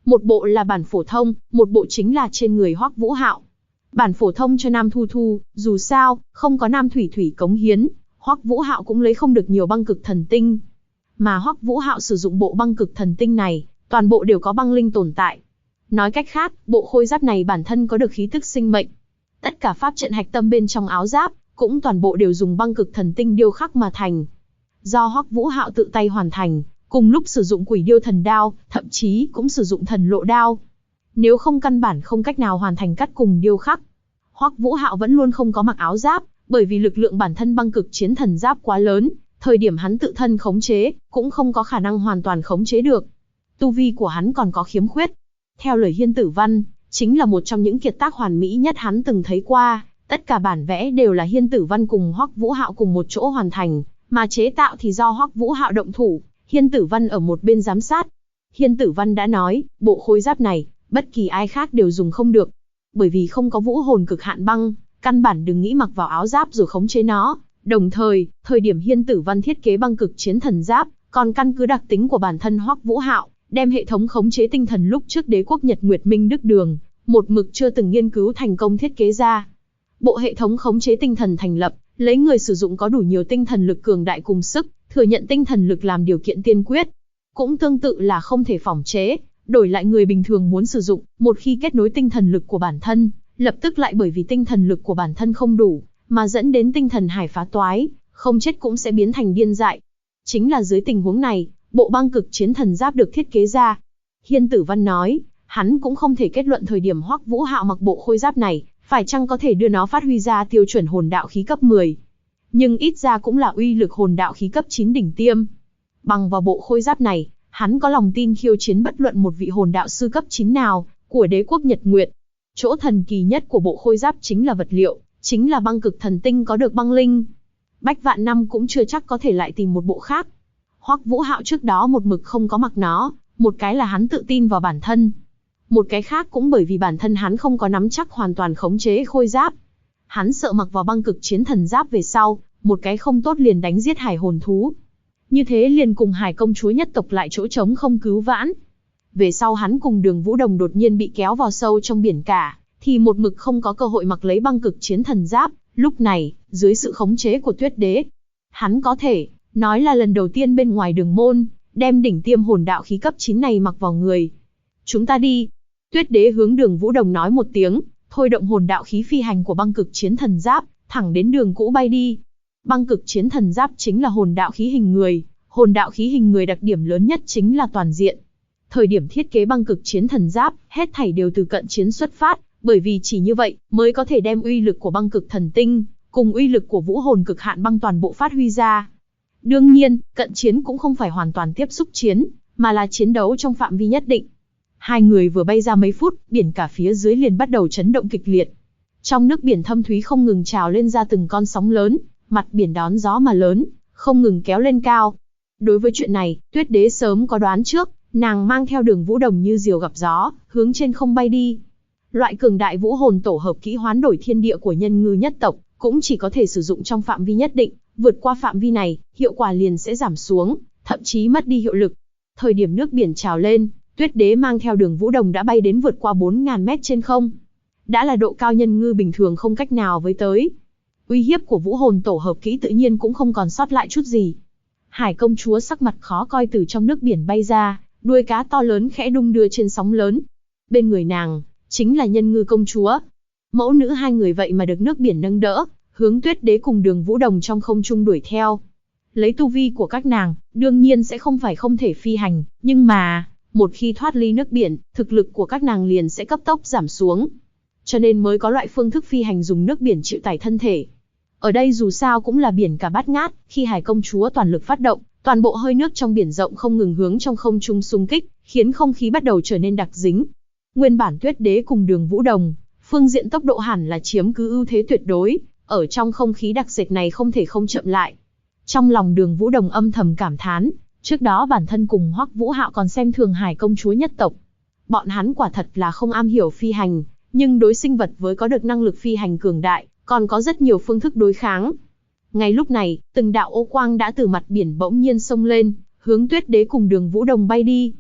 Một bộ là bản phổ thông, một bộ chính là trên người Hoắc Vũ Hạo. Bản phổ thông cho Nam Thu Thu, dù sao, không có Nam Thủy Thủy cống hiến, Hoắc Vũ Hạo cũng lấy không được nhiều băng cực thần tinh. Mà Hoắc Vũ Hạo sử dụng bộ băng cực thần tinh này, toàn bộ đều có băng linh tồn tại. Nói cách khác, bộ khôi giáp này bản thân có được khí tức sinh mệnh. Tất cả pháp trận hạch tâm bên trong áo giáp, cũng toàn bộ đều dùng băng cực thần tinh điêu khắc mà thành. Do Hoắc Vũ Hạo tự tay hoàn thành, cùng lúc sử dụng Quỷ Điêu Thần Đao, thậm chí cũng sử dụng Thần Lộ Đao. Nếu không căn bản không cách nào hoàn thành cắt cùng điêu khắc. Hoắc Vũ Hạo vẫn luôn không có mặc áo giáp, bởi vì lực lượng bản thân băng cực chiến thần giáp quá lớn, thời điểm hắn tự thân khống chế, cũng không có khả năng hoàn toàn khống chế được. Tu vi của hắn còn có khiếm khuyết. Theo lời Hiên Tử Văn, chính là một trong những kiệt tác hoàn mỹ nhất hắn từng thấy qua, tất cả bản vẽ đều là Hiên Tử Văn cùng Hoắc Vũ Hạo cùng một chỗ hoàn thành, mà chế tạo thì do Hoắc Vũ Hạo động thủ, Hiên Tử Văn ở một bên giám sát. Hiên Tử Văn đã nói, bộ khôi giáp này, bất kỳ ai khác đều dùng không được, bởi vì không có vũ hồn cực hạn băng, căn bản đừng nghĩ mặc vào áo giáp rồi khống chế nó. Đồng thời, thời điểm Hiên Tử Văn thiết kế băng cực chiến thần giáp, còn căn cứ đặc tính của bản thân Hoắc Vũ Hạo, đem hệ thống khống chế tinh thần lúc trước Đế quốc Nhật Nguyệt Minh Đức Đường, một mực chưa từng nghiên cứu thành công thiết kế ra. Bộ hệ thống khống chế tinh thần thành lập, lấy người sử dụng có đủ nhiều tinh thần lực cường đại cùng sức, thừa nhận tinh thần lực làm điều kiện tiên quyết. Cũng tương tự là không thể phỏng chế, đổi lại người bình thường muốn sử dụng, một khi kết nối tinh thần lực của bản thân, lập tức lại bởi vì tinh thần lực của bản thân không đủ, mà dẫn đến tinh thần hải phá toái, không chết cũng sẽ biến thành điên dại. Chính là dưới tình huống này, bộ băng cực chiến thần giáp được thiết kế ra. Hiên Tử Văn nói, hắn cũng không thể kết luận thời điểm Hoắc Vũ Hạo mặc bộ khôi giáp này, phải chăng có thể đưa nó phát huy ra tiêu chuẩn hồn đạo khí cấp 10. Nhưng ít ra cũng là uy lực hồn đạo khí cấp 9 đỉnh tiêm. Bằng vào bộ khôi giáp này, hắn có lòng tin khiêu chiến bất luận một vị hồn đạo sư cấp 9 nào, của Đế quốc Nhật Nguyệt. Chỗ thần kỳ nhất của bộ khôi giáp chính là vật liệu, chính là băng cực thần tinh có được băng linh. Bách vạn năm cũng chưa chắc có thể lại tìm một bộ khác. Hoắc Vũ Hạo trước đó một mực không có mặc nó, một cái là hắn tự tin vào bản thân. Một cái khác cũng bởi vì bản thân hắn không có nắm chắc hoàn toàn khống chế khôi giáp. Hắn sợ mặc vào băng cực chiến thần giáp về sau, một cái không tốt liền đánh giết hải hồn thú. Như thế liền cùng hải công chúa nhất tộc lại chỗ trống không cứu vãn. Về sau hắn cùng Đường Vũ Đồng đột nhiên bị kéo vào sâu trong biển cả, thì một mực không có cơ hội mặc lấy băng cực chiến thần giáp. Lúc này, dưới sự khống chế của Tuyết Đế, hắn có thể nói là lần đầu tiên bên ngoài đường môn, đem đỉnh tiêm hồn đạo khí cấp 9 này mặc vào người. Chúng ta đi. Tuyết Đế hướng Đường Vũ Đồng nói một tiếng, thôi động hồn đạo khí phi hành của băng cực chiến thần giáp, thẳng đến đường cũ bay đi. Băng cực chiến thần giáp chính là hồn đạo khí hình người, hồn đạo khí hình người đặc điểm lớn nhất chính là toàn diện. Thời điểm thiết kế băng cực chiến thần giáp, hết thảy đều từ cận chiến xuất phát, bởi vì chỉ như vậy mới có thể đem uy lực của băng cực thần tinh cùng uy lực của vũ hồn cực hạn băng toàn bộ phát huy ra. Đương nhiên, cận chiến cũng không phải hoàn toàn tiếp xúc chiến, mà là chiến đấu trong phạm vi nhất định. Hai người vừa bay ra mấy phút, biển cả phía dưới liền bắt đầu chấn động kịch liệt. Trong nước biển thâm thúy không ngừng trào lên ra từng con sóng lớn, mặt biển đón gió mà lớn, không ngừng kéo lên cao. Đối với chuyện này, Tuyết Đế sớm có đoán trước, nàng mang theo Đường Vũ Đồng như diều gặp gió, hướng trên không bay đi. Loại cường đại vũ hồn tổ hợp kỹ hoán đổi thiên địa của nhân ngư nhất tộc, cũng chỉ có thể sử dụng trong phạm vi nhất định, vượt qua phạm vi này, hiệu quả liền sẽ giảm xuống, thậm chí mất đi hiệu lực. Thời điểm nước biển trào lên, Tuyết Đế mang theo Đường Vũ Đồng đã bay đến vượt qua 4.000 mét trên không. Đã là độ cao nhân ngư bình thường không cách nào với tới. Uy hiếp của vũ hồn tổ hợp kỹ tự nhiên cũng không còn sót lại chút gì. Hải công chúa sắc mặt khó coi từ trong nước biển bay ra, đuôi cá to lớn khẽ đung đưa trên sóng lớn. Bên người nàng, chính là nhân ngư công chúa. Mẫu nữ hai người vậy mà được nước biển nâng đỡ, hướng Tuyết Đế cùng Đường Vũ Đồng trong không trung đuổi theo. Lấy tu vi của các nàng, đương nhiên sẽ không phải không thể phi hành, nhưng mà, một khi thoát ly nước biển, thực lực của các nàng liền sẽ cấp tốc giảm xuống. Cho nên mới có loại phương thức phi hành dùng nước biển chịu tải thân thể. Ở đây dù sao cũng là biển cả bát ngát, khi Hải công chúa toàn lực phát động, toàn bộ hơi nước trong biển rộng không ngừng hướng trong không trung xung kích, khiến không khí bắt đầu trở nên đặc dính. Nguyên bản Tuyết Đế cùng Đường Vũ Đồng, phương diện tốc độ hẳn là chiếm cứ ưu thế tuyệt đối, ở trong không khí đặc sệt này không thể không chậm lại. Trong lòng Đường Vũ Đồng âm thầm cảm thán, trước đó bản thân cùng Hoắc Vũ Hạo còn xem thường Hải công chúa nhất tộc. Bọn hắn quả thật là không am hiểu phi hành, nhưng đối sinh vật với có được năng lực phi hành cường đại, còn có rất nhiều phương thức đối kháng. Ngay lúc này, từng đạo ô quang đã từ mặt biển bỗng nhiên xông lên, hướng Tuyết Đế cùng Đường Vũ Đồng bay đi.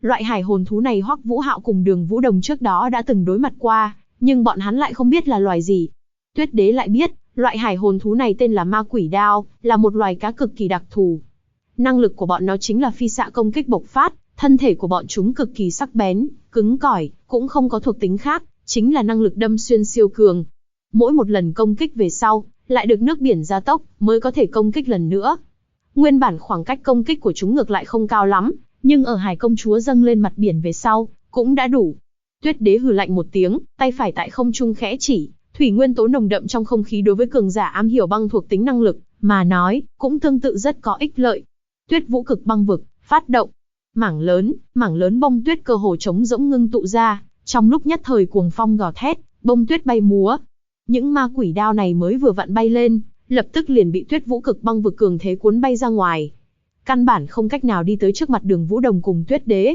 Loại hải hồn thú này Hoắc Vũ Hạo cùng Đường Vũ Đồng trước đó đã từng đối mặt qua, nhưng bọn hắn lại không biết là loài gì. Tuyết Đế lại biết, loại hải hồn thú này tên là ma quỷ đao, là một loài cá cực kỳ đặc thù. Năng lực của bọn nó chính là phi xạ công kích bộc phát, thân thể của bọn chúng cực kỳ sắc bén, cứng cỏi, cũng không có thuộc tính khác, chính là năng lực đâm xuyên siêu cường. Mỗi một lần công kích về sau, lại được nước biển gia tốc, mới có thể công kích lần nữa. Nguyên bản khoảng cách công kích của chúng ngược lại không cao lắm, nhưng ở Hải Công Chúa dâng lên mặt biển về sau, cũng đã đủ. Tuyết Đế hừ lạnh một tiếng, tay phải tại không trung khẽ chỉ, thủy nguyên tố nồng đậm trong không khí đối với cường giả am hiểu băng thuộc tính năng lực, mà nói, cũng tương tự rất có ích lợi. Tuyết Vũ Cực Băng Vực, phát động. Mảng lớn bông tuyết cơ hồ trống rỗng ngưng tụ ra, trong lúc nhất thời cuồng phong gào thét, bông tuyết bay múa. Những ma quỷ đao này mới vừa vặn bay lên, lập tức liền bị Tuyết Vũ Cực Băng Vực cường thế cuốn bay ra ngoài. Căn bản không cách nào đi tới trước mặt Đường Vũ Đồng cùng Tuyết Đế.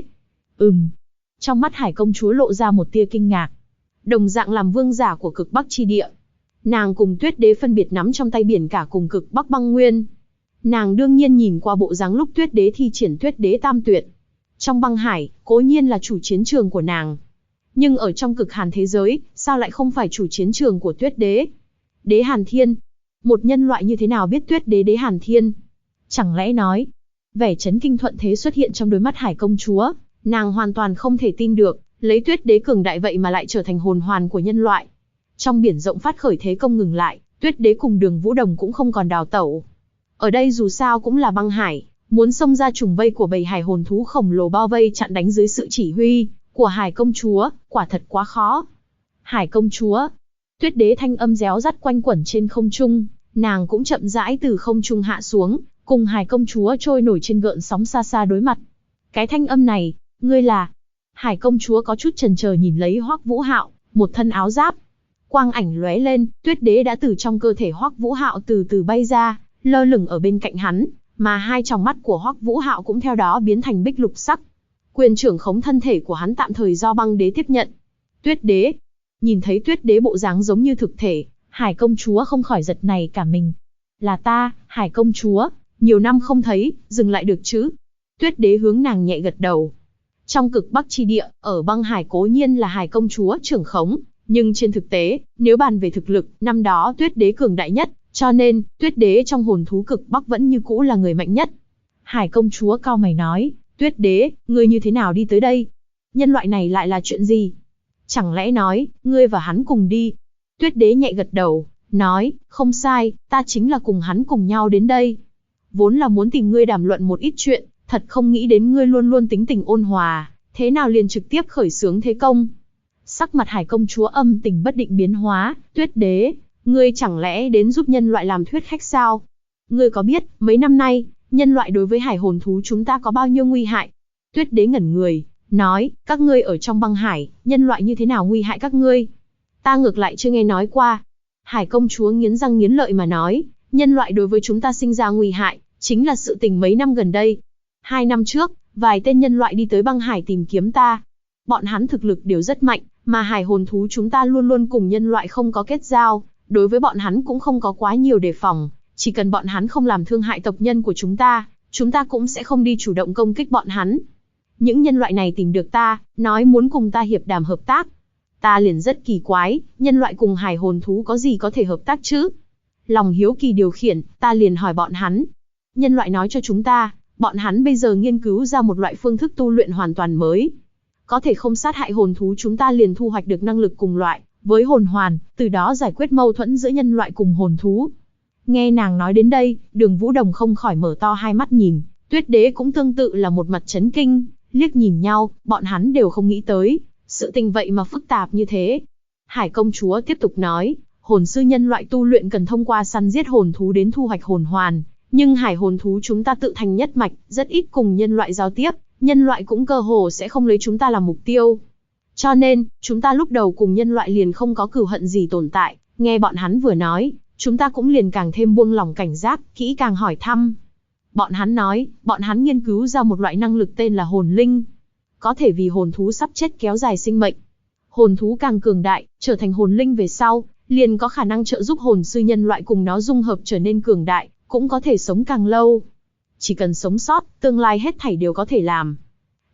Trong mắt Hải Công Chúa lộ ra một tia kinh ngạc. Đồng dạng làm vương giả của Cực Bắc chi địa, nàng cùng Tuyết Đế phân biệt nắm trong tay biển cả cùng Cực Bắc băng nguyên. Nàng đương nhiên nhìn qua bộ dáng lúc Tuyết Đế thi triển Tuyết Đế Tam Tuyệt. Trong băng hải, cố nhiên là chủ chiến trường của nàng. Nhưng ở trong cực hàn thế giới, sao lại không phải chủ chiến trường của Tuyết Đế? Đế Hàn Thiên. Một nhân loại như thế nào biết Tuyết Đế Đế Hàn Thiên? Chẳng lẽ nói, vẻ chấn kinh thuận thế xuất hiện trong đôi mắt Hải Công Chúa, nàng hoàn toàn không thể tin được, lấy Tuyết Đế cường đại vậy mà lại trở thành hồn hoàn của nhân loại. Trong biển rộng phát khởi thế công ngừng lại, Tuyết Đế cùng Đường Vũ Đồng cũng không còn đào tẩu. Ở đây dù sao cũng là băng hải, muốn xông ra trùng vây của bầy hải hồn thú khổng lồ bao vây chặn đánh dưới sự chỉ huy của Hải Công Chúa, quả thật quá khó. Hải Công Chúa. Tuyết Đế thanh âm réo rắt quanh quẩn trên không trung, nàng cũng chậm rãi từ không trung hạ xuống, cùng Hải Công Chúa trôi nổi trên gợn sóng xa xa đối mặt. Cái thanh âm này, ngươi là? Hải Công Chúa có chút chần chờ nhìn lấy Hoắc Vũ Hạo, một thân áo giáp. Quang ảnh lóe lên, Tuyết Đế đã từ trong cơ thể Hoắc Vũ Hạo từ từ bay ra, lơ lửng ở bên cạnh hắn, mà hai tròng mắt của Hoắc Vũ Hạo cũng theo đó biến thành bích lục sắc. Quyền trưởng khống thân thể của hắn tạm thời do băng đế tiếp nhận. Tuyết Đế. Nhìn thấy Tuyết Đế bộ dáng giống như thực thể, Hải Công Chúa không khỏi giật nảy cả mình. Là ta, Hải Công Chúa, nhiều năm không thấy, dừng lại được chứ? Tuyết Đế hướng nàng nhẹ gật đầu. Trong Cực Bắc chi địa, ở băng hải cố nhiên là Hải Công Chúa trưởng khống, nhưng trên thực tế, nếu bàn về thực lực, năm đó Tuyết Đế cường đại nhất, cho nên, Tuyết Đế trong hồn thú Cực Bắc vẫn như cũ là người mạnh nhất. Hải Công Chúa cau mày nói, Tuyết Đế, ngươi như thế nào đi tới đây? Nhân loại này lại là chuyện gì? Chẳng lẽ nói, ngươi và hắn cùng đi? Tuyết Đế nhẹ gật đầu, nói, không sai, ta chính là cùng hắn cùng nhau đến đây. Vốn là muốn tìm ngươi đàm luận một ít chuyện, thật không nghĩ đến ngươi luôn luôn tính tình ôn hòa, thế nào liền trực tiếp khởi xướng thế công. Sắc mặt Hải Công Chúa âm tình bất định biến hóa, Tuyết Đế, ngươi chẳng lẽ đến giúp nhân loại làm thuyết khách sao? Ngươi có biết, mấy năm nay, nhân loại đối với hải hồn thú chúng ta có bao nhiêu nguy hại? Tuyết Đế ngẩn người, nói, các ngươi ở trong băng hải, nhân loại như thế nào nguy hại các ngươi? Ta ngược lại chưa nghe nói qua. Hải Công Chúa nghiến răng nghiến lợi mà nói, nhân loại đối với chúng ta sinh ra nguy hại, chính là sự tình mấy năm gần đây. 2 năm trước, vài tên nhân loại đi tới băng hải tìm kiếm ta. Bọn hắn thực lực đều rất mạnh, mà hải hồn thú chúng ta luôn luôn cùng nhân loại không có kết giao, đối với bọn hắn cũng không có quá nhiều đề phòng, chỉ cần bọn hắn không làm thương hại tộc nhân của chúng ta cũng sẽ không đi chủ động công kích bọn hắn. Những nhân loại này tìm được ta, nói muốn cùng ta hiệp đàm hợp tác. Ta liền rất kỳ quái, nhân loại cùng hải hồn thú có gì có thể hợp tác chứ? Lòng hiếu kỳ điều khiển, ta liền hỏi bọn hắn. Nhân loại nói cho chúng ta, bọn hắn bây giờ nghiên cứu ra một loại phương thức tu luyện hoàn toàn mới. Có thể không sát hại hồn thú, chúng ta liền thu hoạch được năng lực cùng loại với hồn hoàn, từ đó giải quyết mâu thuẫn giữa nhân loại cùng hồn thú. Nghe nàng nói đến đây, Đường Vũ Đồng không khỏi mở to hai mắt nhìn, Tuyết Đế cũng tương tự là một mặt chấn kinh, liếc nhìn nhau, bọn hắn đều không nghĩ tới, sự tình vậy mà phức tạp như thế. Hải Công Chúa tiếp tục nói, hồn sư nhân loại tu luyện cần thông qua săn giết hồn thú đến thu hoạch hồn hoàn, nhưng hải hồn thú chúng ta tự thành nhất mạch, rất ít cùng nhân loại giao tiếp, nhân loại cũng cơ hồ sẽ không lấy chúng ta làm mục tiêu. Cho nên, chúng ta lúc đầu cùng nhân loại liền không có cừu hận gì tồn tại, nghe bọn hắn vừa nói, chúng ta cũng liền càng thêm buông lỏng cảnh giác, kỹ càng hỏi thăm. Bọn hắn nói, bọn hắn nghiên cứu ra một loại năng lực tên là hồn linh. Có thể vì hồn thú sắp chết kéo dài sinh mệnh. Hồn thú càng cường đại, trở thành hồn linh về sau, liền có khả năng trợ giúp hồn sư nhân loại cùng nó dung hợp trở nên cường đại, cũng có thể sống càng lâu. Chỉ cần sống sót, tương lai hết thảy đều có thể làm.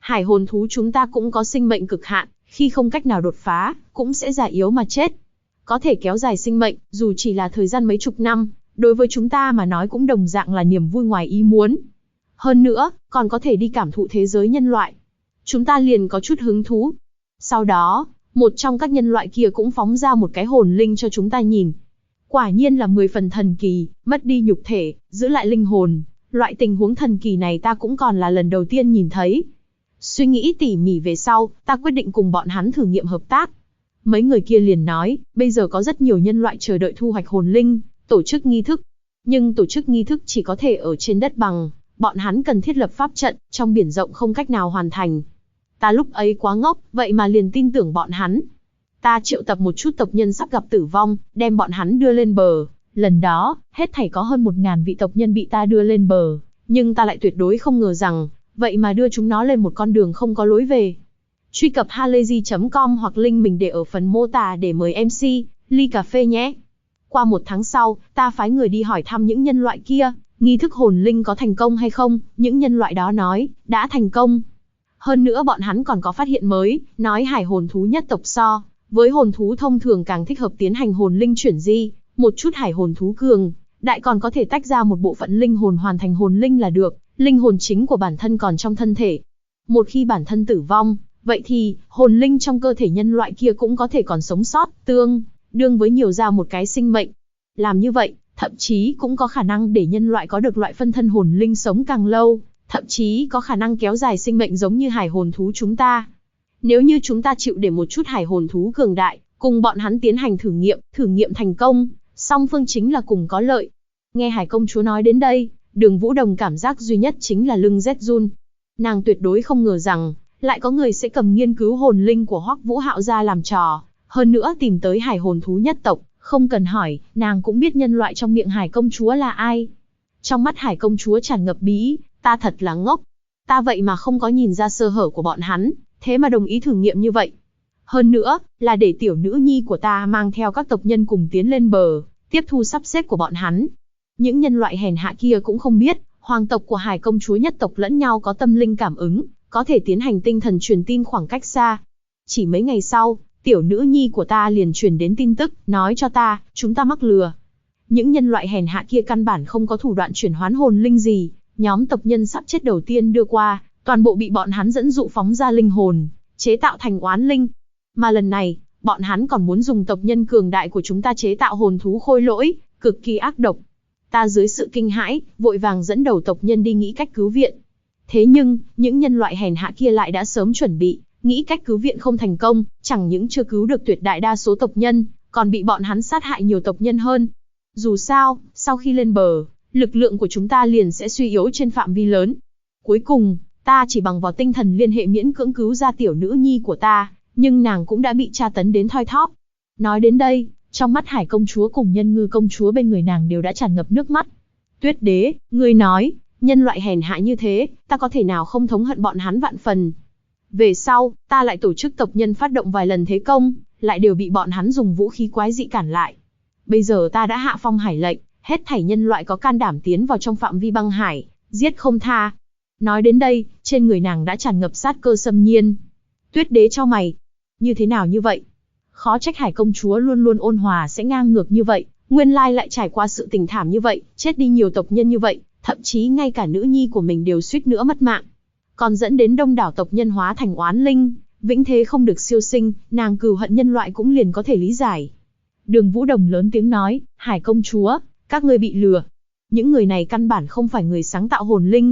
Hải hồn thú chúng ta cũng có sinh mệnh cực hạn, khi không cách nào đột phá, cũng sẽ già yếu mà chết. Có thể kéo dài sinh mệnh, dù chỉ là thời gian mấy chục năm, đối với chúng ta mà nói cũng đồng dạng là niềm vui ngoài ý muốn. Hơn nữa, còn có thể đi cảm thụ thế giới nhân loại. Chúng ta liền có chút hứng thú. Sau đó, một trong các nhân loại kia cũng phóng ra một cái hồn linh cho chúng ta nhìn. Quả nhiên là 10 phần thần kỳ, mất đi nhục thể, giữ lại linh hồn. Loại tình huống thần kỳ này ta cũng còn là lần đầu tiên nhìn thấy. Suy nghĩ tỉ mỉ về sau, ta quyết định cùng bọn hắn thử nghiệm hợp tác. Mấy người kia liền nói, bây giờ có rất nhiều nhân loại chờ đợi thu hoạch hồn linh, tổ chức nghi thức. Nhưng tổ chức nghi thức chỉ có thể ở trên đất bằng, bọn hắn cần thiết lập pháp trận, trong biển rộng không cách nào hoàn thành. Ta lúc ấy quá ngốc, vậy mà liền tin tưởng bọn hắn. Ta triệu tập một chút tộc nhân sắp gặp tử vong, đem bọn hắn đưa lên bờ. Lần đó, hết thảy có hơn 1000 vị tộc nhân bị ta đưa lên bờ, nhưng ta lại tuyệt đối không ngờ rằng, vậy mà đưa chúng nó lên một con đường không có lối về. Truy cập halayzi.com hoặc link mình để ở phần mô tả để mời MC, ly cà phê nhé. Qua 1 tháng sau, ta phái người đi hỏi thăm những nhân loại kia, nghi thức hồn linh có thành công hay không, những nhân loại đó nói, đã thành công. Hơn nữa bọn hắn còn có phát hiện mới, nói hải hồn thú nhất tộc so với hồn thú thông thường càng thích hợp tiến hành hồn linh chuyển di, một chút hải hồn thú cường đại còn có thể tách ra một bộ phận linh hồn hoàn thành hồn linh là được, linh hồn chính của bản thân còn trong thân thể. Một khi bản thân tử vong, vậy thì hồn linh trong cơ thể nhân loại kia cũng có thể còn sống sót, tương đương với nhiều ra một cái sinh mệnh. Làm như vậy, thậm chí cũng có khả năng để nhân loại có được loại phân thân hồn linh sống càng lâu, thậm chí có khả năng kéo dài sinh mệnh giống như hải hồn thú chúng ta. Nếu như chúng ta chịu để một chút hải hồn thú cường đại, cùng bọn hắn tiến hành thử nghiệm thành công, song phương chính là cùng có lợi. Nghe Hải công chúa nói đến đây, Đường Vũ Đồng cảm giác duy nhất chính là lưng rét run. Nàng tuyệt đối không ngờ rằng, lại có người sẽ cầm nghiên cứu hồn linh của Hoắc Vũ Hạo ra làm trò, hơn nữa tìm tới hải hồn thú nhất tộc, không cần hỏi, nàng cũng biết nhân loại trong miệng Hải công chúa là ai. Trong mắt Hải công chúa tràn ngập bí ý, ta thật là ngốc. Ta vậy mà không có nhìn ra sơ hở của bọn hắn, thế mà đồng ý thử nghiệm như vậy. Hơn nữa, là để tiểu nữ nhi của ta mang theo các tộc nhân cùng tiến lên bờ, tiếp thu sắp xếp của bọn hắn. Những nhân loại hèn hạ kia cũng không biết, hoàng tộc của Hải công chúa nhất tộc lẫn nhau có tâm linh cảm ứng, có thể tiến hành tinh thần truyền tin khoảng cách xa. Chỉ mấy ngày sau, tiểu nữ nhi của ta liền truyền đến tin tức, nói cho ta, chúng ta mắc lừa. Những nhân loại hèn hạ kia căn bản không có thủ đoạn chuyển hoán hồn linh gì, nhóm tộc nhân sắp chết đầu tiên đưa qua, toàn bộ bị bọn hắn dẫn dụ phóng ra linh hồn, chế tạo thành oán linh. Mà lần này, bọn hắn còn muốn dùng tộc nhân cường đại của chúng ta chế tạo hồn thú khôi lỗi, cực kỳ ác độc. Ta dưới sự kinh hãi, vội vàng dẫn đầu tộc nhân đi nghĩ cách cứu viện. Thế nhưng, những nhân loại hèn hạ kia lại đã sớm chuẩn bị, nghĩ cách cứu viện không thành công, chẳng những chưa cứu được tuyệt đại đa số tộc nhân, còn bị bọn hắn sát hại nhiều tộc nhân hơn. Dù sao, sau khi lên bờ, lực lượng của chúng ta liền sẽ suy yếu trên phạm vi lớn. Cuối cùng, ta chỉ bằng vào tinh thần liên hệ miễn cưỡng cứu ra tiểu nữ nhi của ta, nhưng nàng cũng đã bị tra tấn đến thoi thóp. Nói đến đây, trong mắt Hải công chúa cùng Nhân Ngư công chúa bên người nàng đều đã tràn ngập nước mắt. Tuyết đế, ngươi nói, nhân loại hèn hạ như thế, ta có thể nào không thống hận bọn hắn vạn phần. Về sau, ta lại tổ chức tộc nhân phát động vài lần thế công, lại đều bị bọn hắn dùng vũ khí quái dị cản lại. Bây giờ ta đã hạ phong hải lệnh, hết thảy nhân loại có can đảm tiến vào trong phạm vi băng hải, giết không tha. Nói đến đây, trên người nàng đã tràn ngập sát cơ xâm nhiên. Tuyết đế chau mày. Như thế nào như vậy? Khó trách Hải công chúa luôn luôn ôn hòa sẽ ngang ngược như vậy, nguyên lai lại trải qua sự tình thảm như vậy, chết đi nhiều tộc nhân như vậy, thậm chí ngay cả nữ nhi của mình đều suýt nữa mất mạng. Còn dẫn đến đông đảo tộc nhân hóa thành oán linh, vĩnh thế không được siêu sinh, nàng cừu hận nhân loại cũng liền có thể lý giải. Đường Vũ Đồng lớn tiếng nói, Hải công chúa, các ngươi bị lừa. Những người này căn bản không phải người sáng tạo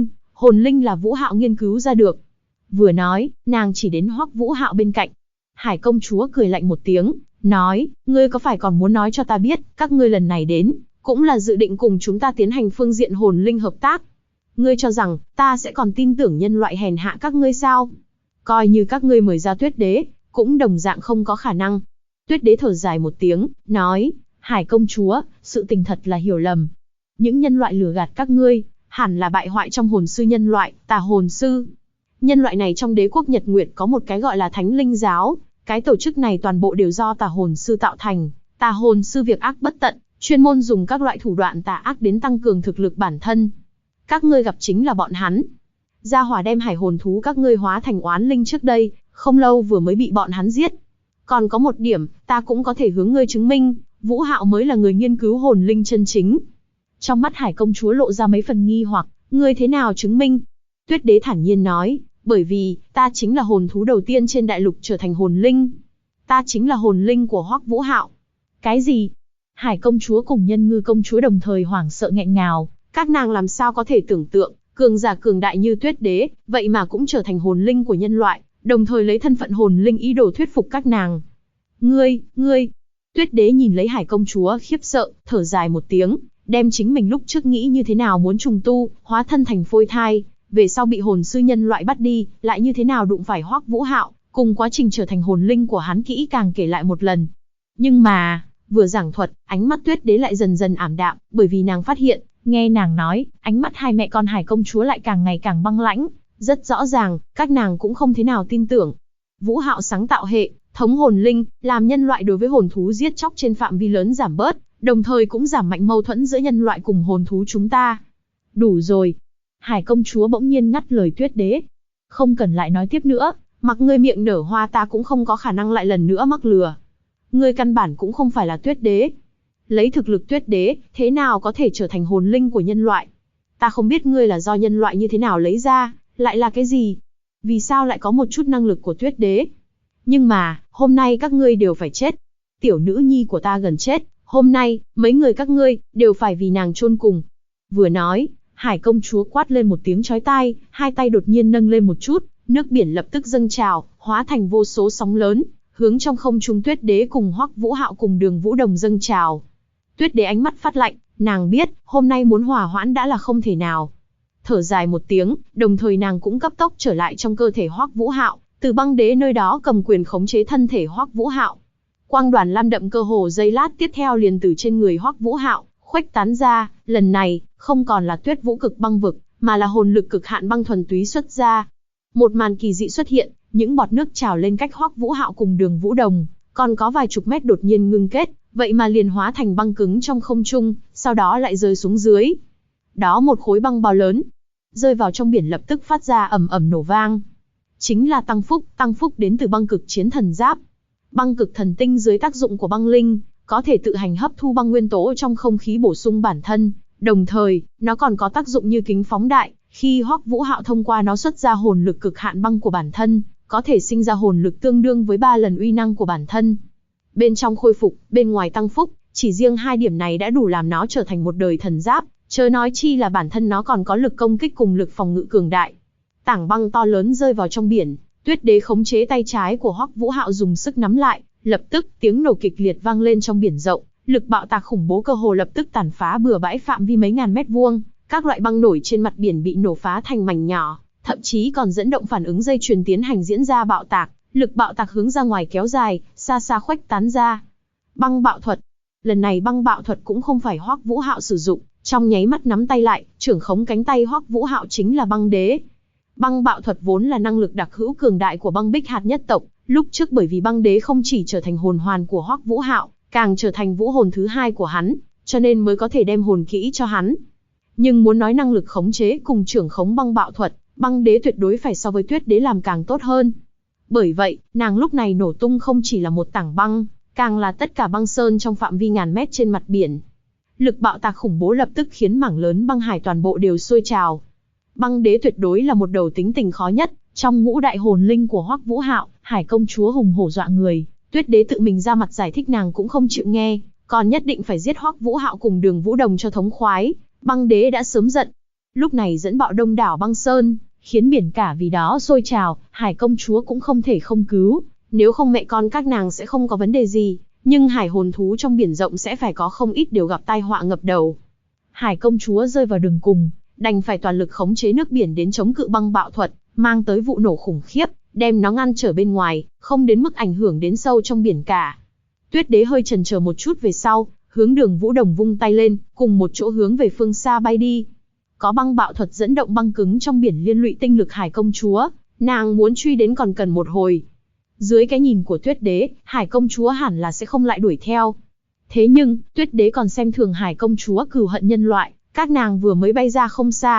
hồn linh là Vũ Hạo nghiên cứu ra được. Vừa nói, nàng chỉ đến Hoắc Vũ Hạo bên cạnh. Hải công chúa cười lạnh một tiếng, nói, ngươi có phải còn muốn nói cho ta biết, các ngươi lần này đến, cũng là dự định cùng chúng ta tiến hành phương diện hồn linh hợp tác. Ngươi cho rằng, ta sẽ còn tin tưởng nhân loại hèn hạ các ngươi sao? Coi như các ngươi mời ra Tuyết đế, cũng đồng dạng không có khả năng. Tuyết đế thở dài một tiếng, nói, Hải công chúa, sự tình thật là hiểu lầm. Những nhân loại lừa gạt các ngươi, hẳn là bại hoại trong hồn sư nhân loại, tà hồn sư. Nhân loại này trong đế quốc Nhật Nguyệt có một cái gọi là Thánh Linh Giáo, cái tổ chức này toàn bộ đều do tà hồn sư tạo thành, tà hồn sư việc ác bất tận, chuyên môn dùng các loại thủ đoạn tà ác đến tăng cường thực lực bản thân. Các ngươi gặp chính là bọn hắn. gia hỏa đem hải hồn thú các ngươi hóa thành oán linh trước đây, không lâu vừa mới bị bọn hắn giết. Còn có một điểm, ta cũng có thể hướng ngươi chứng minh, Vũ Hạo mới là người nghiên cứu hồn linh chân chính. Trong mắt Hải công chúa lộ ra mấy phần nghi hoặc, ngươi thế nào chứng minh? Tuyết đế thản nhiên nói, bởi vì, ta chính là hồn thú đầu tiên trên đại lục trở thành hồn linh. Ta chính là hồn linh của Hoắc Vũ Hạo. Cái gì? Hải công chúa cùng Nhân Ngư công chúa đồng thời hoảng sợ nghẹn ngào, các nàng làm sao có thể tưởng tượng, cường giả cường đại như Tuyết đế, vậy mà cũng trở thành hồn linh của nhân loại, đồng thời lấy thân phận hồn linh ý đồ thuyết phục các nàng. Ngươi. Tuyết đế nhìn lấy Hải công chúa khiếp sợ, thở dài một tiếng, đem chính mình lúc trước nghĩ như thế nào muốn trùng tu, hóa thân thành phôi thai, về sau bị hồn sư nhân loại bắt đi, lại như thế nào đụng phải Hoắc Vũ Hạo, cùng quá trình trở thành hồn linh của hắn kỹ càng kể lại một lần. Nhưng mà, vừa giảng thuật, ánh mắt Tuyết đế lại dần dần ảm đạm, bởi vì nàng phát hiện, nghe nàng nói, ánh mắt hai mẹ con Hải công chúa lại càng ngày càng băng lãnh, rất rõ ràng, các nàng cũng không thế nào tin tưởng. Vũ Hạo sáng tạo hệ thống hồn linh, làm nhân loại đối với hồn thú giết chóc trên phạm vi lớn giảm bớt, đồng thời cũng giảm mạnh mâu thuẫn giữa nhân loại cùng hồn thú chúng ta. Đủ rồi. Hải công chúa bỗng nhiên ngắt lời Tuyết đế. Không cần lại nói tiếp nữa, mặc ngươi miệng nở hoa ta cũng không có khả năng lại lần nữa mắc lừa. Ngươi căn bản cũng không phải là Tuyết đế. Lấy thực lực Tuyết đế, thế nào có thể trở thành hồn linh của nhân loại? Ta không biết ngươi là do nhân loại như thế nào lấy ra, lại là cái gì? Vì sao lại có một chút năng lực của Tuyết đế? Nhưng mà, hôm nay các ngươi đều phải chết. Tiểu nữ nhi của ta gần chết, hôm nay, mấy người các ngươi, đều phải vì nàng chôn cùng. Vừa nói, Hải công chúa quát lên một tiếng chói tai, hai tay đột nhiên nâng lên một chút, nước biển lập tức dâng trào, hóa thành vô số sóng lớn, hướng trong không trung Tuyết đế cùng Hoắc Vũ Hạo cùng Đường Vũ Đồng dâng trào. Tuyết đế ánh mắt phát lạnh, nàng biết, hôm nay muốn hòa hoãn đã là không thể nào. Thở dài một tiếng, đồng thời nàng cũng cấp tốc trở lại trong cơ thể Hoắc Vũ Hạo, từ băng đế nơi đó cầm quyền khống chế thân thể Hoắc Vũ Hạo. Quang đoàn lam đậm cơ hồ giây lát tiếp theo liền từ trên người Hoắc Vũ Hạo khuếch tán ra, lần này không còn là Tuyết Vũ cực băng vực, mà là hồn lực cực hạn băng thuần túy xuất ra. Một màn kỳ dị xuất hiện, những bọt nước trào lên cách Hoắc Vũ Hạo cùng Đường Vũ Đồng, còn có vài chục mét đột nhiên ngưng kết, vậy mà liền hóa thành băng cứng trong không trung, sau đó lại rơi xuống dưới. Đó một khối băng bao lớn, rơi vào trong biển lập tức phát ra ầm ầm nổ vang. Chính là tăng phúc đến từ băng cực chiến thần giáp. Băng cực thần tinh dưới tác dụng của băng linh, có thể tự hành hấp thu băng nguyên tố trong không khí bổ sung bản thân, đồng thời, nó còn có tác dụng như kính phóng đại, khi Hoắc Vũ Hạo thông qua nó xuất ra hồn lực cực hạn băng của bản thân, có thể sinh ra hồn lực tương đương với 3 lần uy năng của bản thân. Bên trong khôi phục, bên ngoài tăng phúc, chỉ riêng hai điểm này đã đủ làm nó trở thành một đời thần giáp, chớ nói chi là bản thân nó còn có lực công kích cùng lực phòng ngự cường đại. Tảng băng to lớn rơi vào trong biển, Tuyết đế khống chế tay trái của Hoắc Vũ Hạo dùng sức nắm lại, lập tức tiếng nổ kịch liệt vang lên trong biển rộng, lực bạo tạc khủng bố cơ hồ lập tức tàn phá bừa bãi phạm vi mấy ngàn mét vuông, các loại băng nổi trên mặt biển bị nổ phá thành mảnh nhỏ, thậm chí còn dẫn động phản ứng dây chuyền tiến hành diễn ra bạo tạc, lực bạo tạc hướng ra ngoài kéo dài, xa xa khuếch tán ra. Băng bạo thuật. Lần này băng bạo thuật cũng không phải Hoắc Vũ Hạo sử dụng, trong nháy mắt nắm tay lại, trưởng khống cánh tay Hoắc Vũ Hạo chính là băng đế. Băng bạo thuật vốn là năng lực đặc hữu cường đại của băng bích hạt nhất tộc, lúc trước bởi vì băng đế không chỉ trở thành hồn hoàn của Hoắc Vũ Hạo, càng trở thành vũ hồn thứ hai của hắn, cho nên mới có thể đem hồn kỹ cho hắn. Nhưng muốn nói năng lực khống chế cùng trưởng khống băng bạo thuật, băng đế tuyệt đối phải so với Tuyết đế làm càng tốt hơn. Bởi vậy, nàng lúc này nổ tung không chỉ là một tảng băng, càng là tất cả băng sơn trong phạm vi ngàn mét trên mặt biển. Lực bạo tạc khủng bố lập tức khiến mảng lớn băng hải toàn bộ đều sôi trào. Băng đế tuyệt đối là một đầu tính tình khó nhất, trong ngũ đại hồn linh của Hoắc Vũ Hạo, Hải công chúa hùng hổ dọa người, Tuyết đế tự mình ra mặt giải thích nàng cũng không chịu nghe, còn nhất định phải giết Hoắc Vũ Hạo cùng Đường Vũ Đồng cho thống khoái. Băng đế đã sớm giận, lúc này dẫn bạo đông đảo băng sơn, khiến biển cả vì đó sôi trào. Hải công chúa cũng không thể không cứu, nếu không mẹ con các nàng sẽ không có vấn đề gì, nhưng hải hồn thú trong biển rộng sẽ phải có không ít điều gặp tai họa ngập đầu. Hải công chúa rơi vào đường cùng, đành phải toàn lực khống chế nước biển đến chống cự băng bạo thuật, mang tới vụ nổ khủng khiếp, đem nó ngăn trở bên ngoài, không đến mức ảnh hưởng đến sâu trong biển cả. Tuyết đế hơi chần chờ một chút về sau, hướng Đường Vũ Đồng vung tay lên, cùng một chỗ hướng về phương xa bay đi. Có băng bạo thuật dẫn động băng cứng trong biển liên lụy tinh lực Hải công chúa, nàng muốn truy đến còn cần một hồi. Dưới cái nhìn của Tuyết đế, Hải công chúa hẳn là sẽ không lại đuổi theo. Thế nhưng, Tuyết đế còn xem thường Hải công chúa cừu hận nhân loại, các nàng vừa mới bay ra không xa,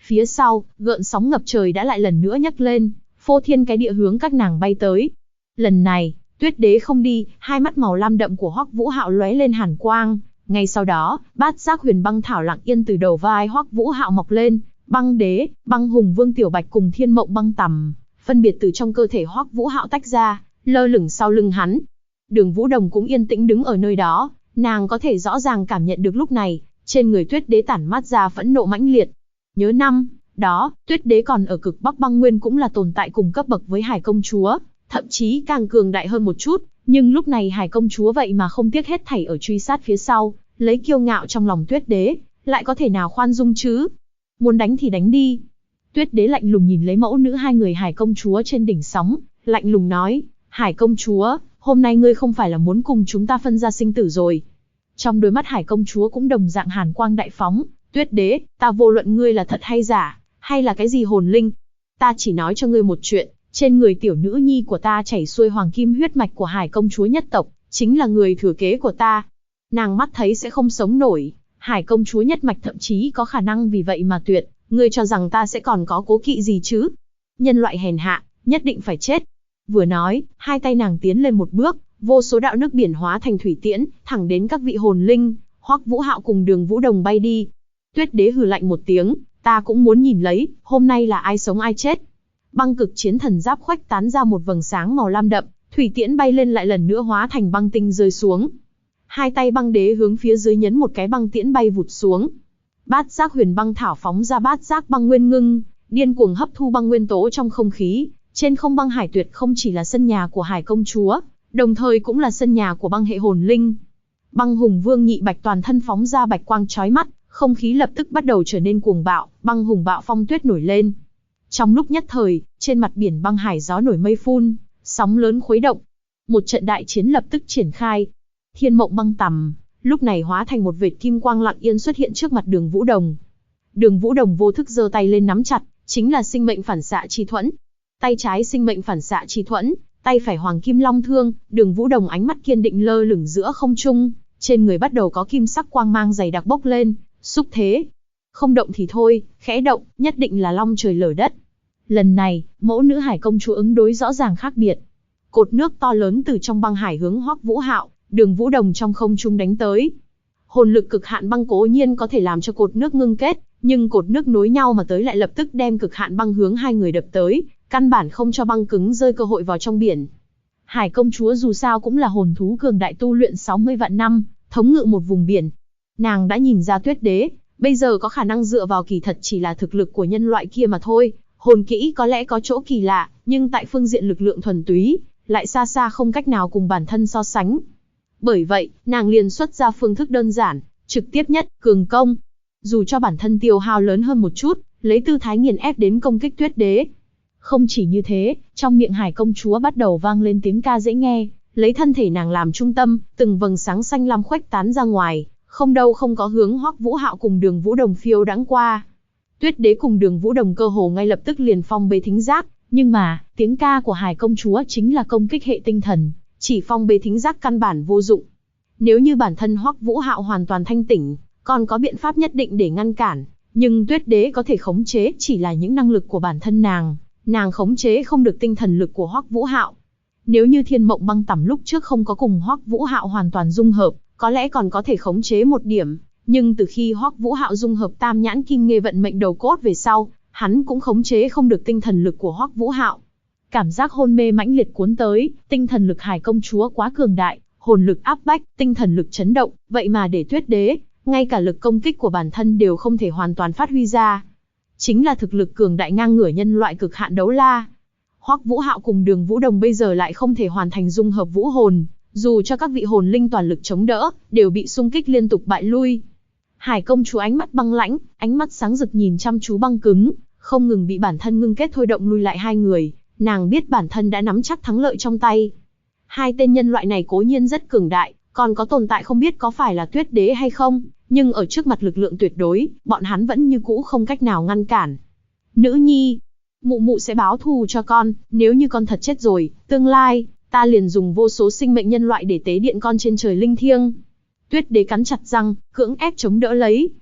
Phía sau, gợn sóng ngập trời đã lại lần nữa nhấc lên, phô thiên cái địa hướng các nàng bay tới. Lần này, Tuyết Đế không đi, hai mắt màu lam đậm của Hoắc Vũ Hạo lóe lên hàn quang. Ngay sau đó, bát giác huyền băng thảo lặng yên từ đầu vai Hoắc Vũ Hạo mọc lên, băng đế, băng hùng vương Tiểu Bạch cùng thiên mộng băng tằm, phân biệt từ trong cơ thể Hoắc Vũ Hạo tách ra, lơ lửng sau lưng hắn. Đường Vũ Đồng cũng yên tĩnh đứng ở nơi đó, nàng có thể rõ ràng cảm nhận được lúc này, trên người Tuyết Đế tản mát ra phẫn nộ mãnh liệt. Nhớ năm đó, Tuyết Đế còn ở cực Bắc băng nguyên cũng là tồn tại cùng cấp bậc với Hải công chúa, thậm chí càng cường đại hơn một chút, nhưng lúc này Hải công chúa vậy mà không tiếc hết thảy ở truy sát phía sau, lấy kiêu ngạo trong lòng Tuyết Đế, lại có thể nào khoan dung chứ? Muốn đánh thì đánh đi. Tuyết Đế lạnh lùng nhìn lấy mẫu nữ hai người Hải công chúa trên đỉnh sóng, lạnh lùng nói, Hải công chúa, hôm nay ngươi không phải là muốn cùng chúng ta phân ra sinh tử rồi. Trong đôi mắt Hải công chúa cũng đồng dạng hàn quang đại phóng, Tuyết Đế, ta vô luận ngươi là thật hay giả, hay là cái gì hồn linh. Ta chỉ nói cho ngươi một chuyện, trên người tiểu nữ nhi của ta chảy xuôi hoàng kim huyết mạch của Hải công chúa nhất tộc, chính là người thừa kế của ta. Nàng mắt thấy sẽ không sống nổi, Hải công chúa nhất mạch thậm chí có khả năng vì vậy mà tuyệt, ngươi cho rằng ta sẽ còn có cố kỵ gì chứ? Nhân loại hèn hạ, nhất định phải chết. Vừa nói, hai tay nàng tiến lên một bước, vô số đạo nước biển hóa thành thủy tiễn, thẳng đến các vị hồn linh, Hoắc Vũ Hạo cùng Đường Vũ Đồng bay đi. Tuyết Đế hừ lạnh một tiếng, ta cũng muốn nhìn lấy, hôm nay là ai sống ai chết. Băng cực chiến thần giáp khuếch tán ra một vầng sáng màu lam đậm, thủy tiễn bay lên lại lần nữa hóa thành băng tinh rơi xuống. Hai tay băng đế hướng phía dưới nhấn một cái băng tiễn bay vụt xuống. Bát giác huyền băng thảo phóng ra bát giác băng nguyên ngưng, điên cuồng hấp thu băng nguyên tố trong không khí. Trên không băng hải tuyệt không chỉ là sân nhà của Hải công chúa, đồng thời cũng là sân nhà của băng hệ hồn linh. Băng hùng vương Nhị Bạch toàn thân phóng ra bạch quang chói mắt, không khí lập tức bắt đầu trở nên cuồng bạo, băng hùng bạo phong tuyết nổi lên. Trong lúc nhất thời, trên mặt biển băng hải gió nổi mây phun, sóng lớn khuấy động. Một trận đại chiến lập tức triển khai. Thiên mộng băng tằm, lúc này hóa thành một vệt kim quang lặng yên xuất hiện trước mặt Đường Vũ Đồng. Đường Vũ Đồng vô thức giơ tay lên nắm chặt, chính là sinh mệnh phản xạ chi thuẫn. Tay trái sinh mệnh phản xạ chi thuẫn, tay phải hoàng kim long thương, Đường Vũ Đồng ánh mắt kiên định lơ lửng giữa không trung, trên người bắt đầu có kim sắc quang mang dày đặc bốc lên, xúc thế. Không động thì thôi, khẽ động, nhất định là long trời lở đất. Lần này, mẫu nữ Hải công chúa ứng đối rõ ràng khác biệt. Cột nước to lớn từ trong băng hải hướng Hoắc Vũ Hạo, Đường Vũ Đồng trong không trung đánh tới. Hồn lực cực hạn băng cố nhiên có thể làm cho cột nước ngưng kết, nhưng cột nước nối nhau mà tới lại lập tức đem cực hạn băng hướng hai người đập tới, căn bản không cho băng cứng rơi cơ hội vào trong biển. Hải công chúa dù sao cũng là hồn thú cường đại tu luyện 60 vạn năm, thống ngự một vùng biển. Nàng đã nhìn ra Tuyết Đế, bây giờ có khả năng dựa vào kỳ thật chỉ là thực lực của nhân loại kia mà thôi. Hồn kỹ có lẽ có chỗ kỳ lạ, nhưng tại phương diện lực lượng thuần túy, lại xa xa không cách nào cùng bản thân so sánh. Bởi vậy, nàng liền xuất ra phương thức đơn giản, trực tiếp nhất, cường công. Dù cho bản thân tiêu hao lớn hơn một chút, lấy tư thái nghiền ép đến công kích Tuyết Đế. Không chỉ như thế, trong miệng Hải công chúa bắt đầu vang lên tiếng ca dễ nghe, lấy thân thể nàng làm trung tâm, từng vầng sáng xanh lam khuếch tán ra ngoài, không đâu không có hướng Hoắc Vũ Hạo cùng Đường Vũ Đồng phiêu đãng qua. Tuyết Đế cùng Đường Vũ Đồng cơ hồ ngay lập tức liền phong bế thính giác, nhưng mà, tiếng ca của Hải công chúa chính là công kích hệ tinh thần, chỉ phong bế thính giác căn bản vô dụng. Nếu như bản thân Hoắc Vũ Hạo hoàn toàn thanh tỉnh, còn có biện pháp nhất định để ngăn cản, nhưng Tuyết Đế có thể khống chế chỉ là những năng lực của bản thân nàng khống chế không được tinh thần lực của Hoắc Vũ Hạo. Nếu như Thiên Mộng Băng Tằm lúc trước không có cùng Hoắc Vũ Hạo hoàn toàn dung hợp, có lẽ còn có thể khống chế một điểm, nhưng từ khi Hoắc Vũ Hạo dung hợp Tam Nhãn Kim Nghê vận mệnh đầu cốt về sau, hắn cũng khống chế không được tinh thần lực của Hoắc Vũ Hạo. Cảm giác hôn mê mãnh liệt cuốn tới, tinh thần lực Hải công chúa quá cường đại, hồn lực áp bách, tinh thần lực chấn động, vậy mà để Tuyết Đế, ngay cả lực công kích của bản thân đều không thể hoàn toàn phát huy ra. Chính là thực lực cường đại ngang ngửa nhân loại cực hạn đấu la. Hoắc Vũ Hạo cùng Đường Vũ Đồng bây giờ lại không thể hoàn thành dung hợp vũ hồn, dù cho các vị hồn linh toàn lực chống đỡ, đều bị xung kích liên tục bại lui. Hải công chúa ánh mắt băng lãnh, ánh mắt sáng rực nhìn chăm chú băng cứng, không ngừng bị bản thân ngưng kết thôi động lui lại hai người, nàng biết bản thân đã nắm chắc thắng lợi trong tay. Hai tên nhân loại này cố nhiên rất cường đại, còn có tồn tại không biết có phải là Tuyết Đế hay không, nhưng ở trước mặt lực lượng tuyệt đối, bọn hắn vẫn như cũ không cách nào ngăn cản. Nữ nhi, mụ mụ sẽ báo thù cho con, nếu như con thật chết rồi, tương lai, ta liền dùng vô số sinh mệnh nhân loại để tế điện con trên trời linh thiêng. Tuyết Đế cắn chặt răng, cưỡng ép chống đỡ lấy.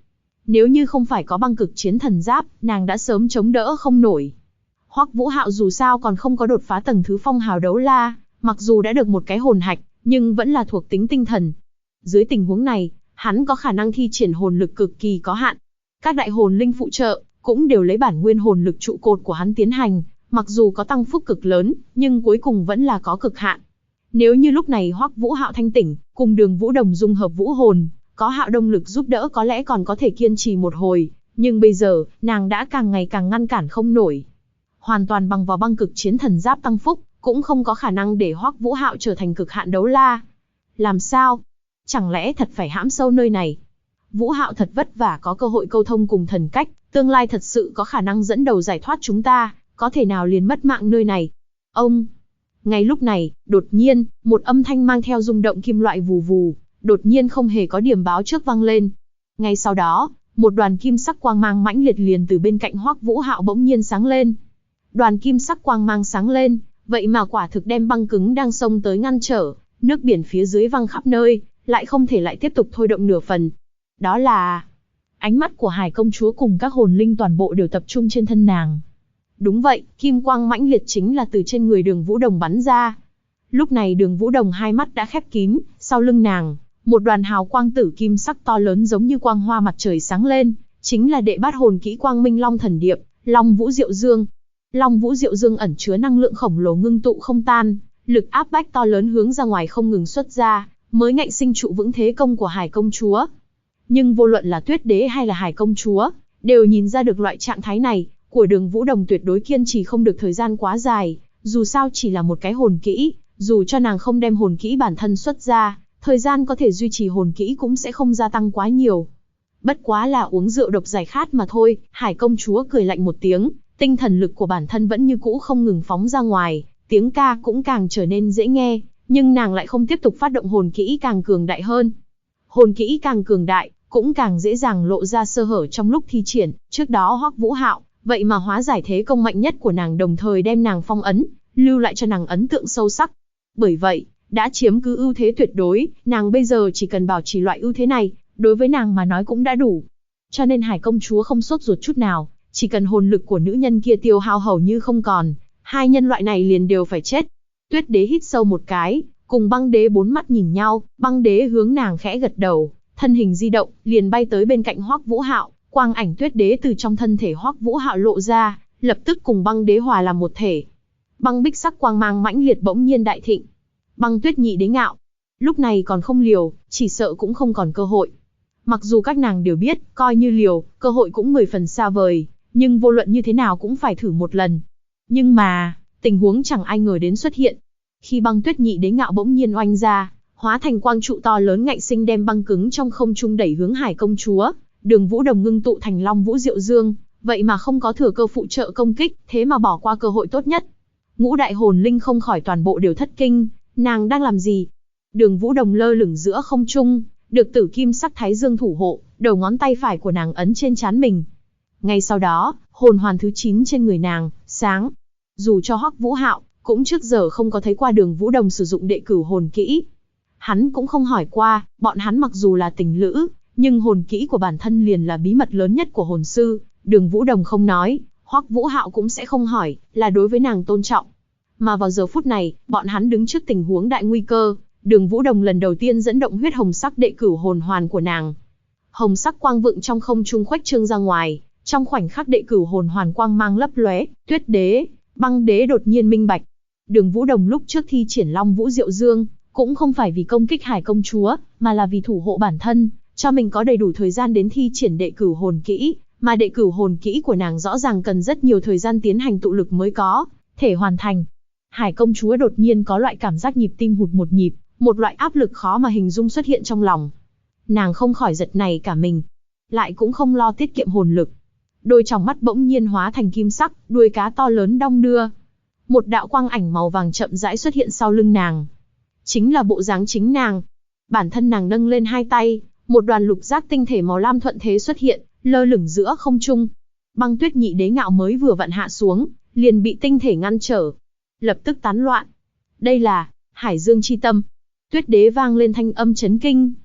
Nếu như không phải có băng cực chiến thần giáp, nàng đã sớm chống đỡ không nổi. Hoắc Vũ Hạo dù sao còn không có đột phá tầng thứ phong hào đấu la, mặc dù đã được một cái hồn hạch, nhưng vẫn là thuộc tính tinh thần. Dưới tình huống này, hắn có khả năng thi triển hồn lực cực kỳ có hạn. Các đại hồn linh phụ trợ cũng đều lấy bản nguyên hồn lực trụ cột của hắn tiến hành, mặc dù có tăng phúc cực lớn, nhưng cuối cùng vẫn là có cực hạn. Nếu như lúc này Hoắc Vũ Hạo thanh tỉnh, cùng Đường Vũ Đồng dung hợp vũ hồn, có Hạo Đông lực giúp đỡ có lẽ còn có thể kiên trì một hồi, nhưng bây giờ, nàng đã càng ngày càng ngăn cản không nổi. Hoàn toàn bằng vào băng cực chiến thần giáp tăng phúc, cũng không có khả năng để Hoắc Vũ Hạo trở thành cực hạn đấu la. Làm sao? Chẳng lẽ thật phải hãm sâu nơi này? Vũ Hạo thật vất vả có cơ hội câu thông cùng thần cách, tương lai thật sự có khả năng dẫn đầu giải thoát chúng ta, có thể nào liền mất mạng nơi này? Ông! Ngay lúc này, đột nhiên, một âm thanh mang theo rung động kim loại vù vù, đột nhiên không hề có điểm báo trước vang lên. Ngay sau đó, một đoàn kim sắc quang mang mãnh liệt liền từ bên cạnh Hoắc Vũ Hạo bỗng nhiên sáng lên. Đoàn kim sắc quang mang sáng lên, vậy mà quả thực đem băng cứng đang xông tới ngăn trở, nước biển phía dưới văng khắp nơi, lại không thể lại tiếp tục thôi động nửa phần. Đó là... Ánh mắt của Hải công chúa cùng các hồn linh toàn bộ đều tập trung trên thân nàng. Đúng vậy, kim quang mãnh liệt chính là từ trên người Đường Vũ Đồng bắn ra. Lúc này Đường Vũ Đồng hai mắt đã khép kín, sau lưng nàng, một đoàn hào quang tử kim sắc to lớn giống như quang hoa mặt trời sáng lên, chính là đệ bát hồn kỹ Quang Minh Long Thần Điệp, Long Vũ Diệu Dương. Long Vũ Diệu Dương ẩn chứa năng lượng khổng lồ ngưng tụ không tan, lực áp bách to lớn hướng ra ngoài không ngừng xuất ra, mới ngạnh sinh trụ vững thế công của Hải công chúa. Nhưng vô luận là Tuyết Đế hay là Hải công chúa, đều nhìn ra được loại trạng thái này của Đường Vũ Đồng tuyệt đối kiên trì không được thời gian quá dài, dù sao chỉ là một cái hồn kỹ, dù cho nàng không đem hồn kỹ bản thân xuất ra, thời gian có thể duy trì hồn kỹ cũng sẽ không gia tăng quá nhiều. Bất quá là uống rượu độc giải khát mà thôi. Hải công chúa cười lạnh một tiếng, tinh thần lực của bản thân vẫn như cũ không ngừng phóng ra ngoài, tiếng ca cũng càng trở nên dễ nghe, nhưng nàng lại không tiếp tục phát động hồn kỹ càng cường đại hơn. Hồn kỹ càng cường đại, cũng càng dễ dàng lộ ra sơ hở trong lúc thi triển. Trước đó Hoắc Vũ Hạo, vậy mà hóa giải thế công mạnh nhất của nàng đồng thời đem nàng phong ấn, lưu lại cho nàng ấn tượng sâu sắc. Bởi vậy, đã chiếm cứ ưu thế tuyệt đối, nàng bây giờ chỉ cần bảo trì loại ưu thế này, đối với nàng mà nói cũng đã đủ. Cho nên Hải công chúa không sốt ruột chút nào, chỉ cần hồn lực của nữ nhân kia tiêu hao hầu như không còn, hai nhân loại này liền đều phải chết. Tuyết Đế hít sâu một cái, cùng Băng Đế bốn mắt nhìn nhau, Băng Đế hướng nàng khẽ gật đầu, thân hình di động, liền bay tới bên cạnh Hoắc Vũ Hạo, quang ảnh Tuyết Đế từ trong thân thể Hoắc Vũ Hạo lộ ra, lập tức cùng Băng Đế hòa làm một thể. Băng bích sắc quang mang mãnh liệt bỗng nhiên đại thịnh. Băng Tuyết nhị đế ngạo, lúc này còn không liều, chỉ sợ cũng không còn cơ hội. Mặc dù các nàng đều biết, coi như liều, cơ hội cũng 10 phần xa vời, nhưng vô luận như thế nào cũng phải thử một lần. Nhưng mà, tình huống chẳng ai ngờ đến xuất hiện. Khi Băng Tuyết nhị đế ngạo bỗng nhiên oanh ra, hóa thành quang trụ to lớn ngạnh sinh đem băng cứng trong không trung đẩy hướng Hải công chúa, Đường Vũ Đồng ngưng tụ thành Long Vũ Diệu Dương, vậy mà không có thừa cơ phụ trợ công kích, thế mà bỏ qua cơ hội tốt nhất. Ngũ đại hồn linh không khỏi toàn bộ đều thất kinh, nàng đang làm gì? Đường Vũ Đồng lơ lửng giữa không trung, được tử kim sắc thái dương thủ hộ, đầu ngón tay phải của nàng ấn trên trán mình. Ngay sau đó, hồn hoàn thứ 9 trên người nàng sáng. Dù cho Hoắc Vũ Hạo cũng trước giờ không có thấy qua Đường Vũ Đồng sử dụng đệ cửu hồn kỹ. Hắn cũng không hỏi qua, bọn hắn mặc dù là tình lữ, nhưng hồn kỹ của bản thân liền là bí mật lớn nhất của hồn sư. Đường Vũ Đồng không nói, Hoắc Vũ Hạo cũng sẽ không hỏi, là đối với nàng tôn trọng. Mà vào giờ phút này, bọn hắn đứng trước tình huống đại nguy cơ, Đường Vũ Đồng lần đầu tiên dẫn động huyết hồng sắc đệ cửu hồn hoàn của nàng. Hồng sắc quang vượng trong không trung khuếch trương ra ngoài, trong khoảnh khắc đệ cửu hồn hoàn quang mang lấp lóe, Tuyết Đế, Băng Đế đột nhiên minh bạch. Đường Vũ Đồng lúc trước thi triển Long Vũ Diệu Dương, cũng không phải vì công kích Hải công chúa, mà là vì thủ hộ bản thân, cho mình có đầy đủ thời gian đến thi triển đệ cửu hồn kỹ, mà đệ cửu hồn kỹ của nàng rõ ràng cần rất nhiều thời gian tiến hành tụ lực mới có thể hoàn thành. Hải công chúa đột nhiên có loại cảm giác nhịp tim hụt một nhịp, một loại áp lực khó mà hình dung xuất hiện trong lòng. Nàng không khỏi giật nảy cả mình, lại cũng không lo tiết kiệm hồn lực. Đôi tròng mắt bỗng nhiên hóa thành kim sắc, đuôi cá to lớn đong đưa. Một đạo quang ảnh màu vàng chậm rãi xuất hiện sau lưng nàng. Chính là bộ dáng chính nàng. Bản thân nàng nâng lên hai tay, một đoàn lục giác tinh thể màu lam thuận thế xuất hiện, lơ lửng giữa không trung. Băng Tuyết nhị đế ngạo mới vừa vặn hạ xuống, liền bị tinh thể ngăn trở, lập tức tán loạn. Đây là Hải Dương chi tâm. Tuyết Đế vang lên thanh âm chấn kinh.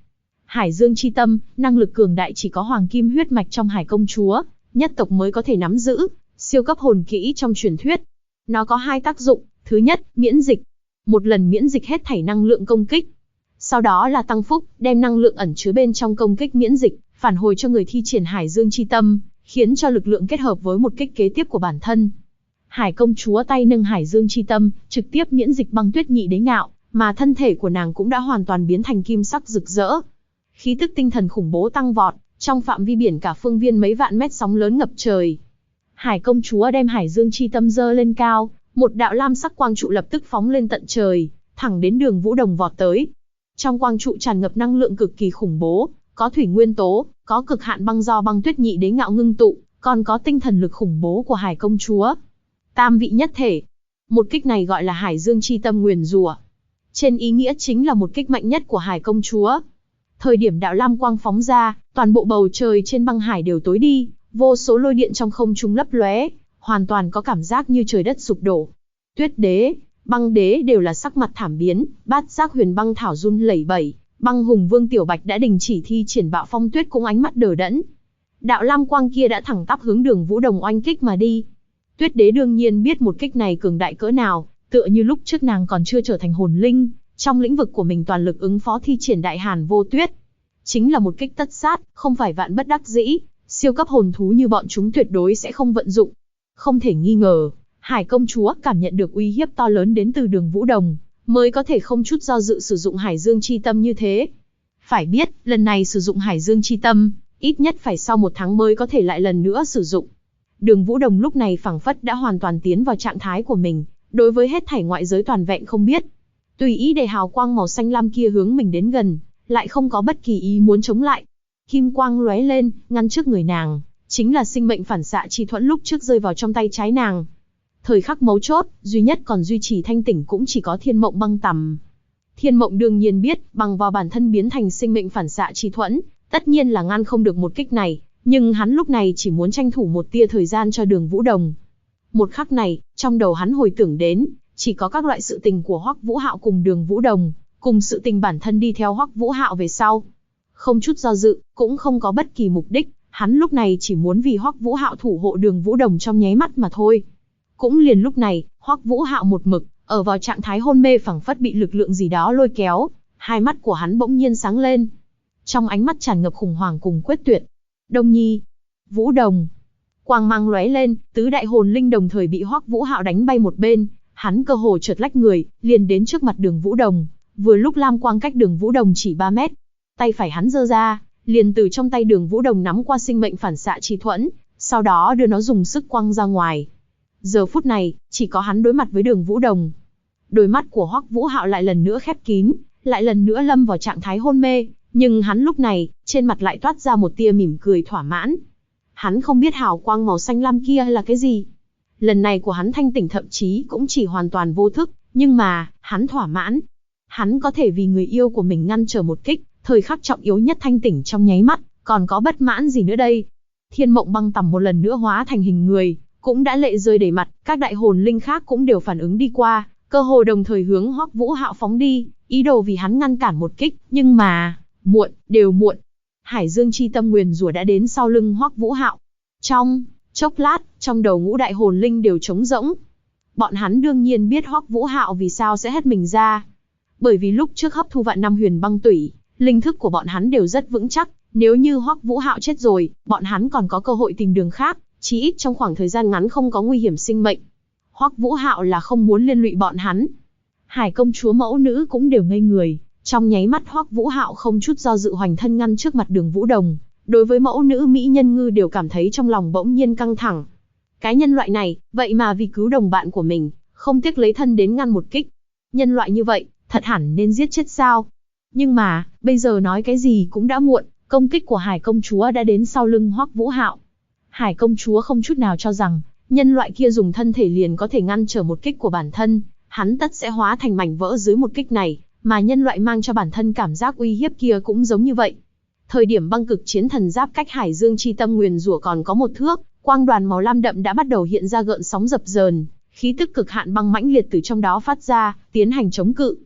Hải Dương chi tâm, năng lực cường đại chỉ có hoàng kim huyết mạch trong Hải công chúa, nhất tộc mới có thể nắm giữ, siêu cấp hồn kỹ trong truyền thuyết. Nó có hai tác dụng, thứ nhất, miễn dịch. Một lần miễn dịch hết thảy năng lượng công kích. Sau đó là tăng phúc, đem năng lượng ẩn chứa bên trong công kích miễn dịch, phản hồi cho người thi triển Hải Dương chi tâm, khiến cho lực lượng kết hợp với một kích kế tiếp của bản thân. Hải công chúa tay nâng Hải Dương chi tâm, trực tiếp miễn dịch băng tuyết nhị đế ngạo, mà thân thể của nàng cũng đã hoàn toàn biến thành kim sắc rực rỡ. Khí tức tinh thần khủng bố tăng vọt, trong phạm vi biển cả phương viên mấy vạn mét sóng lớn ngập trời. Hải công chúa đem Hải Dương chi tâm giơ lên cao, một đạo lam sắc quang trụ lập tức phóng lên tận trời, thẳng đến Đường Vũ Đồng vọt tới. Trong quang trụ tràn ngập năng lượng cực kỳ khủng bố, có thủy nguyên tố, có cực hạn băng do băng tuyết nhị đế ngạo ngưng tụ, còn có tinh thần lực khủng bố của Hải công chúa. Tam vị nhất thể. Một kích này gọi là Hải Dương chi tâm nguyền rủa. Trên ý nghĩa chính là một kích mạnh nhất của Hải công chúa. Thời điểm đạo lam quang phóng ra, toàn bộ bầu trời trên băng hải đều tối đi, vô số lôi điện trong không trung lấp lóe, hoàn toàn có cảm giác như trời đất sụp đổ. Tuyết đế, băng đế đều là sắc mặt thảm biến, bát giác huyền băng thảo run lẩy bẩy, băng hùng vương Tiểu Bạch đã đình chỉ thi triển bạo phong tuyết cũng ánh mắt đờ đẫn. Đạo lam quang kia đã thẳng tắp hướng Đường Vũ Đồng oanh kích mà đi. Tuyết đế đương nhiên biết một kích này cường đại cỡ nào, tựa như lúc trước nàng còn chưa trở thành hồn linh, trong lĩnh vực của mình toàn lực ứng phó thi triển đại hàn vô tuyết. Chính là một kích tất sát, không phải vạn bất đắc dĩ, siêu cấp hồn thú như bọn chúng tuyệt đối sẽ không vận dụng. Không thể nghi ngờ, Hải công chúa cảm nhận được uy hiếp to lớn đến từ Đường Vũ Đồng, mới có thể không chút do dự sử dụng Hải Dương chi tâm như thế. Phải biết, lần này sử dụng Hải Dương chi tâm, ít nhất phải sau 1 tháng mới có thể lại lần nữa sử dụng. Đường Vũ Đồng lúc này phảng phất đã hoàn toàn tiến vào trạng thái của mình, đối với hết thảy ngoại giới toàn vẹn không biết. Tùy ý để hào quang màu xanh lam kia hướng mình đến gần, lại không có bất kỳ ý muốn chống lại. Kim quang lóe lên, ngăn trước người nàng, chính là sinh mệnh phản xạ chi thuẫn lúc trước rơi vào trong tay trái nàng. Thời khắc mấu chốt, duy nhất còn duy trì thanh tỉnh cũng chỉ có Thiên Mộng băng tằm. Thiên Mộng đương nhiên biết, bằng vào bản thân biến thành sinh mệnh phản xạ chi thuẫn, tất nhiên là ngăn không được một kích này, nhưng hắn lúc này chỉ muốn tranh thủ một tia thời gian cho Đường Vũ Đồng. Một khắc này, trong đầu hắn hồi tưởng đến, chỉ có các loại sự tình của Hoắc Vũ Hạo cùng Đường Vũ Đồng, cùng sự tình bản thân đi theo Hoắc Vũ Hạo về sau. Không chút do dự, cũng không có bất kỳ mục đích, hắn lúc này chỉ muốn vì Hoắc Vũ Hạo thủ hộ Đường Vũ Đồng trong nháy mắt mà thôi. Cũng liền lúc này, Hoắc Vũ Hạo một mực ở vào trạng thái hôn mê phảng phất bị lực lượng gì đó lôi kéo, hai mắt của hắn bỗng nhiên sáng lên. Trong ánh mắt tràn ngập khủng hoảng cùng quyết tuyệt. Đông Nhi, Vũ Đồng. Quang mang lóe lên, tứ đại hồn linh đồng thời bị Hoắc Vũ Hạo đánh bay một bên, hắn cơ hồ chợt lách người, liền đến trước mặt Đường Vũ Đồng, vừa lúc lam quang cách Đường Vũ Đồng chỉ 3 mét. Tay phải hắn giơ ra, liền từ trong tay Đường Vũ Đồng nắm qua sinh mệnh phản xạ chi thuẫn, sau đó đưa nó dùng sức quăng ra ngoài. Giờ phút này, chỉ có hắn đối mặt với Đường Vũ Đồng. Đôi mắt của Hoắc Vũ Hạo lại lần nữa khép kín, lại lần nữa lâm vào trạng thái hôn mê, nhưng hắn lúc này, trên mặt lại toát ra một tia mỉm cười thỏa mãn. Hắn không biết hào quang màu xanh lam kia là cái gì. Lần này của hắn thanh tỉnh thậm chí cũng chỉ hoàn toàn vô thức, nhưng mà, hắn thỏa mãn. Hắn có thể vì người yêu của mình ngăn trở một kích, thời khắc trọng yếu nhất thanh tỉnh trong nháy mắt, còn có bất mãn gì nữa đây. Thiên Mộng băng tằm một lần nữa hóa thành hình người, cũng đã lệ rơi đầy mặt, các đại hồn linh khác cũng đều phản ứng đi qua, cơ hồ đồng thời hướng Hoắc Vũ Hạo phóng đi, ý đồ vì hắn ngăn cản một kích, nhưng mà, muộn, đều muộn. Hải Dương chi tâm nguyền rủa đã đến sau lưng Hoắc Vũ Hạo. Trong chốc lát, trong đầu ngũ đại hồn linh đều trống rỗng. Bọn hắn đương nhiên biết Hoắc Vũ Hạo vì sao sẽ hết mình ra. Bởi vì lúc trước hấp thu vạn năm huyền băng tủy, linh thức của bọn hắn đều rất vững chắc, nếu như Hoắc Vũ Hạo chết rồi, bọn hắn còn có cơ hội tìm đường khác, chí ít trong khoảng thời gian ngắn không có nguy hiểm sinh mệnh. Hoắc Vũ Hạo là không muốn liên lụy bọn hắn. Hải công chúa mẫu nữ cũng đều ngây người, trong nháy mắt Hoắc Vũ Hạo không chút do dự hoành thân ngăn trước mặt Đường Vũ Đồng, đối với mẫu nữ mỹ nhân ngư đều cảm thấy trong lòng bỗng nhiên căng thẳng. Cái nhân loại này, vậy mà vì cứu đồng bạn của mình, không tiếc lấy thân đến ngăn một kích. Nhân loại như vậy, thật hẳn nên giết chết sao? Nhưng mà, bây giờ nói cái gì cũng đã muộn, công kích của Hải công chúa đã đến sau lưng Hoắc Vũ Hạo. Hải công chúa không chút nào cho rằng, nhân loại kia dùng thân thể liền có thể ngăn trở một kích của bản thân, hắn tất sẽ hóa thành mảnh vỡ dưới một kích này, mà nhân loại mang cho bản thân cảm giác uy hiếp kia cũng giống như vậy. Thời điểm băng cực chiến thần giáp cách Hải Dương chi tâm nguyền rủa còn có 1 thước, quang đoàn màu lam đậm đã bắt đầu hiện ra gợn sóng dập dờn, khí tức cực hạn băng mãnh liệt từ trong đó phát ra, tiến hành chống cự.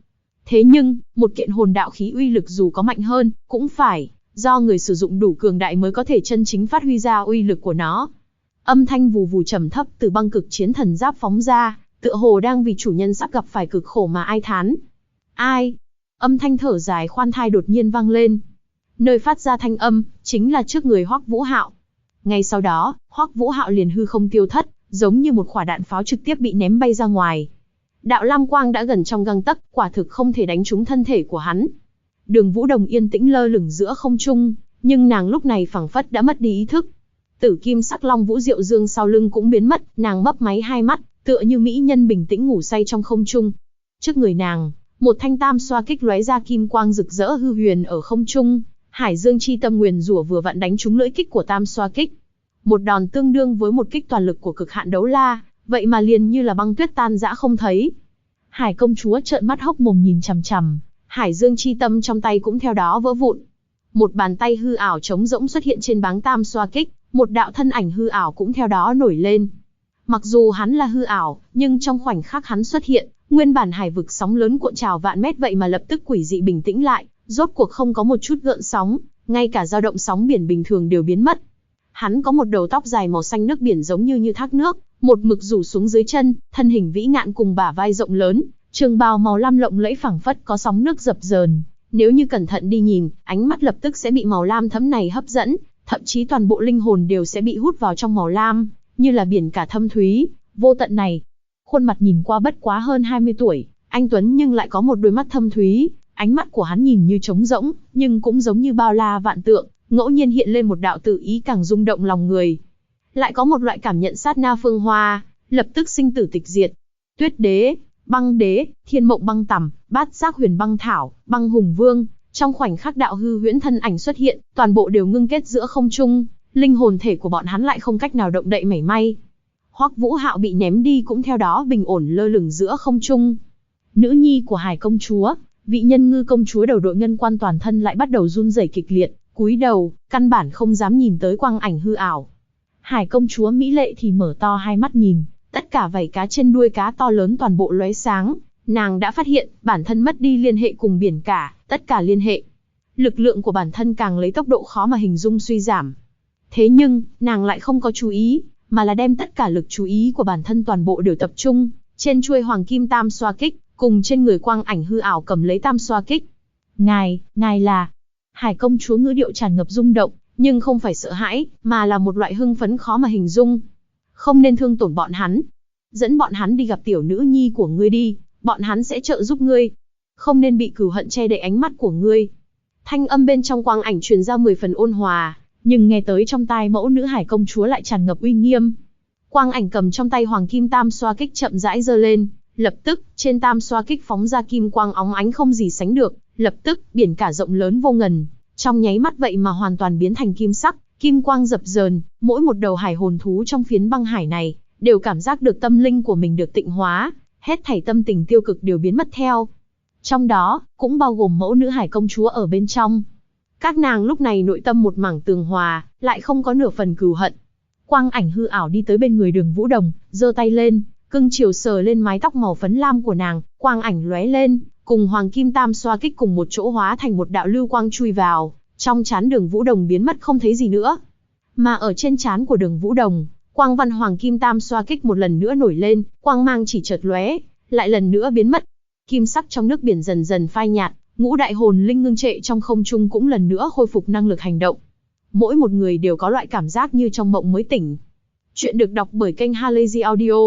Thế nhưng, một kiện hồn đạo khí uy lực dù có mạnh hơn, cũng phải do người sử dụng đủ cường đại mới có thể chân chính phát huy ra uy lực của nó. Âm thanh vù vù trầm thấp từ băng cực chiến thần giáp phóng ra, tựa hồ đang vì chủ nhân sắp gặp phải cực khổ mà ai thán. Ai? Âm thanh thở dài khoan thai đột nhiên vang lên. Nơi phát ra thanh âm, chính là trước người Hoắc Vũ Hạo. Ngay sau đó, Hoắc Vũ Hạo liền hư không tiêu thất, giống như một quả đạn pháo trực tiếp bị ném bay ra ngoài. Đạo lam quang đã gần trong gang tấc, quả thực không thể đánh trúng thân thể của hắn. Đường Vũ Đồng yên tĩnh lơ lửng giữa không trung, nhưng nàng lúc này phảng phất đã mất đi ý thức. Tử kim sắc long vũ diệu dương sau lưng cũng biến mất, nàng mấp máy hai mắt, tựa như mỹ nhân bình tĩnh ngủ say trong không trung. Trước người nàng, một thanh tam xoa kích lóe ra kim quang rực rỡ hư huyền ở không trung, Hải Dương chi tâm nguyền rủa vừa vặn đánh trúng lưỡi kích của tam xoa kích. Một đòn tương đương với một kích toàn lực của cực hạn đấu la, vậy mà liền như là băng tuyết tan rã không thấy. Hải công chúa trợn mắt hốc mồm nhìn chằm chằm, Hải Dương chi tâm trong tay cũng theo đó vỡ vụn. Một bàn tay hư ảo trống rỗng xuất hiện trên báng tam xoa kích, một đạo thân ảnh hư ảo cũng theo đó nổi lên. Mặc dù hắn là hư ảo, nhưng trong khoảnh khắc hắn xuất hiện, nguyên bản hải vực sóng lớn cuộn trào vạn mét vậy mà lập tức quỷ dị bình tĩnh lại, rốt cuộc không có một chút gợn sóng, ngay cả dao động sóng biển bình thường đều biến mất. Hắn có một đầu tóc dài màu xanh nước biển giống như thác nước, một mực rủ xuống dưới chân, thân hình vĩ ngạn cùng bả vai rộng lớn, trường bào màu lam lộng lẫy phảng phất có sóng nước dập dờn. Nếu như cẩn thận đi nhìn, ánh mắt lập tức sẽ bị màu lam thẫm này hấp dẫn, thậm chí toàn bộ linh hồn đều sẽ bị hút vào trong màu lam, như là biển cả thâm thúy, vô tận này. Khuôn mặt nhìn qua bất quá hơn 20 tuổi, anh tuấn nhưng lại có một đôi mắt thâm thúy, ánh mắt của hắn nhìn như trống rỗng, nhưng cũng giống như bao la vạn tượng, ngẫu nhiên hiện lên một đạo tự ý càng rung động lòng người. Lại có một loại cảm nhận sát na phương hoa, lập tức sinh tử tịch diệt. Tuyết đế, băng đế, thiên mộng băng tằm, bát giác huyền băng thảo, băng hùng vương, trong khoảnh khắc đạo hư huyễn thân ảnh xuất hiện, toàn bộ đều ngưng kết giữa không trung, linh hồn thể của bọn hắn lại không cách nào động đậy mảy may. Hoắc Vũ Hạo bị ném đi cũng theo đó bình ổn lơ lửng giữa không trung. Nữ nhi của Hải công chúa, vị Nhân Ngư công chúa đầu đội ngân quan toàn thân lại bắt đầu run rẩy kịch liệt, cúi đầu, căn bản không dám nhìn tới quang ảnh hư ảo. Hải công chúa mỹ lệ thì mở to hai mắt nhìn, tất cả vảy cá trên đuôi cá to lớn toàn bộ lóe sáng, nàng đã phát hiện bản thân mất đi liên hệ cùng biển cả, tất cả liên hệ. Lực lượng của bản thân càng lấy tốc độ khó mà hình dung suy giảm. Thế nhưng, nàng lại không có chú ý, mà là đem tất cả lực chú ý của bản thân toàn bộ đều tập trung trên chuôi hoàng kim tam xoa kích, cùng trên người quang ảnh hư ảo cầm lấy tam xoa kích. Ngài là... Hải công chúa ngữ điệu tràn ngập rung động, nhưng không phải sợ hãi, mà là một loại hưng phấn khó mà hình dung. Không nên thương tổn bọn hắn. Dẫn bọn hắn đi gặp tiểu nữ nhi của ngươi đi, bọn hắn sẽ trợ giúp ngươi. Không nên bị cừu hận che đậy ánh mắt của ngươi. Thanh âm bên trong quang ảnh truyền ra 10 phần ôn hòa, nhưng nghe tới trong tai mẫu nữ hải công chúa lại tràn ngập uy nghiêm. Quang ảnh cầm trong tay hoàng kim tam xoa kích chậm rãi giơ lên, lập tức, trên tam xoa kích phóng ra kim quang óng ánh không gì sánh được, lập tức, biển cả rộng lớn vô ngần, trong nháy mắt vậy mà hoàn toàn biến thành kim sắc, kim quang dập dờn, mỗi một đầu hải hồn thú trong phiến băng hải này, đều cảm giác được tâm linh của mình được tịnh hóa, hết thảy tâm tình tiêu cực đều biến mất theo. Trong đó, cũng bao gồm mẫu nữ hải công chúa ở bên trong. Các nàng lúc này nội tâm một mảng tường hòa, lại không có nửa phần cừu hận. Quang ảnh hư ảo đi tới bên người Đường Vũ Đồng, giơ tay lên, cưng chiều sờ lên mái tóc màu phấn lam của nàng, quang ảnh lóe lên, cùng hoàng kim tam xoa kích cùng một chỗ hóa thành một đạo lưu quang chui vào, trong trán Đường Vũ Đồng biến mất không thấy gì nữa. Mà ở trên trán của Đường Vũ Đồng, quang văn hoàng kim tam xoa kích một lần nữa nổi lên, quang mang chỉ chợt lóe, lại lần nữa biến mất. Kim sắc trong nước biển dần dần phai nhạt, ngũ đại hồn linh ngưng trệ trong không trung cũng lần nữa khôi phục năng lực hành động. Mỗi một người đều có loại cảm giác như trong mộng mới tỉnh. Chuyện được đọc bởi kênh Halazy Audio.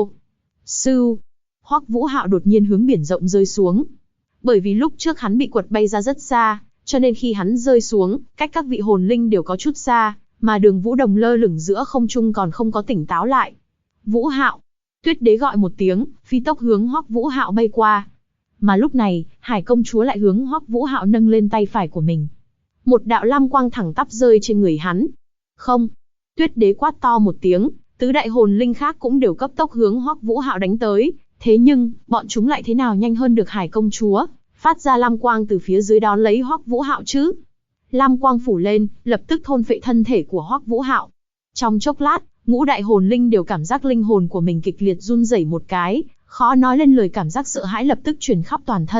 Sưu. Hoắc Vũ Hạo đột nhiên hướng biển rộng rơi xuống. Bởi vì lúc trước hắn bị quật bay ra rất xa, cho nên khi hắn rơi xuống, cách các vị hồn linh đều có chút xa, mà Đường Vũ Đồng lơ lửng giữa không trung còn không có tỉnh táo lại. Vũ Hạo. Tuyết đế gọi một tiếng, phi tốc hướng Hoắc Vũ Hạo bay qua. Mà lúc này, Hải công chúa lại hướng Hoắc Vũ Hạo nâng lên tay phải của mình. Một đạo lam quang thẳng tắp rơi trên người hắn. Không. Tuyết đế quát to một tiếng, tứ đại hồn linh khác cũng đều cấp tốc hướng Hoắc Vũ Hạo đánh tới. Thế nhưng, bọn chúng lại thế nào nhanh hơn được Hải công chúa, phát ra lam quang từ phía dưới đón lấy Hoắc Vũ Hạo chứ? Lam quang phủ lên, lập tức thôn phệ thân thể của Hoắc Vũ Hạo. Trong chốc lát, ngũ đại hồn linh đều cảm giác linh hồn của mình kịch liệt run rẩy một cái, khó nói lên lời, cảm giác sợ hãi lập tức truyền khắp toàn thân,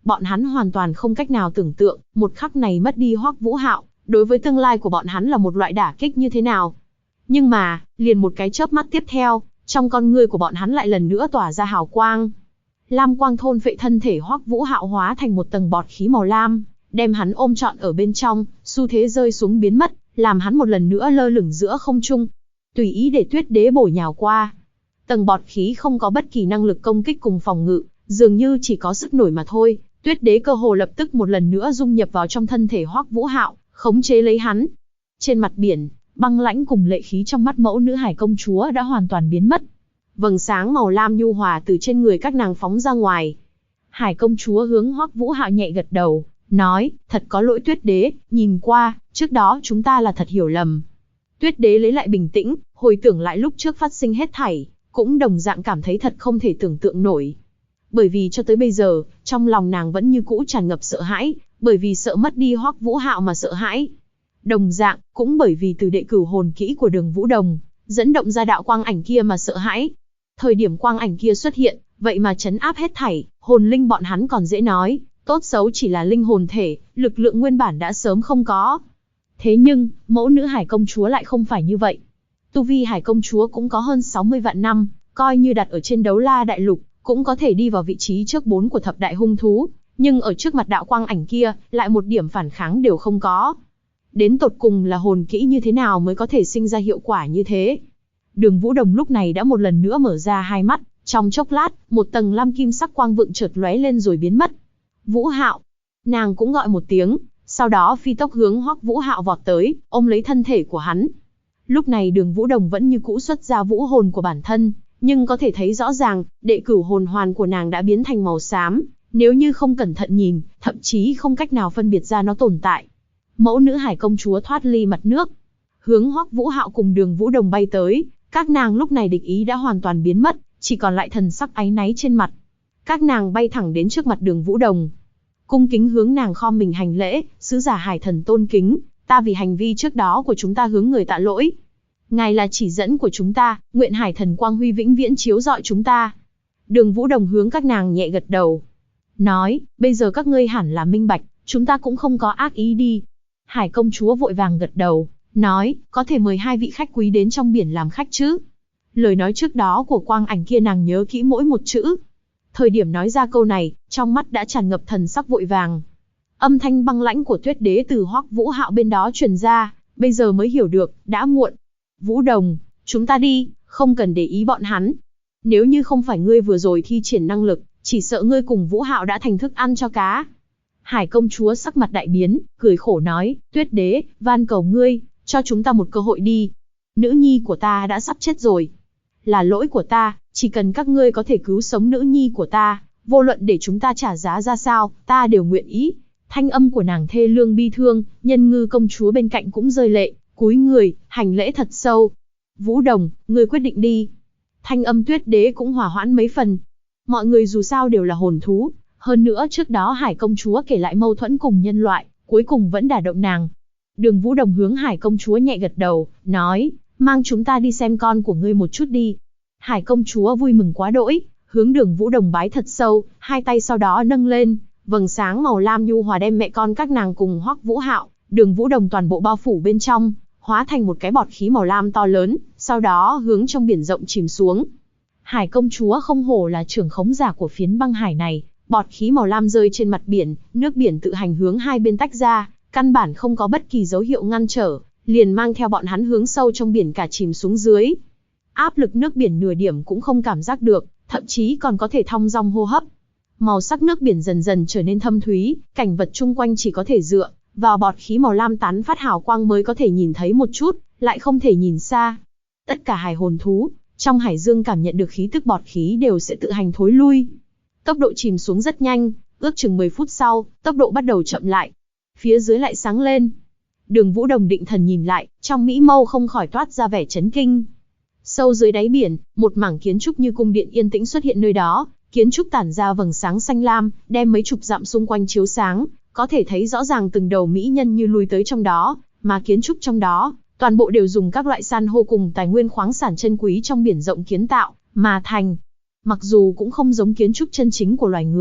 Bọn hắn hoàn toàn không cách nào tưởng tượng, một khắc này mất đi Hoắc Vũ Hạo, đối với tương lai của bọn hắn là một loại đả kích như thế nào. Nhưng mà, liền một cái chớp mắt tiếp theo, trong con ngươi của bọn hắn lại lần nữa tỏa ra hào quang. Lam quang thôn phệ thân thể Hoắc Vũ Hạo hóa thành một tầng bọt khí màu lam, đem hắn ôm trọn ở bên trong, xu thế rơi xuống biến mất, làm hắn một lần nữa lơ lửng giữa không trung, tùy ý để Tuyết Đế bổ nhào qua. Tầng bọt khí không có bất kỳ năng lực công kích cùng phòng ngự, dường như chỉ có sức nổi mà thôi. Tuyết Đế cơ hồ lập tức một lần nữa dung nhập vào trong thân thể Hoắc Vũ Hạo, khống chế lấy hắn. Trên mặt biển, băng lãnh cùng lệ khí trong mắt mẫu nữ hải công chúa đã hoàn toàn biến mất. Vầng sáng màu lam nhu hòa từ trên người các nàng phóng ra ngoài. Hải công chúa hướng Hoắc Vũ Hạo nhẹ gật đầu, nói, thật có lỗi Tuyết Đế, nhìn qua, trước đó chúng ta là thật hiểu lầm. Tuyết Đế lấy lại bình tĩnh, hồi tưởng lại lúc trước phát sinh hết thảy, cũng đồng dạng cảm thấy thật không thể tưởng tượng nổi. Bởi vì cho tới bây giờ, trong lòng nàng vẫn như cũ tràn ngập sợ hãi, bởi vì sợ mất đi Hoắc Vũ Hạo mà sợ hãi. Đồng dạng, cũng bởi vì từ đệ cửu hồn kỹ của Đường Vũ Đồng, dẫn động ra đạo quang ảnh kia mà sợ hãi. Thời điểm quang ảnh kia xuất hiện, vậy mà trấn áp hết thảy, hồn linh bọn hắn còn dễ nói, tốt xấu chỉ là linh hồn thể, lực lượng nguyên bản đã sớm không có. Thế nhưng, mẫu nữ hải công chúa lại không phải như vậy. Tu vi hải công chúa cũng có hơn 60 vạn năm, coi như đặt ở trên đấu la đại lục, cũng có thể đi vào vị trí trước 4 của thập đại hung thú, nhưng ở trước mặt đạo quang ảnh kia, lại một điểm phản kháng đều không có. Đến tột cùng là hồn kỹ như thế nào mới có thể sinh ra hiệu quả như thế? Đường Vũ Đồng lúc này đã một lần nữa mở ra hai mắt, trong chốc lát, một tầng lam kim sắc quang vượng chợt lóe lên rồi biến mất. Vũ Hạo, nàng cũng gọi một tiếng, sau đó phi tốc hướng Hoắc Vũ Hạo vọt tới, ôm lấy thân thể của hắn. Lúc này Đường Vũ Đồng vẫn như cũ xuất ra vũ hồn của bản thân, nhưng có thể thấy rõ ràng, đệ cửu hồn hoàn của nàng đã biến thành màu xám, nếu như không cẩn thận nhìn, thậm chí không cách nào phân biệt ra nó tồn tại. Mẫu nữ hải công chúa thoát ly mặt nước, hướng Hoắc Vũ Hạo cùng Đường Vũ Đồng bay tới, các nàng lúc này địch ý đã hoàn toàn biến mất, chỉ còn lại thần sắc áy náy trên mặt. Các nàng bay thẳng đến trước mặt Đường Vũ Đồng, cung kính hướng nàng khom mình hành lễ, sứ giả hải thần tôn kính, ta vì hành vi trước đó của chúng ta hướng người tạ lỗi. Ngài là chỉ dẫn của chúng ta, nguyện hải thần quang huy vĩnh viễn chiếu rọi chúng ta. Đường Vũ Đồng hướng các nàng nhẹ gật đầu, nói, bây giờ các ngươi hẳn là minh bạch, chúng ta cũng không có ác ý đi. Hải công chúa vội vàng gật đầu, nói, có thể mời hai vị khách quý đến trong biển làm khách chứ. Lời nói trước đó của quang ảnh kia nàng nhớ kỹ mỗi một chữ. Thời điểm nói ra câu này, trong mắt đã tràn ngập thần sắc vội vàng. Âm thanh băng lãnh của Tuyết Đế từ Hoắc Vũ Hạo bên đó truyền ra, bây giờ mới hiểu được, đã muộn. Vũ Đồng, chúng ta đi, không cần để ý bọn hắn. Nếu như không phải ngươi vừa rồi thi triển năng lực, chỉ sợ ngươi cùng Vũ Hạo đã thành thức ăn cho cá. Hải công chúa sắc mặt đại biến, cười khổ nói, Tuyết Đế, van cầu ngươi, cho chúng ta một cơ hội đi. Nữ nhi của ta đã sắp chết rồi. Là lỗi của ta, chỉ cần các ngươi có thể cứu sống nữ nhi của ta, vô luận để chúng ta trả giá ra sao, ta đều nguyện ý. Thanh âm của nàng thê lương bi thương, Nhân Ngư công chúa bên cạnh cũng rơi lệ, cúi người, hành lễ thật sâu. Vũ Đồng, ngươi quyết định đi. Thanh âm Tuyết Đế cũng hòa hoãn mấy phần. Mọi người dù sao đều là hồn thú, hơn nữa trước đó Hải công chúa kể lại mâu thuẫn cùng nhân loại, cuối cùng vẫn đả động nàng. Đường Vũ Đồng hướng Hải công chúa nhẹ gật đầu, nói, mang chúng ta đi xem con của ngươi một chút đi. Hải công chúa vui mừng quá đỗi, hướng Đường Vũ Đồng bái thật sâu, hai tay sau đó nâng lên, vầng sáng màu lam nhu hòa đem mẹ con các nàng cùng Hoắc Vũ Hạo, Đường Vũ Đồng toàn bộ bao phủ bên trong, hóa thành một cái bọt khí màu lam to lớn, sau đó hướng trong biển rộng chìm xuống. Hải công chúa không hổ là trưởng khống giả của phiến băng hải này, bọt khí màu lam rơi trên mặt biển, nước biển tự hành hướng hai bên tách ra, căn bản không có bất kỳ dấu hiệu ngăn trở, liền mang theo bọn hắn hướng sâu trong biển cả chìm xuống dưới. Áp lực nước biển nửa điểm cũng không cảm giác được, thậm chí còn có thể thong dong hô hấp. Màu sắc nước biển dần dần trở nên thâm thúy, cảnh vật chung quanh chỉ có thể dựa vào bọt khí màu lam tán phát hào quang mới có thể nhìn thấy một chút, lại không thể nhìn xa. Tất cả hải hồn thú trong hải dương cảm nhận được khí tức bọt khí đều sẽ tự hành thối lui. Tốc độ chìm xuống rất nhanh, ước chừng 10 phút sau, tốc độ bắt đầu chậm lại. Phía dưới lại sáng lên. Đường Vũ Đồng định thần nhìn lại, trong mỹ mâu không khỏi toát ra vẻ chấn kinh. Sâu dưới đáy biển, một mảng kiến trúc như cung điện yên tĩnh xuất hiện nơi đó, kiến trúc tản ra vầng sáng xanh lam, đem mấy chục dặm xung quanh chiếu sáng, có thể thấy rõ ràng từng đầu mỹ nhân như lui tới trong đó, mà kiến trúc trong đó, toàn bộ đều dùng các loại san hô cùng tài nguyên khoáng sản chân quý trong biển rộng kiến tạo mà thành. Mặc dù cũng không giống kiến trúc chân chính của loài người,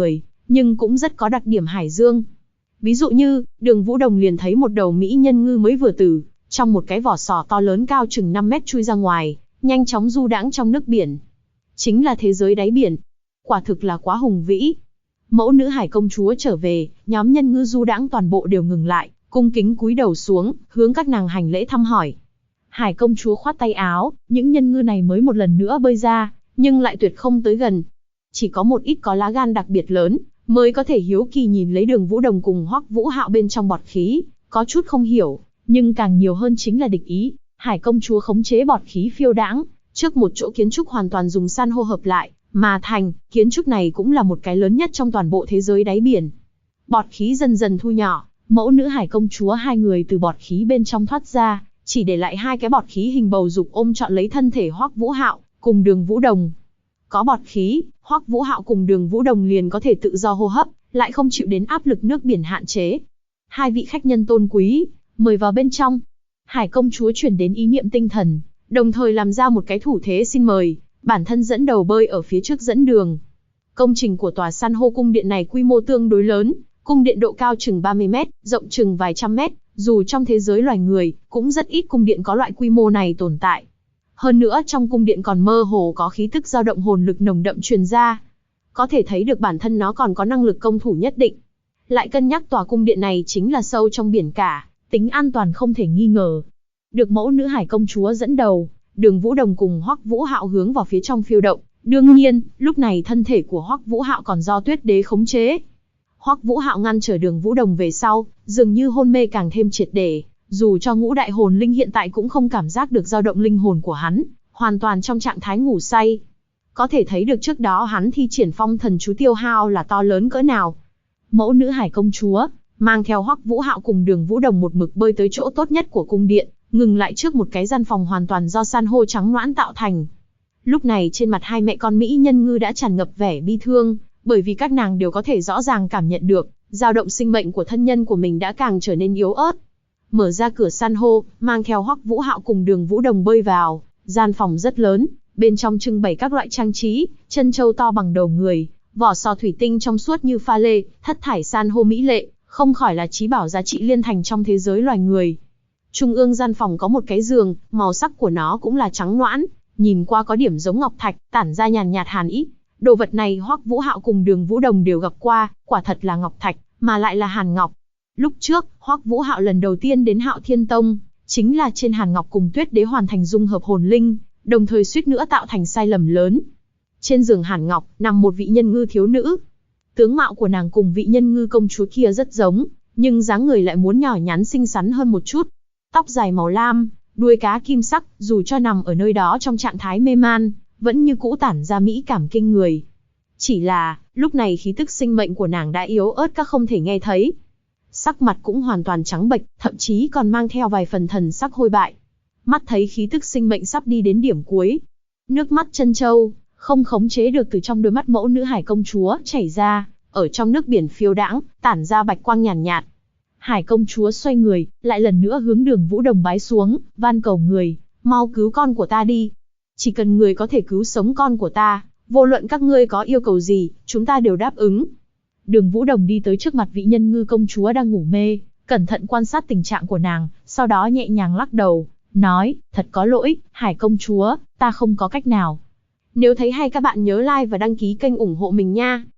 nhưng cũng rất có đặc điểm hải dương. Ví dụ như, Đường Vũ Đồng liền thấy một đầu mỹ nhân ngư mới vừa từ trong một cái vỏ sò to lớn cao chừng 5 mét chui ra ngoài, nhanh chóng du đãng trong nước biển. Chính là thế giới đáy biển. Quả thực là quá hùng vĩ. Mẫu nữ hải công chúa trở về, nhóm nhân ngư du đãng toàn bộ đều ngừng lại, cung kính cúi đầu xuống, hướng các nàng hành lễ thăm hỏi. Hải công chúa khoát tay áo, những nhân ngư này mới một lần nữa bơi ra, nhưng lại tuyệt không tới gần. Chỉ có một ít có lá gan đặc biệt lớn, mới có thể hiếu kỳ nhìn lấy Đường Vũ Đồng cùng Hoắc Vũ Hạo bên trong bọt khí, có chút không hiểu, nhưng càng nhiều hơn chính là địch ý. Hải công chúa khống chế bọt khí phiêu đãng, trước một chỗ kiến trúc hoàn toàn dùng san hô hợp lại, mà thành, kiến trúc này cũng là một cái lớn nhất trong toàn bộ thế giới đáy biển. Bọt khí dần dần thu nhỏ, mẫu nữ hải công chúa hai người từ bọt khí bên trong thoát ra, chỉ để lại hai cái bọt khí hình bầu dục ôm trọn lấy thân thể Hoắc Vũ Hạo cùng Đường Vũ Đồng. Có bọt khí, Hoắc Vũ Hạo cùng Đường Vũ Đồng liền có thể tự do hô hấp, lại không chịu đến áp lực nước biển hạn chế. Hai vị khách nhân tôn quý, mời vào bên trong. Hải công chúa chuyển đến ý niệm tinh thần, đồng thời làm ra một cái thủ thế xin mời, bản thân dẫn đầu bơi ở phía trước dẫn đường. Công trình của tòa san hô cung điện này quy mô tương đối lớn, cung điện độ cao chừng 30 mét, rộng chừng vài trăm mét, dù trong thế giới loài người, cũng rất ít cung điện có loại quy mô này tồn tại. Hơn nữa trong cung điện còn mơ hồ có khí tức dao động hồn lực nồng đậm truyền ra. Có thể thấy được bản thân nó còn có năng lực công thủ nhất định. Lại cân nhắc tòa cung điện này chính là sâu trong biển cả, tính an toàn không thể nghi ngờ. Được mẫu nữ hải công chúa dẫn đầu, Đường Vũ Đồng cùng Hoắc Vũ Hạo hướng vào phía trong phiêu động. Đương nhiên, lúc này thân thể của Hoắc Vũ Hạo còn do Tuyết Đế khống chế. Hoắc Vũ Hạo ngăn trở Đường Vũ Đồng về sau, dường như hôn mê càng thêm triệt để, dù cho ngũ đại hồn linh hiện tại cũng không cảm giác được dao động linh hồn của hắn, hoàn toàn trong trạng thái ngủ say. Có thể thấy được trước đó hắn thi triển phong thần chú tiêu hao là to lớn cỡ nào. Mẫu nữ hải công chúa mang theo Hoắc Vũ Hạo cùng Đường Vũ Đồng một mực bơi tới chỗ tốt nhất của cung điện, ngừng lại trước một cái gian phòng hoàn toàn do san hô trắng nõn tạo thành. Lúc này trên mặt hai mẹ con mỹ nhân ngư đã tràn ngập vẻ bi thương, bởi vì các nàng đều có thể rõ ràng cảm nhận được, dao động sinh mệnh của thân nhân của mình đã càng trở nên yếu ớt. Mở ra cửa san hô, mang theo Hoắc Vũ Hạo cùng Đường Vũ Đồng bơi vào, gian phòng rất lớn, bên trong trưng bày các loại trang trí, chân châu to bằng đầu người, vỏ sò thủy tinh trong suốt như pha lê, thất thải san hô mỹ lệ, không khỏi là trí bảo giá trị liên thành trong thế giới loài người. Trung ương gian phòng có một cái giường, màu sắc của nó cũng là trắng nõn, nhìn qua có điểm giống ngọc thạch, tản ra nhàn nhạt hàn ý. Đồ vật này Hoắc Vũ Hạo cùng Đường Vũ Đồng đều gặp qua, quả thật là ngọc thạch, mà lại là hàn ngọc. Lúc trước, Hoắc Vũ Hạo lần đầu tiên đến Hạo Thiên Tông, chính là trên hàn ngọc cùng Tuyết Đế hoàn thành dung hợp hồn linh, đồng thời suýt nữa tạo thành sai lầm lớn. Trên giường hàn ngọc, nằm một vị nhân ngư thiếu nữ. Tướng mạo của nàng cùng vị nhân ngư công chúa kia rất giống, nhưng dáng người lại muốn nhỏ nhắn xinh xắn hơn một chút. Tóc dài màu lam, đuôi cá kim sắc, dù cho nằm ở nơi đó trong trạng thái mê man, vẫn như cũ tản ra mỹ cảm kinh người. Chỉ là, lúc này khí tức sinh mệnh của nàng đã yếu ớt các không thể nghe thấy. Sắc mặt cũng hoàn toàn trắng bệch, thậm chí còn mang theo vài phần thần sắc hôi bại. Mắt thấy khí tức sinh mệnh sắp đi đến điểm cuối. Nước mắt chân châu, không khống chế được từ trong đôi mắt mẫu nữ hải công chúa chảy ra, ở trong nước biển phiêu đãng, tản ra bạch quang nhàn nhạt. Hải công chúa xoay người, lại lần nữa hướng Đường Vũ Đồng bái xuống, van cầu người, mau cứu con của ta đi. Chỉ cần người có thể cứu sống con của ta, vô luận các ngươi có yêu cầu gì, chúng ta đều đáp ứng. Đường Vũ Đồng đi tới trước mặt vị nhân ngư công chúa đang ngủ mê, cẩn thận quan sát tình trạng của nàng, sau đó nhẹ nhàng lắc đầu, nói, thật có lỗi, Hải công chúa, ta không có cách nào. Nếu thấy hay các bạn nhớ like và đăng ký kênh ủng hộ mình nha.